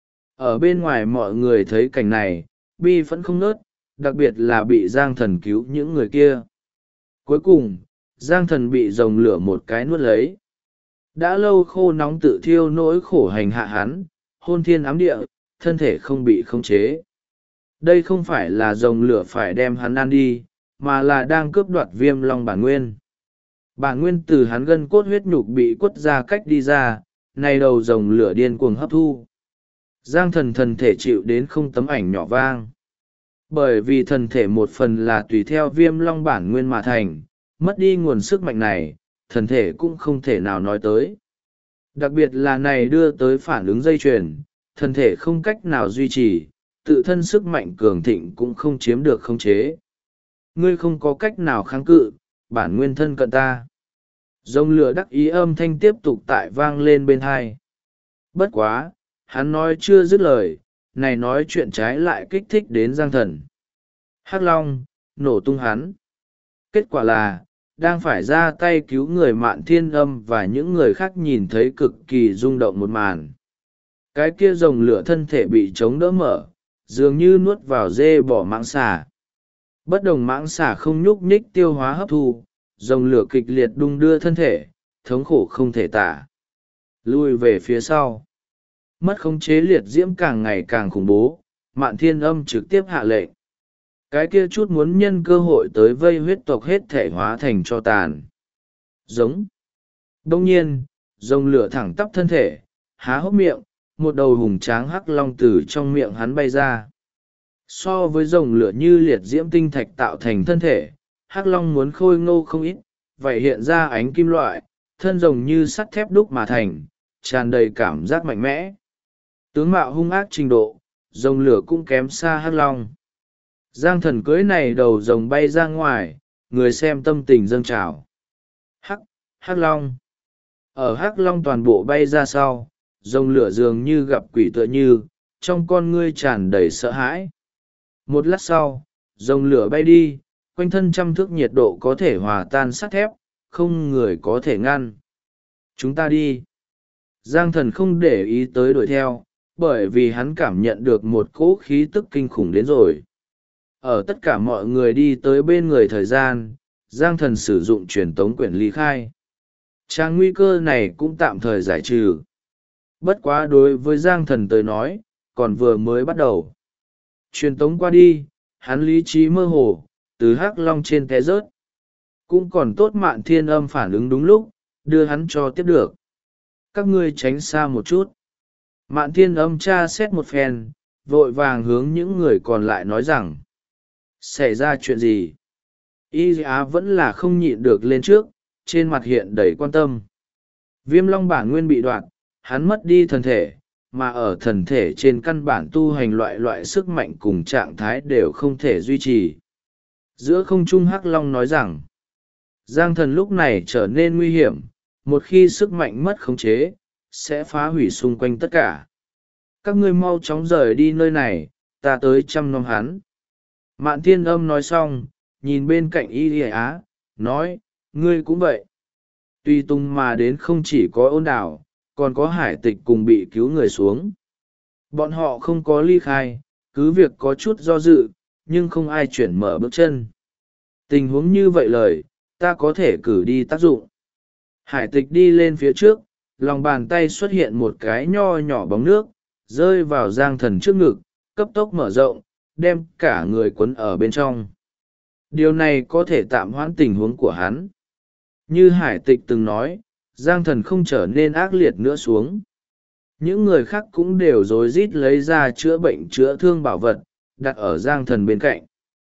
Ở bên ngoài mọi người thấy cảnh này, bi vẫn không nớt, đặc biệt là bị Giang Thần cứu những người kia. Cuối cùng, Giang Thần bị rồng lửa một cái nuốt lấy. Đã lâu khô nóng tự thiêu nỗi khổ hành hạ hắn, hôn thiên ám địa, thân thể không bị khống chế. Đây không phải là rồng lửa phải đem hắn ăn đi, mà là đang cướp đoạt Viêm Long bản nguyên. Bản nguyên từ hắn gân cốt huyết nhục bị quất ra cách đi ra, nay đầu rồng lửa điên cuồng hấp thu. Giang Thần thân thể chịu đến không tấm ảnh nhỏ vang. Bởi vì thân thể một phần là tùy theo Viêm Long bản nguyên mà thành, mất đi nguồn sức mạnh này, thân thể cũng không thể nào nói tới. Đặc biệt là này đưa tới phản ứng dây chuyền, thân thể không cách nào duy trì, tự thân sức mạnh cường thịnh cũng không chiếm được khống chế. Ngươi không có cách nào kháng cự, bản nguyên thân cận ta. Rồng lửa đắc ý âm thanh tiếp tục tại vang lên bên tai. Bất quá, hắn nói chưa dứt lời, này nói chuyện trái lại kích thích đến Giang Thần. Hắc Long, nổ tung hắn. Kết quả là, đang phải ra tay cứu người Mạn Thiên Âm và những người khác nhìn thấy cực kỳ rung động một màn. Cái kia rồng lửa thân thể bị chống đỡ mở, dường như nuốt vào dê bỏ mãng xà. Bất đồng mãng xà không nhúc nhích tiêu hóa hấp thu, rồng lửa kịch liệt đung đưa thân thể, thống khổ không thể tả. Lui về phía sau. Mất khống chế liệt diễm càng ngày càng khủng bố, Mạn Thiên Âm trực tiếp hạ lệnh. Cái kia chút muốn nhân cơ hội tới vây huyết tộc hết thể hóa thành cho tàn. Giống. Đông nhiên, rồng lửa thẳng tắp thân thể, há hốc miệng, một đầu hùng tráng hắc long từ trong miệng hắn bay ra. So với rồng lửa như liệt diễm tinh thạch tạo thành thân thể, hắc long muốn khôi ngô không ít, vậy hiện ra ánh kim loại, thân rồng như sắt thép đúc mà thành, tràn đầy cảm giác mạnh mẽ. Tướng mạo hung ác trình độ, rồng lửa cũng kém xa hắc long. Giang Thần cưới này đầu rồng bay ra ngoài, người xem tâm tình dâng trào. Hắc long. Ở hắc long toàn bộ bay ra sau, rồng lửa dường như gặp quỷ tựa như, trong con ngươi tràn đầy sợ hãi. Một lát sau, rồng lửa bay đi, quanh thân trăm thước nhiệt độ có thể hòa tan sắt thép, không người có thể ngăn. Chúng ta đi. Giang Thần không để ý tới đuổi theo, bởi vì hắn cảm nhận được một cỗ khí tức kinh khủng đến rồi. Ở tất cả mọi người đi tới bên người thời gian, Giang Thần sử dụng truyền tống quyển ly khai. Trang nguy cơ này cũng tạm thời giải trừ. Bất quá đối với Giang Thần tới nói, còn vừa mới bắt đầu. Truyền tống qua đi, hắn lý trí mơ hồ, từ hắc long trên té rớt. Cũng còn tốt Mạn Thiên Âm phản ứng đúng lúc, đưa hắn cho tiếp được. Các ngươi tránh xa một chút. Mạn Thiên Âm tra xét một phen, vội vàng hướng những người còn lại nói rằng. Xảy ra chuyện gì? Y Á vẫn là không nhịn được lên trước, trên mặt hiện đầy quan tâm. Viêm long bản nguyên bị đoạt, hắn mất đi thần thể, mà ở thần thể trên căn bản tu hành loại sức mạnh cùng trạng thái đều không thể duy trì. Giữa không trung hắc long nói rằng, Giang Thần lúc này trở nên nguy hiểm, một khi sức mạnh mất khống chế, sẽ phá hủy xung quanh tất cả. Các ngươi mau chóng rời đi nơi này, ta tới chăm nom hắn. Mạn Thiên Âm nói xong, nhìn bên cạnh Y Á, nói, ngươi cũng vậy. Tuy tung mà đến không chỉ có Ôn Đảo, còn có Hải Tịch cùng bị cứu người xuống. Bọn họ không có ly khai, cứ việc có chút do dự, nhưng không ai chuyển mở bước chân. Tình huống như vậy lời, ta có thể cử đi tác dụng. Hải Tịch đi lên phía trước, lòng bàn tay xuất hiện một cái nho nhỏ bóng nước, rơi vào Giang Thần trước ngực, cấp tốc mở rộng, đem cả người quấn ở bên trong. Điều này có thể tạm hoãn tình huống của hắn. Như Hải Tịch từng nói, Giang Thần không trở nên ác liệt nữa xuống. Những người khác cũng đều rối rít lấy ra chữa bệnh chữa thương bảo vật, đặt ở Giang Thần bên cạnh.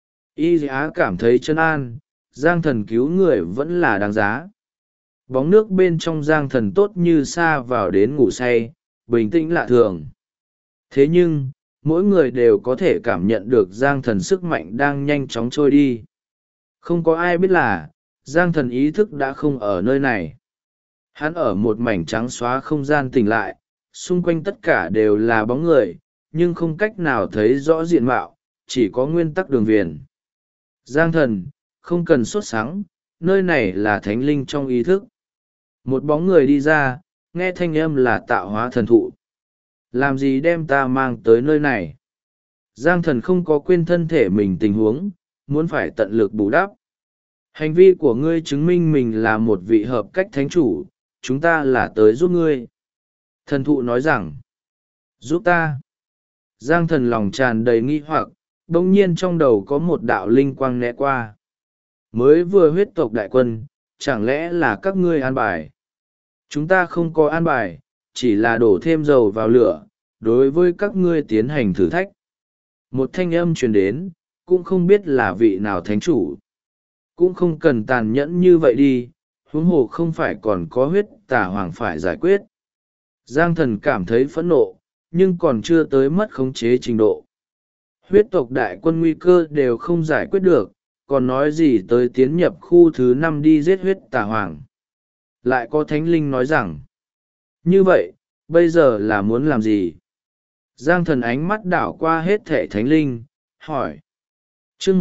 Y Á cảm thấy chân an, Giang Thần cứu người vẫn là đáng giá. Bóng nước bên trong Giang Thần tốt như sa vào đến ngủ say, bình tĩnh lạ thường. Thế nhưng, mỗi người đều có thể cảm nhận được Giang Thần sức mạnh đang nhanh chóng trôi đi. Không có ai biết là, Giang Thần ý thức đã không ở nơi này. Hắn ở một mảnh trắng xóa không gian tỉnh lại, xung quanh tất cả đều là bóng người, nhưng không cách nào thấy rõ diện mạo, chỉ có nguyên tắc đường viền. Giang thần, không cần sốt sắng, nơi này là thánh linh trong ý thức. Một bóng người đi ra, nghe thanh âm là tạo hóa thần thụ. Làm gì đem ta mang tới nơi này? Giang thần không có quên thân thể mình tình huống, muốn phải tận lực bù đắp. Hành vi của ngươi chứng minh mình là một vị hợp cách thánh chủ, chúng ta là tới giúp ngươi. Thần thụ nói rằng, giúp ta. Giang thần lòng tràn đầy nghi hoặc, bỗng nhiên trong đầu có một đạo linh quang né qua. Mới vừa huyết tộc đại quân, chẳng lẽ là các ngươi an bài? Chúng ta không có an bài, chỉ là đổ thêm dầu vào lửa, đối với các ngươi tiến hành thử thách. Một thanh âm truyền đến, cũng không biết là vị nào thánh chủ. Cũng không cần tàn nhẫn như vậy đi, huống hồ không phải còn có huyết tà hoàng phải giải quyết. Giang thần cảm thấy phẫn nộ, nhưng còn chưa tới mất khống chế trình độ. Huyết tộc đại quân nguy cơ đều không giải quyết được, còn nói gì tới tiến nhập khu thứ 5 đi giết huyết tà hoàng. Lại có thánh linh nói rằng, như vậy, bây giờ là muốn làm gì? Giang thần ánh mắt đảo qua hết thể thánh linh, hỏi. chương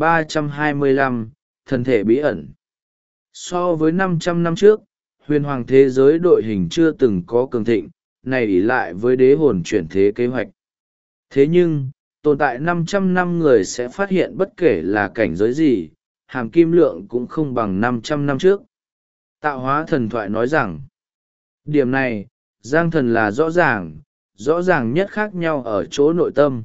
1325, thần thể bí ẩn. So với 500 năm trước, huyền hoàng thế giới đội hình chưa từng có cường thịnh, này ỷ lại với đế hồn chuyển thế kế hoạch. Thế nhưng, tồn tại 500 năm người sẽ phát hiện bất kể là cảnh giới gì, hàm kim lượng cũng không bằng 500 năm trước. Tạo hóa thần thoại nói rằng, điểm này, Giang thần là rõ ràng nhất khác nhau ở chỗ nội tâm.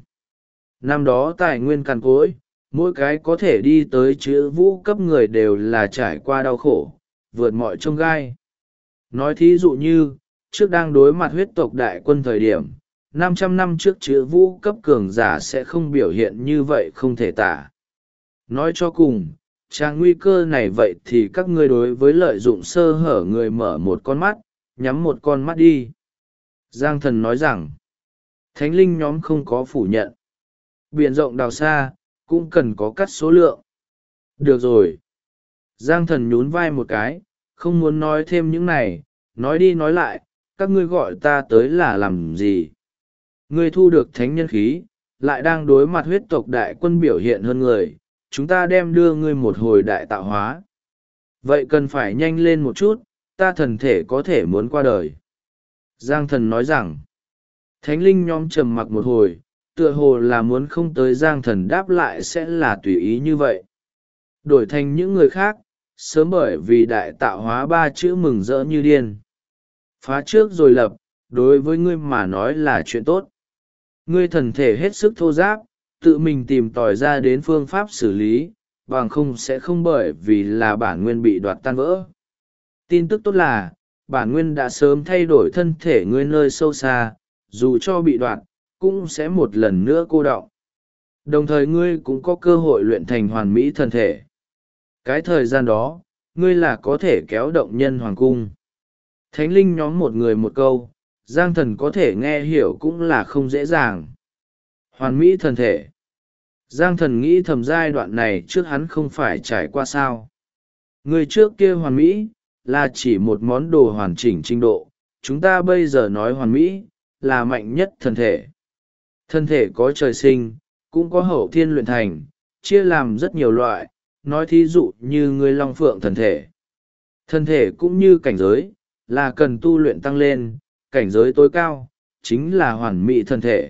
Năm đó tài nguyên cằn cỗi, mỗi cái có thể đi tới chữ vũ cấp người đều là trải qua đau khổ, vượt mọi chông gai. Nói thí dụ như, trước đang đối mặt huyết tộc đại quân thời điểm, 500 năm trước chữ vũ cấp cường giả sẽ không biểu hiện như vậy không thể tả. Nói cho cùng, trang nguy cơ này vậy thì các ngươi đối với lợi dụng sơ hở người mở một con mắt, nhắm một con mắt đi. Giang thần nói rằng, thánh linh nhóm không có phủ nhận. Biển rộng đào xa, cũng cần có cắt số lượng. Được rồi. Giang thần nhún vai một cái, không muốn nói thêm những này, nói đi nói lại, các ngươi gọi ta tới là làm gì? Ngươi thu được thánh nhân khí, lại đang đối mặt huyết tộc đại quân biểu hiện hơn người, chúng ta đem đưa ngươi một hồi đại tạo hóa. Vậy cần phải nhanh lên một chút, ta thần thể có thể muốn qua đời. Giang thần nói rằng, thánh linh nhóm trầm mặc một hồi, tựa hồ là muốn không tới Giang thần đáp lại sẽ là tùy ý như vậy. Đổi thành những người khác, sớm bởi vì đại tạo hóa 3 chữ mừng rỡ như điên. Phá trước rồi lập, đối với ngươi mà nói là chuyện tốt. Ngươi thần thể hết sức thô giáp, tự mình tìm tòi ra đến phương pháp xử lý, bằng không sẽ không bởi vì là bản nguyên bị đoạt tan vỡ. Tin tức tốt là, bản nguyên đã sớm thay đổi thân thể ngươi nơi sâu xa, dù cho bị đoạt, cũng sẽ một lần nữa cô đọng. Đồng thời ngươi cũng có cơ hội luyện thành hoàn mỹ thân thể. Cái thời gian đó, ngươi là có thể kéo động nhân hoàng cung. Thánh linh nhóm một người một câu, Giang thần có thể nghe hiểu cũng là không dễ dàng. Hoàn mỹ thân thể. Giang thần nghĩ thầm giai đoạn này trước hắn không phải trải qua sao. Người trước kia hoàn mỹ, là chỉ một món đồ hoàn chỉnh trình độ. Chúng ta bây giờ nói hoàn mỹ, là mạnh nhất thân thể. Thân thể có trời sinh, cũng có hậu thiên luyện thành, chia làm rất nhiều loại, nói thí dụ như người long phượng thân thể. Thân thể cũng như cảnh giới, là cần tu luyện tăng lên, cảnh giới tối cao, chính là hoàn mỹ thân thể.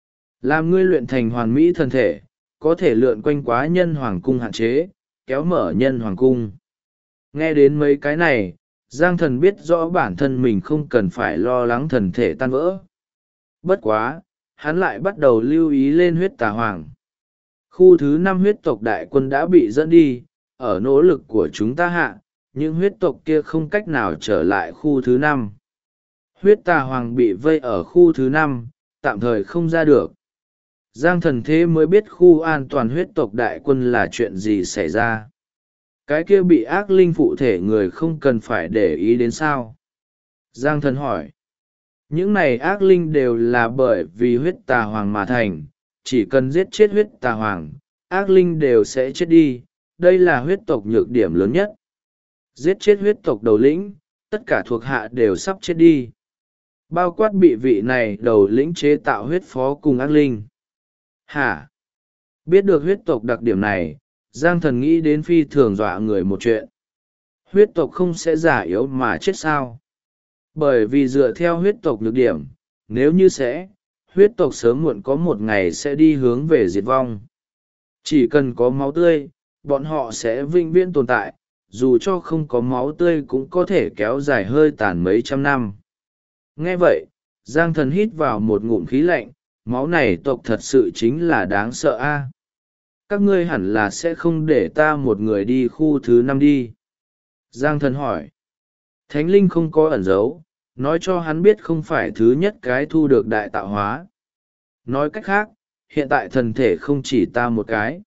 Làm ngươi luyện thành hoàn mỹ thân thể, có thể lượn quanh quá nhân hoàng cung hạn chế, kéo mở nhân hoàng cung. Nghe đến mấy cái này, Giang thần biết rõ bản thân mình không cần phải lo lắng thần thể tan vỡ. Bất quá, hắn lại bắt đầu lưu ý lên huyết tà hoàng. Khu thứ 5 huyết tộc đại quân đã bị dẫn đi, ở nỗ lực của chúng ta hạ, những huyết tộc kia không cách nào trở lại khu thứ 5. Huyết tà hoàng bị vây ở khu thứ 5, tạm thời không ra được. Giang thần thế mới biết khu an toàn huyết tộc đại quân là chuyện gì xảy ra. Cái kia bị ác linh phụ thể người không cần phải để ý đến sao? Giang thần hỏi. Những này ác linh đều là bởi vì huyết tà hoàng mà thành, chỉ cần giết chết huyết tà hoàng, ác linh đều sẽ chết đi, đây là huyết tộc nhược điểm lớn nhất. Giết chết huyết tộc đầu lĩnh, tất cả thuộc hạ đều sắp chết đi. Bao quát bị vị này đầu lĩnh chế tạo huyết phó cùng ác linh. Hả? Biết được huyết tộc đặc điểm này, Giang Thần nghĩ đến phi thường dọa người một chuyện. Huyết tộc không sẽ già yếu mà chết sao? Bởi vì dựa theo huyết tộc nhược điểm, nếu như sẽ, huyết tộc sớm muộn có một ngày sẽ đi hướng về diệt vong. Chỉ cần có máu tươi, bọn họ sẽ vĩnh viễn tồn tại, dù cho không có máu tươi cũng có thể kéo dài hơi tàn mấy trăm năm. Nghe vậy, Giang Thần hít vào một ngụm khí lạnh, máu này tộc thật sự chính là đáng sợ a. Các ngươi hẳn là sẽ không để ta một người đi khu thứ 5 đi. Giang Thần hỏi. Thánh linh không có ẩn giấu, nói cho hắn biết không phải thứ nhất cái thu được đại tạo hóa. Nói cách khác, hiện tại thần thể không chỉ ta một cái.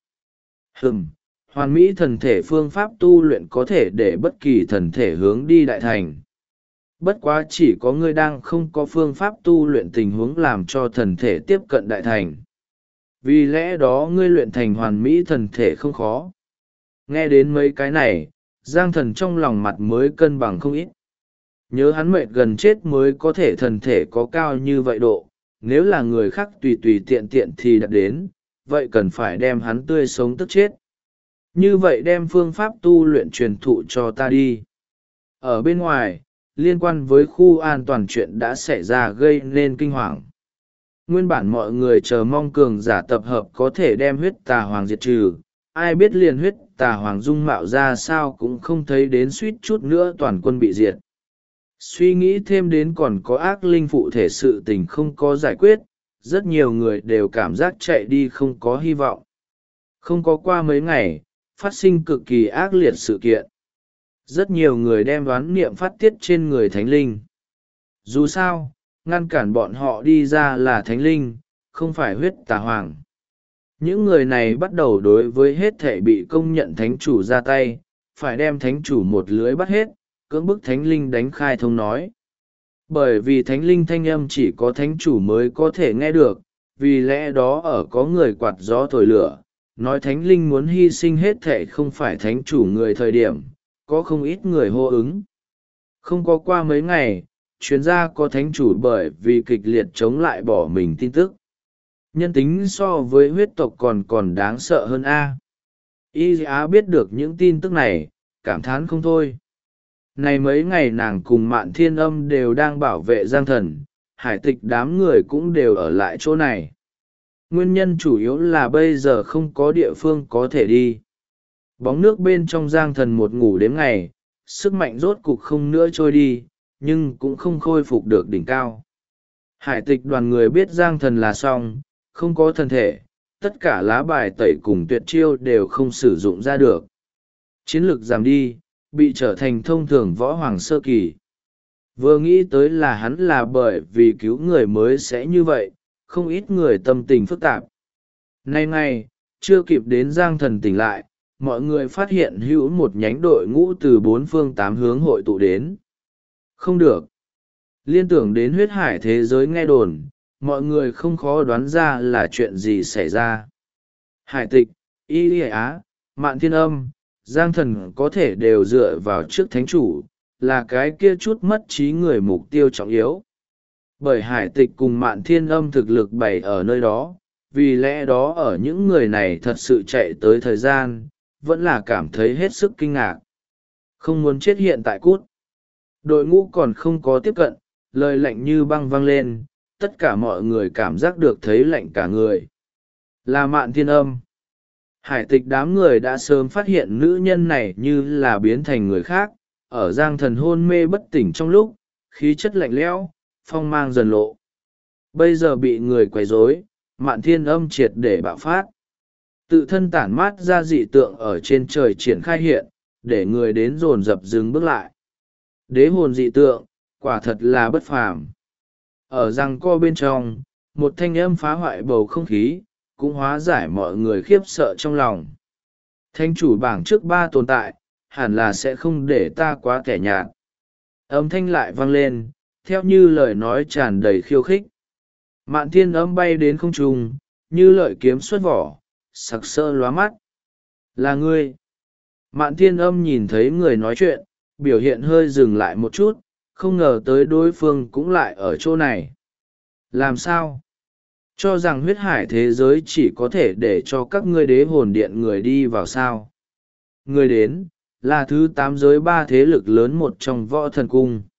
Hoàn mỹ thần thể phương pháp tu luyện có thể để bất kỳ thần thể hướng đi đại thành. Bất quá chỉ có ngươi đang không có phương pháp tu luyện tình huống làm cho thần thể tiếp cận đại thành. Vì lẽ đó ngươi luyện thành hoàn mỹ thần thể không khó. Nghe đến mấy cái này, Giang Thần trong lòng mặt mới cân bằng không ít. Nhớ hắn mệt gần chết mới có thể thần thể có cao như vậy độ, nếu là người khác tùy tùy tiện tiện thì đạt đến, vậy cần phải đem hắn tươi sống tức chết. Như vậy đem phương pháp tu luyện truyền thụ cho ta đi. Ở bên ngoài, liên quan với khu an toàn chuyện đã xảy ra gây nên kinh hoàng. Nguyên bản mọi người chờ mong cường giả tập hợp có thể đem huyết tà hoàng diệt trừ, ai biết liền huyết tà hoàng dung mạo ra sao cũng không thấy đến suýt chút nữa toàn quân bị diệt. Suy nghĩ thêm đến còn có ác linh phụ thể sự tình không có giải quyết, rất nhiều người đều cảm giác chạy đi không có hy vọng. Không có qua mấy ngày, phát sinh cực kỳ ác liệt sự kiện. Rất nhiều người đem đoán niệm phát tiết trên người thánh linh. Dù sao, ngăn cản bọn họ đi ra là thánh linh, không phải huyết tà hoàng. Những người này bắt đầu đối với hết thể bị công nhận thánh chủ ra tay, phải đem thánh chủ một lưới bắt hết, cưỡng bức thánh linh đánh khai thông nói. Bởi vì thánh linh thanh âm chỉ có thánh chủ mới có thể nghe được, vì lẽ đó ở có người quạt gió thổi lửa, nói thánh linh muốn hy sinh hết thể không phải thánh chủ người thời điểm, có không ít người hô ứng. Không có qua mấy ngày, chuyên gia có thánh chủ bởi vì kịch liệt chống lại bỏ mình tin tức. Nhân tính so với huyết tộc còn đáng sợ hơn A. Y Á biết được những tin tức này, cảm thán không thôi. Này mấy ngày nàng cùng Mạn Thiên Âm đều đang bảo vệ Giang Thần, hải tịch đám người cũng đều ở lại chỗ này. Nguyên nhân chủ yếu là bây giờ không có địa phương có thể đi. Bóng nước bên trong Giang Thần một ngủ đến ngày, sức mạnh rốt cục không nữa trôi đi, nhưng cũng không khôi phục được đỉnh cao. Hải tịch đoàn người biết Giang Thần là xong, không có thân thể, tất cả lá bài tẩy cùng tuyệt chiêu đều không sử dụng ra được. Chiến lược giảm đi, bị trở thành thông thường võ hoàng sơ kỳ. Vừa nghĩ tới là hắn là bởi vì cứu người mới sẽ như vậy, không ít người tâm tình phức tạp. Nay ngày, chưa kịp đến Giang Thần tỉnh lại, mọi người phát hiện hữu một nhánh đội ngũ từ bốn phương tám hướng hội tụ đến. Không được. Liên tưởng đến huyết hải thế giới nghe đồn, mọi người không khó đoán ra là chuyện gì xảy ra. Hải tịch, Y Á, Mạn Thiên Âm, Giang Thần có thể đều dựa vào trước thánh chủ, là cái kia chút mất trí người mục tiêu trọng yếu. Bởi hải tịch cùng Mạn Thiên Âm thực lực bày ở nơi đó, vì lẽ đó ở những người này thật sự chạy tới thời gian, vẫn là cảm thấy hết sức kinh ngạc. Không muốn chết hiện tại cút. Đội ngũ còn không có tiếp cận, lời lạnh như băng vang lên, tất cả mọi người cảm giác được thấy lạnh cả người. Là Mạn Thiên Âm. Hải tịch đám người đã sớm phát hiện nữ nhân này như là biến thành người khác, ở Giang Thần hôn mê bất tỉnh trong lúc, khí chất lạnh lẽo, phong mang dần lộ. Bây giờ bị người quấy rối, Mạn Thiên Âm triệt để bạo phát. Tự thân tản mát ra dị tượng ở trên trời triển khai hiện, để người đến dồn dập dừng bước lại. Đế hồn dị tượng, quả thật là bất phàm. Ở giằng co bên trong, một thanh âm phá hoại bầu không khí, cũng hóa giải mọi người khiếp sợ trong lòng. Thánh chủ bảng trước 3 tồn tại, hẳn là sẽ không để ta quá kẻ nhạt. Âm thanh lại vang lên, theo như lời nói tràn đầy khiêu khích. Mạn Thiên Âm bay đến không trung, như lợi kiếm xuất vỏ, sặc sỡ lóa mắt. Là ngươi. Mạn Thiên Âm nhìn thấy người nói chuyện, biểu hiện hơi dừng lại một chút, không ngờ tới đối phương cũng lại ở chỗ này. Làm sao? cho rằng huyết hải thế giới chỉ có thể để cho các ngươi đế hồn điện người đi vào sao? Người đến là thứ 8 giới 3 thế lực lớn một trong võ thần cung.